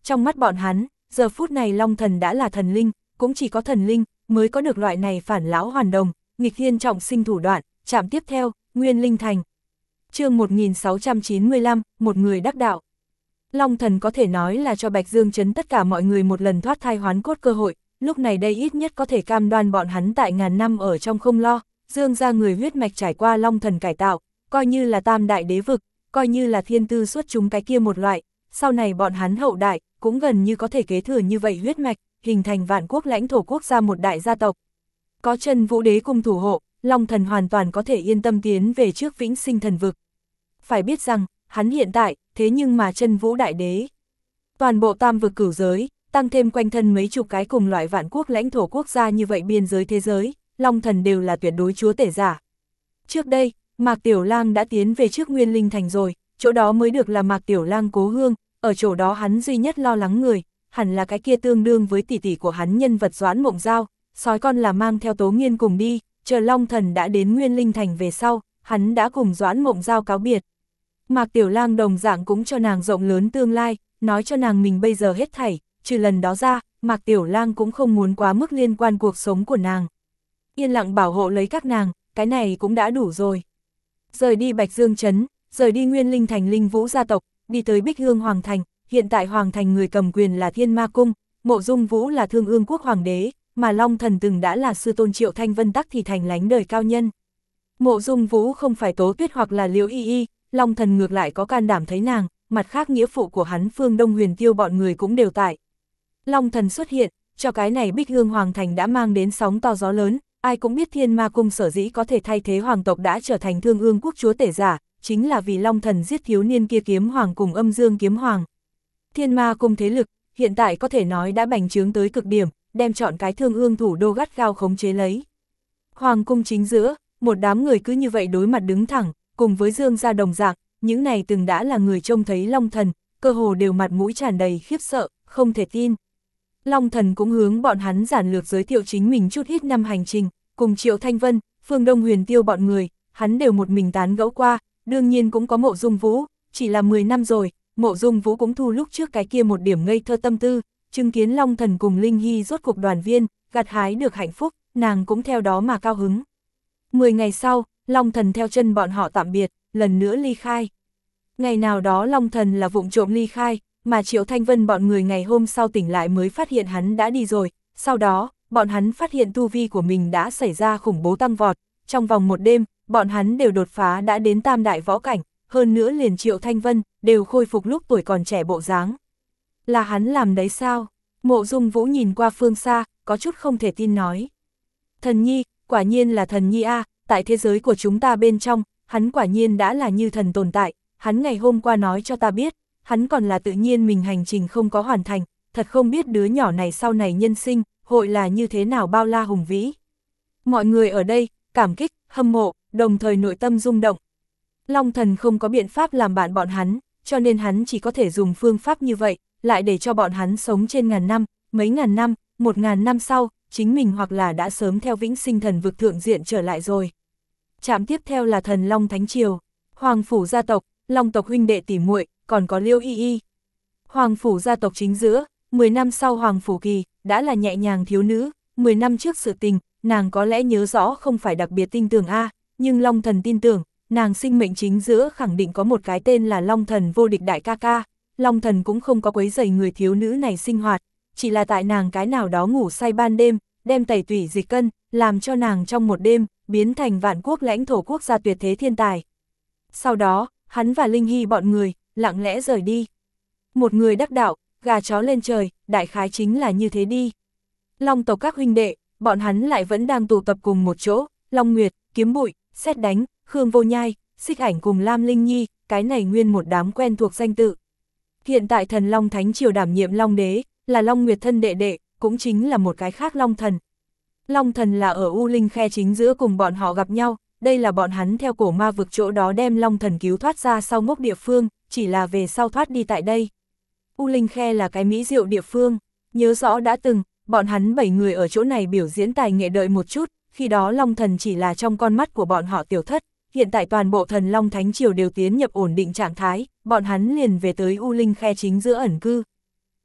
trong mắt bọn hắn, giờ phút này Long Thần đã là thần linh, cũng chỉ có thần linh mới có được loại này phản lão hoàn đồng, nghịch thiên trọng sinh thủ đoạn. Trạm tiếp theo, Nguyên Linh Thành. Chương một nghìn sáu trăm chín mươi lăm, một người đắc đạo. Long Thần có thể nói là cho Bạch Dương Trấn tất cả mọi người một lần thoát thai hoán cốt cơ hội, lúc này đây ít nhất có thể cam đoan bọn hắn tại ngàn năm ở trong không lo. Dương ra người huyết mạch trải qua Long Thần cải tạo, coi như là tam đại đế vực, coi như là thiên tư xuất chúng cái kia một loại, sau này bọn hắn hậu đại cũng gần như có thể kế thừa như vậy huyết mạch, hình thành vạn quốc lãnh thổ quốc gia một đại gia tộc. Có chân vũ đế cùng thủ hộ, Long Thần hoàn toàn có thể yên tâm tiến về trước vĩnh sinh thần vực. Phải biết rằng, hắn hiện tại, thế nhưng mà chân vũ đại đế. Toàn bộ tam vực cửu giới, tăng thêm quanh thân mấy chục cái cùng loại vạn quốc lãnh thổ quốc gia như vậy biên giới thế giới, Long Thần đều là tuyệt đối chúa tể giả. Trước đây, Mạc Tiểu Lang đã tiến về trước Nguyên Linh Thành rồi, chỗ đó mới được là Mạc Tiểu Lang cố hương, ở chỗ đó hắn duy nhất lo lắng người, hẳn là cái kia tương đương với tỷ tỷ của hắn nhân vật Doãn Mộng Giao, sói con là mang theo Tố Nghiên cùng đi, chờ Long Thần đã đến Nguyên Linh Thành về sau, hắn đã cùng Doãn Mộng Giao cáo biệt. Mạc Tiểu Lang đồng dạng cũng cho nàng rộng lớn tương lai, nói cho nàng mình bây giờ hết thảy, trừ lần đó ra, Mạc Tiểu Lang cũng không muốn quá mức liên quan cuộc sống của nàng. Yên lặng bảo hộ lấy các nàng, cái này cũng đã đủ rồi. Rời đi Bạch Dương Trấn, rời đi Nguyên Linh Thành Linh Vũ gia tộc, đi tới Bích Hương Hoàng Thành, hiện tại Hoàng Thành người cầm quyền là Thiên Ma Cung, Mộ Dung Vũ là Thương Ương Quốc Hoàng đế, mà Long Thần từng đã là sư tôn Triệu Thanh Vân tắc thì thành lánh đời cao nhân. Mộ Dung Vũ không phải Tố Tuyết hoặc là Liễu Y Y, Long Thần ngược lại có can đảm thấy nàng, mặt khác nghĩa phụ của hắn Phương Đông Huyền Tiêu bọn người cũng đều tại. Long Thần xuất hiện, cho cái này Bích Hương Hoàng Thành đã mang đến sóng to gió lớn, ai cũng biết Thiên Ma Cung sở dĩ có thể thay thế hoàng tộc đã trở thành Thương Ương Quốc chúa tể giả, chính là vì Long Thần giết thiếu niên kia kiếm hoàng cùng Âm Dương kiếm hoàng. Thiên Ma Cung thế lực, hiện tại có thể nói đã bành trướng tới cực điểm, đem chọn cái Thương Ương thủ đô gắt gao khống chế lấy. Hoàng cung chính giữa, một đám người cứ như vậy đối mặt đứng thẳng, cùng với Dương gia đồng dạng, những này từng đã là người trông thấy Long Thần, cơ hồ đều mặt mũi tràn đầy khiếp sợ, không thể tin. Long Thần cũng hướng bọn hắn giản lược giới thiệu chính mình chút ít năm hành trình, cùng Triệu Thanh Vân, Phương Đông Huyền Tiêu bọn người, hắn đều một mình tán gẫu qua, đương nhiên cũng có Mộ Dung Vũ, chỉ là mười năm rồi, Mộ Dung Vũ cũng thu lúc trước cái kia một điểm ngây thơ tâm tư, chứng kiến Long Thần cùng Linh Hy rốt cuộc đoàn viên, gặt hái được hạnh phúc, nàng cũng theo đó mà cao hứng. Mười ngày sau, Long Thần theo chân bọn họ tạm biệt, lần nữa ly khai. Ngày nào đó Long Thần là vụng trộm ly khai, mà Triệu Thanh Vân bọn người ngày hôm sau tỉnh lại mới phát hiện hắn đã đi rồi, sau đó, bọn hắn phát hiện tu vi của mình đã xảy ra khủng bố tăng vọt, trong vòng một đêm, bọn hắn đều đột phá đã đến tam đại võ cảnh, hơn nữa liền Triệu Thanh Vân, đều khôi phục lúc tuổi còn trẻ bộ dáng. Là hắn làm đấy sao? Mộ Dung Vũ nhìn qua phương xa, có chút không thể tin nói. Thần nhi, quả nhiên là thần nhi a, tại thế giới của chúng ta bên trong, hắn quả nhiên đã là như thần tồn tại, hắn ngày hôm qua nói cho ta biết, hắn còn là tự nhiên mình hành trình không có hoàn thành, thật không biết đứa nhỏ này sau này nhân sinh, hội là như thế nào bao la hùng vĩ. Mọi người ở đây, cảm kích, hâm mộ, đồng thời nội tâm rung động. Long Thần không có biện pháp làm bạn bọn hắn, cho nên hắn chỉ có thể dùng phương pháp như vậy, lại để cho bọn hắn sống trên ngàn năm, mấy ngàn năm, một ngàn năm sau, chính mình hoặc là đã sớm theo vĩnh sinh thần vực thượng diện trở lại rồi. Trạm tiếp theo là thần Long Thánh Triều, Hoàng Phủ gia tộc, Long tộc huynh đệ tỷ muội, còn có Liêu Y Y. Hoàng Phủ gia tộc chính giữa, mười năm sau Hoàng Phủ Kỳ, đã là nhẹ nhàng thiếu nữ, mười năm trước sự tình, nàng có lẽ nhớ rõ không phải đặc biệt tin tưởng a, nhưng Long Thần tin tưởng, nàng sinh mệnh chính giữa khẳng định có một cái tên là Long Thần vô địch đại ca ca. Long Thần cũng không có quấy rầy người thiếu nữ này sinh hoạt, chỉ là tại nàng cái nào đó ngủ say ban đêm, đem tẩy tủy dịch cân, làm cho nàng trong một đêm, biến thành vạn quốc lãnh thổ quốc gia tuyệt thế thiên tài. Sau đó, hắn và Linh Hy bọn người, lặng lẽ rời đi. Một người đắc đạo, gà chó lên trời, đại khái chính là như thế đi. Long tộc các huynh đệ, bọn hắn lại vẫn đang tụ tập cùng một chỗ, Long Nguyệt, Kiếm Bụi, Sét Đánh, Khương Vô Nhai, Xích Ảnh cùng Lam Linh Nhi, cái này nguyên một đám quen thuộc danh tự. Hiện tại thần Long Thánh Triều đảm nhiệm Long Đế, là Long Nguyệt thân đệ đệ, cũng chính là một cái khác Long Thần. Long Thần là ở U Linh Khe chính giữa cùng bọn họ gặp nhau, đây là bọn hắn theo cổ ma vực chỗ đó đem Long Thần cứu thoát ra sau ngốc địa phương, chỉ là về sau thoát đi tại đây. U Linh Khe là cái mỹ diệu địa phương, nhớ rõ đã từng, bọn hắn bảy người ở chỗ này biểu diễn tài nghệ đợi một chút, khi đó Long Thần chỉ là trong con mắt của bọn họ tiểu thất, hiện tại toàn bộ thần Long Thánh Triều đều tiến nhập ổn định trạng thái, bọn hắn liền về tới U Linh Khe chính giữa ẩn cư.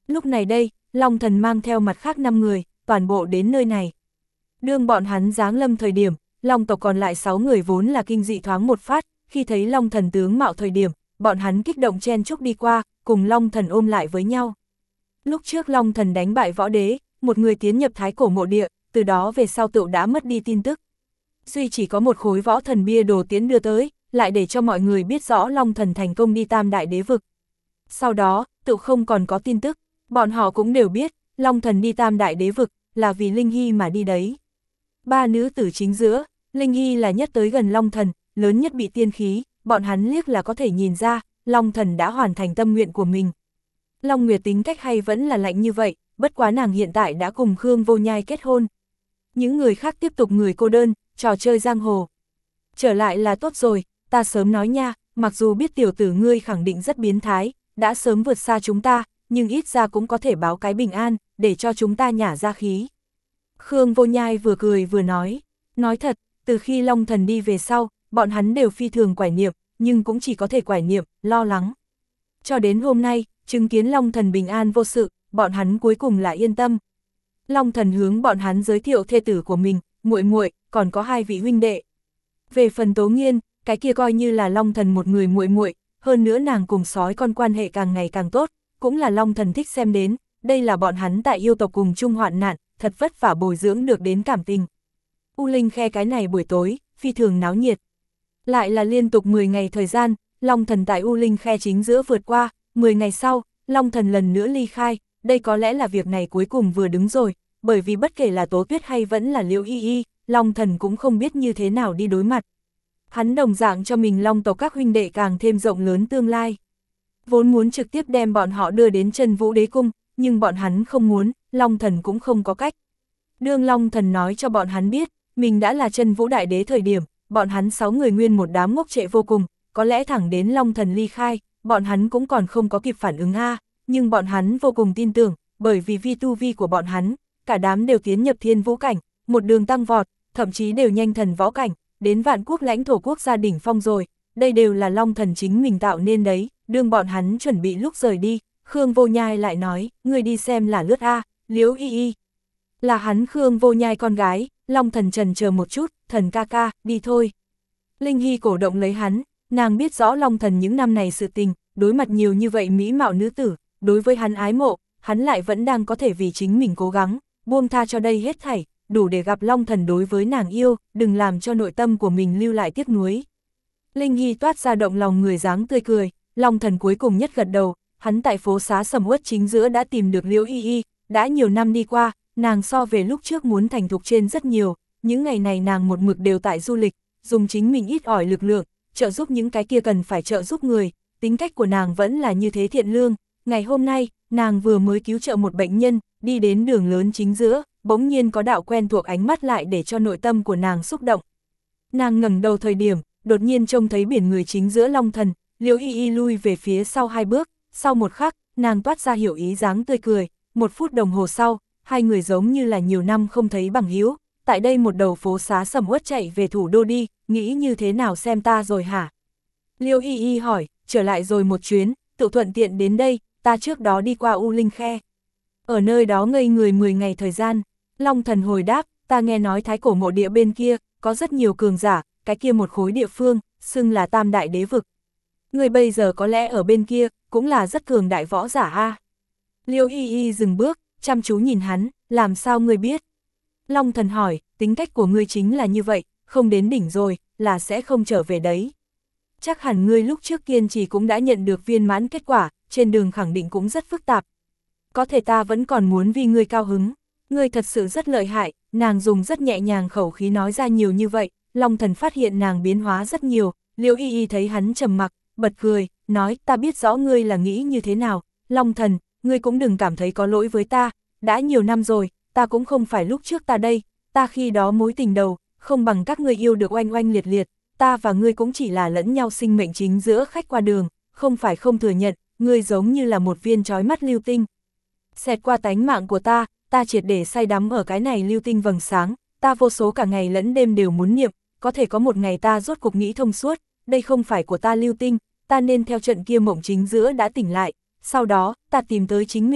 Lúc này đây, Long Thần mang theo mặt khác năm người, toàn bộ đến nơi này. Đương bọn hắn giáng lâm thời điểm, Long tộc còn lại sáu người vốn là kinh dị thoáng một phát, khi thấy Long Thần tướng mạo thời điểm, bọn hắn kích động chen chúc đi qua, cùng Long Thần ôm lại với nhau. Lúc trước Long Thần đánh bại võ đế, một người tiến nhập thái cổ mộ địa, từ đó về sau tựu đã mất đi tin tức. Duy chỉ có một khối võ thần bia đồ tiến đưa tới, lại để cho mọi người biết rõ Long Thần thành công đi tam đại đế vực. Sau đó, tựu không còn có tin tức, bọn họ cũng đều biết, Long Thần đi tam đại đế vực, là vì Linh Hy mà đi đấy. Ba nữ tử chính giữa, Linh Hy là nhất tới gần Long Thần, lớn nhất bị tiên khí, bọn hắn liếc là có thể nhìn ra, Long Thần đã hoàn thành tâm nguyện của mình. Long Nguyệt tính cách hay vẫn là lạnh như vậy, bất quá nàng hiện tại đã cùng Khương Vô Nhai kết hôn. Những người khác tiếp tục người cô đơn, trò chơi giang hồ. Trở lại là tốt rồi, ta sớm nói nha, mặc dù biết tiểu tử ngươi khẳng định rất biến thái, đã sớm vượt xa chúng ta, nhưng ít ra cũng có thể báo cái bình an, để cho chúng ta nhả ra khí. Khương Vô Nhai vừa cười vừa nói, nói thật, từ khi Long Thần đi về sau, bọn hắn đều phi thường quải niệm, nhưng cũng chỉ có thể quải niệm, lo lắng. Cho đến hôm nay, chứng kiến Long Thần bình an vô sự, bọn hắn cuối cùng là yên tâm. Long Thần hướng bọn hắn giới thiệu thê tử của mình, muội muội, còn có hai vị huynh đệ. Về phần Tố Nghiên, cái kia coi như là Long Thần một người muội muội, hơn nữa nàng cùng sói con quan hệ càng ngày càng tốt, cũng là Long Thần thích xem đến, đây là bọn hắn tại yêu tộc cùng chung hoạn nạn, thật vất vả bồi dưỡng được đến cảm tình. U Linh Khe cái này buổi tối, phi thường náo nhiệt. Lại là liên tục mười ngày thời gian, Long Thần tại U Linh Khe chính giữa vượt qua, mười ngày sau, Long Thần lần nữa ly khai, đây có lẽ là việc này cuối cùng vừa đứng rồi, bởi vì bất kể là Tố Tuyết hay vẫn là Liễu Y Y, Long Thần cũng không biết như thế nào đi đối mặt. Hắn đồng dạng cho mình Long tộc các huynh đệ càng thêm rộng lớn tương lai. Vốn muốn trực tiếp đem bọn họ đưa đến Chân Vũ Đế Cung, nhưng bọn hắn không muốn, Long Thần cũng không có cách. Đương Long Thần nói cho bọn hắn biết, mình đã là Chân Vũ Đại Đế thời điểm, bọn hắn sáu người nguyên một đám ngốc trệ vô cùng, có lẽ thẳng đến Long Thần ly khai, bọn hắn cũng còn không có kịp phản ứng a, nhưng bọn hắn vô cùng tin tưởng, bởi vì vi tu vi của bọn hắn, cả đám đều tiến nhập thiên vũ cảnh, một đường tăng vọt, thậm chí đều nhanh thần võ cảnh, đến vạn quốc lãnh thổ quốc gia đỉnh phong rồi, đây đều là Long Thần chính mình tạo nên đấy. Đương bọn hắn chuẩn bị lúc rời đi, Khương Vô Nhai lại nói, người đi xem là lướt a, Liễu Y Y. Là hắn Khương Vô Nhai con gái, Long Thần trần chờ một chút, thần ca ca, đi thôi. Linh Hy cổ động lấy hắn, nàng biết rõ Long Thần những năm này sự tình, đối mặt nhiều như vậy mỹ mạo nữ tử, đối với hắn ái mộ, hắn lại vẫn đang có thể vì chính mình cố gắng, buông tha cho đây hết thảy, đủ để gặp Long Thần đối với nàng yêu, đừng làm cho nội tâm của mình lưu lại tiếc nuối. Linh Hy toát ra động lòng người dáng tươi cười. Long Thần cuối cùng nhất gật đầu, hắn tại phố xá sầm uất chính giữa đã tìm được Liễu Y Y, đã nhiều năm đi qua, nàng so về lúc trước muốn thành thục trên rất nhiều, những ngày này nàng một mực đều tại du lịch, dùng chính mình ít ỏi lực lượng, trợ giúp những cái kia cần phải trợ giúp người, tính cách của nàng vẫn là như thế thiện lương, ngày hôm nay, nàng vừa mới cứu trợ một bệnh nhân, đi đến đường lớn chính giữa, bỗng nhiên có đạo quen thuộc ánh mắt lại để cho nội tâm của nàng xúc động. Nàng ngẩng đầu thời điểm, đột nhiên trông thấy biển người chính giữa Long Thần, Liễu Y Y lui về phía sau hai bước, sau một khắc, nàng toát ra hiểu ý dáng tươi cười, một phút đồng hồ sau, hai người giống như là nhiều năm không thấy bằng hữu, tại đây một đầu phố xá sầm uất chạy về thủ đô đi, nghĩ như thế nào xem ta rồi hả? Liễu Y Y hỏi, trở lại rồi một chuyến, tự thuận tiện đến đây, ta trước đó đi qua U Linh Khe. Ở nơi đó ngây người mười ngày thời gian, Long Thần hồi đáp, ta nghe nói thái cổ mộ địa bên kia, có rất nhiều cường giả, cái kia một khối địa phương, xưng là tam đại đế vực. Người bây giờ có lẽ ở bên kia, cũng là rất cường đại võ giả a. Liễu Y Y dừng bước, chăm chú nhìn hắn, làm sao ngươi biết? Long Thần hỏi, tính cách của ngươi chính là như vậy, không đến đỉnh rồi, là sẽ không trở về đấy. Chắc hẳn ngươi lúc trước kiên trì cũng đã nhận được viên mãn kết quả, trên đường khẳng định cũng rất phức tạp. Có thể ta vẫn còn muốn vì ngươi cao hứng, ngươi thật sự rất lợi hại, nàng dùng rất nhẹ nhàng khẩu khí nói ra nhiều như vậy, Long Thần phát hiện nàng biến hóa rất nhiều, Liễu Y Y thấy hắn trầm mặc, bật cười, nói, ta biết rõ ngươi là nghĩ như thế nào, Long Thần, ngươi cũng đừng cảm thấy có lỗi với ta, đã nhiều năm rồi, ta cũng không phải lúc trước ta đây, ta khi đó mối tình đầu, không bằng các ngươi yêu được oanh oanh liệt liệt, ta và ngươi cũng chỉ là lẫn nhau sinh mệnh chính giữa khách qua đường, không phải không thừa nhận, ngươi giống như là một viên trói mắt lưu tinh. Xẹt qua tánh mạng của ta, ta triệt để say đắm ở cái này lưu tinh vầng sáng, ta vô số cả ngày lẫn đêm đều muốn niệm, có thể có một ngày ta rốt cục nghĩ thông suốt, đây không phải của ta lưu tinh, ta nên theo trận kia mộng chính giữa đã tỉnh lại, sau đó, ta tìm tới chính mình,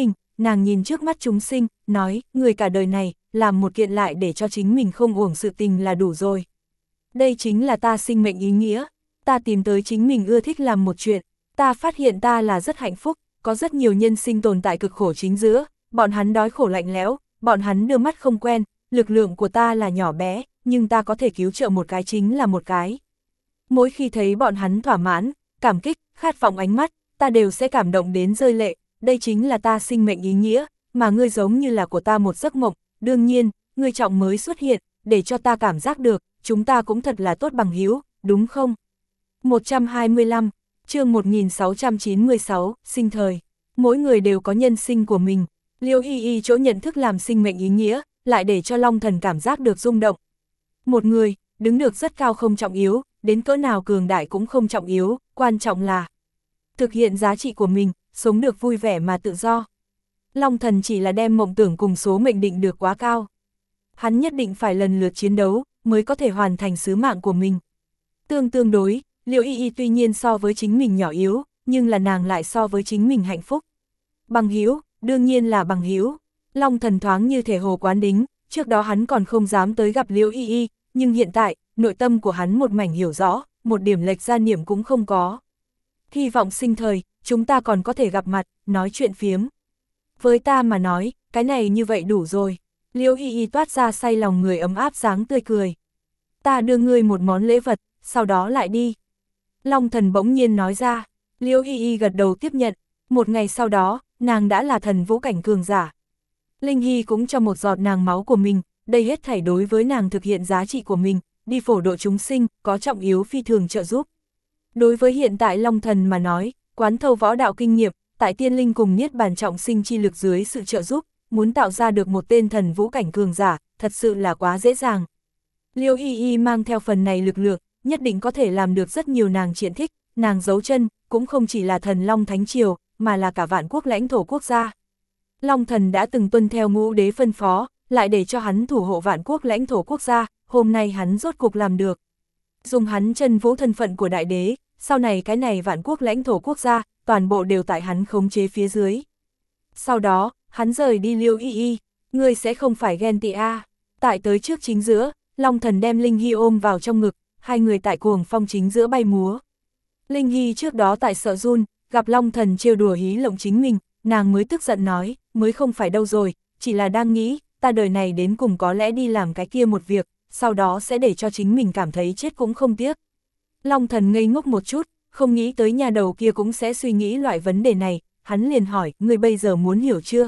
nàng nhìn trước mắt chúng sinh, nói, người cả đời này, làm một kiện lại để cho chính mình không uổng sự tình là đủ rồi. Đây chính là ta sinh mệnh ý nghĩa, ta tìm tới chính mình ưa thích làm một chuyện, ta phát hiện ta là rất hạnh phúc, có rất nhiều nhân sinh tồn tại cực khổ chính giữa, bọn hắn đói khổ lạnh lẽo, bọn hắn đưa mắt không quen, lực lượng của ta là nhỏ bé, nhưng ta có thể cứu trợ một cái chính là một cái. Mỗi khi thấy bọn hắn thỏa mãn, cảm kích, khát vọng ánh mắt, ta đều sẽ cảm động đến rơi lệ, đây chính là ta sinh mệnh ý nghĩa, mà ngươi giống như là của ta một giấc mộng, đương nhiên, ngươi trọng mới xuất hiện, để cho ta cảm giác được, chúng ta cũng thật là tốt bằng hữu, đúng không? một trăm hai mươi lăm, chương một nghìn sáu trăm chín mươi sáu, sinh thời. Mỗi người đều có nhân sinh của mình, Liêu Y Y chỗ nhận thức làm sinh mệnh ý nghĩa, lại để cho Long Thần cảm giác được rung động. Một người, đứng được rất cao không trọng yếu, đến cỡ nào cường đại cũng không trọng yếu, quan trọng là thực hiện giá trị của mình, sống được vui vẻ mà tự do. Long Thần chỉ là đem mộng tưởng cùng số mệnh định được quá cao. Hắn nhất định phải lần lượt chiến đấu, mới có thể hoàn thành sứ mạng của mình. Tương tương đối, Liêu Y Y tuy nhiên so với chính mình nhỏ yếu, nhưng là nàng lại so với chính mình hạnh phúc. Bằng hữu, đương nhiên là bằng hữu. Long Thần thoáng như thể hồ quán đính, trước đó hắn còn không dám tới gặp Liêu Y Y, nhưng hiện tại, nội tâm của hắn một mảnh hiểu rõ, một điểm lệch ra niệm cũng không có. Hy vọng sinh thời, chúng ta còn có thể gặp mặt, nói chuyện phiếm. Với ta mà nói, cái này như vậy đủ rồi. Liêu Y Y toát ra say lòng người ấm áp dáng tươi cười. Ta đưa ngươi một món lễ vật, sau đó lại đi. Long Thần bỗng nhiên nói ra, Liêu Y Y gật đầu tiếp nhận, một ngày sau đó, nàng đã là thần vũ cảnh cường giả. Linh Hy cũng cho một giọt nàng máu của mình, đây hết thảy đối với nàng thực hiện giá trị của mình, đi phổ độ chúng sinh, có trọng yếu phi thường trợ giúp. Đối với hiện tại Long Thần mà nói, quán thâu võ đạo kinh nghiệm, tại tiên linh cùng niết bàn trọng sinh chi lực dưới sự trợ giúp, muốn tạo ra được một tên thần vũ cảnh cường giả, thật sự là quá dễ dàng. Liêu Y Y mang theo phần này lực lượng, nhất định có thể làm được rất nhiều nàng triển thích, nàng giấu chân, cũng không chỉ là thần Long Thánh Triều, mà là cả vạn quốc lãnh thổ quốc gia. Long Thần đã từng tuân theo ngũ đế phân phó, lại để cho hắn thủ hộ vạn quốc lãnh thổ quốc gia, hôm nay hắn rốt cục làm được. Dùng hắn chân vũ thân phận của đại đế, sau này cái này vạn quốc lãnh thổ quốc gia, toàn bộ đều tại hắn khống chế phía dưới. Sau đó, hắn rời đi Liêu Y Y, ngươi sẽ không phải ghen tị a. Tại tới trước chính giữa, Long Thần đem Linh Hy ôm vào trong ngực, hai người tại cuồng phong chính giữa bay múa. Linh Hy trước đó tại sợ run, gặp Long Thần trêu đùa hí lộng chính mình, nàng mới tức giận nói, mới không phải đâu rồi, chỉ là đang nghĩ, ta đời này đến cùng có lẽ đi làm cái kia một việc, sau đó sẽ để cho chính mình cảm thấy chết cũng không tiếc. Long Thần ngây ngốc một chút, không nghĩ tới nhà đầu kia cũng sẽ suy nghĩ loại vấn đề này, hắn liền hỏi, ngươi bây giờ muốn hiểu chưa?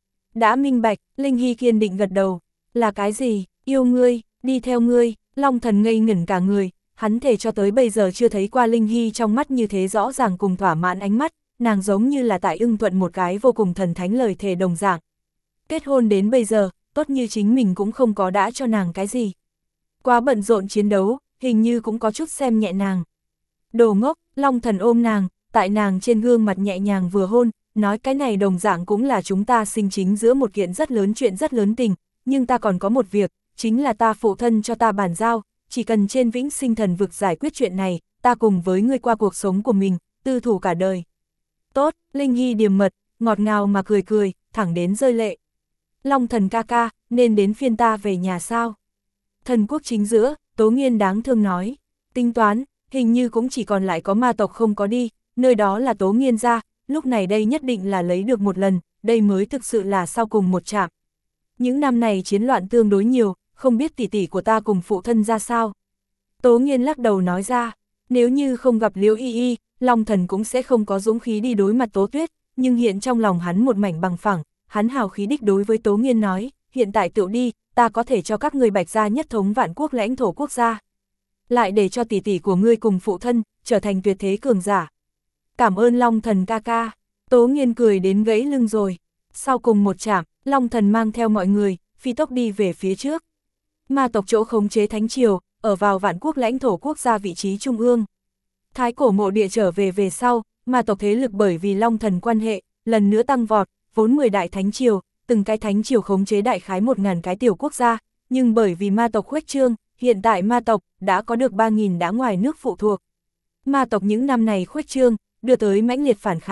Đã minh bạch, Linh Hy kiên định gật đầu, là cái gì, yêu ngươi, đi theo ngươi, Long Thần ngây ngẩn cả người, hắn thề cho tới bây giờ chưa thấy qua Linh Hy trong mắt như thế rõ ràng cùng thỏa mãn ánh mắt, nàng giống như là tại ưng thuận một cái vô cùng thần thánh lời thề đồng dạng. Kết hôn đến bây giờ, tốt như chính mình cũng không có đã cho nàng cái gì. Quá bận rộn chiến đấu, hình như cũng có chút xem nhẹ nàng. Đồ ngốc, Long Thần ôm nàng, tại nàng trên gương mặt nhẹ nhàng vừa hôn, nói cái này đồng dạng cũng là chúng ta sinh chính giữa một kiện rất lớn chuyện rất lớn tình, nhưng ta còn có một việc, chính là ta phụ thân cho ta bàn giao, chỉ cần trên vĩnh sinh thần vực giải quyết chuyện này, ta cùng với ngươi qua cuộc sống của mình, tư thủ cả đời. Tốt, Linh Hy điềm mật, ngọt ngào mà cười cười, thẳng đến rơi lệ. Long Thần ca ca, nên đến phiên ta về nhà sao? Thần quốc chính giữa, Tố Nghiên đáng thương nói, tính toán, hình như cũng chỉ còn lại có ma tộc không có đi, nơi đó là Tố Nghiên ra, lúc này đây nhất định là lấy được một lần, đây mới thực sự là sau cùng một chạm. Những năm này chiến loạn tương đối nhiều, không biết tỷ tỷ của ta cùng phụ thân ra sao. Tố Nghiên lắc đầu nói ra, nếu như không gặp Liễu Y Y, Long Thần cũng sẽ không có dũng khí đi đối mặt Tố Tuyết, nhưng hiện trong lòng hắn một mảnh bằng phẳng, hắn hào khí đích đối với Tố Nghiên nói, hiện tại tựu đi, ta có thể cho các ngươi Bạch gia nhất thống vạn quốc lãnh thổ quốc gia. Lại để cho tỷ tỷ của ngươi cùng phụ thân, trở thành tuyệt thế cường giả. Cảm ơn Long Thần ca ca, Tố Nghiên cười đến gãy lưng rồi. Sau cùng một chạm, Long Thần mang theo mọi người, phi tốc đi về phía trước. Ma tộc chỗ khống chế Thánh Triều, ở vào vạn quốc lãnh thổ quốc gia vị trí trung ương. Thái cổ mộ địa trở về về sau, ma tộc thế lực bởi vì Long Thần quan hệ, lần nữa tăng vọt, vốn mười đại Thánh Triều, từng cái Thánh Triều khống chế đại khái một ngàn cái tiểu quốc gia, nhưng bởi vì ma tộc khuếch trương, hiện tại ma tộc đã có được ba nghìn đã ngoài nước phụ thuộc. Ma tộc những năm này khuếch trương, đưa tới mãnh liệt phản kháng,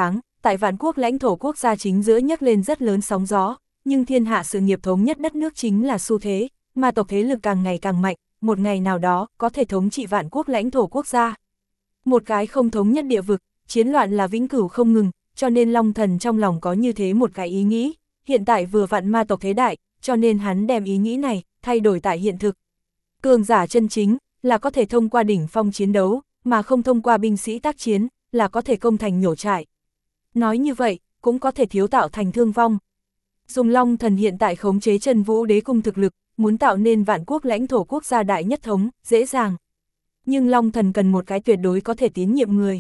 tại vạn quốc lãnh thổ quốc gia chính giữa nhấc lên rất lớn sóng gió, nhưng thiên hạ sự nghiệp thống nhất đất nước chính là xu thế, ma tộc thế lực càng ngày càng mạnh, một ngày nào đó có thể thống trị vạn quốc lãnh thổ quốc gia. Một cái không thống nhất địa vực, chiến loạn là vĩnh cửu không ngừng, cho nên Long Thần trong lòng có như thế một cái ý nghĩ, hiện tại vừa vặn ma tộc thế đại, cho nên hắn đem ý nghĩ này thay đổi tại hiện thực. Cường giả chân chính là có thể thông qua đỉnh phong chiến đấu, mà không thông qua binh sĩ tác chiến, là có thể công thành nhổ trại. Nói như vậy, cũng có thể thiếu tạo thành thương vong. Dùng Long Thần hiện tại khống chế Chân Vũ Đế cung thực lực, muốn tạo nên vạn quốc lãnh thổ quốc gia đại nhất thống, dễ dàng. Nhưng Long Thần cần một cái tuyệt đối có thể tín nhiệm người.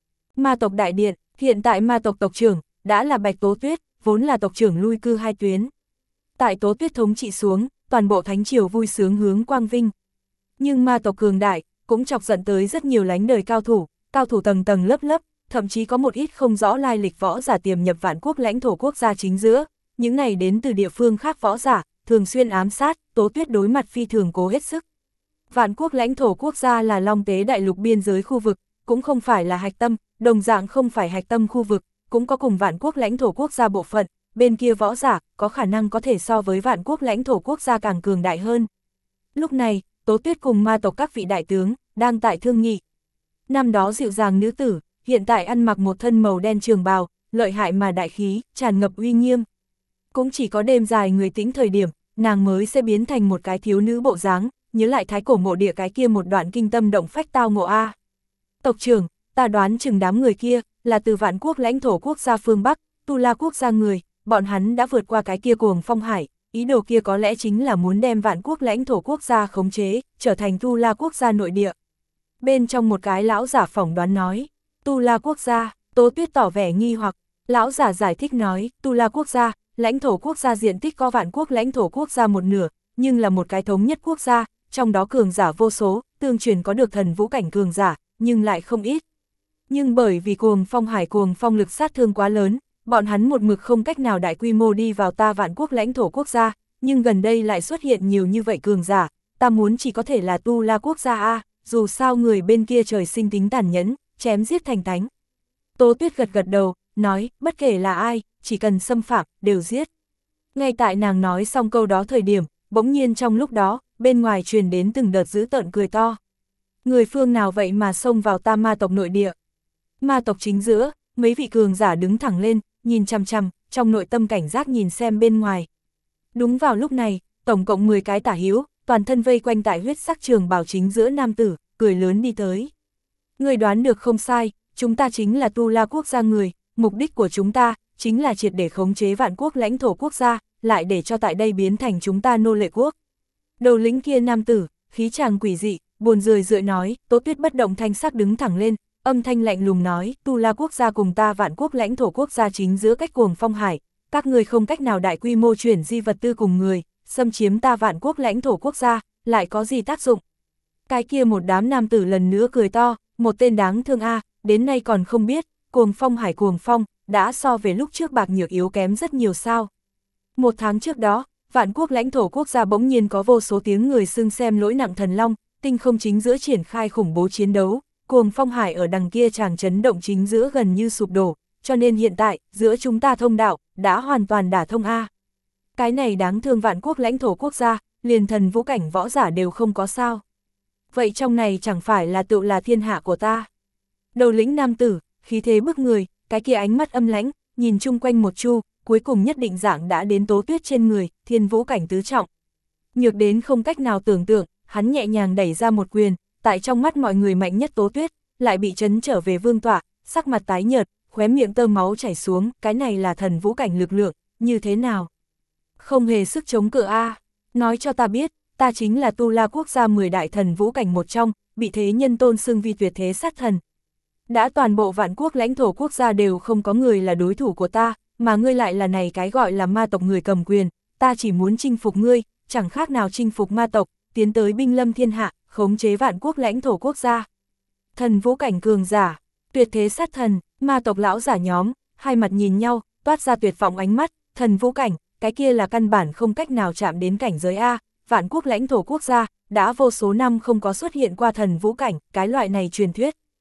Ma tộc đại điện, hiện tại ma tộc tộc trưởng, đã là Bạch Tố Tuyết, vốn là tộc trưởng lui cư hai tuyến. Tại Tố Tuyết thống trị xuống, toàn bộ thánh triều vui sướng hướng quang vinh. Nhưng ma tộc cường đại, cũng chọc giận tới rất nhiều lánh đời cao thủ, cao thủ tầng tầng lớp lớp, thậm chí có một ít không rõ lai lịch võ giả tiềm nhập vạn quốc lãnh thổ quốc gia chính giữa. Những này đến từ địa phương khác võ giả, thường xuyên ám sát, Tố Tuyết đối mặt phi thường cố hết sức. Vạn quốc lãnh thổ quốc gia là Long Tế đại lục biên giới khu vực, cũng không phải là hạch tâm, đồng dạng không phải hạch tâm khu vực, cũng có cùng vạn quốc lãnh thổ quốc gia bộ phận, bên kia võ giả, có khả năng có thể so với vạn quốc lãnh thổ quốc gia càng cường đại hơn. Lúc này, Tố Tuyết cùng ma tộc các vị đại tướng, đang tại thương nghị. Năm đó dịu dàng nữ tử, hiện tại ăn mặc một thân màu đen trường bào, lợi hại mà đại khí, tràn ngập uy nghiêm. Cũng chỉ có đêm dài người tĩnh thời điểm, nàng mới sẽ biến thành một cái thiếu nữ bộ dáng, nhớ lại thái cổ mộ địa cái kia một đoạn kinh tâm động phách tao ngộ a. Tộc trưởng, ta đoán chừng đám người kia, là từ vạn quốc lãnh thổ quốc gia phương Bắc, Tu La quốc gia người, bọn hắn đã vượt qua cái kia cuồng phong hải, ý đồ kia có lẽ chính là muốn đem vạn quốc lãnh thổ quốc gia khống chế, trở thành Tu La quốc gia nội địa. Bên trong một cái lão giả phỏng đoán nói, Tu La quốc gia, Tố Tuyết tỏ vẻ nghi hoặc, lão giả giải thích nói, Tu La quốc gia, lãnh thổ quốc gia diện tích có vạn quốc lãnh thổ quốc gia một nửa, nhưng là một cái thống nhất quốc gia, trong đó cường giả vô số, tương truyền có được thần vũ cảnh cường giả, nhưng lại không ít. Nhưng bởi vì cuồng phong hải cuồng phong lực sát thương quá lớn, bọn hắn một mực không cách nào đại quy mô đi vào ta vạn quốc lãnh thổ quốc gia, nhưng gần đây lại xuất hiện nhiều như vậy cường giả, ta muốn chỉ có thể là Tu La quốc gia a, dù sao người bên kia trời sinh tính tàn nhẫn, chém giết thành tánh. Tố Tuyết gật gật đầu, nói, bất kể là ai, chỉ cần xâm phạm, đều giết. Ngay tại nàng nói xong câu đó thời điểm, bỗng nhiên trong lúc đó, bên ngoài truyền đến từng đợt dữ tợn cười to. Người phương nào vậy mà xông vào ta ma tộc nội địa? Ma tộc chính giữa, mấy vị cường giả đứng thẳng lên, nhìn chằm chằm, trong nội tâm cảnh giác nhìn xem bên ngoài. Đúng vào lúc này, tổng cộng mười cái tả hữu, toàn thân vây quanh tại huyết sắc trường bào chính giữa nam tử, cười lớn đi tới. Người đoán được không sai, chúng ta chính là Tu La quốc gia người, mục đích của chúng ta, chính là triệt để khống chế vạn quốc lãnh thổ quốc gia, lại để cho tại đây biến thành chúng ta nô lệ quốc. Đầu lĩnh kia nam tử, khí chàng quỷ dị, buồn rười rượi nói, Tố Tuyết bất động thanh sắc đứng thẳng lên, âm thanh lạnh lùng nói, Tu La quốc gia cùng ta vạn quốc lãnh thổ quốc gia chính giữa cách cuồng phong hải, các người không cách nào đại quy mô chuyển di vật tư cùng người, xâm chiếm ta vạn quốc lãnh thổ quốc gia, lại có gì tác dụng? Cái kia một đám nam tử lần nữa cười to, một tên đáng thương a, đến nay còn không biết, cuồng phong hải cuồng phong, đã so về lúc trước bạc nhược yếu kém rất nhiều sao. Một tháng trước đó, vạn quốc lãnh thổ quốc gia bỗng nhiên có vô số tiếng người xưng xem lỗi nặng thần long, tinh không chính giữa triển khai khủng bố chiến đấu, cuồng phong hải ở đằng kia chàng chấn động chính giữa gần như sụp đổ, cho nên hiện tại, giữa chúng ta thông đạo, đã hoàn toàn đả thông A. Cái này đáng thương vạn quốc lãnh thổ quốc gia, liền thần vũ cảnh võ giả đều không có sao. Vậy trong này chẳng phải là tự là thiên hạ của ta. Đầu lĩnh nam tử, khí thế bức người, cái kia ánh mắt âm lãnh, nhìn chung quanh một chu, cuối cùng nhất định dạng đã đến Tố Tuyết trên người, thiên vũ cảnh tứ trọng. Nhược đến không cách nào tưởng tượng, hắn nhẹ nhàng đẩy ra một quyền, tại trong mắt mọi người mạnh nhất Tố Tuyết, lại bị chấn trở về vương tọa, sắc mặt tái nhợt, khóe miệng tơ máu chảy xuống, cái này là thần vũ cảnh lực lượng, như thế nào? Không hề sức chống cự a, nói cho ta biết, ta chính là Tu La quốc gia mười đại thần vũ cảnh một trong, bị thế nhân tôn xưng vi tuyệt thế sát thần. Đã toàn bộ vạn quốc lãnh thổ quốc gia đều không có người là đối thủ của ta, mà ngươi lại là này cái gọi là ma tộc người cầm quyền, ta chỉ muốn chinh phục ngươi, chẳng khác nào chinh phục ma tộc, tiến tới binh lâm thiên hạ, khống chế vạn quốc lãnh thổ quốc gia. Thần vũ cảnh cường giả, tuyệt thế sát thần, ma tộc lão giả nhóm, hai mặt nhìn nhau, toát ra tuyệt vọng ánh mắt, thần vũ cảnh, cái kia là căn bản không cách nào chạm đến cảnh giới A, vạn quốc lãnh thổ quốc gia, đã vô số năm không có xuất hiện qua thần vũ cảnh, cái loại này truyền thuyết.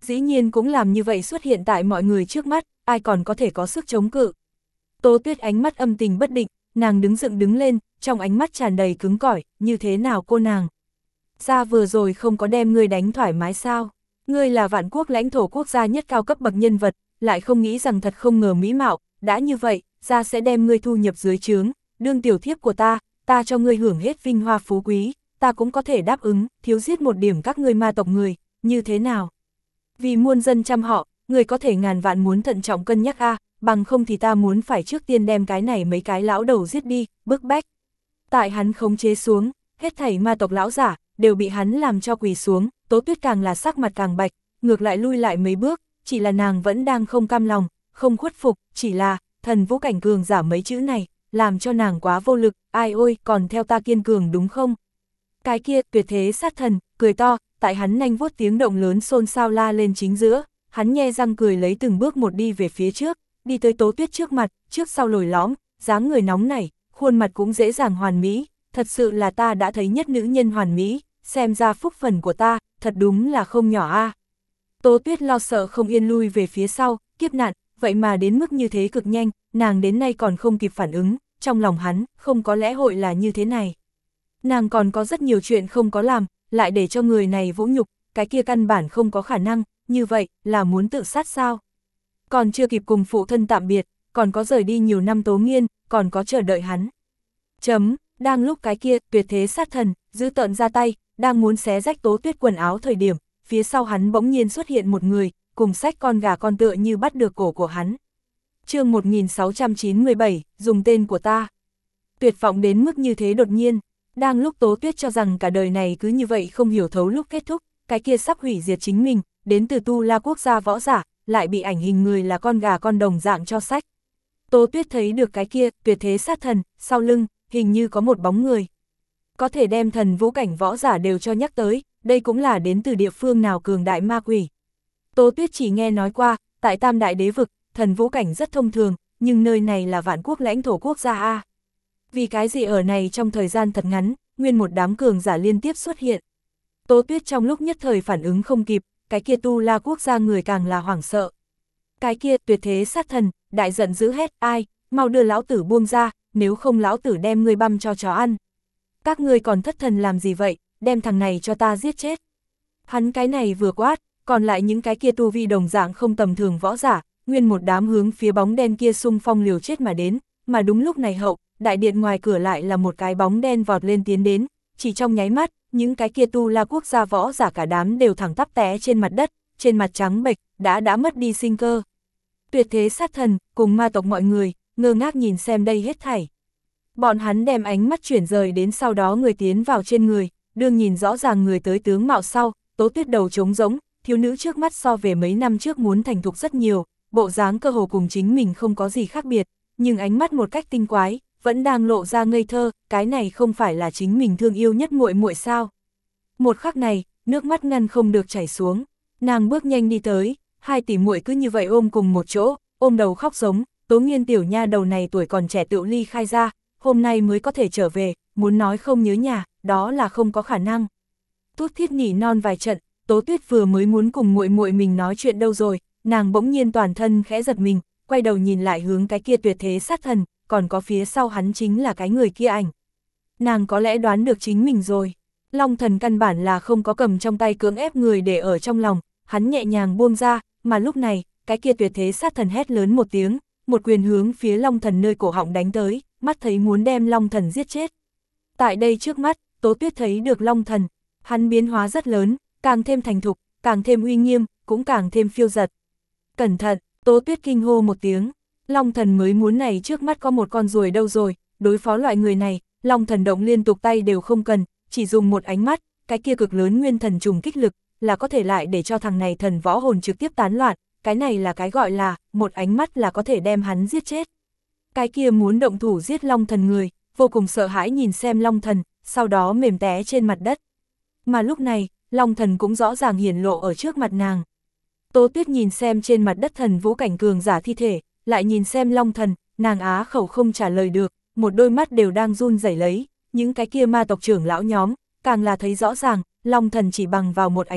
Dĩ nhiên cũng làm như vậy xuất hiện tại mọi người trước mắt, ai còn có thể có sức chống cự. Tố Tuyết ánh mắt âm tình bất định, nàng đứng dựng đứng lên, trong ánh mắt tràn đầy cứng cỏi, như thế nào cô nàng? Ra vừa rồi không có đem ngươi đánh thoải mái sao? Ngươi là vạn quốc lãnh thổ quốc gia nhất cao cấp bậc nhân vật, lại không nghĩ rằng thật không ngờ mỹ mạo, đã như vậy, ra sẽ đem ngươi thu nhập dưới trướng, đương tiểu thiếp của ta, ta cho ngươi hưởng hết vinh hoa phú quý, ta cũng có thể đáp ứng, thiếu giết một điểm các ngươi ma tộc người, như thế nào? Vì muôn dân trăm họ, người có thể ngàn vạn muốn thận trọng cân nhắc a, bằng không thì ta muốn phải trước tiên đem cái này mấy cái lão đầu giết đi, bức bách. Tại hắn khống chế xuống, hết thảy ma tộc lão giả, đều bị hắn làm cho quỳ xuống, Tố Tuyết càng là sắc mặt càng bạch, ngược lại lui lại mấy bước, chỉ là nàng vẫn đang không cam lòng, không khuất phục, chỉ là, thần vũ cảnh cường giả mấy chữ này, làm cho nàng quá vô lực, ai ôi, còn theo ta kiên cường đúng không? Cái kia, tuyệt thế sát thần, cười to, tại hắn nanh vuốt tiếng động lớn xôn xao la lên chính giữa, hắn nhe răng cười lấy từng bước một đi về phía trước, đi tới Tố Tuyết trước mặt, trước sau lồi lõm, dáng người nóng nảy, khuôn mặt cũng dễ dàng hoàn mỹ, thật sự là ta đã thấy nhất nữ nhân hoàn mỹ, xem ra phúc phần của ta, thật đúng là không nhỏ a. À. Tố Tuyết lo sợ không yên lui về phía sau, kiếp nạn, vậy mà đến mức như thế cực nhanh, nàng đến nay còn không kịp phản ứng, trong lòng hắn, không có lẽ hội là như thế này. Nàng còn có rất nhiều chuyện không có làm, lại để cho người này vũ nhục, cái kia căn bản không có khả năng, như vậy, là muốn tự sát sao? Còn chưa kịp cùng phụ thân tạm biệt, còn có rời đi nhiều năm Tố Nghiên, còn có chờ đợi hắn. Chấm, đang lúc cái kia, tuyệt thế sát thần, giữ tợn ra tay, đang muốn xé rách Tố Tuyết quần áo thời điểm, phía sau hắn bỗng nhiên xuất hiện một người, cùng xách con gà con tựa như bắt được cổ của hắn. chương một nghìn sáu trăm chín mươi bảy, dùng tên của ta. Tuyệt vọng đến mức như thế đột nhiên, đang lúc Tố Tuyết cho rằng cả đời này cứ như vậy không hiểu thấu lúc kết thúc, cái kia sắp hủy diệt chính mình, đến từ Tu La quốc gia võ giả, lại bị ảnh hình người là con gà con đồng dạng cho sách. Tố Tuyết thấy được cái kia, tuyệt thế sát thần, sau lưng, hình như có một bóng người. Có thể đem thần vũ cảnh võ giả đều cho nhắc tới, đây cũng là đến từ địa phương nào cường đại ma quỷ. Tố Tuyết chỉ nghe nói qua, tại Tam Đại Đế Vực, thần vũ cảnh rất thông thường, nhưng nơi này là vạn quốc lãnh thổ quốc gia A. Vì cái gì ở này trong thời gian thật ngắn, nguyên một đám cường giả liên tiếp xuất hiện. Tố Tuyết trong lúc nhất thời phản ứng không kịp, cái kia Tu La quốc gia người càng là hoảng sợ. Cái kia tuyệt thế sát thần, đại giận dữ hét, ai, mau đưa lão tử buông ra, nếu không lão tử đem ngươi băm cho chó ăn. Các ngươi còn thất thần làm gì vậy, đem thằng này cho ta giết chết. Hắn cái này vừa quát, còn lại những cái kia tu vi đồng dạng không tầm thường võ giả, nguyên một đám hướng phía bóng đen kia xung phong liều chết mà đến, mà đúng lúc này hậu, đại điện ngoài cửa lại là một cái bóng đen vọt lên tiến đến, chỉ trong nháy mắt, những cái kia Tu La quốc gia võ giả cả đám đều thẳng tắp té trên mặt đất, trên mặt trắng bệch, đã đã mất đi sinh cơ. Tuyệt thế sát thần, cùng ma tộc mọi người, ngơ ngác nhìn xem đây hết thảy. Bọn hắn đem ánh mắt chuyển rời đến sau đó người tiến vào trên người, đương nhìn rõ ràng người tới tướng mạo sau, Tố Tuyết đầu trống rỗng, thiếu nữ trước mắt so về mấy năm trước muốn thành thục rất nhiều, bộ dáng cơ hồ cùng chính mình không có gì khác biệt, nhưng ánh mắt một cách tinh quái, vẫn đang lộ ra ngây thơ, cái này không phải là chính mình thương yêu nhất muội muội sao. Một khắc này, nước mắt ngăn không được chảy xuống, nàng bước nhanh đi tới, hai tỷ muội cứ như vậy ôm cùng một chỗ, ôm đầu khóc giống, Tố Nghiên tiểu nha đầu này tuổi còn trẻ tựu ly khai ra, hôm nay mới có thể trở về, muốn nói không nhớ nhà, đó là không có khả năng. Tút Thiết nỉ non vài trận, Tố Tuyết vừa mới muốn cùng muội muội mình nói chuyện đâu rồi, nàng bỗng nhiên toàn thân khẽ giật mình, quay đầu nhìn lại hướng cái kia tuyệt thế sát thần, còn có phía sau hắn chính là cái người kia ảnh. Nàng có lẽ đoán được chính mình rồi. Long thần căn bản là không có cầm trong tay cưỡng ép người để ở trong lòng, hắn nhẹ nhàng buông ra, mà lúc này, cái kia tuyệt thế sát thần hét lớn một tiếng, một quyền hướng phía Long thần nơi cổ họng đánh tới, mắt thấy muốn đem Long thần giết chết. Tại đây trước mắt, Tố Tuyết thấy được Long thần, hắn biến hóa rất lớn, càng thêm thành thục, càng thêm uy nghiêm, cũng càng thêm phiêu dật. Cẩn thận, Tố Tuyết kinh hô một tiếng, Long thần mới muốn này trước mắt có một con ruồi đâu rồi, đối phó loại người này, Long thần động liên tục tay đều không cần, chỉ dùng một ánh mắt, cái kia cực lớn nguyên thần trùng kích lực, là có thể lại để cho thằng này thần võ hồn trực tiếp tán loạn, cái này là cái gọi là, một ánh mắt là có thể đem hắn giết chết. Cái kia muốn động thủ giết Long thần người, vô cùng sợ hãi nhìn xem Long thần, sau đó mềm té trên mặt đất. Mà lúc này, Long thần cũng rõ ràng hiển lộ ở trước mặt nàng. Tố Tuyết nhìn xem trên mặt đất thần vũ cảnh cường giả thi thể, lại nhìn xem Long thần, nàng á khẩu không trả lời được, một đôi mắt đều đang run rẩy lấy, những cái kia ma tộc trưởng lão nhóm, càng là thấy rõ ràng, Long thần chỉ bằng vào một ánh mắt,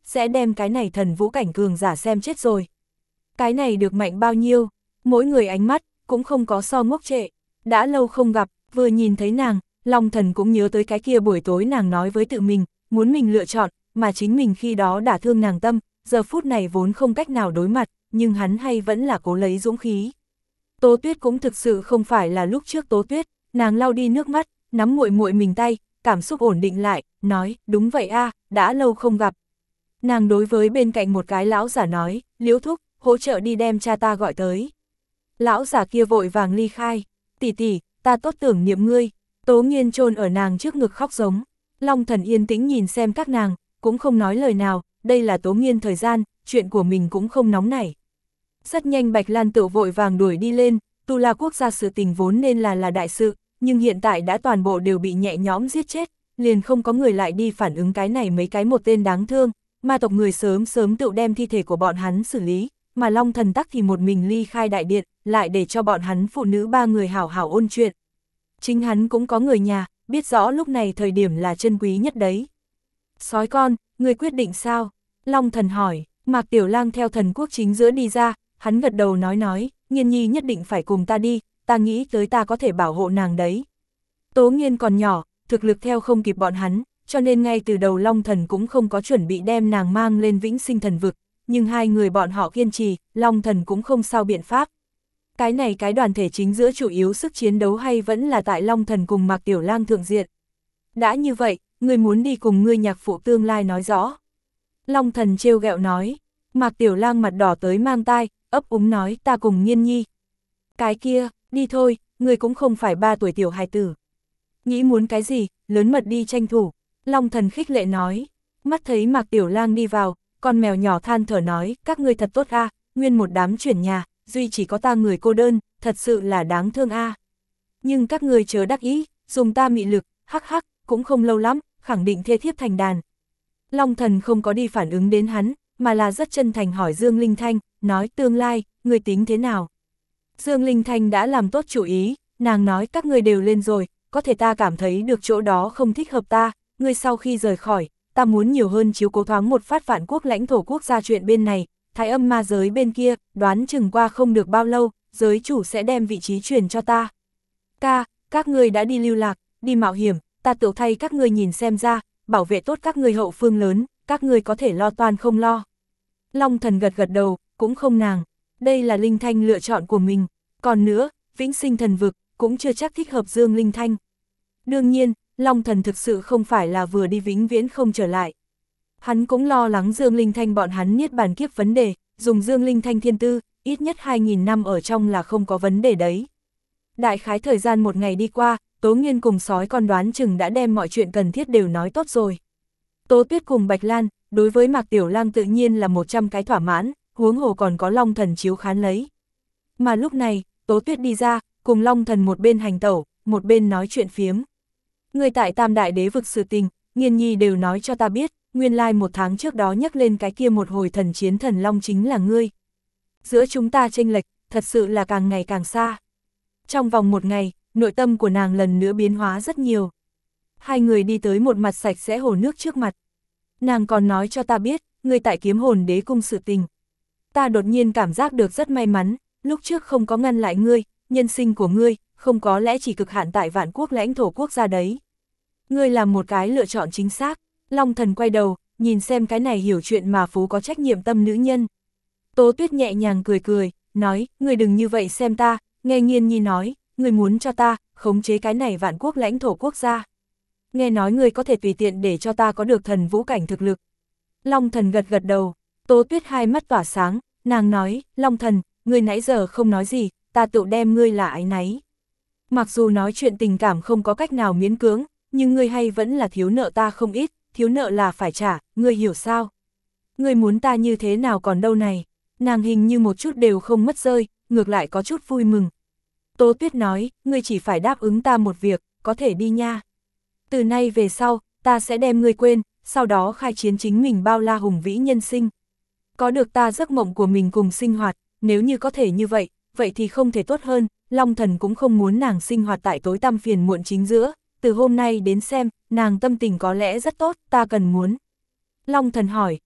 sẽ đem cái này thần vũ cảnh cường giả xem chết rồi. Cái này được mạnh bao nhiêu, mỗi người ánh mắt, cũng không có so ngốc trệ. Đã lâu không gặp, vừa nhìn thấy nàng, Long Thần cũng nhớ tới cái kia buổi tối nàng nói với tự mình, muốn mình lựa chọn, mà chính mình khi đó đả thương nàng tâm, giờ phút này vốn không cách nào đối mặt, nhưng hắn hay vẫn là cố lấy dũng khí. Tố Tuyết cũng thực sự không phải là lúc trước Tố Tuyết, nàng lau đi nước mắt, nắm muội muội mình tay, cảm xúc ổn định lại, nói, đúng vậy a, đã lâu không gặp. Nàng đối với bên cạnh một cái lão giả nói, Liễu thúc, hỗ trợ đi đem cha ta gọi tới. Lão giả kia vội vàng ly khai, tỷ tỷ, ta tốt tưởng niệm ngươi. Tố Nghiên chôn ở nàng trước ngực khóc giống. Long Thần yên tĩnh nhìn xem các nàng, cũng không nói lời nào, đây là Tố Nghiên thời gian, chuyện của mình cũng không nóng nảy. Rất nhanh Bạch Lan tự vội vàng đuổi đi lên, Tu La quốc gia sự tình vốn nên là là đại sự, nhưng hiện tại đã toàn bộ đều bị nhẹ nhõm giết chết, liền không có người lại đi phản ứng cái này mấy cái một tên đáng thương, ma tộc người sớm sớm tự đem thi thể của bọn hắn xử lý, mà Long Thần tắc thì một mình ly khai đại điện, lại để cho bọn hắn phụ nữ ba người hảo hảo ôn chuyện. Chính hắn cũng có người nhà, biết rõ lúc này thời điểm là chân quý nhất đấy. Sói con, người quyết định sao? Long Thần hỏi. Mạc Tiểu Lang theo thần quốc chính giữa đi ra, hắn gật đầu nói nói, Nghiên nhi nhất định phải cùng ta đi, ta nghĩ tới ta có thể bảo hộ nàng đấy. Tố Nghiên còn nhỏ, thực lực theo không kịp bọn hắn, cho nên ngay từ đầu Long Thần cũng không có chuẩn bị đem nàng mang lên Vĩnh Sinh Thần Vực, nhưng hai người bọn họ kiên trì, Long Thần cũng không sao biện pháp. Cái này cái đoàn thể chính giữa chủ yếu sức chiến đấu hay vẫn là tại Long Thần cùng Mạc Tiểu Lang thượng diện. Đã như vậy, ngươi muốn đi cùng ngươi nhạc phụ tương lai nói rõ. Long Thần trêu ghẹo nói, Mạc Tiểu Lang mặt đỏ tới mang tai, ấp úng nói ta cùng Nghiên nhi. Cái kia, đi thôi, ngươi cũng không phải ba tuổi tiểu hài tử. Nghĩ muốn cái gì, lớn mật đi tranh thủ. Long Thần khích lệ nói, mắt thấy Mạc Tiểu Lang đi vào, con mèo nhỏ than thở nói, các ngươi thật tốt a, nguyên một đám chuyển nhà, duy chỉ có ta người cô đơn, thật sự là đáng thương a. Nhưng các ngươi chớ đắc ý, dùng ta mị lực, hắc hắc, cũng không lâu lắm, khẳng định thê thiếp thành đàn. Long Thần không có đi phản ứng đến hắn, mà là rất chân thành hỏi Dương Linh Thanh, nói tương lai, người tính thế nào? Dương Linh Thanh đã làm tốt chủ ý, nàng nói các ngươi đều lên rồi, có thể ta cảm thấy được chỗ đó không thích hợp ta, ngươi sau khi rời khỏi, ta muốn nhiều hơn chiếu cố thoáng một phát Vạn Quốc lãnh thổ quốc gia chuyện bên này, Thái Âm ma giới bên kia, đoán chừng qua không được bao lâu, giới chủ sẽ đem vị trí truyền cho ta. Ca, các ngươi đã đi lưu lạc, đi mạo hiểm, ta tự thay các ngươi nhìn xem ra, bảo vệ tốt các ngươi hậu phương lớn, các ngươi có thể lo toan không lo. Long Thần gật gật đầu, cũng không nàng, đây là Linh Thanh lựa chọn của mình, còn nữa, Vĩnh Sinh Thần Vực, cũng chưa chắc thích hợp Dương Linh Thanh. Đương nhiên, Long Thần thực sự không phải là vừa đi vĩnh viễn không trở lại. Hắn cũng lo lắng Dương Linh Thanh bọn hắn niết bàn kiếp vấn đề, dùng Dương Linh Thanh thiên tư, ít nhất hai nghìn năm ở trong là không có vấn đề đấy. Đại khái thời gian một ngày đi qua, Tố Nghiên cùng sói con đoán chừng đã đem mọi chuyện cần thiết đều nói tốt rồi. Tố Tuyết cùng Bạch Lan, đối với Mạc Tiểu Lang tự nhiên là một trăm cái thỏa mãn, huống hồ còn có Long Thần chiếu khán lấy. Mà lúc này, Tố Tuyết đi ra, cùng Long Thần một bên hành tẩu, một bên nói chuyện phiếm. Người tại Tam Đại Đế vực sự tình, Nghiên nhi đều nói cho ta biết, nguyên lai like một tháng trước đó nhắc lên cái kia một hồi thần chiến thần Long chính là ngươi. Giữa chúng ta chênh lệch, thật sự là càng ngày càng xa. Trong vòng một ngày, nội tâm của nàng lần nữa biến hóa rất nhiều. Hai người đi tới một mặt sạch sẽ hồ nước trước mặt. Nàng còn nói cho ta biết, ngươi tại Kiếm Hồn Đế cung sự tình. Ta đột nhiên cảm giác được rất may mắn, lúc trước không có ngăn lại ngươi, nhân sinh của ngươi, không có lẽ chỉ cực hạn tại Vạn Quốc lãnh thổ quốc gia đấy. Ngươi làm một cái lựa chọn chính xác. Long Thần quay đầu, nhìn xem cái này hiểu chuyện mà phú có trách nhiệm tâm nữ nhân. Tố Tuyết nhẹ nhàng cười cười, nói, ngươi đừng như vậy xem ta, nghe Nghiên nhi nói, ngươi muốn cho ta, khống chế cái này Vạn Quốc lãnh thổ quốc gia. Nghe nói ngươi có thể tùy tiện để cho ta có được thần vũ cảnh thực lực. Long Thần gật gật đầu, Tố Tuyết hai mắt tỏa sáng, nàng nói, Long Thần, ngươi nãy giờ không nói gì, ta tự đem ngươi là áy náy. Mặc dù nói chuyện tình cảm không có cách nào miễn cưỡng, nhưng ngươi hay vẫn là thiếu nợ ta không ít, thiếu nợ là phải trả, ngươi hiểu sao? Ngươi muốn ta như thế nào còn đâu này? Nàng hình như một chút đều không mất rơi, ngược lại có chút vui mừng. Tố Tuyết nói, ngươi chỉ phải đáp ứng ta một việc, có thể đi nha. Từ nay về sau, ta sẽ đem ngươi quên, sau đó khai chiến chính mình bao la hùng vĩ nhân sinh. Có được ta giấc mộng của mình cùng sinh hoạt, nếu như có thể như vậy, vậy thì không thể tốt hơn, Long Thần cũng không muốn nàng sinh hoạt tại tối tăm phiền muộn chính giữa, từ hôm nay đến xem, nàng tâm tình có lẽ rất tốt, ta cần muốn. Long Thần hỏi,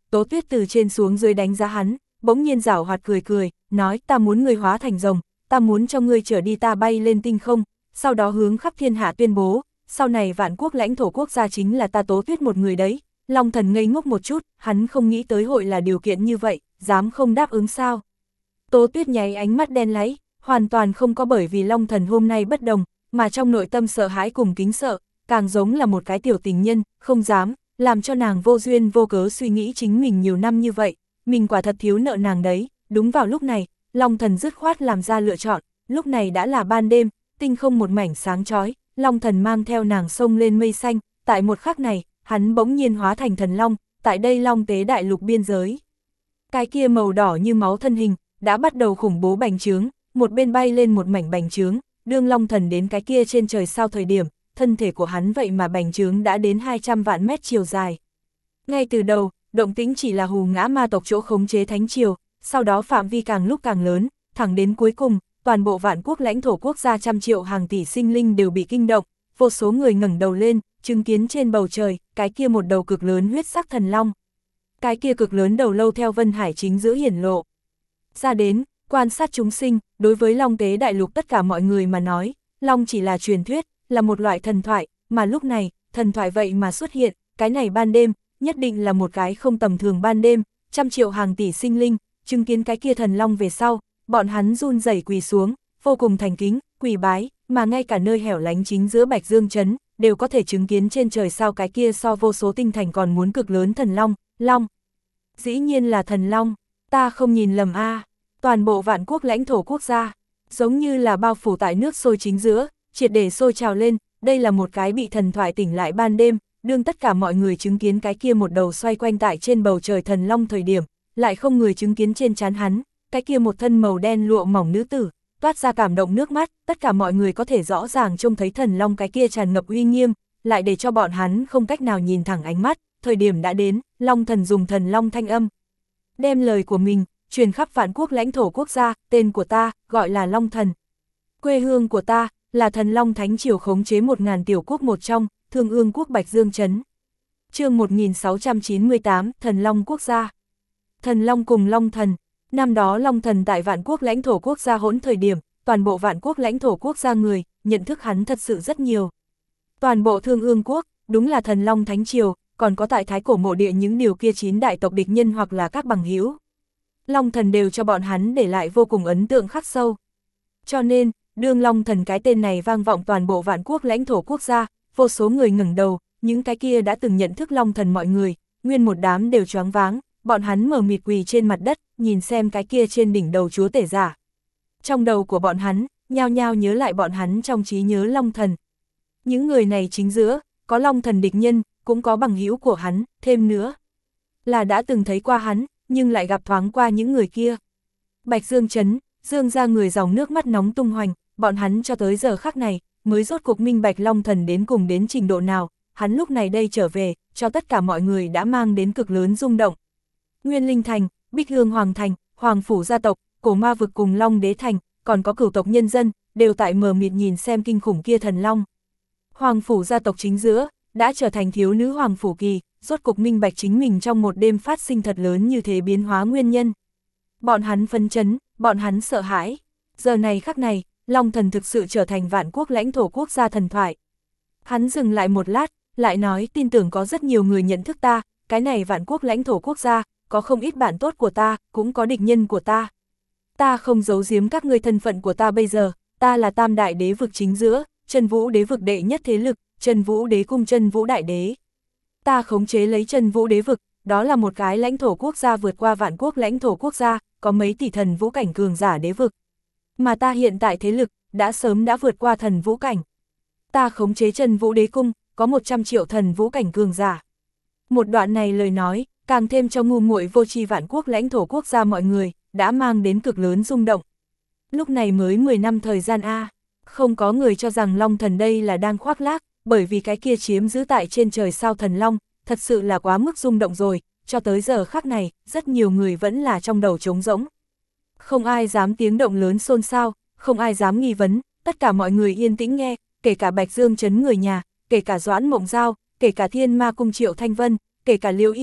Tố Tuyết từ trên xuống dưới đánh giá hắn, bỗng nhiên giảo hoạt cười cười, nói ta muốn ngươi hóa thành rồng, ta muốn cho ngươi trở đi ta bay lên tinh không, sau đó hướng khắp thiên hạ tuyên bố, sau này vạn quốc lãnh thổ quốc gia chính là ta Tố Tuyết một người đấy. Long Thần ngây ngốc một chút, hắn không nghĩ tới hội là điều kiện như vậy, dám không đáp ứng sao. Tố Tuyết nháy ánh mắt đen láy, hoàn toàn không có bởi vì Long Thần hôm nay bất đồng, mà trong nội tâm sợ hãi cùng kính sợ, càng giống là một cái tiểu tình nhân, không dám, làm cho nàng vô duyên vô cớ suy nghĩ chính mình nhiều năm như vậy, mình quả thật thiếu nợ nàng đấy. Đúng vào lúc này, Long Thần dứt khoát làm ra lựa chọn, lúc này đã là ban đêm, tinh không một mảnh sáng chói, Long Thần mang theo nàng sông lên mây xanh, tại một khắc này, hắn bỗng nhiên hóa thành thần long, tại đây Long Tế đại lục biên giới. Cái kia màu đỏ như máu thân hình, đã bắt đầu khủng bố bành trướng, một bên bay lên một mảnh bành trướng, đương Long Thần đến cái kia trên trời sao thời điểm, thân thể của hắn vậy mà bành trướng đã đến hai trăm vạn mét chiều dài. Ngay từ đầu, động tĩnh chỉ là hù ngã ma tộc chỗ khống chế thánh triều, sau đó phạm vi càng lúc càng lớn, thẳng đến cuối cùng, toàn bộ vạn quốc lãnh thổ quốc gia trăm triệu hàng tỷ sinh linh đều bị kinh động, vô số người ngẩng đầu lên, chứng kiến trên bầu trời, cái kia một đầu cực lớn huyết sắc thần long. Cái kia cực lớn đầu lâu theo Vân Hải chính giữa hiển lộ ra đến, quan sát chúng sinh, đối với Long Tế đại lục tất cả mọi người mà nói, long chỉ là truyền thuyết, là một loại thần thoại, mà lúc này, thần thoại vậy mà xuất hiện, cái này ban đêm, nhất định là một cái không tầm thường ban đêm, trăm triệu hàng tỷ sinh linh, chứng kiến cái kia thần long về sau, bọn hắn run rẩy quỳ xuống, vô cùng thành kính, quỳ bái, mà ngay cả nơi hẻo lánh chính giữa Bạch Dương Trấn, đều có thể chứng kiến trên trời sao cái kia so vô số tinh thành còn muốn cực lớn thần long, long. Dĩ nhiên là thần long, ta không nhìn lầm a. Toàn bộ vạn quốc lãnh thổ quốc gia, giống như là bao phủ tại nước sôi chính giữa, triệt để sôi trào lên, đây là một cái bị thần thoại tỉnh lại ban đêm, đương tất cả mọi người chứng kiến cái kia một đầu xoay quanh tại trên bầu trời thần long thời điểm, lại không người chứng kiến trên trán hắn, cái kia một thân màu đen lụa mỏng nữ tử, toát ra cảm động nước mắt, tất cả mọi người có thể rõ ràng trông thấy thần long cái kia tràn ngập uy nghiêm, lại để cho bọn hắn không cách nào nhìn thẳng ánh mắt, thời điểm đã đến, Long Thần dùng thần long thanh âm, đem lời của mình truyền khắp vạn quốc lãnh thổ quốc gia, tên của ta, gọi là Long Thần. Quê hương của ta, là thần long thánh triều khống chế một ngàn tiểu quốc một trong, Thương Ương quốc Bạch Dương Trấn. Chương một nghìn sáu trăm chín mươi tám, Thần Long quốc gia. Thần Long cùng Long Thần. Năm đó Long Thần tại vạn quốc lãnh thổ quốc gia hỗn thời điểm, toàn bộ vạn quốc lãnh thổ quốc gia người, nhận thức hắn thật sự rất nhiều. Toàn bộ Thương Ương quốc, đúng là thần long thánh triều, còn có tại Thái Cổ mộ địa những điều kia chín đại tộc địch nhân hoặc là các bằng hữu. Long Thần đều cho bọn hắn để lại vô cùng ấn tượng khắc sâu. Cho nên, đương Long Thần cái tên này vang vọng toàn bộ vạn quốc lãnh thổ quốc gia, vô số người ngẩng đầu, những cái kia đã từng nhận thức Long Thần mọi người, nguyên một đám đều choáng váng, bọn hắn mờ mịt quỳ trên mặt đất, nhìn xem cái kia trên đỉnh đầu chúa tể giả. Trong đầu của bọn hắn, nhao nhao nhớ lại bọn hắn trong trí nhớ Long Thần. Những người này chính giữa, có Long Thần địch nhân, cũng có bằng hữu của hắn, thêm nữa là đã từng thấy qua hắn, nhưng lại gặp thoáng qua những người kia. Bạch Dương Trấn, Dương ra người dòng nước mắt nóng tung hoành, bọn hắn cho tới giờ khắc này, mới rốt cuộc minh bạch Long Thần đến cùng đến trình độ nào, hắn lúc này đây trở về, cho tất cả mọi người đã mang đến cực lớn rung động. Nguyên Linh Thành, Bích Hương Hoàng Thành, Hoàng Phủ gia tộc, Cổ Ma vực cùng Long Đế Thành, còn có cửu tộc nhân dân, đều tại mờ mịt nhìn xem kinh khủng kia thần long. Hoàng Phủ gia tộc chính giữa, đã trở thành thiếu nữ Hoàng Phủ Kỳ, rốt cục minh bạch chính mình trong một đêm phát sinh thật lớn như thế biến hóa nguyên nhân. Bọn hắn phấn chấn, bọn hắn sợ hãi. Giờ này khắc này, Long Thần thực sự trở thành vạn quốc lãnh thổ quốc gia thần thoại. Hắn dừng lại một lát, lại nói tin tưởng có rất nhiều người nhận thức ta, cái này vạn quốc lãnh thổ quốc gia, có không ít bạn tốt của ta, cũng có địch nhân của ta. Ta không giấu giếm các ngươi thân phận của ta bây giờ, ta là tam đại đế vực chính giữa, Chân Vũ đế vực đệ nhất thế lực, Chân Vũ đế cung Chân Vũ đại đế. Ta khống chế lấy Chân Vũ đế vực, đó là một cái lãnh thổ quốc gia vượt qua vạn quốc lãnh thổ quốc gia, có mấy tỷ thần vũ cảnh cường giả đế vực. Mà ta hiện tại thế lực, đã sớm đã vượt qua thần vũ cảnh. Ta khống chế Chân Vũ đế cung, có một trăm triệu thần vũ cảnh cường giả. Một đoạn này lời nói, càng thêm cho ngu muội vô tri vạn quốc lãnh thổ quốc gia mọi người, đã mang đến cực lớn rung động. Lúc này mới mười năm thời gian A, không có người cho rằng Long Thần đây là đang khoác lác, bởi vì cái kia chiếm giữ tại trên trời sao thần Long, thật sự là quá mức rung động rồi, cho tới giờ khắc này, rất nhiều người vẫn là trong đầu trống rỗng. Không ai dám tiếng động lớn xôn xao, không ai dám nghi vấn, tất cả mọi người yên tĩnh nghe, kể cả Bạch Dương Trấn người nhà, kể cả Doãn Mộng Giao, kể cả Thiên Ma cung Triệu Thanh Vân, kể cả Liễu Y Y,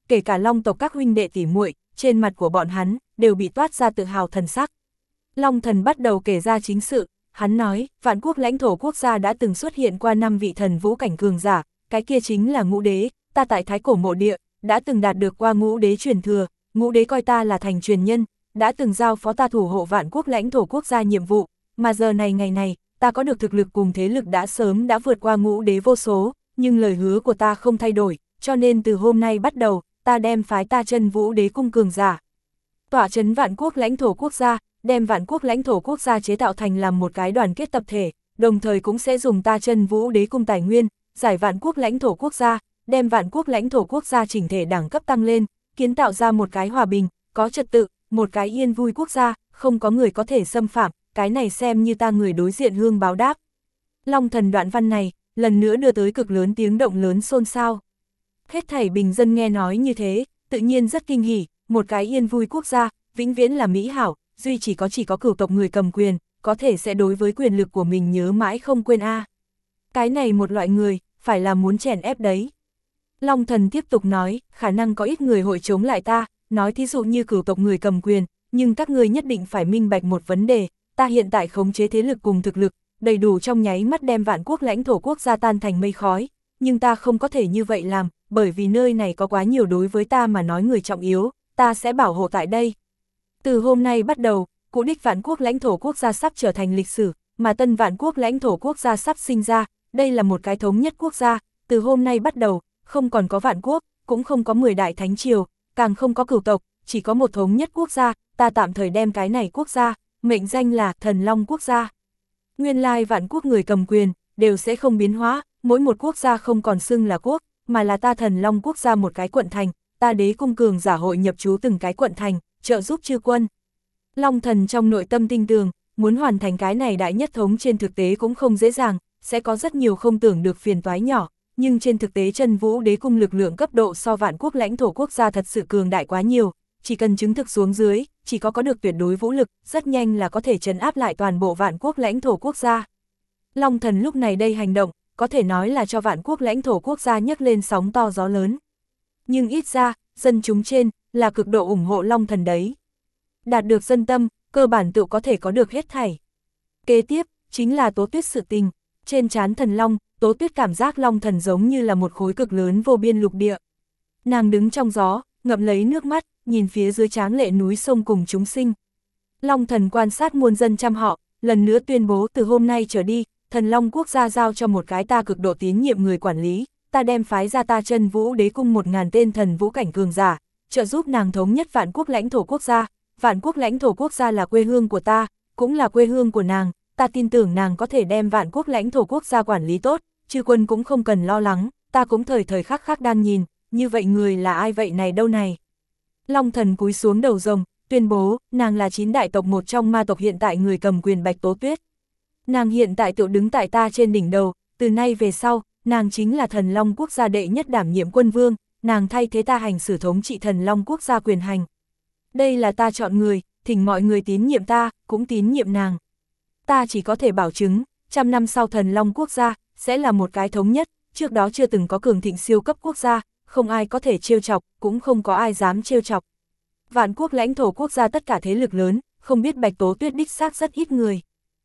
kể cả Long tộc các huynh đệ tỉ muội, trên mặt của bọn hắn, đều bị toát ra tự hào thần sắc. Long thần bắt đầu kể ra chính sự, hắn nói, vạn quốc lãnh thổ quốc gia đã từng xuất hiện qua năm vị thần vũ cảnh cường giả, cái kia chính là ngũ đế, ta tại Thái Cổ mộ địa, đã từng đạt được qua ngũ đế truyền thừa, ngũ đế coi ta là thành truyền nhân, đã từng giao phó ta thủ hộ vạn quốc lãnh thổ quốc gia nhiệm vụ, mà giờ này ngày này, ta có được thực lực cùng thế lực đã sớm đã vượt qua ngũ đế vô số, nhưng lời hứa của ta không thay đổi, cho nên từ hôm nay bắt đầu, ta đem phái ta chân vũ đế cung cường giả. Tỏa trấn vạn quốc lãnh thổ quốc gia, đem vạn quốc lãnh thổ quốc gia chế tạo thành làm một cái đoàn kết tập thể, đồng thời cũng sẽ dùng ta chân vũ đế cung tài nguyên, giải vạn quốc lãnh thổ quốc gia, đem vạn quốc lãnh thổ quốc gia chỉnh thể đẳng cấp tăng lên, kiến tạo ra một cái hòa bình, có trật tự, một cái yên vui quốc gia, không có người có thể xâm phạm, cái này xem như ta người đối diện hương báo đáp. Long thần đoạn văn này, lần nữa đưa tới cực lớn tiếng động lớn xôn xao. Hết thảy bình dân nghe nói như thế, tự nhiên rất kinh hỉ, một cái yên vui quốc gia, vĩnh viễn là mỹ hảo, duy chỉ có chỉ có cửu tộc người cầm quyền, có thể sẽ đối với quyền lực của mình nhớ mãi không quên a. À. Cái này một loại người, phải là muốn chèn ép đấy. Long thần tiếp tục nói, khả năng có ít người hội chống lại ta, nói thí dụ như cửu tộc người cầm quyền, nhưng các ngươi nhất định phải minh bạch một vấn đề, ta hiện tại khống chế thế lực cùng thực lực, đầy đủ trong nháy mắt đem vạn quốc lãnh thổ quốc gia tan thành mây khói, nhưng ta không có thể như vậy làm, bởi vì nơi này có quá nhiều đối với ta mà nói người trọng yếu, ta sẽ bảo hộ tại đây. Từ hôm nay bắt đầu, cũ đích vạn quốc lãnh thổ quốc gia sắp trở thành lịch sử, mà tân vạn quốc lãnh thổ quốc gia sắp sinh ra, đây là một cái thống nhất quốc gia, từ hôm nay bắt đầu, không còn có vạn quốc, cũng không có mười đại thánh triều, càng không có cửu tộc, chỉ có một thống nhất quốc gia, ta tạm thời đem cái này quốc gia, mệnh danh là Thần Long quốc gia. Nguyên lai vạn quốc người cầm quyền, đều sẽ không biến hóa, mỗi một quốc gia không còn xưng là quốc, mà là ta Thần Long quốc gia một cái quận thành, ta đế cung cường giả hội nhập trú từng cái quận thành, trợ giúp chư quân. Long thần trong nội tâm tinh tường, muốn hoàn thành cái này đại nhất thống trên thực tế cũng không dễ dàng, sẽ có rất nhiều không tưởng được phiền toái nhỏ, nhưng trên thực tế chân vũ đế cung lực lượng cấp độ so vạn quốc lãnh thổ quốc gia thật sự cường đại quá nhiều, chỉ cần chứng thực xuống dưới, chỉ có có được tuyệt đối vũ lực, rất nhanh là có thể trấn áp lại toàn bộ vạn quốc lãnh thổ quốc gia. Long thần lúc này đây hành động, có thể nói là cho vạn quốc lãnh thổ quốc gia nhấc lên sóng to gió lớn. Nhưng ít ra, dân chúng trên, là cực độ ủng hộ Long thần đấy. Đạt được dân tâm, cơ bản tự có thể có được hết thảy. Kế tiếp, chính là Tố Tuyết sự tình. Trên trán thần Long, Tố Tuyết cảm giác Long thần giống như là một khối cực lớn vô biên lục địa. Nàng đứng trong gió, ngậm lấy nước mắt, nhìn phía dưới tráng lệ núi sông cùng chúng sinh. Long thần quan sát muôn dân trăm họ, lần nữa tuyên bố từ hôm nay trở đi, Thần Long quốc gia giao cho một cái ta cực độ tín nhiệm người quản lý, ta đem phái ra ta chân vũ đế cung một ngàn tên thần vũ cảnh cường giả, trợ giúp nàng thống nhất vạn quốc lãnh thổ quốc gia. Vạn quốc lãnh thổ quốc gia là quê hương của ta, cũng là quê hương của nàng, ta tin tưởng nàng có thể đem vạn quốc lãnh thổ quốc gia quản lý tốt, chư quân cũng không cần lo lắng, ta cũng thời thời khắc khắc đang nhìn, như vậy người là ai vậy này đâu này. Long thần cúi xuống đầu rồng, tuyên bố, nàng là chín đại tộc một trong ma tộc hiện tại người cầm quyền Bạch Tố Tuyết. Nàng hiện tại tự đứng tại ta trên đỉnh đầu, từ nay về sau, nàng chính là Thần Long quốc gia đệ nhất đảm nhiệm quân vương, nàng thay thế ta hành xử thống trị Thần Long quốc gia quyền hành. Đây là ta chọn người, thỉnh mọi người tín nhiệm ta, cũng tín nhiệm nàng. Ta chỉ có thể bảo chứng, trăm năm sau Thần Long quốc gia, sẽ là một cái thống nhất, trước đó chưa từng có cường thịnh siêu cấp quốc gia, không ai có thể trêu chọc, cũng không có ai dám trêu chọc. Vạn quốc lãnh thổ quốc gia tất cả thế lực lớn, không biết Bạch Tố Tuyết đích xác rất ít người.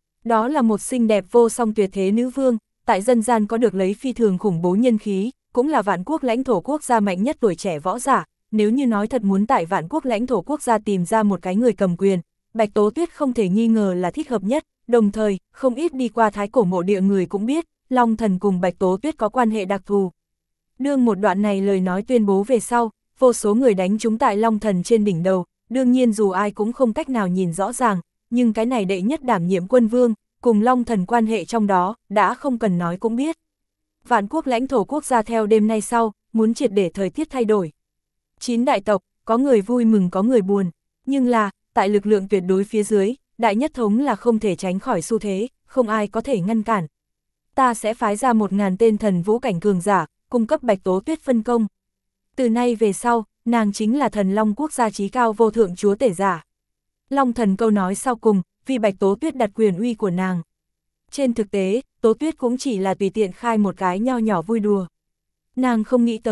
Đó là một xinh đẹp vô song tuyệt thế nữ vương, tại dân gian có được lấy phi thường khủng bố nhân khí, cũng là vạn quốc lãnh thổ quốc gia mạnh nhất tuổi trẻ võ giả. Nếu như nói thật muốn tại vạn quốc lãnh thổ quốc gia tìm ra một cái người cầm quyền, Bạch Tố Tuyết không thể nghi ngờ là thích hợp nhất, đồng thời, không ít đi qua Thái Cổ mộ địa người cũng biết, Long thần cùng Bạch Tố Tuyết có quan hệ đặc thù. Đương một đoạn này lời nói tuyên bố về sau, vô số người đánh trúng tại Long thần trên đỉnh đầu, đương nhiên dù ai cũng không cách nào nhìn rõ ràng, nhưng cái này đệ nhất đảm nhiệm quân vương, cùng Long thần quan hệ trong đó, đã không cần nói cũng biết. Vạn quốc lãnh thổ quốc gia theo đêm nay sau, muốn triệt để thời tiết thay đổi. Chín đại tộc, có người vui mừng có người buồn, nhưng là, tại lực lượng tuyệt đối phía dưới, đại nhất thống là không thể tránh khỏi xu thế, không ai có thể ngăn cản. Ta sẽ phái ra một ngàn tên thần vũ cảnh cường giả, cung cấp Bạch Tố Tuyết phân công. Từ nay về sau, nàng chính là Thần Long quốc gia trí cao vô thượng chúa tể giả. Long thần câu nói sau cùng, vì Bạch Tố Tuyết đặt quyền uy của nàng. Trên thực tế, Tố Tuyết cũng chỉ là tùy tiện khai một cái nho nhỏ vui đùa. Nàng không nghĩ tới,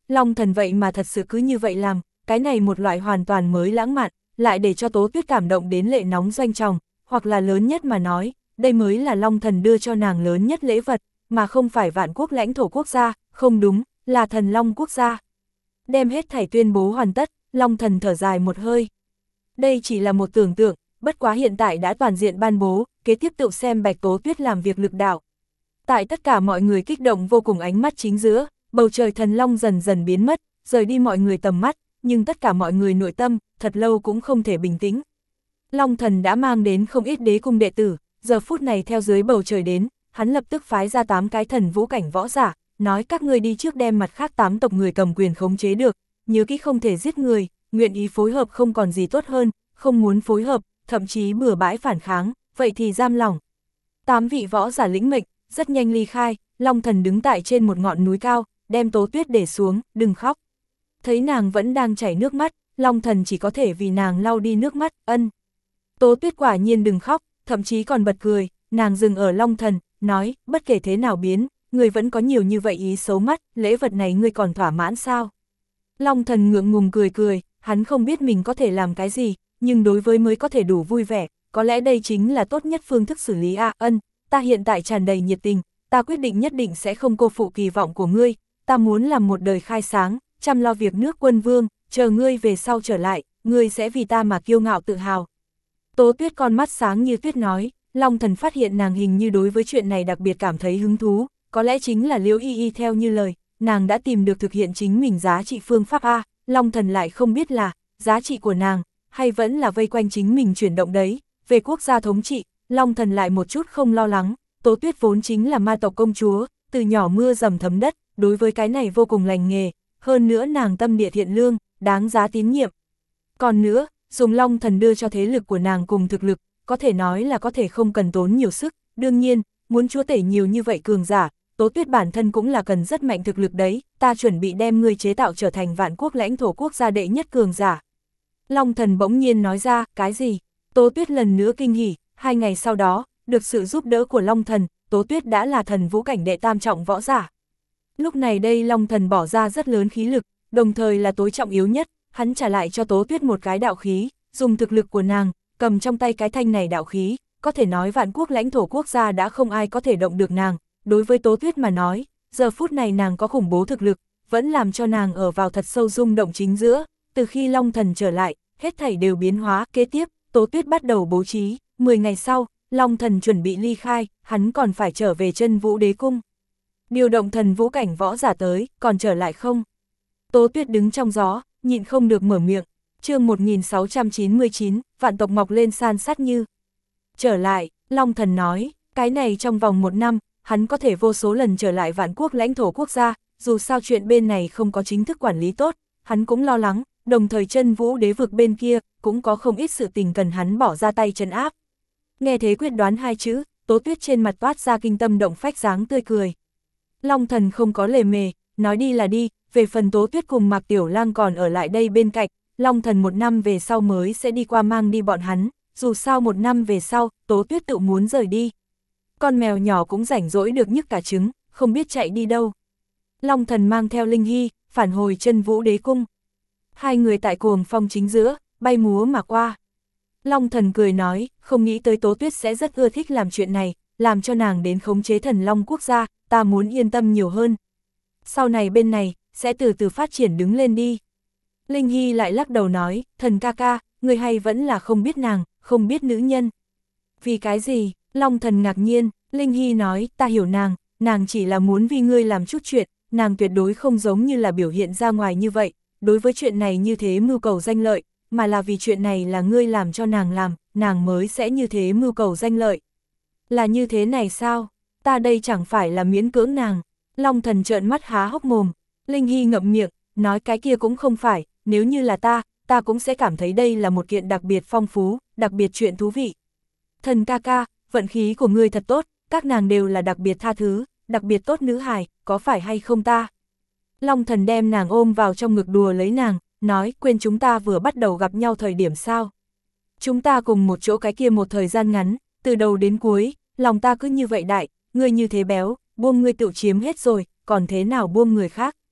Long Thần vậy mà thật sự cứ như vậy làm, cái này một loại hoàn toàn mới lãng mạn, lại để cho Tố Tuyết cảm động đến lệ nóng doanh tròng, hoặc là lớn nhất mà nói, đây mới là Long Thần đưa cho nàng lớn nhất lễ vật, mà không phải vạn quốc lãnh thổ quốc gia, không đúng, là thần Long quốc gia. Đem hết thảy tuyên bố hoàn tất, Long Thần thở dài một hơi. Đây chỉ là một tưởng tượng, bất quá hiện tại đã toàn diện ban bố, kế tiếp tự xem Bạch Tố Tuyết làm việc lực đạo. Tại tất cả mọi người kích động vô cùng ánh mắt chính giữa, bầu trời thần long dần dần biến mất, rời đi mọi người tầm mắt, nhưng tất cả mọi người nội tâm, thật lâu cũng không thể bình tĩnh. Long Thần đã mang đến không ít đế cung đệ tử, giờ phút này theo dưới bầu trời đến, hắn lập tức phái ra tám cái thần vũ cảnh võ giả, nói các ngươi đi trước đem mặt khác tám tộc người cầm quyền khống chế được, nhớ kỹ không thể giết người, nguyện ý phối hợp không còn gì tốt hơn, không muốn phối hợp, thậm chí bừa bãi phản kháng, vậy thì giam lỏng. Tám vị võ giả lĩnh mệnh, rất nhanh ly khai, Long Thần đứng tại trên một ngọn núi cao, đem Tố Tuyết để xuống, đừng khóc. Thấy nàng vẫn đang chảy nước mắt, Long Thần chỉ có thể vì nàng lau đi nước mắt, ân. Tố Tuyết quả nhiên đừng khóc, thậm chí còn bật cười, nàng dừng ở Long Thần, nói, bất kể thế nào biến, người vẫn có nhiều như vậy ý xấu mắt, lễ vật này ngươi còn thỏa mãn sao? Long Thần ngượng ngùng cười cười, hắn không biết mình có thể làm cái gì, nhưng đối với mới có thể đủ vui vẻ, có lẽ đây chính là tốt nhất phương thức xử lý a. Ân, ta hiện tại tràn đầy nhiệt tình, ta quyết định nhất định sẽ không cô phụ kỳ vọng của ngươi, ta muốn làm một đời khai sáng, chăm lo việc nước quân vương, chờ ngươi về sau trở lại, ngươi sẽ vì ta mà kiêu ngạo tự hào. Tố Tuyết con mắt sáng như tuyết nói, Long Thần phát hiện nàng hình như đối với chuyện này đặc biệt cảm thấy hứng thú, có lẽ chính là Liễu Y Y theo như lời, nàng đã tìm được thực hiện chính mình giá trị phương pháp A, Long Thần lại không biết là, giá trị của nàng, hay vẫn là vây quanh chính mình chuyển động đấy, về quốc gia thống trị, Long Thần lại một chút không lo lắng, Tố Tuyết vốn chính là ma tộc công chúa, từ nhỏ mưa dầm thấm đất, đối với cái này vô cùng lành nghề, hơn nữa nàng tâm địa thiện lương, đáng giá tín nhiệm. Còn nữa, dùng Long Thần đưa cho thế lực của nàng cùng thực lực, có thể nói là có thể không cần tốn nhiều sức, đương nhiên, muốn chúa tể nhiều như vậy cường giả, Tố Tuyết bản thân cũng là cần rất mạnh thực lực đấy, ta chuẩn bị đem ngươi chế tạo trở thành vạn quốc lãnh thổ quốc gia đệ nhất cường giả. Long Thần bỗng nhiên nói ra, cái gì? Tố Tuyết lần nữa kinh hỉ, hai ngày sau đó, được sự giúp đỡ của Long Thần, Tố Tuyết đã là thần vũ cảnh đệ tam trọng võ giả. Lúc này đây Long Thần bỏ ra rất lớn khí lực, đồng thời là tối trọng yếu nhất, hắn trả lại cho Tố Tuyết một cái đạo khí, dùng thực lực của nàng, cầm trong tay cái thanh này đạo khí, có thể nói vạn quốc lãnh thổ quốc gia đã không ai có thể động được nàng. Đối với Tố Tuyết mà nói, giờ phút này nàng có khủng bố thực lực, vẫn làm cho nàng ở vào thật sâu rung động chính giữa, từ khi Long Thần trở lại, hết thảy đều biến hóa, kế tiếp, Tố Tuyết bắt đầu bố trí, mười ngày sau, Long Thần chuẩn bị ly khai, hắn còn phải trở về Chân Vũ Đế Cung. Điều động thần vũ cảnh võ giả tới, còn trở lại không? Tố Tuyết đứng trong gió, nhịn không được mở miệng, chương một nghìn sáu trăm chín mươi chín, vạn tộc mọc lên san sát như. Trở lại, Long Thần nói, cái này trong vòng một năm, hắn có thể vô số lần trở lại vạn quốc lãnh thổ quốc gia, dù sao chuyện bên này không có chính thức quản lý tốt, hắn cũng lo lắng, đồng thời Chân Vũ Đế vực bên kia, cũng có không ít sự tình cần hắn bỏ ra tay trấn áp. Nghe thế quyết đoán hai chữ, Tố Tuyết trên mặt toát ra kinh tâm động phách dáng tươi cười. Long Thần không có lề mề, nói đi là đi, về phần Tố Tuyết cùng Mạc Tiểu Lang còn ở lại đây bên cạnh, Long Thần một năm về sau mới sẽ đi qua mang đi bọn hắn, dù sao một năm về sau, Tố Tuyết tự muốn rời đi. Con mèo nhỏ cũng rảnh rỗi được nhức cả trứng, không biết chạy đi đâu. Long Thần mang theo Linh Hy, phản hồi Chân Vũ Đế Cung. Hai người tại cuồng phong chính giữa, bay múa mà qua. Long Thần cười nói, không nghĩ tới Tố Tuyết sẽ rất ưa thích làm chuyện này, làm cho nàng đến khống chế thần Long quốc gia, ta muốn yên tâm nhiều hơn. Sau này bên này, sẽ từ từ phát triển đứng lên đi. Linh Hy lại lắc đầu nói, thần ca ca, người hay vẫn là không biết nàng, không biết nữ nhân. Vì cái gì? Long Thần ngạc nhiên, Linh Hy nói, ta hiểu nàng, nàng chỉ là muốn vì ngươi làm chút chuyện, nàng tuyệt đối không giống như là biểu hiện ra ngoài như vậy, đối với chuyện này như thế mưu cầu danh lợi, mà là vì chuyện này là ngươi làm cho nàng làm, nàng mới sẽ như thế mưu cầu danh lợi. Là như thế này sao? Ta đây chẳng phải là miễn cưỡng nàng. Long Thần trợn mắt há hốc mồm, Linh Hy ngậm miệng, nói cái kia cũng không phải, nếu như là ta, ta cũng sẽ cảm thấy đây là một kiện đặc biệt phong phú, đặc biệt chuyện thú vị. Thần ca ca, vận khí của ngươi thật tốt, các nàng đều là đặc biệt tha thứ, đặc biệt tốt nữ hài, có phải hay không ta? Long Thần đem nàng ôm vào trong ngực đùa lấy nàng, nói quên chúng ta vừa bắt đầu gặp nhau thời điểm sao. Chúng ta cùng một chỗ cái kia một thời gian ngắn, từ đầu đến cuối, lòng ta cứ như vậy đại, ngươi như thế béo, buông ngươi tự chiếm hết rồi, còn thế nào buông người khác.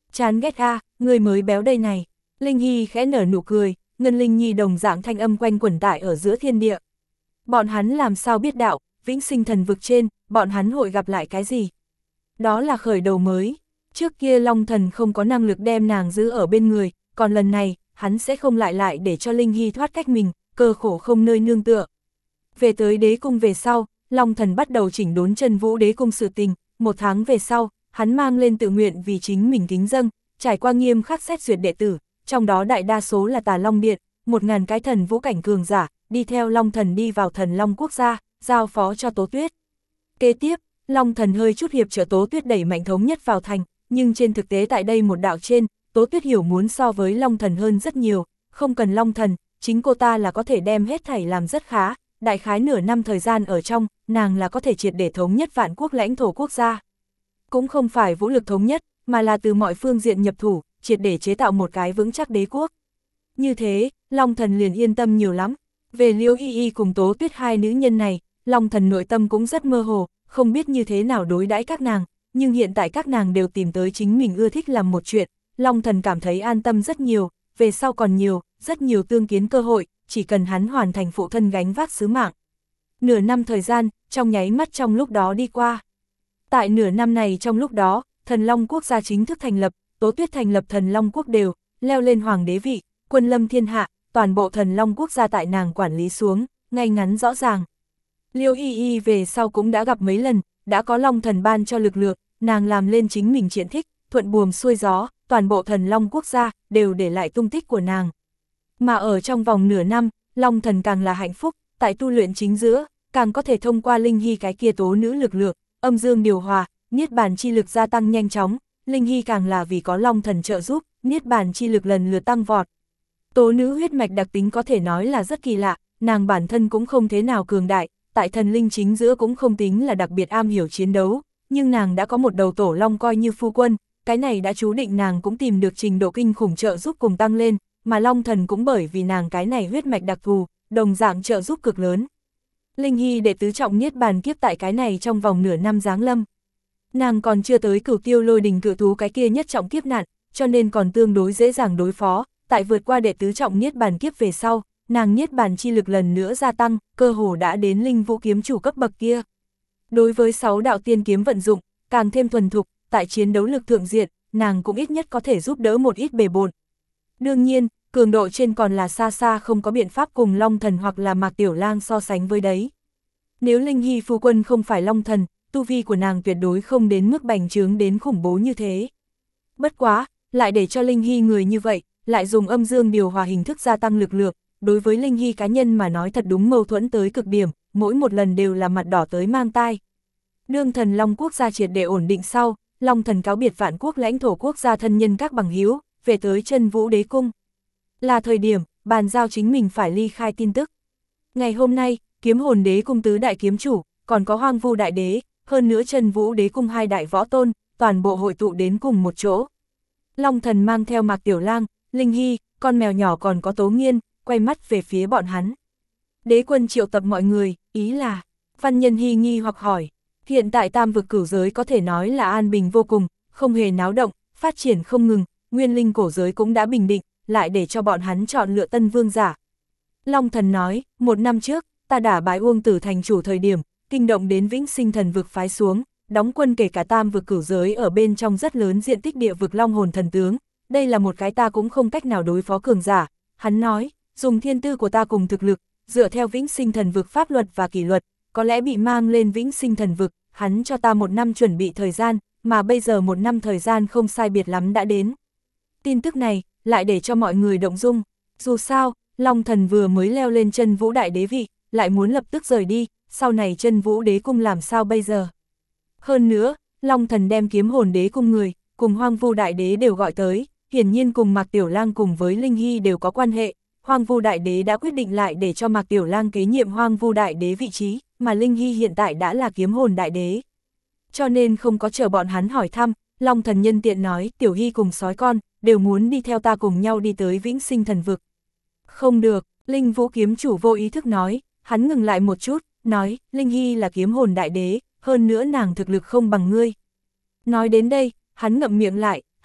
Chán ghét a, người mới béo đây này. Linh Hy khẽ nở nụ cười, Ngân Linh Nhi đồng dạng thanh âm quanh quẩn tại ở giữa thiên địa. Bọn hắn làm sao biết đạo, vĩnh sinh thần vực trên, bọn hắn hội gặp lại cái gì? Đó là khởi đầu mới. Trước kia Long Thần không có năng lực đem nàng giữ ở bên người, còn lần này, hắn sẽ không lại lại để cho Linh Hy thoát cách mình, cơ khổ không nơi nương tựa. Về tới đế cung về sau, Long Thần bắt đầu chỉnh đốn Chân Vũ đế cung sự tình, một tháng về sau, hắn mang lên tự nguyện vì chính mình kính dâng, trải qua nghiêm khắc xét duyệt đệ tử, trong đó đại đa số là Tà Long Điện, một ngàn cái thần vũ cảnh cường giả, đi theo Long Thần đi vào Thần Long quốc gia, giao phó cho Tố Tuyết. Kế tiếp, Long Thần hơi chút hiệp trợ Tố Tuyết đẩy mạnh thống nhất vào thành, nhưng trên thực tế tại đây một đạo trên, Tố Tuyết hiểu muốn so với Long Thần hơn rất nhiều, không cần Long Thần, chính cô ta là có thể đem hết thảy làm rất khá, đại khái nửa năm thời gian ở trong, nàng là có thể triệt để thống nhất vạn quốc lãnh thổ quốc gia. Cũng không phải vũ lực thống nhất, mà là từ mọi phương diện nhập thủ, triệt để chế tạo một cái vững chắc đế quốc. Như thế, Long Thần liền yên tâm nhiều lắm. Về Liễu Y Y cùng Tố Tuyết hai nữ nhân này, Long Thần nội tâm cũng rất mơ hồ, không biết như thế nào đối đãi các nàng, nhưng hiện tại các nàng đều tìm tới chính mình ưa thích làm một chuyện, Long Thần cảm thấy an tâm rất nhiều, về sau còn nhiều, rất nhiều tương kiến cơ hội, chỉ cần hắn hoàn thành phụ thân gánh vác sứ mạng. Nửa năm thời gian, trong nháy mắt trong lúc đó đi qua. Tại nửa năm này trong lúc đó, Thần Long quốc gia chính thức thành lập, Tố Tuyết thành lập Thần Long quốc đều, leo lên hoàng đế vị, quân lâm thiên hạ, toàn bộ Thần Long quốc gia tại nàng quản lý xuống, ngay ngắn rõ ràng. Liễu Y Y về sau cũng đã gặp mấy lần, đã có Long Thần ban cho lực lượng, nàng làm lên chính mình triển thích, thuận buồm xuôi gió, toàn bộ Thần Long quốc gia đều để lại tung tích của nàng. Mà ở trong vòng nửa năm, Long Thần càng là hạnh phúc, tại tu luyện chính giữa, càng có thể thông qua Linh Hy cái kia tố nữ lực lượng, âm dương điều hòa, niết bàn chi lực gia tăng nhanh chóng, Linh Hy càng là vì có Long Thần trợ giúp, niết bàn chi lực lần lượt tăng vọt. Tố nữ huyết mạch đặc tính có thể nói là rất kỳ lạ, nàng bản thân cũng không thế nào cường đại, tại thần linh chính giữa cũng không tính là đặc biệt am hiểu chiến đấu, nhưng nàng đã có một đầu tổ long coi như phu quân, cái này đã chú định nàng cũng tìm được trình độ kinh khủng trợ giúp cùng tăng lên, mà Long Thần cũng bởi vì nàng cái này huyết mạch đặc thù, đồng dạng trợ giúp cực lớn. Linh Hy đệ tứ trọng niết bàn kiếp tại cái này trong vòng nửa năm giáng lâm. Nàng còn chưa tới Cửu Tiêu Lôi Đình cự thú cái kia nhất trọng kiếp nạn, cho nên còn tương đối dễ dàng đối phó, tại vượt qua đệ tứ trọng niết bàn kiếp về sau, nàng niết bàn chi lực lần nữa gia tăng, cơ hồ đã đến linh vũ kiếm chủ cấp bậc kia. Đối với sáu đạo tiên kiếm vận dụng, càng thêm thuần thục, tại chiến đấu lực thượng diện, nàng cũng ít nhất có thể giúp đỡ một ít bề bộn. Đương nhiên, cường độ trên còn là xa xa không có biện pháp cùng Long Thần hoặc là Mạc Tiểu Lang so sánh với đấy. Nếu Linh Hy phu quân không phải Long Thần, tu vi của nàng tuyệt đối không đến mức bành trướng đến khủng bố như thế. Bất quá, lại để cho Linh Hy người như vậy, lại dùng âm dương điều hòa hình thức gia tăng lực lượng, đối với Linh Hy cá nhân mà nói thật đúng mâu thuẫn tới cực điểm, mỗi một lần đều là mặt đỏ tới mang tai. Đương Thần Long quốc gia triệt để ổn định sau, Long Thần cáo biệt vạn quốc lãnh thổ quốc gia thân nhân các bằng hữu, về tới Chân Vũ đế cung. Là thời điểm, bàn giao chính mình phải ly khai tin tức. Ngày hôm nay, Kiếm Hồn đế cung tứ đại kiếm chủ, còn có Hoang Vu đại đế, hơn nữa Chân Vũ đế cung hai đại võ tôn, toàn bộ hội tụ đến cùng một chỗ. Long Thần mang theo Mạc Tiểu Lang, Linh Hy, con mèo nhỏ còn có Tố Nghiên, quay mắt về phía bọn hắn. Đế quân triệu tập mọi người, ý là, Văn Nhân Hy nghi hoặc hỏi, hiện tại tam vực cửu giới có thể nói là an bình vô cùng, không hề náo động, phát triển không ngừng, nguyên linh cổ giới cũng đã bình định, lại để cho bọn hắn chọn lựa tân vương giả. Long Thần nói, một năm trước, ta đả bại Uông Tử thành chủ thời điểm, kinh động đến Vĩnh Sinh thần vực phái xuống, đóng quân kể cả tam vực cửu giới ở bên trong rất lớn diện tích địa vực Long Hồn thần tướng, đây là một cái ta cũng không cách nào đối phó cường giả. Hắn nói, dùng thiên tư của ta cùng thực lực, dựa theo Vĩnh Sinh thần vực pháp luật và kỷ luật, có lẽ bị mang lên Vĩnh Sinh thần vực, hắn cho ta một năm chuẩn bị thời gian, mà bây giờ một năm thời gian không sai biệt lắm đã đến. Tin tức này, lại để cho mọi người động dung, dù sao, Long Thần vừa mới leo lên Chân Vũ đại đế vị, lại muốn lập tức rời đi, sau này Chân Vũ đế cung làm sao bây giờ? Hơn nữa, Long Thần đem Kiếm Hồn đế cung người, cùng Hoang Vu đại đế đều gọi tới, hiển nhiên cùng Mạc Tiểu Lang cùng với Linh Hy đều có quan hệ. Hoang Vu đại đế đã quyết định lại để cho Mạc Tiểu Lang kế nhiệm Hoang Vu đại đế vị trí, mà Linh Hy hiện tại đã là Kiếm Hồn đại đế. Cho nên không có chờ bọn hắn hỏi thăm, Long Thần nhân tiện nói, Tiểu Hy cùng sói con, đều muốn đi theo ta cùng nhau đi tới Vĩnh Sinh thần vực. Không được, Linh Vũ kiếm chủ vô ý thức nói, hắn ngừng lại một chút, nói, Linh Hy là Kiếm Hồn đại đế, hơn nữa nàng thực lực không bằng ngươi. Nói đến đây, hắn ngậm miệng lại,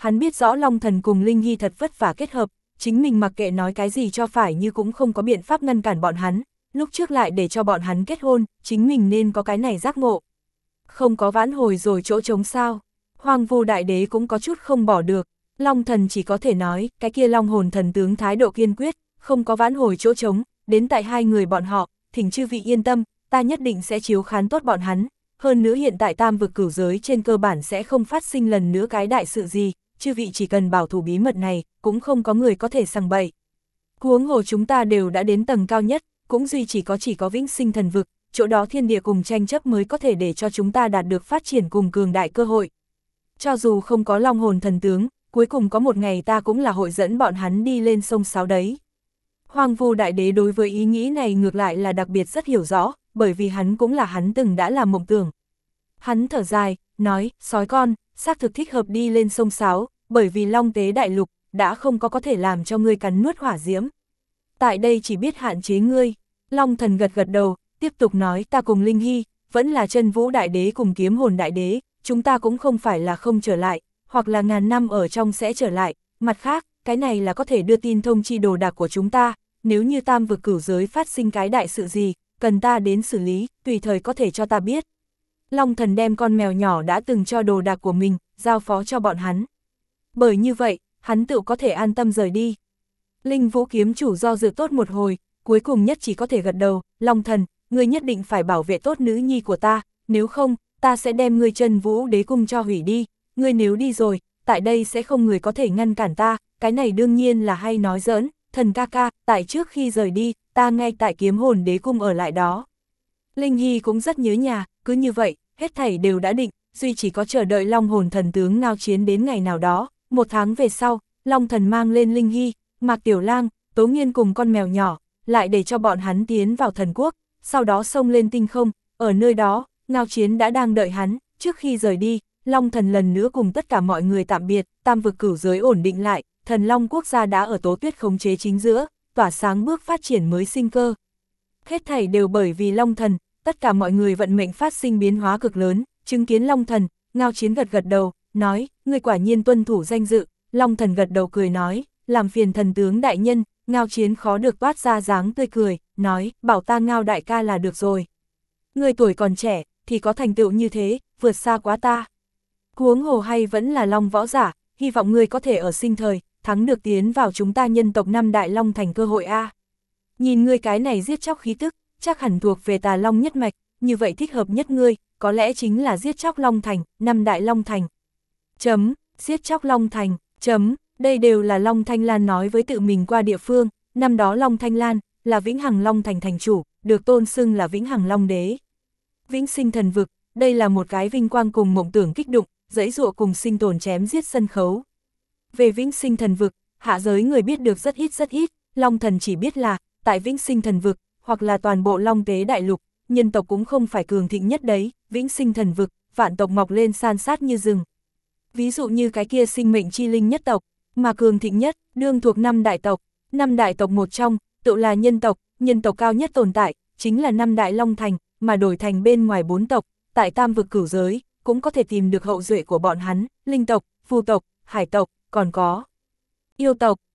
hắn biết rõ Long Thần cùng Linh Hy thật vất vả kết hợp, chính mình mặc kệ nói cái gì cho phải như cũng không có biện pháp ngăn cản bọn hắn, lúc trước lại để cho bọn hắn kết hôn, chính mình nên có cái này giác ngộ. Không có vãn hồi rồi chỗ trống sao, Hoang Vu Đại Đế cũng có chút không bỏ được, Long Thần chỉ có thể nói, cái kia Long Hồn Thần tướng thái độ kiên quyết, không có vãn hồi chỗ trống, đến tại hai người bọn họ, thỉnh chư vị yên tâm, ta nhất định sẽ chiếu khán tốt bọn hắn, hơn nữa hiện tại tam vực cửu giới trên cơ bản sẽ không phát sinh lần nữa cái đại sự gì, chư vị chỉ cần bảo thủ bí mật này, cũng không có người có thể sằng bậy. Huống hồ chúng ta đều đã đến tầng cao nhất, cũng duy chỉ có chỉ có vĩnh sinh thần vực, chỗ đó thiên địa cùng tranh chấp mới có thể để cho chúng ta đạt được phát triển cùng cường đại cơ hội. Cho dù không có Long Hồn Thần tướng, cuối cùng có một ngày ta cũng là hội dẫn bọn hắn đi lên sông Sáo đấy. Hoang Vu Đại Đế đối với ý nghĩ này ngược lại là đặc biệt rất hiểu rõ, bởi vì hắn cũng là hắn từng đã làm mộng tưởng. Hắn thở dài, nói, sói con, xác thực thích hợp đi lên sông Sáo, bởi vì Long Tế Đại Lục đã không có có thể làm cho ngươi cắn nuốt hỏa diễm. Tại đây chỉ biết hạn chế ngươi. Long Thần gật gật đầu, tiếp tục nói, ta cùng Linh Hy, vẫn là Chân Vũ Đại Đế cùng Kiếm Hồn Đại Đế, chúng ta cũng không phải là không trở lại, hoặc là ngàn năm ở trong sẽ trở lại, mặt khác, cái này là có thể đưa tin thông chi đồ đạc của chúng ta, nếu như tam vực cửu giới phát sinh cái đại sự gì, cần ta đến xử lý, tùy thời có thể cho ta biết. Long Thần đem con mèo nhỏ đã từng cho đồ đạc của mình, giao phó cho bọn hắn. Bởi như vậy, hắn tự có thể an tâm rời đi. Linh Vũ kiếm chủ do dự tốt một hồi, cuối cùng nhất chỉ có thể gật đầu, Long Thần, ngươi nhất định phải bảo vệ tốt nữ nhi của ta, nếu không, ta sẽ đem ngươi Chân Vũ Đế cung cho hủy đi, ngươi nếu đi rồi, tại đây sẽ không người có thể ngăn cản ta, cái này đương nhiên là hay nói giỡn, Thần ca ca, tại trước khi rời đi, ta ngay tại Kiếm Hồn Đế cung ở lại đó. Linh Hy cũng rất nhớ nhà, cứ như vậy, hết thảy đều đã định, duy chỉ có chờ đợi Long Hồn Thần tướng ngao chiến đến ngày nào đó, một tháng về sau, Long Thần mang lên Linh Hy, Mạc Tiểu Lang, Tố Nghiên cùng con mèo nhỏ, lại để cho bọn hắn tiến vào thần quốc, sau đó xông lên tinh không, ở nơi đó, ngao chiến đã đang đợi hắn, trước khi rời đi, Long Thần lần nữa cùng tất cả mọi người tạm biệt, tam vực cửu giới ổn định lại, Thần Long quốc gia đã ở Tố Tuyết khống chế chính giữa, tỏa sáng bước phát triển mới sinh cơ. Hết thảy đều bởi vì Long Thần, tất cả mọi người vận mệnh phát sinh biến hóa cực lớn, chứng kiến Long Thần, ngao chiến gật gật đầu, nói, ngươi quả nhiên tuân thủ danh dự, Long Thần gật đầu cười nói, làm phiền thần tướng đại nhân, ngao chiến khó được toát ra dáng tươi cười, nói, bảo ta ngao đại ca là được rồi. Ngươi tuổi còn trẻ, thì có thành tựu như thế, vượt xa quá ta. Huống hồ hay vẫn là Long võ giả, hy vọng ngươi có thể ở sinh thời, thắng được tiến vào chúng ta nhân tộc năm đại Long thành cơ hội a. Nhìn ngươi cái này giết chóc khí tức, chắc hẳn thuộc về Tà Long nhất mạch, như vậy thích hợp nhất ngươi, có lẽ chính là giết chóc Long thành, năm đại Long thành. Chấm, giết chóc Long thành, chấm, đây đều là Long Thanh Lan nói với tự mình qua địa phương, năm đó Long Thanh Lan là Vĩnh Hằng Long thành thành chủ, được tôn xưng là Vĩnh Hằng Long đế. Vĩnh sinh thần vực, đây là một cái vinh quang cùng mộng tưởng kích động, dãy dụa cùng sinh tồn chém giết sân khấu. Về Vĩnh sinh thần vực, hạ giới người biết được rất ít rất ít, Long thần chỉ biết là, tại Vĩnh sinh thần vực, hoặc là toàn bộ Long tế đại lục, nhân tộc cũng không phải cường thịnh nhất đấy, Vĩnh sinh thần vực, vạn tộc mọc lên san sát như rừng. Ví dụ như cái kia sinh mệnh chi linh nhất tộc, mà cường thịnh nhất, đương thuộc năm đại tộc, năm đại tộc một trong, tự là nhân tộc, nhân tộc cao nhất tồn tại, chính là năm đại Long thành, mà đổi thành bên ngoài bốn tộc, tại tam vực cửu giới, cũng có thể tìm được hậu duệ của bọn hắn, linh tộc, phù tộc, hải tộc, còn có yêu tộc,